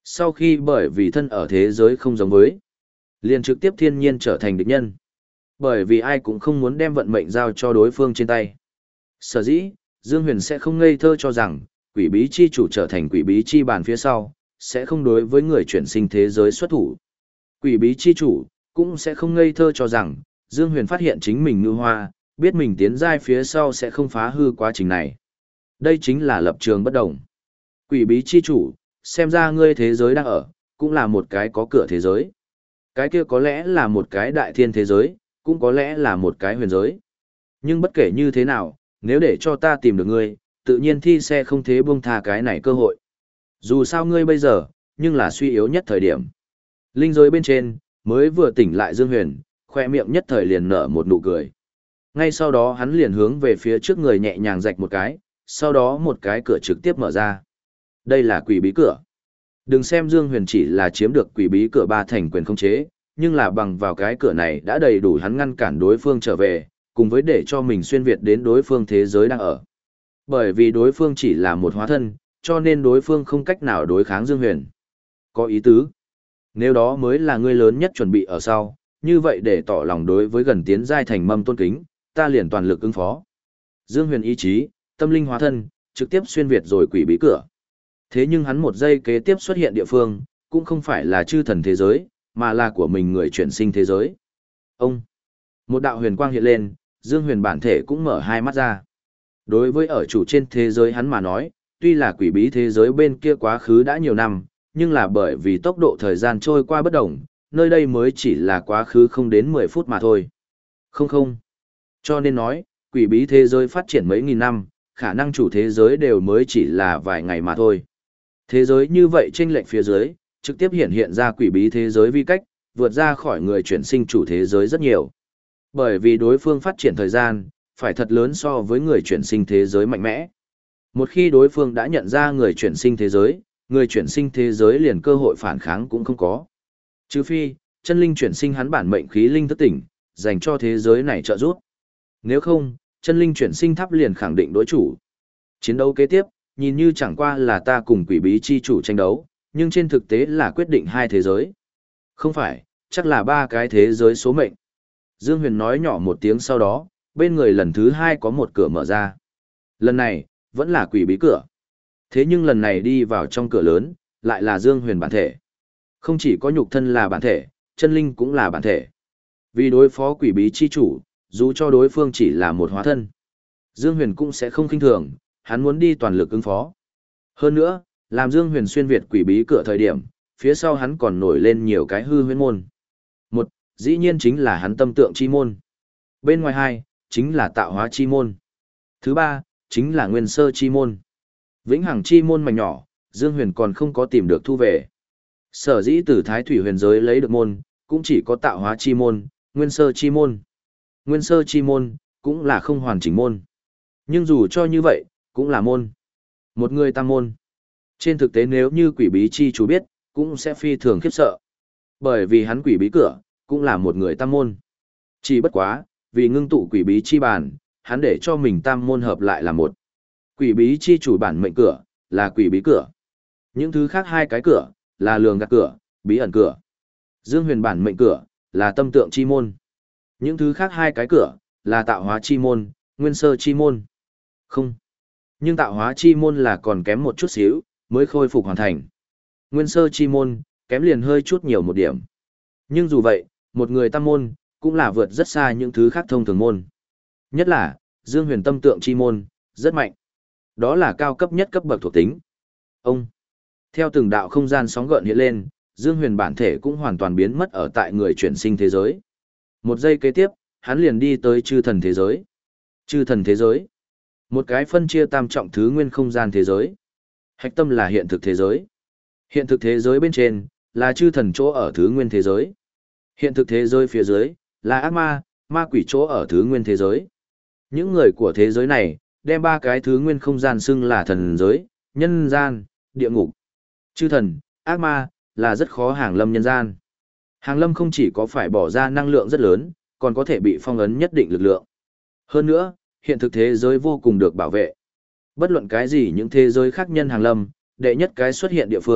Sau khi bởi vì thân ở thế giới không giống với, liền trực tiếp thiên nhiên trở thành địch nhân. Bởi vì ai cũng không muốn đem vận mệnh giao cho đối phương trên tay. Sở dĩ, Dương Huyền sẽ không ngây thơ cho rằng, quỷ bí chi chủ trở thành quỷ bí chi bàn phía sau, sẽ không đối với người chuyển sinh thế giới xuất thủ. Quỷ bí chi chủ, cũng sẽ không ngây thơ cho rằng, Dương Huyền phát hiện chính mình ngư hoa, biết mình tiến giai phía sau sẽ không phá hư quá trình này. Đây chính là lập trường bất đồng. Quỷ bí chi chủ, xem ra ngươi thế giới đang ở, cũng là một cái có cửa thế giới. Cái kia có lẽ là một cái đại thiên thế giới, cũng có lẽ là một cái huyền giới. Nhưng bất kể như thế nào, nếu để cho ta tìm được ngươi, tự nhiên thi sẽ không thế buông tha cái này cơ hội. Dù sao ngươi bây giờ, nhưng là suy yếu nhất thời điểm. Linh giới bên trên, mới vừa tỉnh lại Dương Huyền, khoe miệng nhất thời liền nở một nụ cười. Ngay sau đó hắn liền hướng về phía trước người nhẹ nhàng rạch một cái, sau đó một cái cửa trực tiếp mở ra. Đây là quỷ bí cửa. Đừng xem Dương Huyền chỉ là chiếm được quỷ bí cửa ba thành quyền khống chế, nhưng là bằng vào cái cửa này đã đầy đủ hắn ngăn cản đối phương trở về, cùng với để cho mình xuyên việt đến đối phương thế giới đang ở. Bởi vì đối phương chỉ là một hóa thân, cho nên đối phương không cách nào đối kháng Dương Huyền. Có ý tứ. Nếu đó mới là ngươi lớn nhất chuẩn bị ở sau, như vậy để tỏ lòng đối với gần tiến giai thành mâm tôn kính, ta liền toàn lực ứng phó. Dương Huyền ý chí, tâm linh hóa thân, trực tiếp xuyên việt rồi quỷ bí cửa. Thế nhưng hắn một giây kế tiếp xuất hiện địa phương, cũng không phải là chư thần thế giới, mà là của mình người chuyển sinh thế giới. Ông, một đạo huyền quang hiện lên, Dương Huyền bản thể cũng mở hai mắt ra. Đối với ở chủ trên thế giới hắn mà nói, tuy là quỷ bí thế giới bên kia quá khứ đã nhiều năm, nhưng là bởi vì tốc độ thời gian trôi qua bất đồng, nơi đây mới chỉ là quá khứ không đến mười phút mà thôi. Không không. Cho nên nói, quỷ bí thế giới phát triển mấy nghìn năm, khả năng chủ thế giới đều mới chỉ là vài ngày mà thôi. Thế giới như vậy chênh lệch phía dưới, trực tiếp hiện hiện ra quỷ bí thế giới vi cách, vượt ra khỏi người chuyển sinh chủ thế giới rất nhiều. Bởi vì đối phương phát triển thời gian, phải thật lớn so với người chuyển sinh thế giới mạnh mẽ. Một khi đối phương đã nhận ra người chuyển sinh thế giới, người chuyển sinh thế giới liền cơ hội phản kháng cũng không có. Trừ phi, chân linh chuyển sinh hắn bản mệnh khí linh thức tỉnh, dành cho thế giới này trợ giúp. Nếu không, chân linh chuyển sinh tháp liền khẳng định đối chủ. Chiến đấu kế tiếp, nhìn như chẳng qua là ta cùng quỷ bí chi chủ tranh đấu, nhưng trên thực tế là quyết định hai thế giới. Không phải, chắc là ba cái thế giới số mệnh. Dương Huyền nói nhỏ một tiếng sau đó, bên người lần thứ hai có một cửa mở ra. Lần này, vẫn là quỷ bí cửa. Thế nhưng lần này đi vào trong cửa lớn, lại là Dương Huyền bản thể. Không chỉ có nhục thân là bản thể, chân linh cũng là bản thể. Vì đối phó quỷ bí chi chủ, dù cho đối phương chỉ là một hóa thân, Dương Huyền cũng sẽ không khinh thường, hắn muốn đi toàn lực ứng phó. Hơn nữa, làm Dương Huyền xuyên việt quỷ bí cửa thời điểm, phía sau hắn còn nổi lên nhiều cái hư huyễn môn. Một, dĩ nhiên chính là hắn tâm tượng chi môn. Bên ngoài hai, chính là tạo hóa chi môn. Thứ ba, chính là nguyên sơ chi môn. Vĩnh hằng chi môn mảnh nhỏ, Dương Huyền còn không có tìm được thu về. Sở dĩ từ Thái Thủy huyền giới lấy được môn, cũng chỉ có tạo hóa chi môn, nguyên sơ chi môn. Nguyên sơ chi môn, cũng là không hoàn chỉnh môn. Nhưng dù cho như vậy, cũng là môn. Một người tam môn. Trên thực tế nếu như quỷ bí chi chủ biết, cũng sẽ phi thường khiếp sợ. Bởi vì hắn quỷ bí cửa, cũng là một người tam môn. Chỉ bất quá, vì ngưng tụ quỷ bí chi bàn, hắn để cho mình tam môn hợp lại là một. Quỷ bí chi chủ bản mệnh cửa, là quỷ bí cửa. Những thứ khác hai cái cửa, là lường gạt cửa, bí ẩn cửa. Dương Huyền bản mệnh cửa, là tâm tượng chi môn. Những thứ khác hai cái cửa, là tạo hóa chi môn, nguyên sơ chi môn. Không. Nhưng tạo hóa chi môn là còn kém một chút xíu, mới khôi phục hoàn thành. Nguyên sơ chi môn, kém liền hơi chút nhiều một điểm. Nhưng dù vậy, một người tam môn, cũng là vượt rất xa những thứ khác thông thường môn. Nhất là, Dương Huyền tâm tượng chi môn, rất mạnh. Đó là cao cấp nhất cấp bậc thuộc tính. Ông. Theo từng đạo không gian sóng gợn hiện lên, Dương Huyền bản thể cũng hoàn toàn biến mất ở tại người chuyển sinh thế giới. Một giây kế tiếp, hắn liền đi tới chư thần thế giới. Chư thần thế giới. Một cái phân chia tam trọng thứ nguyên không gian thế giới. Hạch tâm là hiện thực thế giới. Hiện thực thế giới bên trên, là chư thần chỗ ở thứ nguyên thế giới. Hiện thực thế giới phía dưới, là ác ma, ma quỷ chỗ ở thứ nguyên thế giới. Những người của thế giới này, đem ba cái thứ nguyên không gian xưng là thần giới, nhân gian, địa ngục. Chư thần, ác ma, là rất khó hàng lâm nhân gian. Hàng lâm không chỉ có phải bỏ ra năng lượng rất lớn, còn có thể bị phong ấn nhất định lực lượng. Hơn nữa, hiện thực thế giới vô cùng được bảo vệ. Bất luận cái gì những thế giới khác nhân hàng lâm, đệ nhất cái xuất hiện địa phương,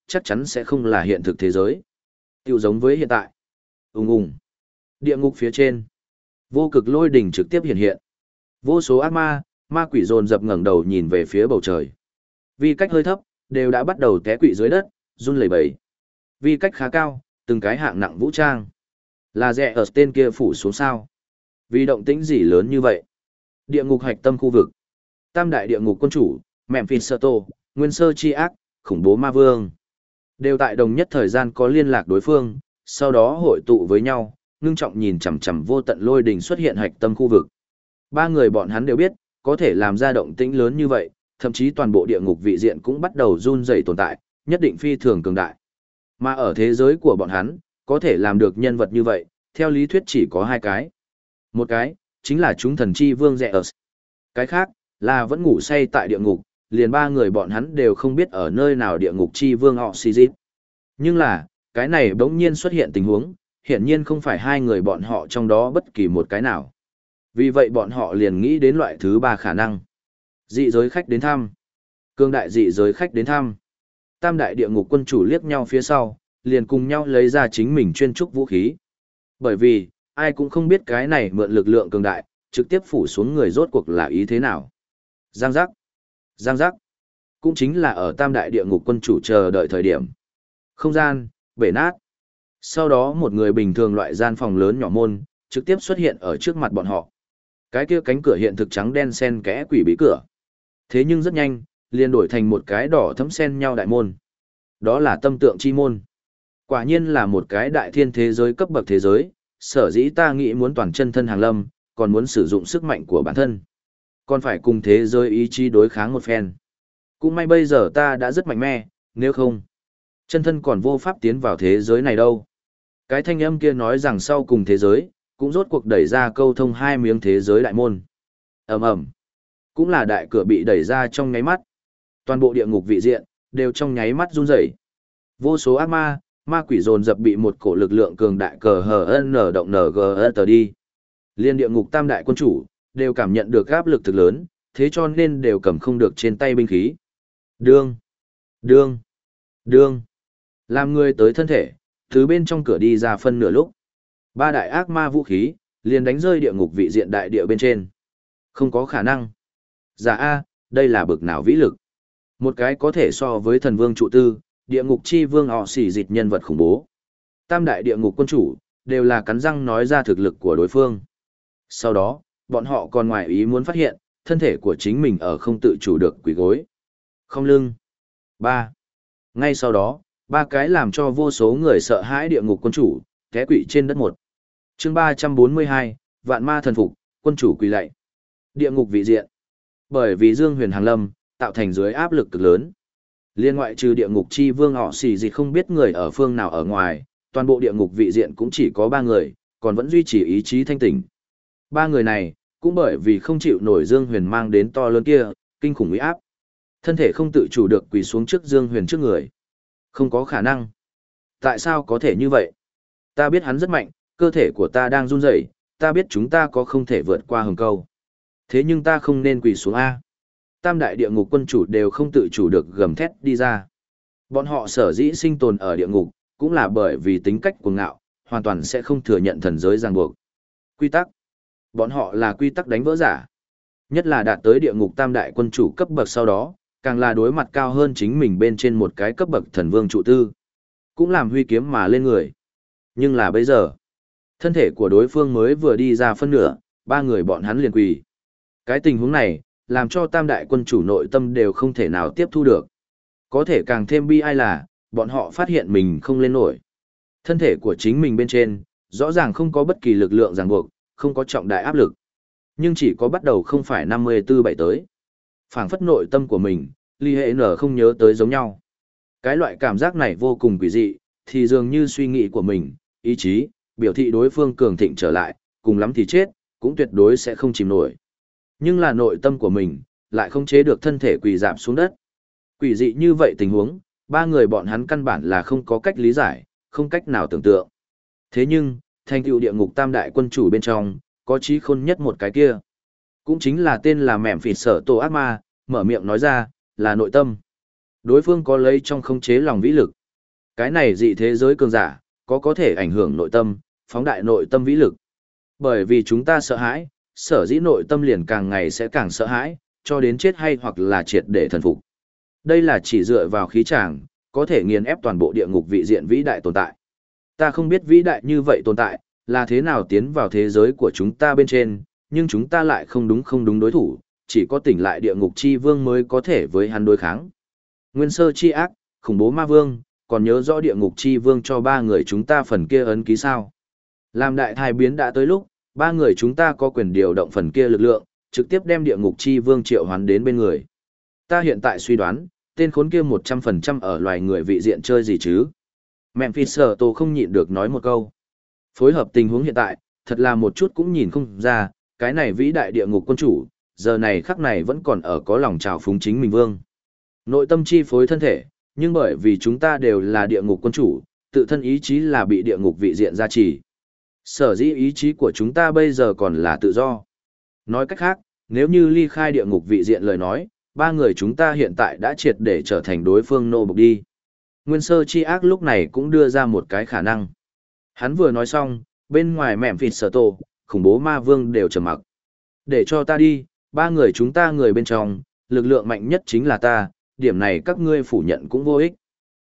chắc chắn sẽ không là hiện thực thế giới. Tiêu giống với hiện tại. Ùng ùng. Địa ngục phía trên. Vô cực lôi đỉnh trực tiếp hiện hiện. Vô số ác ma, ma quỷ dồn dập ngẩng đầu nhìn về phía bầu trời. Vì cách hơi thấp, đều đã bắt đầu té quỵ dưới đất, run lẩy bẩy. Vì cách khá cao, từng cái hạng nặng vũ trang. Là rẻ ở tên kia phủ xuống sao? Vì động tĩnh gì lớn như vậy? Địa ngục hạch tâm khu vực. Tam đại địa ngục quân chủ, Memphis Serto, Nguyên Sơ Chi Ác, khủng bố ma vương. Đều tại đồng nhất thời gian có liên lạc đối phương, sau đó hội tụ với nhau, ngưng trọng nhìn chằm chằm vô tận lôi đình xuất hiện hạch tâm khu vực. Ba người bọn hắn đều biết, có thể làm ra động tĩnh lớn như vậy, thậm chí toàn bộ địa ngục vị diện cũng bắt đầu run rẩy tồn tại, nhất định phi thường cường đại. Mà ở thế giới của bọn hắn, có thể làm được nhân vật như vậy, theo lý thuyết chỉ có hai cái. Một cái, chính là chúng thần chi vương Zeus. Cái khác, là vẫn ngủ say tại địa ngục, liền ba người bọn hắn đều không biết ở nơi nào địa ngục chi vương họ Sizit. Nhưng là, cái này bỗng nhiên xuất hiện tình huống, hiển nhiên không phải hai người bọn họ trong đó bất kỳ một cái nào. Vì vậy bọn họ liền nghĩ đến loại thứ ba khả năng. Dị giới khách đến thăm. Cương đại dị giới khách đến thăm. Tam đại địa ngục quân chủ liếc nhau phía sau, liền cùng nhau lấy ra chính mình chuyên trúc vũ khí. Bởi vì, ai cũng không biết cái này mượn lực lượng cường đại, trực tiếp phủ xuống người rốt cuộc là ý thế nào. Giang giác. Giang giác. Cũng chính là ở tam đại địa ngục quân chủ chờ đợi thời điểm. Không gian, bể nát. Sau đó một người bình thường loại gian phòng lớn nhỏ môn, trực tiếp xuất hiện ở trước mặt bọn họ. Cái kia cánh cửa hiện thực trắng đen xen kẽ quỷ bí cửa. Thế nhưng rất nhanh, liền đổi thành một cái đỏ thấm xen nhau đại môn. Đó là tâm tượng chi môn. Quả nhiên là một cái đại thiên thế giới cấp bậc thế giới, sở dĩ ta nghĩ muốn toàn chân thân hàng lâm, còn muốn sử dụng sức mạnh của bản thân. Còn phải cùng thế giới ý chí đối kháng một phen. Cũng may bây giờ ta đã rất mạnh mẽ, nếu không, chân thân còn vô pháp tiến vào thế giới này đâu. Cái thanh âm kia nói rằng sau cùng thế giới, cũng rốt cuộc đẩy ra câu thông hai miếng thế giới đại môn. Ầm ầm, cũng là đại cửa bị đẩy ra trong nháy mắt. Toàn bộ địa ngục vị diện đều trong nháy mắt run rẩy. Vô số ác ma, ma quỷ dồn dập bị một cổ lực lượng cường đại cờ hờ nở động nở gờ tờ đi. Liên địa ngục tam đại quân chủ đều cảm nhận được áp lực thực lớn, thế cho nên đều cầm không được trên tay binh khí. Đương, đương, đương. Làm người tới thân thể, từ bên trong cửa đi ra phân nửa lúc. Ba đại ác ma vũ khí, liền đánh rơi địa ngục vị diện đại địa bên trên. Không có khả năng. Giả A, đây là bực nào vĩ lực. Một cái có thể so với thần vương trụ tư, địa ngục chi vương họ xỉ dịch nhân vật khủng bố. Tam đại địa ngục quân chủ, đều là cắn răng nói ra thực lực của đối phương. Sau đó, bọn họ còn ngoài ý muốn phát hiện, thân thể của chính mình ở không tự chủ được quỳ gối. Không lưng. Ba. Ngay sau đó, ba cái làm cho vô số người sợ hãi địa ngục quân chủ, té quỵ trên đất một. Chương ba trăm bốn mươi hai, Vạn Ma thần phục, quân chủ quỳ lạy. Địa ngục vị diện. Bởi vì Dương Huyền hàng lâm, tạo thành dưới áp lực cực lớn. Liên ngoại trừ địa ngục chi vương họ xì dịch không biết người ở phương nào ở ngoài, toàn bộ địa ngục vị diện cũng chỉ có ba người, còn vẫn duy trì ý chí thanh tỉnh. Ba người này, cũng bởi vì không chịu nổi Dương Huyền mang đến to lớn kia, kinh khủng uy áp. Thân thể không tự chủ được quỳ xuống trước Dương Huyền trước người. Không có khả năng. Tại sao có thể như vậy? Ta biết hắn rất mạnh, cơ thể của ta đang run rẩy, ta biết chúng ta có không thể vượt qua hừng câu. Thế nhưng ta không nên quỳ xuống A. Tam đại địa ngục quân chủ đều không tự chủ được gầm thét đi ra. Bọn họ sở dĩ sinh tồn ở địa ngục, cũng là bởi vì tính cách cuồng ngạo, hoàn toàn sẽ không thừa nhận thần giới ràng buộc. Quy tắc. Bọn họ là quy tắc đánh vỡ giả. Nhất là đạt tới địa ngục tam đại quân chủ cấp bậc sau đó, càng là đối mặt cao hơn chính mình bên trên một cái cấp bậc thần vương trụ tư. Cũng làm huy kiếm mà lên người. Nhưng là bây giờ, thân thể của đối phương mới vừa đi ra phân nửa, ba người bọn hắn liền quỳ. Cái tình huống này, làm cho tam đại quân chủ nội tâm đều không thể nào tiếp thu được. Có thể càng thêm bi ai là, bọn họ phát hiện mình không lên nổi. Thân thể của chính mình bên trên, rõ ràng không có bất kỳ lực lượng ràng buộc, không có trọng đại áp lực. Nhưng chỉ có bắt đầu không phải năm mươi tư bảy tới. Phảng phất nội tâm của mình, ly hệ nở không nhớ tới giống nhau. Cái loại cảm giác này vô cùng quỷ dị, thì dường như suy nghĩ của mình, ý chí, biểu thị đối phương cường thịnh trở lại, cùng lắm thì chết, cũng tuyệt đối sẽ không chìm nổi. Nhưng là nội tâm của mình, lại không chế được thân thể quỳ rạp xuống đất. Quỷ dị như vậy tình huống, ba người bọn hắn căn bản là không có cách lý giải, không cách nào tưởng tượng. Thế nhưng, thành tựu địa ngục tam đại quân chủ bên trong, có trí khôn nhất một cái kia. Cũng chính là tên là mẻm phịt sở tổ ác ma, mở miệng nói ra, là nội tâm. Đối phương có lấy trong không chế lòng vĩ lực, Cái này dị thế giới cường giả, có có thể ảnh hưởng nội tâm, phóng đại nội tâm vĩ lực. Bởi vì chúng ta sợ hãi, sở dĩ nội tâm liền càng ngày sẽ càng sợ hãi, cho đến chết hay hoặc là triệt để thần phục. Đây là chỉ dựa vào khí tràng, có thể nghiền ép toàn bộ địa ngục vị diện vĩ đại tồn tại. Ta không biết vĩ đại như vậy tồn tại, là thế nào tiến vào thế giới của chúng ta bên trên, nhưng chúng ta lại không đúng không đúng đối thủ, chỉ có tỉnh lại địa ngục chi vương mới có thể với hắn đối kháng. Nguyên sơ chi ác, khủng bố ma vương, còn nhớ rõ địa ngục chi vương cho ba người chúng ta phần kia ấn ký sao. Làm đại thai biến đã tới lúc, ba người chúng ta có quyền điều động phần kia lực lượng, trực tiếp đem địa ngục chi vương triệu hoán đến bên người. Ta hiện tại suy đoán, tên khốn kia một trăm phần trăm ở loài người vị diện chơi gì chứ? Memphis Tô không nhịn được nói một câu. Phối hợp tình huống hiện tại, thật là một chút cũng nhìn không ra, cái này vĩ đại địa ngục quân chủ, giờ này khắc này vẫn còn ở có lòng trào phúng chính mình vương. Nội tâm chi phối thân thể, nhưng bởi vì chúng ta đều là địa ngục quân chủ, tự thân ý chí là bị địa ngục vị diện gia trì. Sở dĩ ý chí của chúng ta bây giờ còn là tự do. Nói cách khác, nếu như ly khai địa ngục vị diện lời nói, ba người chúng ta hiện tại đã triệt để trở thành đối phương nô bộc đi. Nguyên sơ chi ác lúc này cũng đưa ra một cái khả năng. Hắn vừa nói xong, bên ngoài mẹm phịt sở tổ, khủng bố ma vương đều trầm mặc. Để cho ta đi, ba người chúng ta người bên trong, lực lượng mạnh nhất chính là ta, điểm này các ngươi phủ nhận cũng vô ích.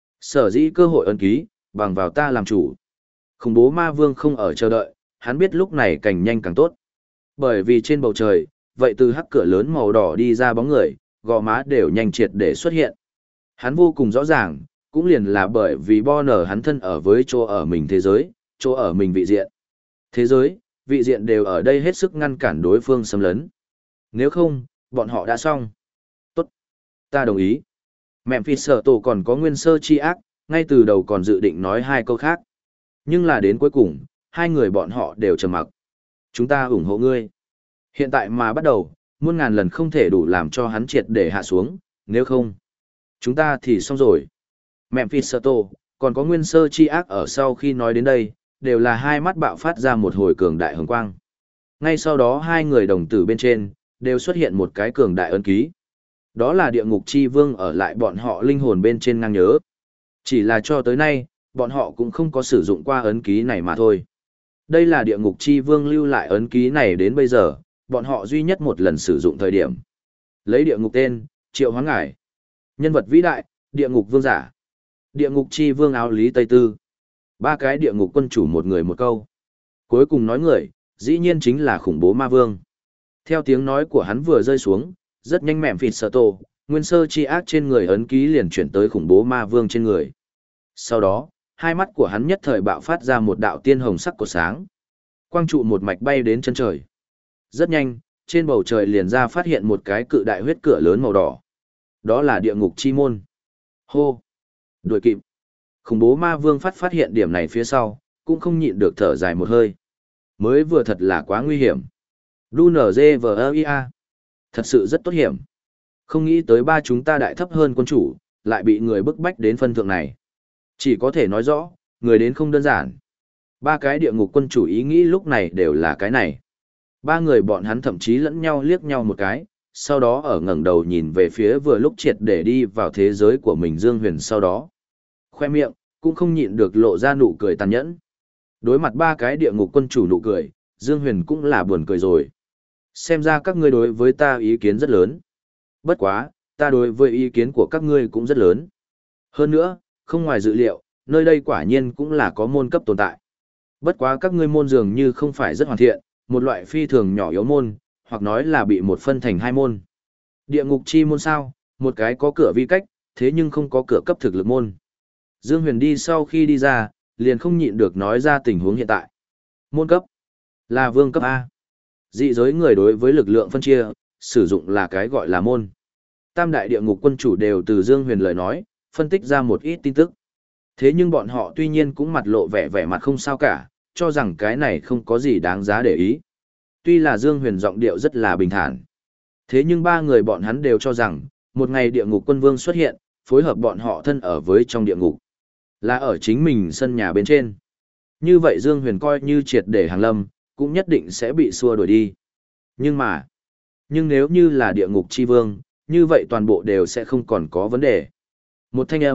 Sở dĩ cơ hội ấn ký, bằng vào ta làm chủ. Khủng bố ma vương không ở chờ đợi, hắn biết lúc này càng nhanh càng tốt. Bởi vì trên bầu trời, vậy từ hắc cửa lớn màu đỏ đi ra bóng người, gò má đều nhanh triệt để xuất hiện. Hắn vô cùng rõ ràng, cũng liền là bởi vì Bonner hắn thân ở với chỗ ở mình thế giới, chỗ ở mình vị diện. Thế giới, vị diện đều ở đây hết sức ngăn cản đối phương xâm lấn. Nếu không, bọn họ đã xong. Tốt. Ta đồng ý. Memphis sở tổ còn có nguyên sơ chi ác, ngay từ đầu còn dự định nói hai câu khác. Nhưng là đến cuối cùng, hai người bọn họ đều trầm mặc. Chúng ta ủng hộ ngươi. Hiện tại mà bắt đầu, muôn ngàn lần không thể đủ làm cho hắn triệt để hạ xuống, nếu không, chúng ta thì xong rồi. Memphis sở tổ, còn có nguyên sơ chi ác ở sau khi nói đến đây, đều là hai mắt bạo phát ra một hồi cường đại hồng quang. Ngay sau đó hai người đồng tử bên trên, đều xuất hiện một cái cường đại ấn ký. Đó là địa ngục chi vương ở lại bọn họ linh hồn bên trên ngang nhớ. Chỉ là cho tới nay, bọn họ cũng không có sử dụng qua ấn ký này mà thôi. Đây là địa ngục chi vương lưu lại ấn ký này đến bây giờ, bọn họ duy nhất một lần sử dụng thời điểm. Lấy địa ngục tên, Triệu Hoán Ngải. Nhân vật vĩ đại, địa ngục vương giả. Địa ngục chi vương áo lý Tây Tư. Ba cái địa ngục quân chủ một người một câu. Cuối cùng nói người, dĩ nhiên chính là khủng bố ma vương. Theo tiếng nói của hắn vừa rơi xuống, rất nhanh mẹm phịt sở tổ, nguyên sơ chi ác trên người ấn ký liền chuyển tới khủng bố ma vương trên người. Sau đó, hai mắt của hắn nhất thời bạo phát ra một đạo tiên hồng sắc của sáng. Quang trụ một mạch bay đến chân trời. Rất nhanh, trên bầu trời liền ra phát hiện một cái cự đại huyết cửa lớn màu đỏ. Đó là địa ngục chi môn. Hô! Đuổi kịp! Khủng bố ma vương phát phát hiện điểm này phía sau, cũng không nhịn được thở dài một hơi. Mới vừa thật là quá nguy hiểm. đu en giê vê e i a. Thật sự rất tốt hiểm. Không nghĩ tới ba chúng ta đại thấp hơn quân chủ, lại bị người bức bách đến phân thượng này. Chỉ có thể nói rõ, người đến không đơn giản. Ba cái địa ngục quân chủ ý nghĩ lúc này đều là cái này. Ba người bọn hắn thậm chí lẫn nhau liếc nhau một cái, sau đó ở ngẩng đầu nhìn về phía vừa lúc triệt để đi vào thế giới của mình Dương Huyền sau đó. Khoe miệng, cũng không nhịn được lộ ra nụ cười tàn nhẫn. Đối mặt ba cái địa ngục quân chủ nụ cười, Dương Huyền cũng là buồn cười rồi. Xem ra các ngươi đối với ta ý kiến rất lớn. Bất quá, ta đối với ý kiến của các ngươi cũng rất lớn. Hơn nữa, không ngoài dự liệu, nơi đây quả nhiên cũng là có môn cấp tồn tại. Bất quá các ngươi môn dường như không phải rất hoàn thiện, một loại phi thường nhỏ yếu môn, hoặc nói là bị một phân thành hai môn. Địa ngục chi môn sao, một cái có cửa vi cách, thế nhưng không có cửa cấp thực lực môn. Dương Huyền đi sau khi đi ra, liền không nhịn được nói ra tình huống hiện tại. Môn cấp là vương cấp A. Dị giới người đối với lực lượng phân chia, sử dụng là cái gọi là môn. Tam đại địa ngục quân chủ đều từ Dương Huyền lời nói, phân tích ra một ít tin tức. Thế nhưng bọn họ tuy nhiên cũng mặt lộ vẻ vẻ mặt không sao cả, cho rằng cái này không có gì đáng giá để ý. Tuy là Dương Huyền giọng điệu rất là bình thản. Thế nhưng ba người bọn hắn đều cho rằng, một ngày địa ngục quân vương xuất hiện, phối hợp bọn họ thân ở với trong địa ngục. Là ở chính mình sân nhà bên trên. Như vậy Dương Huyền coi như triệt để hàng lâm, cũng nhất định sẽ bị xua đuổi đi. Nhưng mà, nhưng nếu như là địa ngục chi vương, như vậy toàn bộ đều sẽ không còn có vấn đề. Một thanh âm,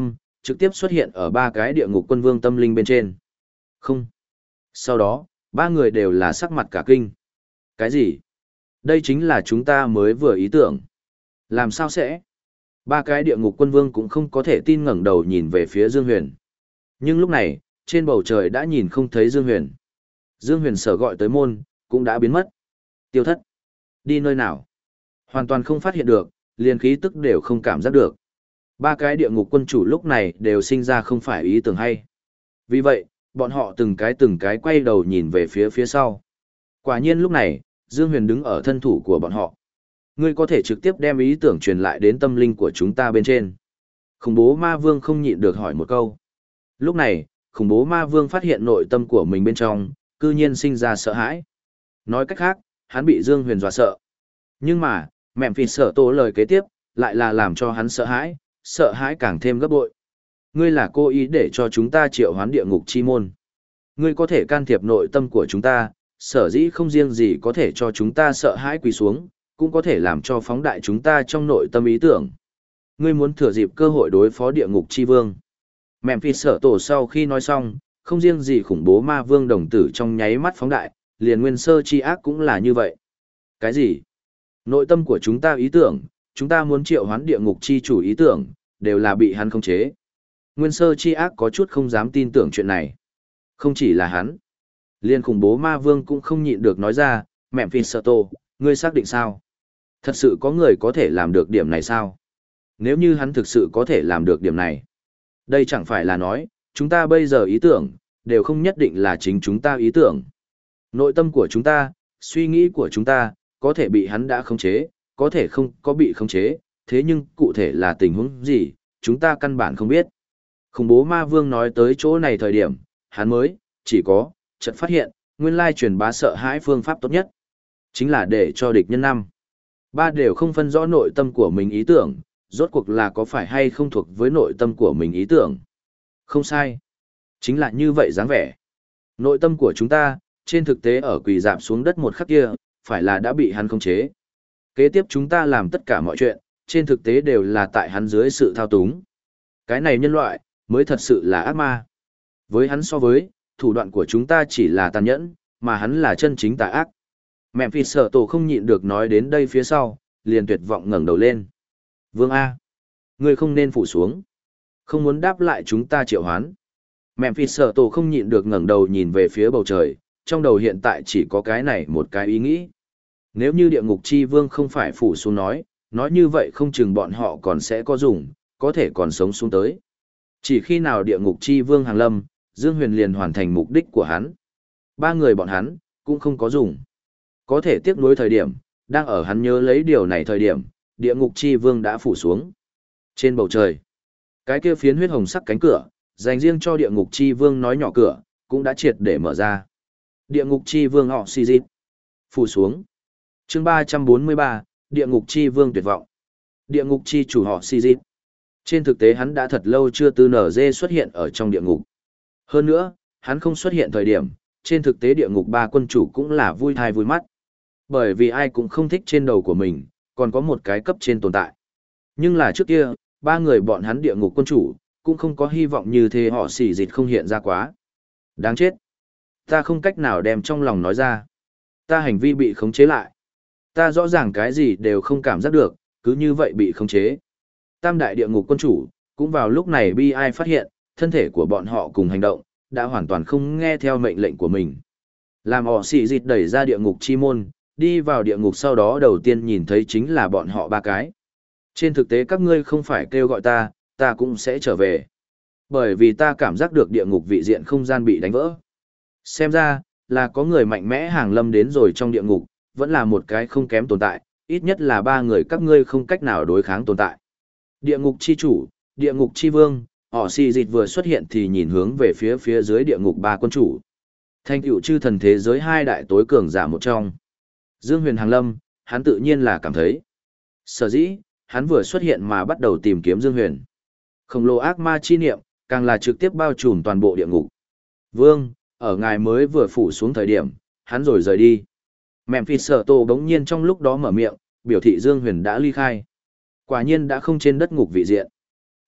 trực tiếp xuất hiện ở ba cái địa ngục quân vương tâm linh bên trên. Không. Sau đó, ba người đều là sắc mặt cả kinh. Cái gì? Đây chính là chúng ta mới vừa ý tưởng. Làm sao sẽ? Ba cái địa ngục quân vương cũng không có thể tin, ngẩng đầu nhìn về phía Dương Huyền. Nhưng lúc này, trên bầu trời đã nhìn không thấy Dương Huyền. Dương Huyền sở gọi tới môn, cũng đã biến mất. Tiêu thất. Đi nơi nào? Hoàn toàn không phát hiện được, liền khí tức đều không cảm giác được. Ba cái địa ngục quân chủ lúc này đều sinh ra không phải ý tưởng hay. Vì vậy, bọn họ từng cái từng cái quay đầu nhìn về phía phía sau. Quả nhiên lúc này, Dương Huyền đứng ở thân thủ của bọn họ. Ngươi có thể trực tiếp đem ý tưởng truyền lại đến tâm linh của chúng ta bên trên. Khủng bố ma vương không nhịn được hỏi một câu. Lúc này, khủng bố ma vương phát hiện nội tâm của mình bên trong, cư nhiên sinh ra sợ hãi. Nói cách khác, hắn bị Dương Huyền dọa sợ. Nhưng mà, mẹm phì sợ tổ lời kế tiếp, lại là làm cho hắn sợ hãi, sợ hãi càng thêm gấp bội. Ngươi là cố ý để cho chúng ta triệu hoán địa ngục chi môn. Ngươi có thể can thiệp nội tâm của chúng ta, sở dĩ không riêng gì có thể cho chúng ta sợ hãi quỳ xuống, cũng có thể làm cho phóng đại chúng ta trong nội tâm ý tưởng. Ngươi muốn thừa dịp cơ hội đối phó địa ngục chi vương. Mẹm phì sợ tổ sau khi nói xong, không riêng gì khủng bố ma vương đồng tử trong nháy mắt phóng đại, liền nguyên sơ chi ác cũng là như vậy. Cái gì? Nội tâm của chúng ta ý tưởng, chúng ta muốn triệu hoán địa ngục chi chủ ý tưởng, đều là bị hắn khống chế. Nguyên sơ chi ác có chút không dám tin tưởng chuyện này. Không chỉ là hắn. Liên khủng bố ma vương cũng không nhịn được nói ra, mẹm phì sợ tổ, ngươi xác định sao? Thật sự có người có thể làm được điểm này sao? Nếu như hắn thực sự có thể làm được điểm này. Đây chẳng phải là nói, chúng ta bây giờ ý tưởng, đều không nhất định là chính chúng ta ý tưởng. Nội tâm của chúng ta, suy nghĩ của chúng ta, có thể bị hắn đã khống chế, có thể không có bị khống chế, thế nhưng cụ thể là tình huống gì, chúng ta căn bản không biết. Khủng bố ma vương nói tới chỗ này thời điểm, hắn mới, chỉ có, chợt phát hiện, nguyên lai truyền bá sợ hãi phương pháp tốt nhất. Chính là để cho địch nhân năm. Ba đều không phân rõ nội tâm của mình ý tưởng, rốt cuộc là có phải hay không thuộc với nội tâm của mình ý tưởng. Không sai. Chính là như vậy dáng vẻ. Nội tâm của chúng ta, trên thực tế ở quỳ dạp xuống đất một khắc kia, phải là đã bị hắn khống chế. Kế tiếp chúng ta làm tất cả mọi chuyện, trên thực tế đều là tại hắn dưới sự thao túng. Cái này nhân loại, mới thật sự là ác ma. Với hắn so với, thủ đoạn của chúng ta chỉ là tàn nhẫn, mà hắn là chân chính tà ác. Mẹ phi sợ tổ không nhịn được nói đến đây phía sau, liền tuyệt vọng ngẩng đầu lên. Vương A. Ngươi không nên phủ xuống. Không muốn đáp lại chúng ta triệu hoán. Mẹ phi sợ tổ không nhịn được ngẩng đầu nhìn về phía bầu trời, trong đầu hiện tại chỉ có cái này một cái ý nghĩ. Nếu như địa ngục chi vương không phải phủ xuống nói, nói như vậy không chừng bọn họ còn sẽ có dùng, có thể còn sống xuống tới. Chỉ khi nào địa ngục chi vương hàng lâm, Dương Huyền liền hoàn thành mục đích của hắn. Ba người bọn hắn, cũng không có dùng. Có thể tiếc nuối thời điểm, đang ở hắn nhớ lấy điều này thời điểm, địa ngục chi vương đã phủ xuống. Trên bầu trời, cái kia phiến huyết hồng sắc cánh cửa, dành riêng cho địa ngục chi vương nói nhỏ cửa, cũng đã triệt để mở ra. Địa ngục chi vương họ xì dịp. Phủ xuống. Chương ba trăm bốn mươi ba, địa ngục chi vương tuyệt vọng. Địa ngục chi chủ họ xì dịp. Trên thực tế hắn đã thật lâu chưa từ nở dê xuất hiện ở trong địa ngục. Hơn nữa, hắn không xuất hiện thời điểm, trên thực tế địa ngục ba quân chủ cũng là vui thai vui mắt. Bởi vì ai cũng không thích trên đầu của mình, còn có một cái cấp trên tồn tại. Nhưng là trước kia, ba người bọn hắn địa ngục quân chủ, cũng không có hy vọng như thế họ xỉ dịch không hiện ra quá. Đáng chết. Ta không cách nào đem trong lòng nói ra. Ta hành vi bị khống chế lại. Ta rõ ràng cái gì đều không cảm giác được, cứ như vậy bị khống chế. Tam đại địa ngục quân chủ, cũng vào lúc này bi ai phát hiện, thân thể của bọn họ cùng hành động, đã hoàn toàn không nghe theo mệnh lệnh của mình. Làm họ xỉ dịch đẩy ra địa ngục chi môn, đi vào địa ngục sau đó đầu tiên nhìn thấy chính là bọn họ ba cái. Trên thực tế các ngươi không phải kêu gọi ta, ta cũng sẽ trở về. Bởi vì ta cảm giác được địa ngục vị diện không gian bị đánh vỡ. Xem ra, là có người mạnh mẽ hàng lâm đến rồi trong địa ngục, vẫn là một cái không kém tồn tại, ít nhất là ba người các ngươi không cách nào đối kháng tồn tại. Địa ngục chi chủ, địa ngục chi vương, họ xì dịch vừa xuất hiện thì nhìn hướng về phía phía dưới địa ngục ba quân chủ. Thành tựu chư thần thế giới hai đại tối cường giả một trong. Dương Huyền hàng lâm, hắn tự nhiên là cảm thấy. Sở dĩ, hắn vừa xuất hiện mà bắt đầu tìm kiếm Dương Huyền. Khổng lồ ác ma chi niệm, càng là trực tiếp bao trùm toàn bộ địa ngục. Vương, ở ngài mới vừa phủ xuống thời điểm, hắn rồi rời đi. Memphis Sở Tô bỗng nhiên trong lúc đó mở miệng, biểu thị Dương Huyền đã ly khai. Quả nhiên đã không trên đất ngục vị diện.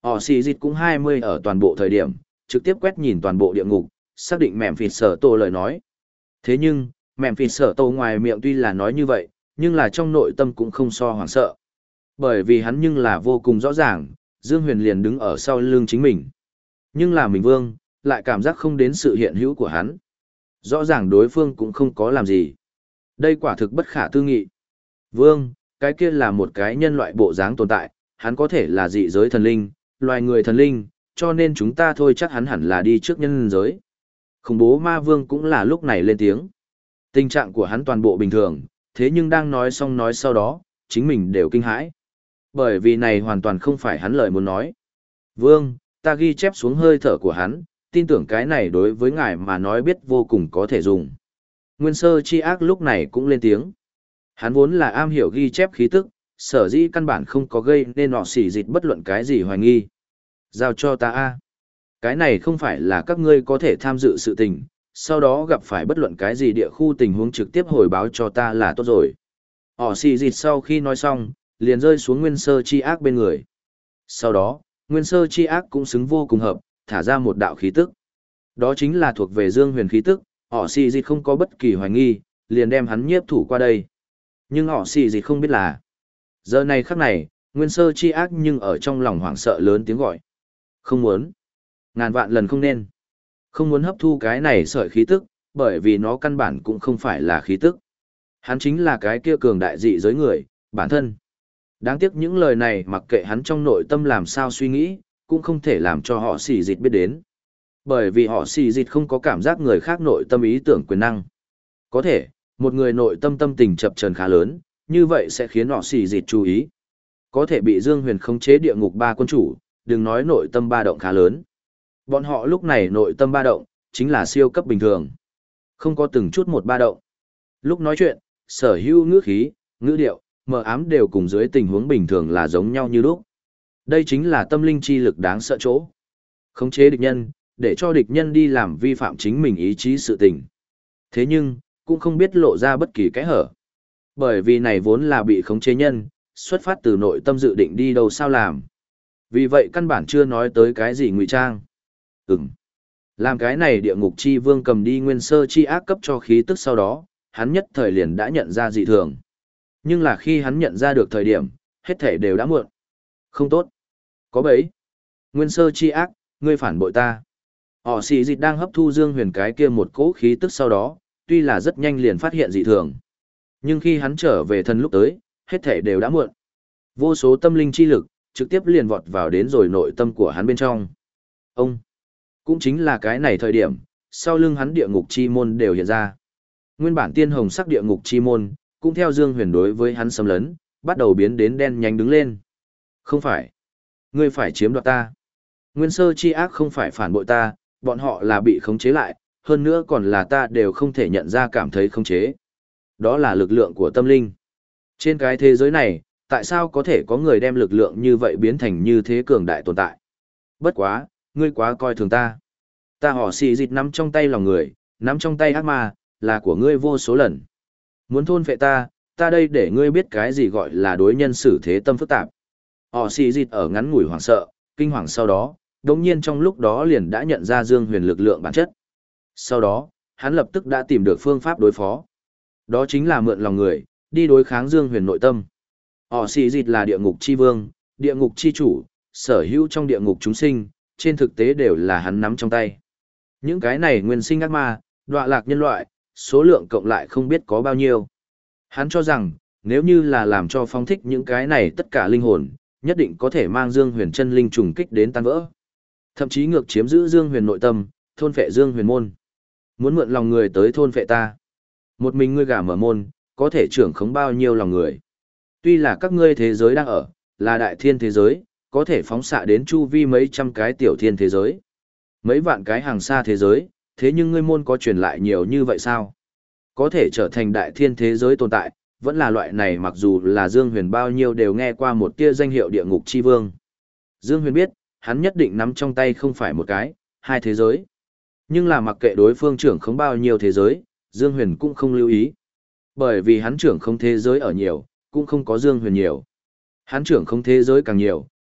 Họ xì dịch cũng hai mươi ở toàn bộ thời điểm, trực tiếp quét nhìn toàn bộ địa ngục, xác định mẹm phịt sở tổ lời nói. Thế nhưng, mẹm phịt sở tổ ngoài miệng tuy là nói như vậy, nhưng là trong nội tâm cũng không so hoảng sợ. Bởi vì hắn nhưng là vô cùng rõ ràng, Dương Huyền liền đứng ở sau lưng chính mình. Nhưng là mình vương, lại cảm giác không đến sự hiện hữu của hắn. Rõ ràng đối phương cũng không có làm gì. Đây quả thực bất khả tư nghị. Vương, cái kia là một cái nhân loại bộ dáng tồn tại, hắn có thể là dị giới thần linh, loài người thần linh, cho nên chúng ta thôi chắc hắn hẳn là đi trước nhân giới. Khủng bố ma vương cũng là lúc này lên tiếng. Tình trạng của hắn toàn bộ bình thường, thế nhưng đang nói xong nói sau đó, chính mình đều kinh hãi. Bởi vì này hoàn toàn không phải hắn lời muốn nói. Vương, ta ghi chép xuống hơi thở của hắn, tin tưởng cái này đối với ngài mà nói biết vô cùng có thể dùng. Nguyên sơ chi ác lúc này cũng lên tiếng. Hắn vốn là am hiểu ghi chép khí tức, sở dĩ căn bản không có gây nên họ xỉ dịch bất luận cái gì hoài nghi. Giao cho ta a. Cái này không phải là các ngươi có thể tham dự sự tình, sau đó gặp phải bất luận cái gì địa khu tình huống trực tiếp hồi báo cho ta là tốt rồi. Họ xỉ dịch sau khi nói xong, liền rơi xuống nguyên sơ chi ác bên người. Sau đó, nguyên sơ chi ác cũng xứng vô cùng hợp, thả ra một đạo khí tức. Đó chính là thuộc về Dương Huyền khí tức, họ xỉ dịch không có bất kỳ hoài nghi, liền đem hắn nhiếp thủ qua đây. Nhưng họ xỉ dịch không biết là, giờ này khắc này, nguyên sơ chi ác nhưng ở trong lòng hoảng sợ lớn tiếng gọi. Không muốn. Ngàn vạn lần không nên. Không muốn hấp thu cái này sợi khí tức, bởi vì nó căn bản cũng không phải là khí tức. Hắn chính là cái kia cường đại dị giới người, bản thân. Đáng tiếc những lời này mặc kệ hắn trong nội tâm làm sao suy nghĩ, cũng không thể làm cho họ xỉ dịch biết đến. Bởi vì họ xỉ dịch không có cảm giác người khác nội tâm ý tưởng quyền năng. Có thể, một người nội tâm tâm tình chập chờn khá lớn, như vậy sẽ khiến họ xỉ dịch chú ý. Có thể bị Dương Huyền khống chế địa ngục ba quân chủ, đừng nói nội tâm ba động khá lớn. Bọn họ lúc này nội tâm ba động, chính là siêu cấp bình thường. Không có từng chút một ba động. Lúc nói chuyện, sở hữu ngữ khí, ngữ điệu, mờ ám đều cùng dưới tình huống bình thường là giống nhau như lúc. Đây chính là tâm linh chi lực đáng sợ chỗ. Khống chế địch nhân, để cho địch nhân đi làm vi phạm chính mình ý chí sự tình. Thế nhưng, cũng không biết lộ ra bất kỳ cái hở. Bởi vì này vốn là bị khống chế nhân, xuất phát từ nội tâm dự định đi đâu sao làm. Vì vậy căn bản chưa nói tới cái gì ngụy trang. Ừm. Làm cái này địa ngục chi vương cầm đi nguyên sơ chi ác cấp cho khí tức sau đó, hắn nhất thời liền đã nhận ra dị thường. Nhưng là khi hắn nhận ra được thời điểm, hết thể đều đã muộn. Không tốt. Có bấy. Nguyên sơ chi ác, ngươi phản bội ta. Họ xì dịch đang hấp thu Dương Huyền cái kia một cỗ khí tức sau đó, tuy là rất nhanh liền phát hiện dị thường. Nhưng khi hắn trở về thân lúc tới, hết thể đều đã muộn. Vô số tâm linh chi lực, trực tiếp liền vọt vào đến rồi nội tâm của hắn bên trong. Ông, cũng chính là cái này thời điểm, sau lưng hắn địa ngục chi môn đều hiện ra. Nguyên bản tiên hồng sắc địa ngục chi môn, cũng theo Dương Huyền đối với hắn xâm lấn, bắt đầu biến đến đen nhánh đứng lên. Không phải. Ngươi phải chiếm đoạt ta. Nguyên sơ chi ác không phải phản bội ta, bọn họ là bị khống chế lại, hơn nữa còn là ta đều không thể nhận ra cảm thấy khống chế. Đó là lực lượng của tâm linh. Trên cái thế giới này, tại sao có thể có người đem lực lượng như vậy biến thành như thế cường đại tồn tại? Bất quá, ngươi quá coi thường ta. Ta họ xì dịch nắm trong tay lòng người, nắm trong tay ác ma, là của ngươi vô số lần. Muốn thôn phệ ta, ta đây để ngươi biết cái gì gọi là đối nhân xử thế tâm phức tạp. Họ xì dịch ở ngắn ngủi hoảng sợ, kinh hoàng sau đó, đồng nhiên trong lúc đó liền đã nhận ra Dương Huyền lực lượng bản chất. Sau đó, hắn lập tức đã tìm được phương pháp đối phó. Đó chính là mượn lòng người, đi đối kháng Dương Huyền nội tâm. Họ xì dịch là địa ngục chi vương, địa ngục chi chủ, sở hữu trong địa ngục chúng sinh, trên thực tế đều là hắn nắm trong tay. Những cái này nguyên sinh ác ma, đọa lạc nhân loại, số lượng cộng lại không biết có bao nhiêu. Hắn cho rằng, nếu như là làm cho phong thích những cái này tất cả linh hồn, nhất định có thể mang Dương Huyền chân linh trùng kích đến tan vỡ. Thậm chí ngược chiếm giữ Dương Huyền nội tâm, thôn phệ Dương Huyền môn. Muốn mượn lòng người tới thôn phệ ta. Một mình ngươi gả mở môn, có thể trưởng khống bao nhiêu lòng người. Tuy là các ngươi thế giới đang ở, là đại thiên thế giới, có thể phóng xạ đến chu vi mấy trăm cái tiểu thiên thế giới. Mấy vạn cái hàng xa thế giới, thế nhưng ngươi môn có truyền lại nhiều như vậy sao? Có thể trở thành đại thiên thế giới tồn tại, vẫn là loại này mặc dù là Dương Huyền bao nhiêu đều nghe qua một tia danh hiệu địa ngục chi vương. Dương Huyền biết, hắn nhất định nắm trong tay không phải một cái, hai thế giới. Nhưng là mặc kệ đối phương trưởng không bao nhiêu thế giới, Dương Huyền cũng không lưu ý. Bởi vì hắn trưởng không thế giới ở nhiều, cũng không có Dương Huyền nhiều. Hắn trưởng không thế giới càng nhiều,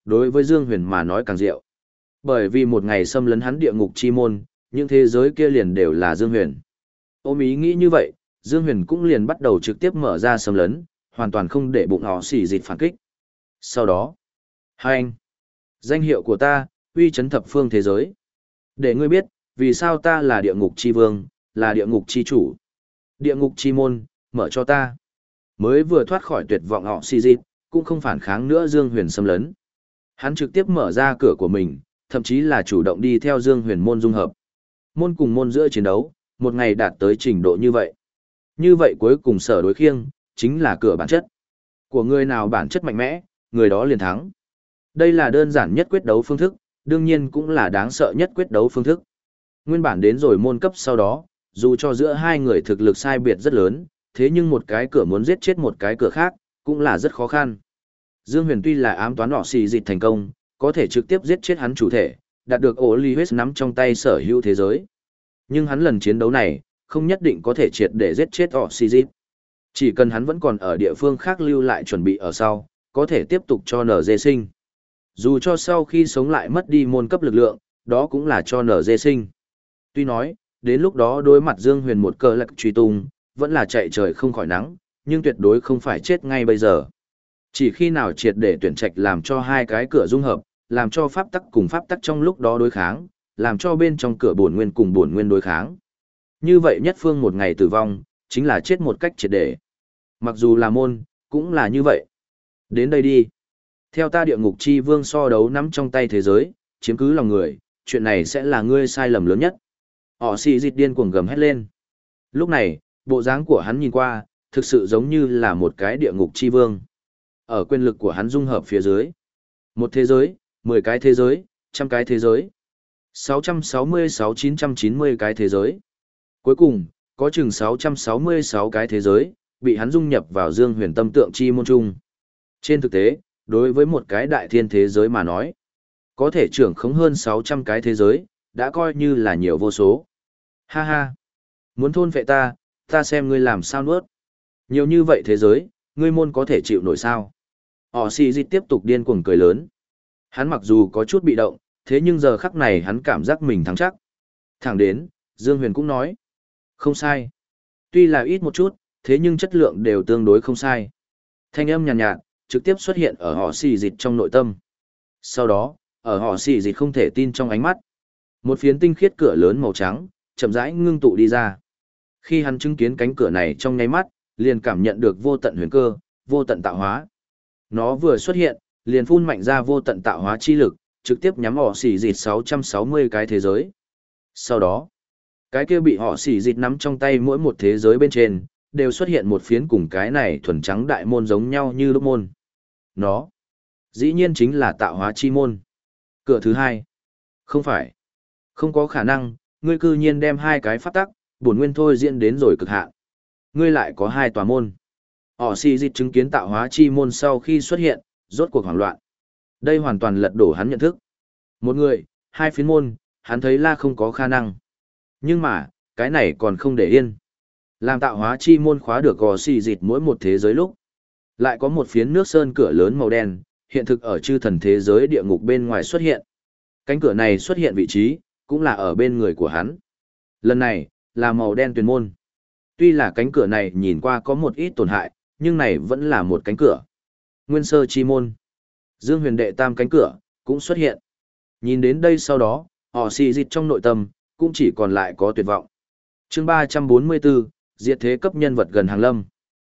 đối với Dương Huyền mà nói càng diệu. Bởi vì một ngày xâm lấn hắn địa ngục chi môn, những thế giới kia liền đều là Dương Huyền. Ôm ý nghĩ như vậy, Dương Huyền cũng liền bắt đầu trực tiếp mở ra xâm lấn, hoàn toàn không để bụng họ xỉ dịch phản kích. Sau đó, hai anh, danh hiệu của ta, uy chấn thập phương thế giới. Để ngươi biết, vì sao ta là địa ngục chi vương, là địa ngục chi chủ. Địa ngục chi môn, mở cho ta. Mới vừa thoát khỏi tuyệt vọng họ xỉ dịch, cũng không phản kháng nữa Dương Huyền xâm lấn. Hắn trực tiếp mở ra cửa của mình, thậm chí là chủ động đi theo Dương Huyền môn dung hợp. Môn cùng môn giữa chiến đấu, một ngày đạt tới trình độ như vậy. Như vậy cuối cùng sở đối khiêng, chính là cửa bản chất. Của người nào bản chất mạnh mẽ, người đó liền thắng. Đây là đơn giản nhất quyết đấu phương thức, đương nhiên cũng là đáng sợ nhất quyết đấu phương thức. Nguyên bản đến rồi môn cấp sau đó, dù cho giữa hai người thực lực sai biệt rất lớn, thế nhưng một cái cửa muốn giết chết một cái cửa khác, cũng là rất khó khăn. Dương Huyền tuy là ám toán họ xì dịch thành công, có thể trực tiếp giết chết hắn chủ thể, đạt được ổ ly huyết nắm trong tay sở hữu thế giới. Nhưng hắn lần chiến đấu này, không nhất định có thể triệt để giết chết họ xì dịch. Chỉ cần hắn vẫn còn ở địa phương khác lưu lại chuẩn bị ở sau, có thể tiếp tục cho nở dê sinh. Dù cho sau khi sống lại mất đi môn cấp lực lượng, đó cũng là cho nở dê sinh. Tuy nói, đến lúc đó đối mặt Dương Huyền một cơ lạc truy tung, vẫn là chạy trời không khỏi nắng, nhưng tuyệt đối không phải chết ngay bây giờ. Chỉ khi nào triệt để tuyển trạch làm cho hai cái cửa dung hợp, làm cho pháp tắc cùng pháp tắc trong lúc đó đối kháng, làm cho bên trong cửa bổn nguyên cùng bổn nguyên đối kháng. Như vậy nhất phương một ngày tử vong, chính là chết một cách triệt để. Mặc dù là môn, cũng là như vậy. Đến đây đi. Theo ta địa ngục chi vương so đấu nắm trong tay thế giới, chiếm cứ lòng người, chuyện này sẽ là ngươi sai lầm lớn nhất. Họ xì dịch điên cuồng gầm hét lên. Lúc này, bộ dáng của hắn nhìn qua, thực sự giống như là một cái địa ngục chi vương. Ở quyền lực của hắn dung hợp phía dưới. Một thế giới, mười cái thế giới, trăm cái thế giới. sáu trăm sáu mươi sáu chín trăm chín mươi cái thế giới. Cuối cùng, có chừng sáu trăm sáu mươi sáu cái thế giới, bị hắn dung nhập vào Dương Huyền tâm tượng chi môn trung. Trên thực tế, đối với một cái đại thiên thế giới mà nói, có thể trưởng khống hơn sáu trăm cái thế giới, đã coi như là nhiều vô số. Ha ha! Muốn thôn phệ ta, ta xem ngươi làm sao nuốt. Nhiều như vậy thế giới, ngươi môn có thể chịu nổi sao? Họ xì dịch tiếp tục điên cuồng cười lớn. Hắn mặc dù có chút bị động, thế nhưng giờ khắc này hắn cảm giác mình thắng chắc. Thẳng đến, Dương Huyền cũng nói. Không sai. Tuy là ít một chút, thế nhưng chất lượng đều tương đối không sai. Thanh âm nhàn nhạt, nhạt, trực tiếp xuất hiện ở họ xì dịch trong nội tâm. Sau đó, ở họ xì dịch không thể tin trong ánh mắt. Một phiến tinh khiết cửa lớn màu trắng, chậm rãi ngưng tụ đi ra. Khi hắn chứng kiến cánh cửa này trong nháy mắt, liền cảm nhận được vô tận huyền cơ, vô tận tạo hóa. Nó vừa xuất hiện, liền phun mạnh ra vô tận tạo hóa chi lực, trực tiếp nhắm họ xỉ dịt sáu trăm sáu mươi cái thế giới. Sau đó, cái kia bị họ xỉ dịt nắm trong tay mỗi một thế giới bên trên, đều xuất hiện một phiến cùng cái này thuần trắng đại môn giống nhau như lúc môn. Nó, dĩ nhiên chính là tạo hóa chi môn. Cửa thứ hai, không phải, không có khả năng, ngươi cư nhiên đem hai cái pháp tắc, bổn nguyên thôi diễn đến rồi cực hạn. Ngươi lại có hai tòa môn. Họ xì dịch chứng kiến tạo hóa chi môn sau khi xuất hiện, rốt cuộc hoảng loạn. Đây hoàn toàn lật đổ hắn nhận thức. Một người, hai phiến môn, hắn thấy là không có khả năng. Nhưng mà, cái này còn không để yên. Làm tạo hóa chi môn khóa được gò xì dịch mỗi một thế giới lúc. Lại có một phiến nước sơn cửa lớn màu đen, hiện thực ở chư thần thế giới địa ngục bên ngoài xuất hiện. Cánh cửa này xuất hiện vị trí, cũng là ở bên người của hắn. Lần này, là màu đen tuyền môn. Tuy là cánh cửa này nhìn qua có một ít tổn hại, nhưng này vẫn là một cánh cửa. Nguyên sơ chi môn. Dương Huyền đệ tam cánh cửa, cũng xuất hiện. Nhìn đến đây sau đó, họ xì dịch trong nội tâm, cũng chỉ còn lại có tuyệt vọng. Chương ba trăm bốn mươi bốn, diệt thế cấp nhân vật gần hàng lâm.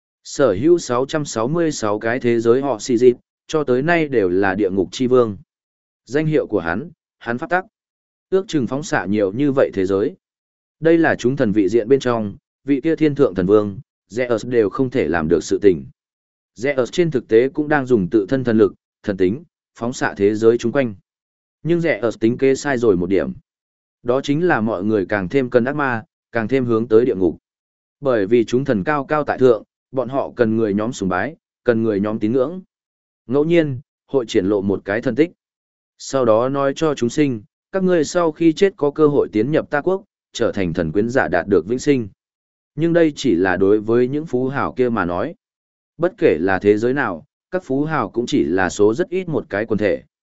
Sở hữu sáu trăm sáu mươi sáu cái thế giới họ xì dịch, cho tới nay đều là địa ngục chi vương. Danh hiệu của hắn, hắn pháp tắc. Ước chừng phóng xạ nhiều như vậy thế giới. Đây là chúng thần vị diện bên trong, vị kia thiên thượng thần vương, Zeus đều không thể làm được sự tình. Zeus trên thực tế cũng đang dùng tự thân thần lực, thần tính, phóng xạ thế giới chung quanh. Nhưng Zeus tính kế sai rồi một điểm. Đó chính là mọi người càng thêm cần ác ma, càng thêm hướng tới địa ngục. Bởi vì chúng thần cao cao tại thượng, bọn họ cần người nhóm sùng bái, cần người nhóm tín ngưỡng. Ngẫu nhiên, hội triển lộ một cái thân tích. Sau đó nói cho chúng sinh, các ngươi sau khi chết có cơ hội tiến nhập ta quốc, trở thành thần quyến giả đạt được vĩnh sinh. Nhưng đây chỉ là đối với những phú hào kia mà nói. Bất kể là thế giới nào, các phú hào cũng chỉ là số rất ít một cái quần thể.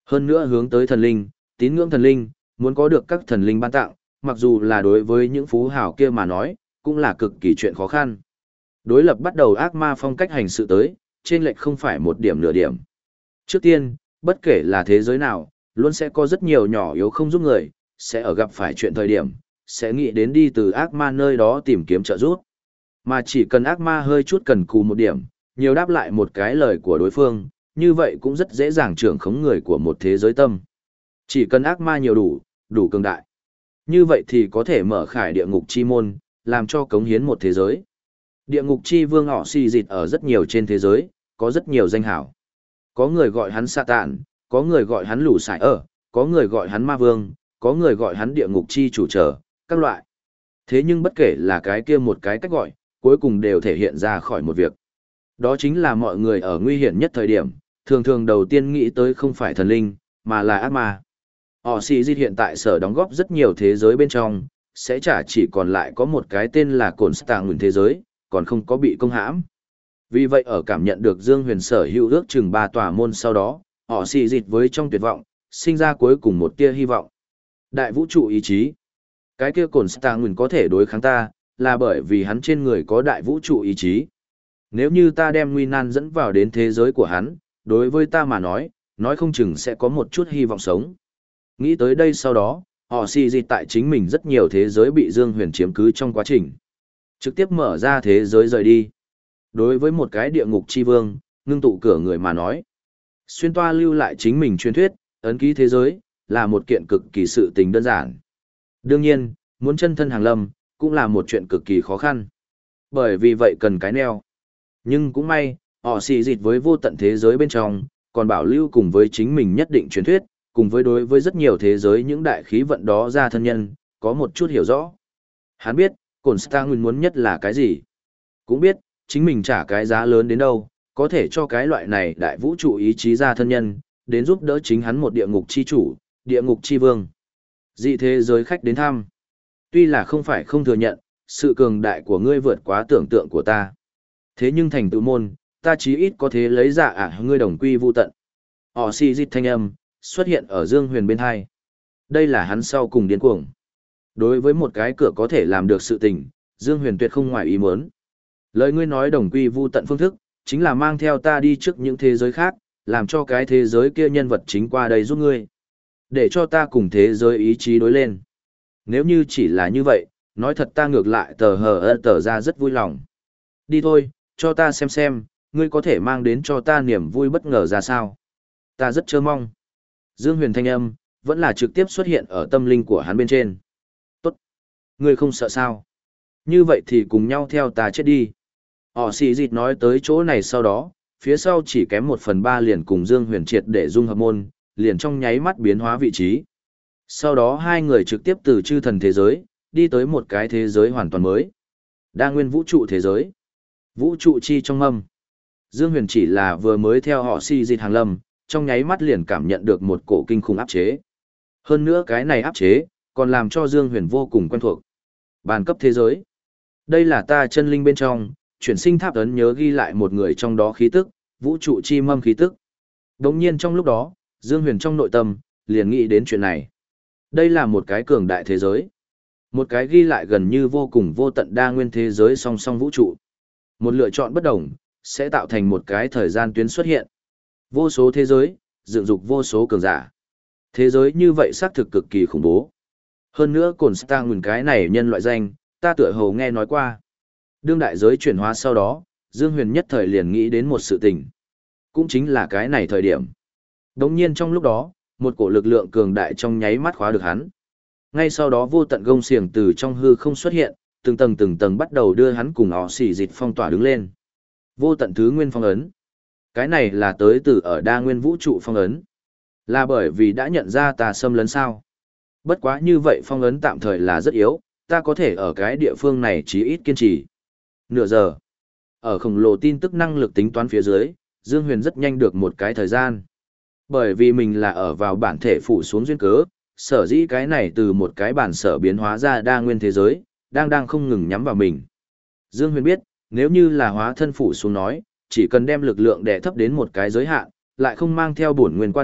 Hơn nữa hướng tới thần linh, tín ngưỡng thần linh, muốn có được các thần linh ban tặng, mặc dù là đối với những phú hào kia mà nói, cũng là cực kỳ chuyện khó khăn. Đối lập bắt đầu ác ma phong cách hành sự tới, trên lệch không phải một điểm nửa điểm. Trước tiên, bất kể là thế giới nào, luôn sẽ có rất nhiều nhỏ yếu không giúp người, sẽ ở gặp phải chuyện thời điểm, sẽ nghĩ đến đi từ ác ma nơi đó tìm kiếm trợ giúp. Mà chỉ cần ác ma hơi chút cần cù một điểm, nhiều đáp lại một cái lời của đối phương, như vậy cũng rất dễ dàng trưởng khống người của một thế giới tâm. Chỉ cần ác ma nhiều đủ, đủ cường đại. Như vậy thì có thể mở khải địa ngục chi môn, làm cho cống hiến một thế giới. Địa ngục chi vương họ xì dịt ở rất nhiều trên thế giới, có rất nhiều danh hảo. Có người gọi hắn Satan, có người gọi hắn lũ sải ở, có người gọi hắn ma vương, có người gọi hắn địa ngục chi chủ trở, các loại. Thế nhưng bất kể là cái kia một cái cách gọi, cuối cùng đều thể hiện ra khỏi một việc. Đó chính là mọi người ở nguy hiểm nhất thời điểm, thường thường đầu tiên nghĩ tới không phải thần linh, mà là ác ma. Họ xì dịt hiện tại sở đóng góp rất nhiều thế giới bên trong, sẽ chả chỉ còn lại có một cái tên là Cổn Stạng Nguyên thế giới, còn không có bị công hãm. Vì vậy ở cảm nhận được Dương Huyền sở hữu ước chừng ba tòa môn sau đó, họ xì dịt với trong tuyệt vọng, sinh ra cuối cùng một tia hy vọng. Đại vũ trụ ý chí. Cái kia Cổn Stạng Nguyên có thể đối kháng ta, là bởi vì hắn trên người có đại vũ trụ ý chí. Nếu như ta đem nguy nan dẫn vào đến thế giới của hắn, đối với ta mà nói, nói không chừng sẽ có một chút hy vọng sống. Nghĩ tới đây sau đó, họ xì dịt tại chính mình rất nhiều thế giới bị Dương Huyền chiếm cứ trong quá trình. Trực tiếp mở ra thế giới rời đi. Đối với một cái địa ngục chi vương, ngưng tụ cửa người mà nói. Xuyên toa lưu lại chính mình truyền thuyết, ấn ký thế giới, là một kiện cực kỳ sự tình đơn giản. Đương nhiên, muốn chân thân hàng lâm, cũng là một chuyện cực kỳ khó khăn. Bởi vì vậy cần cái neo. Nhưng cũng may, họ xì dịt với vô tận thế giới bên trong, còn bảo lưu cùng với chính mình nhất định truyền thuyết, cùng với đối với rất nhiều thế giới những đại khí vận đó ra thân nhân, có một chút hiểu rõ. Hắn biết, Cổn Stạng Nguyên muốn nhất là cái gì. Cũng biết, chính mình trả cái giá lớn đến đâu, có thể cho cái loại này đại vũ trụ ý chí ra thân nhân, đến giúp đỡ chính hắn một địa ngục chi chủ, địa ngục chi vương. Dị thế giới khách đến thăm. Tuy là không phải không thừa nhận, sự cường đại của ngươi vượt quá tưởng tượng của ta. Thế nhưng thành tựu môn, ta chí ít có thể lấy dạ ả ngươi đồng quy vu tận. Họ xì dịt thanh âm, xuất hiện ở Dương Huyền bên hai. Đây là hắn sau cùng điên cuồng. Đối với một cái cửa có thể làm được sự tình, Dương Huyền tuyệt không ngoài ý muốn. Lời ngươi nói đồng quy vu tận phương thức, chính là mang theo ta đi trước những thế giới khác, làm cho cái thế giới kia nhân vật chính qua đây giúp ngươi. Để cho ta cùng thế giới ý chí đối lên. Nếu như chỉ là như vậy, nói thật ta ngược lại tờ hờ ơ tờ ra rất vui lòng. Đi thôi, cho ta xem xem, ngươi có thể mang đến cho ta niềm vui bất ngờ ra sao. Ta rất chờ mong. Dương Huyền thanh âm, vẫn là trực tiếp xuất hiện ở tâm linh của hắn bên trên. Tốt. Ngươi không sợ sao? Như vậy thì cùng nhau theo ta chết đi. Họ xì dịt nói tới chỗ này sau đó, phía sau chỉ kém một phần ba liền cùng Dương Huyền triệt để dung hợp môn, liền trong nháy mắt biến hóa vị trí. Sau đó hai người trực tiếp từ chư thần thế giới, đi tới một cái thế giới hoàn toàn mới. Đa nguyên vũ trụ thế giới. Vũ trụ chi trong âm. Dương Huyền chỉ là vừa mới theo họ xì dịt hàng lâm, trong nháy mắt liền cảm nhận được một cổ kinh khủng áp chế. Hơn nữa cái này áp chế, còn làm cho Dương Huyền vô cùng quen thuộc. Bàn cấp thế giới. Đây là ta chân linh bên trong, chuyển sinh tháp ấn nhớ ghi lại một người trong đó khí tức, vũ trụ chi mâm khí tức. Đồng nhiên trong lúc đó, Dương Huyền trong nội tâm, liền nghĩ đến chuyện này. Đây là một cái cường đại thế giới. Một cái ghi lại gần như vô cùng vô tận đa nguyên thế giới song song vũ trụ. Một lựa chọn bất đồng, sẽ tạo thành một cái thời gian tuyến xuất hiện. Vô số thế giới, dựng dục vô số cường giả. Thế giới như vậy xác thực cực kỳ khủng bố. Hơn nữa Cổn Stạng Nguyên cái này nhân loại danh, ta tựa hồ nghe nói qua. Đương đại giới chuyển hóa sau đó, Dương Huyền nhất thời liền nghĩ đến một sự tình. Cũng chính là cái này thời điểm. Đồng nhiên trong lúc đó, một cổ lực lượng cường đại trong nháy mắt khóa được hắn. Ngay sau đó vô tận gông xiềng từ trong hư không xuất hiện, từng tầng từng tầng bắt đầu đưa hắn cùng họ xỉ dịch phong tỏa đứng lên. Vô tận thứ nguyên phong ấn. Cái này là tới từ ở đa nguyên vũ trụ phong ấn. Là bởi vì đã nhận ra ta xâm lấn sao. Bất quá như vậy phong ấn tạm thời là rất yếu, ta có thể ở cái địa phương này chí ít kiên trì. Nửa giờ. Ở khổng lồ tin tức năng lực tính toán phía dưới, Dương Huyền rất nhanh được một cái thời gian. Bởi vì mình là ở vào bản thể phủ xuống duyên cớ, sở dĩ cái này từ một cái bản sở biến hóa ra đa nguyên thế giới, đang đang không ngừng nhắm vào mình. Dương Huyền biết, nếu như là hóa thân phủ xuống nói, chỉ cần đem lực lượng đè thấp đến một cái giới hạn, lại không mang theo bổn nguyên qua đây,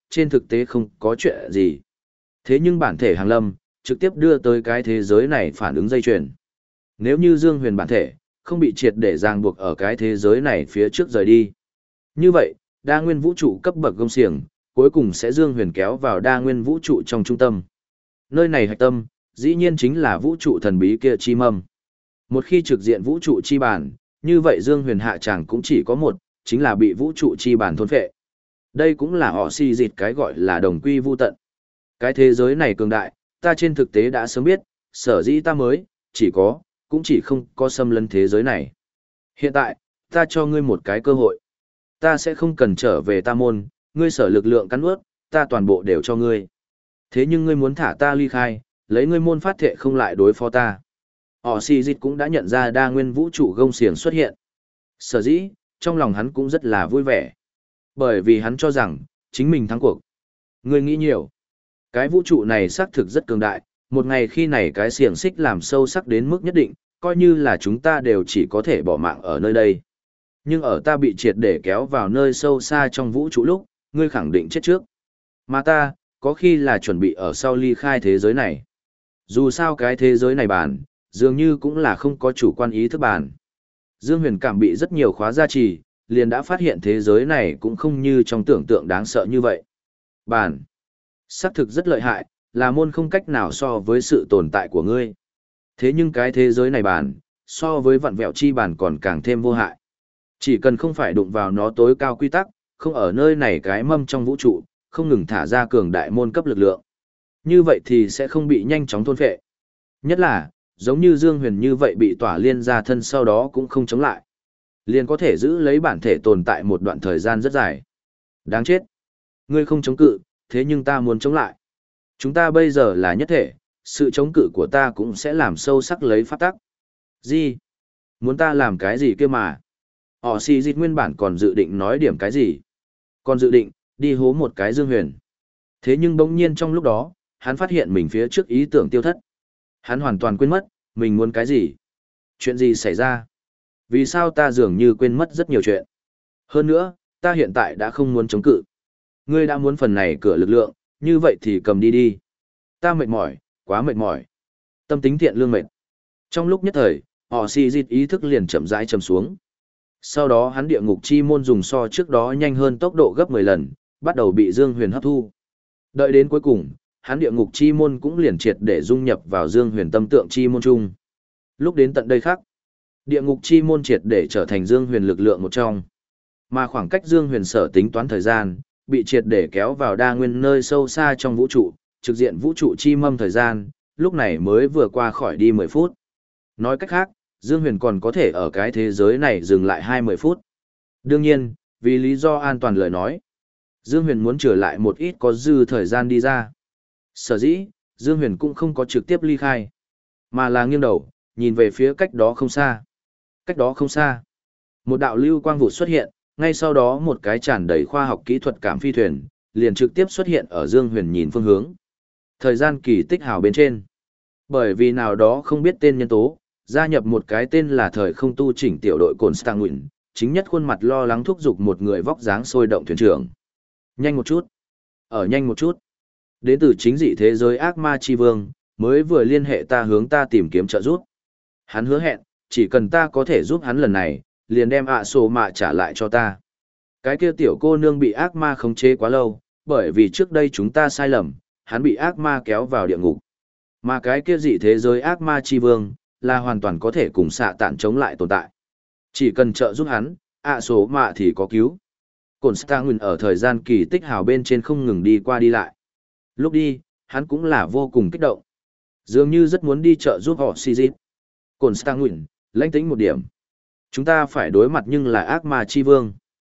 trên thực tế không có chuyện gì. Thế nhưng bản thể hàng lâm, trực tiếp đưa tới cái thế giới này phản ứng dây chuyền. Nếu như Dương Huyền bản thể, không bị triệt để ràng buộc ở cái thế giới này phía trước rời đi. Như vậy, đa nguyên vũ trụ cấp bậc gông xiềng, cuối cùng sẽ Dương Huyền kéo vào đa nguyên vũ trụ trong trung tâm. Nơi này hạch tâm, dĩ nhiên chính là vũ trụ thần bí kia chi mâm. Một khi trực diện vũ trụ chi bản, như vậy Dương Huyền hạ tràng cũng chỉ có một, chính là bị vũ trụ chi bản thôn phệ. Đây cũng là họ si dịt cái gọi là đồng quy vu tận. Cái thế giới này cường đại, ta trên thực tế đã sớm biết, sở dĩ ta mới, chỉ có, cũng chỉ không có xâm lấn thế giới này. Hiện tại, ta cho ngươi một cái cơ hội. Ta sẽ không cần trở về ta môn, ngươi sở lực lượng cắn ướt, ta toàn bộ đều cho ngươi. Thế nhưng ngươi muốn thả ta ly khai, lấy ngươi môn phát thệ không lại đối phó ta. Họ si dịt cũng đã nhận ra đa nguyên vũ trụ gông xiềng xuất hiện. Sở dĩ, trong lòng hắn cũng rất là vui vẻ. Bởi vì hắn cho rằng, chính mình thắng cuộc. Ngươi nghĩ nhiều. Cái vũ trụ này xác thực rất cường đại, một ngày khi này cái xiềng xích làm sâu sắc đến mức nhất định, coi như là chúng ta đều chỉ có thể bỏ mạng ở nơi đây. Nhưng ở ta bị triệt để kéo vào nơi sâu xa trong vũ trụ lúc, ngươi khẳng định chết trước. Mà ta, có khi là chuẩn bị ở sau ly khai thế giới này. Dù sao cái thế giới này bản, dường như cũng là không có chủ quan ý thức bản. Dương Huyền cảm bị rất nhiều khóa gia trì, liền đã phát hiện thế giới này cũng không như trong tưởng tượng đáng sợ như vậy. Bản, xác thực rất lợi hại, là môn không cách nào so với sự tồn tại của ngươi. Thế nhưng cái thế giới này bản, so với vặn vẹo chi bản còn càng thêm vô hại. Chỉ cần không phải đụng vào nó tối cao quy tắc, không ở nơi này cái mâm trong vũ trụ, không ngừng thả ra cường đại môn cấp lực lượng. Như vậy thì sẽ không bị nhanh chóng thôn phệ. Nhất là, giống như Dương Huyền như vậy bị tỏa liên ra thân sau đó cũng không chống lại. Liền có thể giữ lấy bản thể tồn tại một đoạn thời gian rất dài. Đáng chết. Ngươi không chống cự, thế nhưng ta muốn chống lại. Chúng ta bây giờ là nhất thể, sự chống cự của ta cũng sẽ làm sâu sắc lấy pháp tắc. Gì? Muốn ta làm cái gì kia mà? Họ si dịch nguyên bản còn dự định nói điểm cái gì? Còn dự định, đi hố một cái Dương Huyền. Thế nhưng bỗng nhiên trong lúc đó, hắn phát hiện mình phía trước ý tưởng tiêu thất. Hắn hoàn toàn quên mất, mình muốn cái gì? Chuyện gì xảy ra? Vì sao ta dường như quên mất rất nhiều chuyện? Hơn nữa, ta hiện tại đã không muốn chống cự. Ngươi đã muốn phần này cửa lực lượng, như vậy thì cầm đi đi. Ta mệt mỏi, quá mệt mỏi. Tâm tính thiện lương mệt. Trong lúc nhất thời, họ si dịt ý thức liền chậm rãi chầm xuống. Sau đó hắn địa ngục chi môn dùng so trước đó nhanh hơn tốc độ gấp mười lần, bắt đầu bị Dương Huyền hấp thu. Đợi đến cuối cùng, hắn địa ngục chi môn cũng liền triệt để dung nhập vào Dương Huyền tâm tượng chi môn chung. Lúc đến tận đây khác, địa ngục chi môn triệt để trở thành Dương Huyền lực lượng một trong. Mà khoảng cách Dương Huyền sở tính toán thời gian, bị triệt để kéo vào đa nguyên nơi sâu xa trong vũ trụ, trực diện vũ trụ chi mâm thời gian, lúc này mới vừa qua khỏi đi mười phút. Nói cách khác, Dương Huyền còn có thể ở cái thế giới này dừng lại hai mươi phút. Đương nhiên, vì lý do an toàn lời nói, Dương Huyền muốn trở lại một ít có dư thời gian đi ra. Sở dĩ, Dương Huyền cũng không có trực tiếp ly khai, mà là nghiêng đầu, nhìn về phía cách đó không xa. Cách đó không xa, một đạo lưu quang vụ xuất hiện, ngay sau đó một cái tràn đầy khoa học kỹ thuật cảm phi thuyền, liền trực tiếp xuất hiện ở Dương Huyền nhìn phương hướng. Thời gian kỳ tích hào bên trên. Bởi vì nào đó không biết tên nhân tố, gia nhập một cái tên là thời không tu chỉnh tiểu đội Constantine, chính nhất khuôn mặt lo lắng thúc giục một người vóc dáng sôi động thuyền trưởng. Nhanh một chút. Ở nhanh một chút. Đến từ chính dị thế giới ác ma chi vương, mới vừa liên hệ ta hướng ta tìm kiếm trợ giúp. Hắn hứa hẹn, chỉ cần ta có thể giúp hắn lần này, liền đem ạ sổ mạ trả lại cho ta. Cái kia tiểu cô nương bị ác ma khống chế quá lâu, bởi vì trước đây chúng ta sai lầm, hắn bị ác ma kéo vào địa ngục. Mà cái kia dị thế giới ác ma chi vương, là hoàn toàn có thể cùng xạ tản chống lại tồn tại. Chỉ cần trợ giúp hắn, ạ sổ mạ thì có cứu. Constantine ở thời gian kỳ tích hào bên trên không ngừng đi qua đi lại. Lúc đi, hắn cũng là vô cùng kích động. Dường như rất muốn đi trợ giúp họ Sizit. Constantine, lãnh tĩnh một điểm. Chúng ta phải đối mặt nhưng là ác ma chi vương.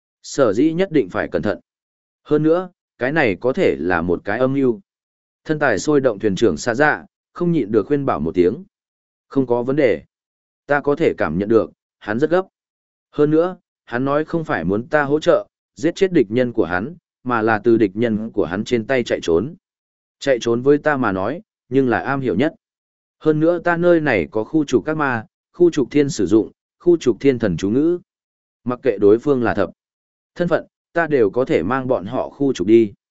Sở dĩ nhất định phải cẩn thận. Hơn nữa, cái này có thể là một cái âm mưu. Thân tài sôi động thuyền trưởng xa dạ, không nhịn được khuyên bảo một tiếng. Không có vấn đề. Ta có thể cảm nhận được, hắn rất gấp. Hơn nữa, hắn nói không phải muốn ta hỗ trợ, giết chết địch nhân của hắn, mà là từ địch nhân của hắn trên tay chạy trốn. Chạy trốn với ta mà nói, nhưng là am hiểu nhất. Hơn nữa ta nơi này có khu trục các ma, khu trục thiên sử dụng, khu trục thiên thần chú ngữ. Mặc kệ đối phương là thập thân phận, ta đều có thể mang bọn họ khu trục đi.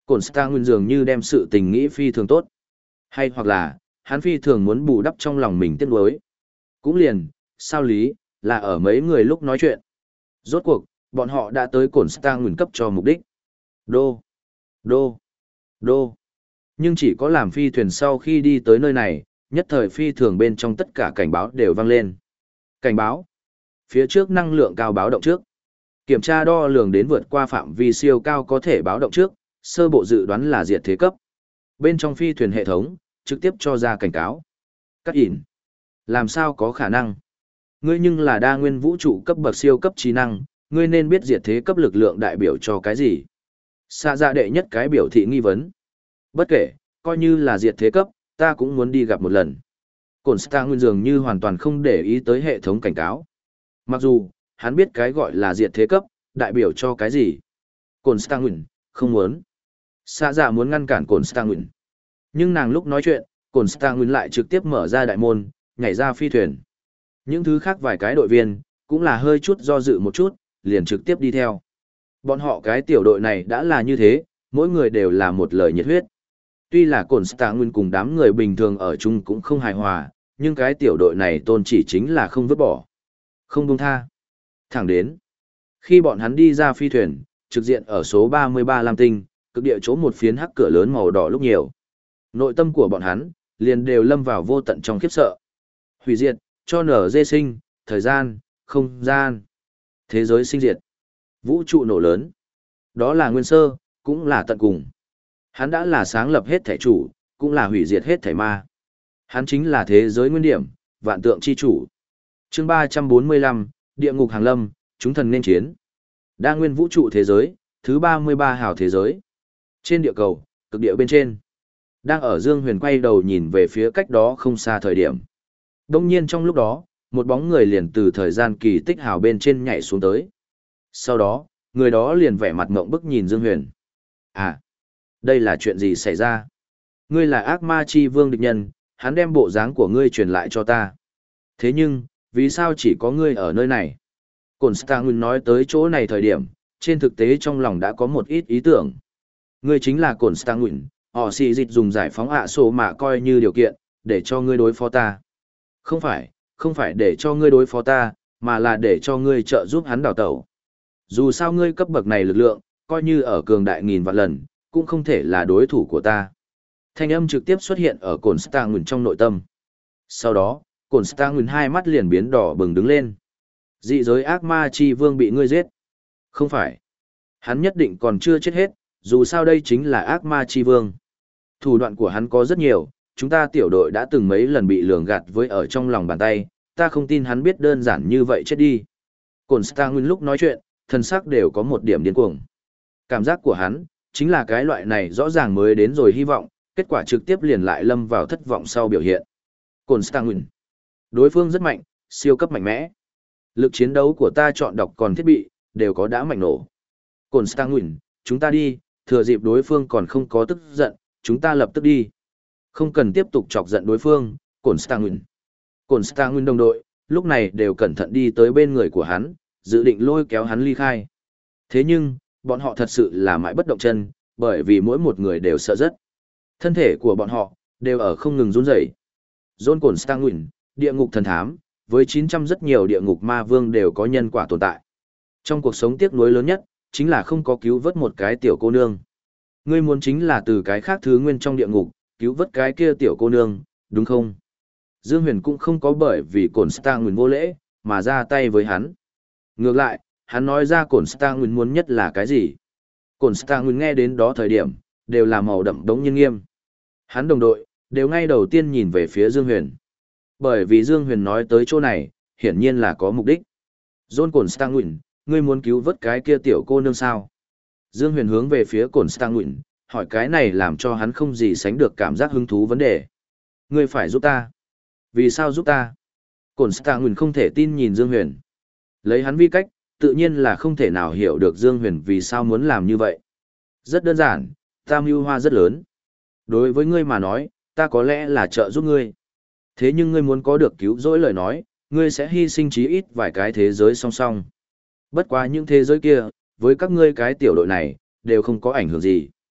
Cổn Star Nguyên dường như đem sự tình nghĩ phi thường tốt. Hay hoặc là, hắn phi thường muốn bù đắp trong lòng mình tiếc nuối. Cũng liền, sao lý, là ở mấy người lúc nói chuyện. Rốt cuộc, bọn họ đã tới Cổn Star Nguyên cấp cho mục đích. Đô, đô, đô. Nhưng chỉ có làm phi thuyền sau khi đi tới nơi này, nhất thời phi thường bên trong tất cả cảnh báo đều vang lên. Cảnh báo. Phía trước năng lượng cao báo động trước. Kiểm tra đo lường đến vượt qua phạm vi siêu cao có thể báo động trước, sơ bộ dự đoán là diệt thế cấp. Bên trong phi thuyền hệ thống, trực tiếp cho ra cảnh cáo. Cắt ỉn. Làm sao có khả năng? Ngươi nhưng là đa nguyên vũ trụ cấp bậc siêu cấp trí năng, ngươi nên biết diệt thế cấp lực lượng đại biểu cho cái gì? Xa dạ đệ nhất cái biểu thị nghi vấn. Bất kể, coi như là diệt thế cấp, ta cũng muốn đi gặp một lần. Cổn Star Nguyên dường như hoàn toàn không để ý tới hệ thống cảnh cáo. Mặc dù, hắn biết cái gọi là diệt thế cấp, đại biểu cho cái gì. Cổn Star Nguyên, không muốn. Xa dạ muốn ngăn cản Cổn Star Nguyên. Nhưng nàng lúc nói chuyện, Cổn Star Nguyên lại trực tiếp mở ra đại môn, nhảy ra phi thuyền. Những thứ khác vài cái đội viên, cũng là hơi chút do dự một chút, liền trực tiếp đi theo. Bọn họ cái tiểu đội này đã là như thế, mỗi người đều là một lời nhiệt huyết. Tuy là Cổn Star Nguyên cùng đám người bình thường ở chung cũng không hài hòa, nhưng cái tiểu đội này tôn chỉ chính là không vứt bỏ, không buông tha. Thẳng đến, khi bọn hắn đi ra phi thuyền, trực diện ở số ba mươi ba Lam Tinh, cực địa chỗ một phiến hắc cửa lớn màu đỏ lúc nhiều. Nội tâm của bọn hắn, liền đều lâm vào vô tận trong khiếp sợ. Hủy diệt, cho nở dê sinh, thời gian, không gian, thế giới sinh diệt, vũ trụ nổ lớn. Đó là nguyên sơ, cũng là tận cùng. Hắn đã là sáng lập hết thể chủ, cũng là hủy diệt hết thể ma. Hắn chính là thế giới nguyên điểm, vạn tượng chi chủ. Chương ba trăm bốn mươi lăm, Địa ngục hàng lâm, chúng thần nên chiến. Đa nguyên vũ trụ thế giới, thứ ba mươi ba hào thế giới. Trên địa cầu, cực địa bên trên. Đang ở Dương Huyền quay đầu nhìn về phía cách đó không xa thời điểm. Đông nhiên trong lúc đó, một bóng người liền từ thời gian kỳ tích hào bên trên nhảy xuống tới. Sau đó, người đó liền vẻ mặt ngộng bức nhìn Dương Huyền. À, đây là chuyện gì xảy ra? Ngươi là ác ma chi vương địch nhân, hắn đem bộ dáng của ngươi truyền lại cho ta. Thế nhưng, vì sao chỉ có ngươi ở nơi này? Cổn Star Nguyên nói tới chỗ này thời điểm, trên thực tế trong lòng đã có một ít ý tưởng. Ngươi chính là Cổn Star Nguyên, họ xì dịch dùng giải phóng ạ sổ mà coi như điều kiện, để cho ngươi đối phó ta. Không phải, không phải để cho ngươi đối phó ta, mà là để cho ngươi trợ giúp hắn đào tẩu. Dù sao ngươi cấp bậc này lực lượng, coi như ở cường đại nghìn vạn lần, cũng không thể là đối thủ của ta. Thanh âm trực tiếp xuất hiện ở Cổn Star Nguyên trong nội tâm. Sau đó, Cổn Star Nguyên hai mắt liền biến đỏ bừng đứng lên. Dị giới ác ma chi vương bị ngươi giết. Không phải. Hắn nhất định còn chưa chết hết, dù sao đây chính là ác ma chi vương. Thủ đoạn của hắn có rất nhiều, chúng ta tiểu đội đã từng mấy lần bị lường gạt với ở trong lòng bàn tay, ta không tin hắn biết đơn giản như vậy chết đi. Cổn Star Nguyên lúc nói chuyện, thân sắc đều có một điểm điên cuồng. Cảm giác của hắn, chính là cái loại này rõ ràng mới đến rồi hy vọng, kết quả trực tiếp liền lại lâm vào thất vọng sau biểu hiện. Cổn Star Nguyên. Đối phương rất mạnh, siêu cấp mạnh mẽ. Lực chiến đấu của ta chọn đọc còn thiết bị, đều có đã mạnh nổ. Cổn Star Nguyên, chúng ta đi, thừa dịp đối phương còn không có tức giận, chúng ta lập tức đi. Không cần tiếp tục chọc giận đối phương, Cổn Star Nguyên. Cổn Star Nguyên đồng đội, lúc này đều cẩn thận đi tới bên người của hắn, dự định lôi kéo hắn ly khai. Thế nhưng, bọn họ thật sự là mãi bất động chân, bởi vì mỗi một người đều sợ rất. Thân thể của bọn họ, đều ở không ngừng run rẩy. John Cổn Star Nguyên, địa ngục thần thám, với chín trăm rất nhiều địa ngục ma vương đều có nhân quả tồn tại. Trong cuộc sống tiếc nuối lớn nhất, chính là không có cứu vớt một cái tiểu cô nương. Ngươi muốn chính là từ cái khác thứ nguyên trong địa ngục, cứu vớt cái kia tiểu cô nương, đúng không? Dương Huyền cũng không có bởi vì Cổn Star Nguyên vô lễ, mà ra tay với hắn. Ngược lại, hắn nói ra Cổn Star Nguyên muốn nhất là cái gì? Cổn Star Nguyên nghe đến đó thời điểm, đều là màu đậm đống nhiên nghiêm. Hắn đồng đội, đều ngay đầu tiên nhìn về phía Dương Huyền. Bởi vì Dương Huyền nói tới chỗ này, hiển nhiên là có mục đích. John Cổn Star Nguyên, ngươi muốn cứu vớt cái kia tiểu cô nương sao? Dương Huyền hướng về phía Cổn Star Nguyên, hỏi cái này làm cho hắn không gì sánh được cảm giác hứng thú vấn đề. Ngươi phải giúp ta. Vì sao giúp ta? Cổn Star Nguyên không thể tin nhìn Dương Huyền. Lấy hắn vi cách, tự nhiên là không thể nào hiểu được Dương Huyền vì sao muốn làm như vậy. Rất đơn giản, ta mưu hoa rất lớn. Đối với ngươi mà nói, ta có lẽ là trợ giúp ngươi. Thế nhưng ngươi muốn có được cứu rỗi lời nói, ngươi sẽ hy sinh chí ít vài cái thế giới song song. Bất quá những thế giới kia, với các ngươi cái tiểu đội này, đều không có ảnh hưởng gì.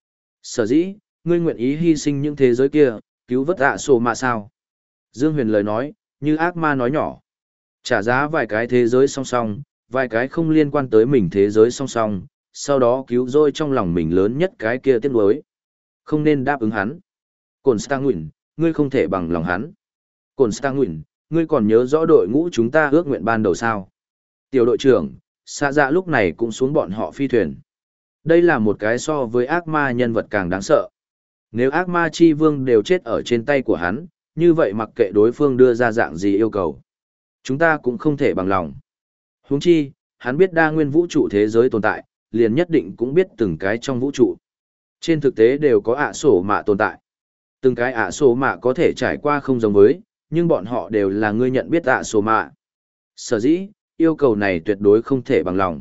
Sở dĩ, ngươi nguyện ý hy sinh những thế giới kia, cứu vớt ạ sổ mạ sao? Dương Huyền lời nói, như ác ma nói nhỏ. Trả giá vài cái thế giới song song, vài cái không liên quan tới mình thế giới song song, sau đó cứu rỗi trong lòng mình lớn nhất cái kia tiếc nuối. Không nên đáp ứng hắn. Cổn Stanguin, ngươi không thể bằng lòng hắn. Cổn Stanguin, ngươi còn nhớ rõ đội ngũ chúng ta ước nguyện ban đầu sao? Tiểu đội trưởng, xa dạ lúc này cũng xuống bọn họ phi thuyền. Đây là một cái so với ác ma nhân vật càng đáng sợ. Nếu ác ma chi vương đều chết ở trên tay của hắn, như vậy mặc kệ đối phương đưa ra dạng gì yêu cầu, chúng ta cũng không thể bằng lòng. Huống chi, hắn biết đa nguyên vũ trụ thế giới tồn tại, liền nhất định cũng biết từng cái trong vũ trụ. Trên thực tế đều có ạ sổ mạ tồn tại. Từng cái ạ sổ mạ có thể trải qua không giống với, nhưng bọn họ đều là ngươi nhận biết ạ sổ mạ. Sở dĩ, yêu cầu này tuyệt đối không thể bằng lòng.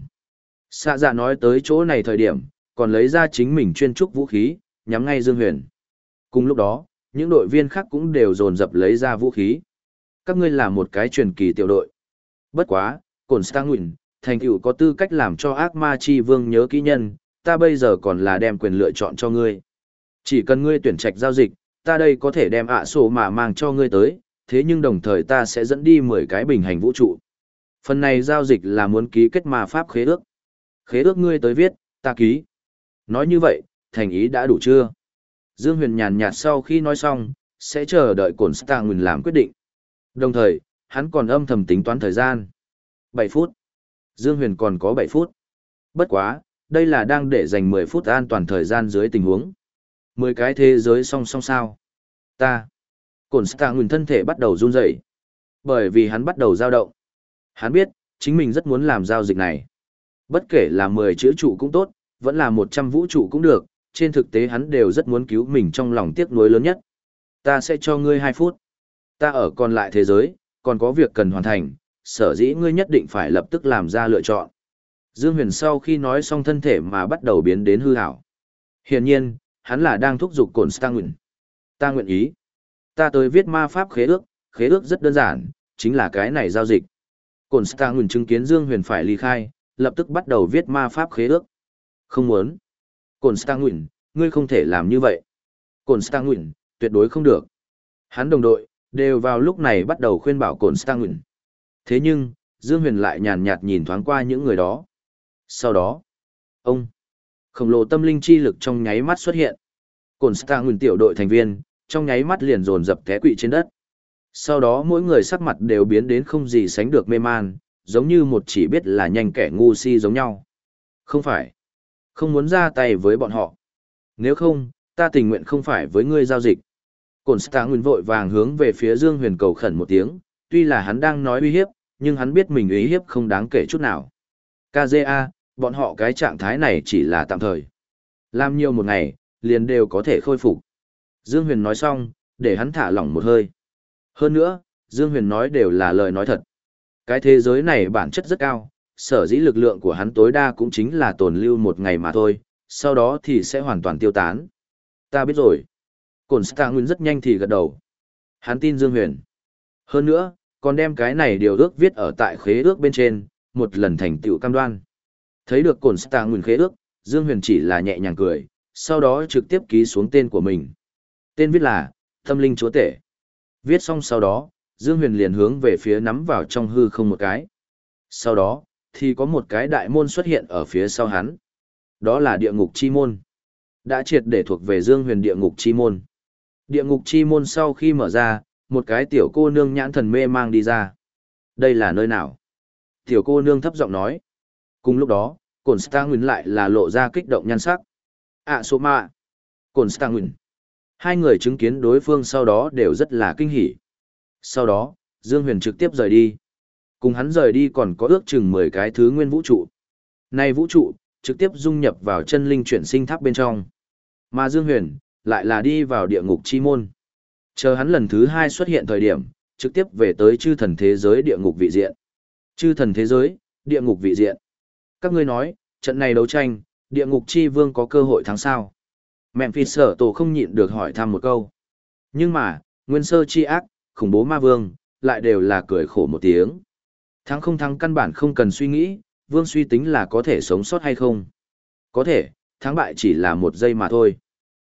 Xạ dạ nói tới chỗ này thời điểm, còn lấy ra chính mình chuyên trúc vũ khí, nhắm ngay Dương Huyền. Cùng lúc đó, những đội viên khác cũng đều dồn dập lấy ra vũ khí. Các ngươi là một cái truyền kỳ tiểu đội. Bất quá, Cổn Stanguin, thành tựu có tư cách làm cho ác ma chi vương nhớ kỹ nhân, ta bây giờ còn là đem quyền lựa chọn cho ngươi. Chỉ cần ngươi tuyển trạch giao dịch, ta đây có thể đem ạ sổ mà mang cho ngươi tới, thế nhưng đồng thời ta sẽ dẫn đi mười cái bình hành vũ trụ. Phần này giao dịch là muốn ký kết ma pháp khế ước. Khế ước ngươi tới viết, ta ký. Nói như vậy, thành ý đã đủ chưa? Dương Huyền nhàn nhạt sau khi nói xong, sẽ chờ đợi Cổn Stanguin làm quyết định. Đồng thời, hắn còn âm thầm tính toán thời gian. bảy phút. Dương Huyền còn có bảy phút. Bất quá, đây là đang để dành mười phút an toàn thời gian dưới tình huống. mười cái thế giới song song sao. Ta. Cổn Stanguin thân thể bắt đầu run rẩy, bởi vì hắn bắt đầu dao động. Hắn biết, chính mình rất muốn làm giao dịch này. Bất kể là mười chữ trụ cũng tốt, vẫn là một trăm vũ trụ cũng được, trên thực tế hắn đều rất muốn cứu mình trong lòng tiếc nuối lớn nhất. Ta sẽ cho ngươi hai phút. Ta ở còn lại thế giới, còn có việc cần hoàn thành, sở dĩ ngươi nhất định phải lập tức làm ra lựa chọn. Dương Huyền sau khi nói xong thân thể mà bắt đầu biến đến hư ảo. Hiển nhiên, hắn là đang thúc giục Cổn Stanguin. Ta nguyện ý. Ta tới viết ma pháp khế ước, khế ước rất đơn giản, chính là cái này giao dịch. Cổn Stanguin chứng kiến Dương Huyền phải ly khai, lập tức bắt đầu viết ma pháp khế ước. Không muốn. Cổn Stanguin, ngươi không thể làm như vậy. Cổn Stanguin, tuyệt đối không được. Hắn đồng đội, đều vào lúc này bắt đầu khuyên bảo Cổn Stanguin. Thế nhưng, Dương Huyền lại nhàn nhạt nhìn thoáng qua những người đó. Sau đó, ông, khổng lồ tâm linh chi lực trong nháy mắt xuất hiện. Cổn Stanguin tiểu đội thành viên, trong nháy mắt liền dồn dập té quỵ trên đất. Sau đó mỗi người sắc mặt đều biến đến không gì sánh được mê man, giống như một chỉ biết là nhanh kẻ ngu si giống nhau. Không phải. Không muốn ra tay với bọn họ. Nếu không, ta tình nguyện không phải với ngươi giao dịch. Cổn Stanguin vội vàng hướng về phía Dương Huyền cầu khẩn một tiếng, tuy là hắn đang nói uy hiếp, nhưng hắn biết mình uy hiếp không đáng kể chút nào. ca giê a, bọn họ cái trạng thái này chỉ là tạm thời. Làm nhiều một ngày, liền đều có thể khôi phục. Dương Huyền nói xong, để hắn thả lỏng một hơi. Hơn nữa, Dương Huyền nói đều là lời nói thật. Cái thế giới này bản chất rất cao, sở dĩ lực lượng của hắn tối đa cũng chính là tồn lưu một ngày mà thôi, sau đó thì sẽ hoàn toàn tiêu tán. Ta biết rồi. Cổn Stanguin rất nhanh thì gật đầu. Hắn tin Dương Huyền. Hơn nữa, còn đem cái này điều ước viết ở tại khế ước bên trên, một lần thành tựu cam đoan. Thấy được Cổn Stanguin khế ước, Dương Huyền chỉ là nhẹ nhàng cười, sau đó trực tiếp ký xuống tên của mình. Tên viết là Tâm Linh Chúa Tể. Viết xong sau đó, Dương Huyền liền hướng về phía nắm vào trong hư không một cái. Sau đó, thì có một cái đại môn xuất hiện ở phía sau hắn. Đó là địa ngục chi môn. Đã triệt để thuộc về Dương Huyền địa ngục chi môn. Địa ngục chi môn sau khi mở ra, một cái tiểu cô nương nhãn thần mê mang đi ra. Đây là nơi nào? Tiểu cô nương thấp giọng nói. Cùng lúc đó, Cổn Stanguin lại là lộ ra kích động nhan sắc. À số mạ. Cổn Stanguin. Hai người chứng kiến đối phương sau đó đều rất là kinh hỉ. Sau đó, Dương Huyền trực tiếp rời đi. Cùng hắn rời đi còn có ước chừng mười cái thứ nguyên vũ trụ. Này vũ trụ, trực tiếp dung nhập vào chân linh chuyển sinh tháp bên trong. Mà Dương Huyền, lại là đi vào địa ngục chi môn. Chờ hắn lần thứ hai xuất hiện thời điểm, trực tiếp về tới chư thần thế giới địa ngục vị diện. Chư thần thế giới, địa ngục vị diện. Các ngươi nói, trận này đấu tranh, địa ngục chi vương có cơ hội thắng sao? Memphis sở tổ không nhịn được hỏi thăm một câu. Nhưng mà, nguyên sơ chi ác, khủng bố ma vương, lại đều là cười khổ một tiếng. Thắng không thắng căn bản không cần suy nghĩ, vương suy tính là có thể sống sót hay không. Có thể, thắng bại chỉ là một giây mà thôi.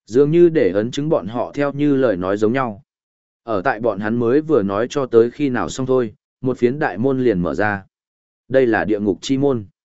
Dường như để ấn chứng bọn họ theo như lời nói giống nhau. Ở tại bọn hắn mới vừa nói cho tới khi nào xong thôi, một phiến đại môn liền mở ra. Đây là địa ngục chi môn.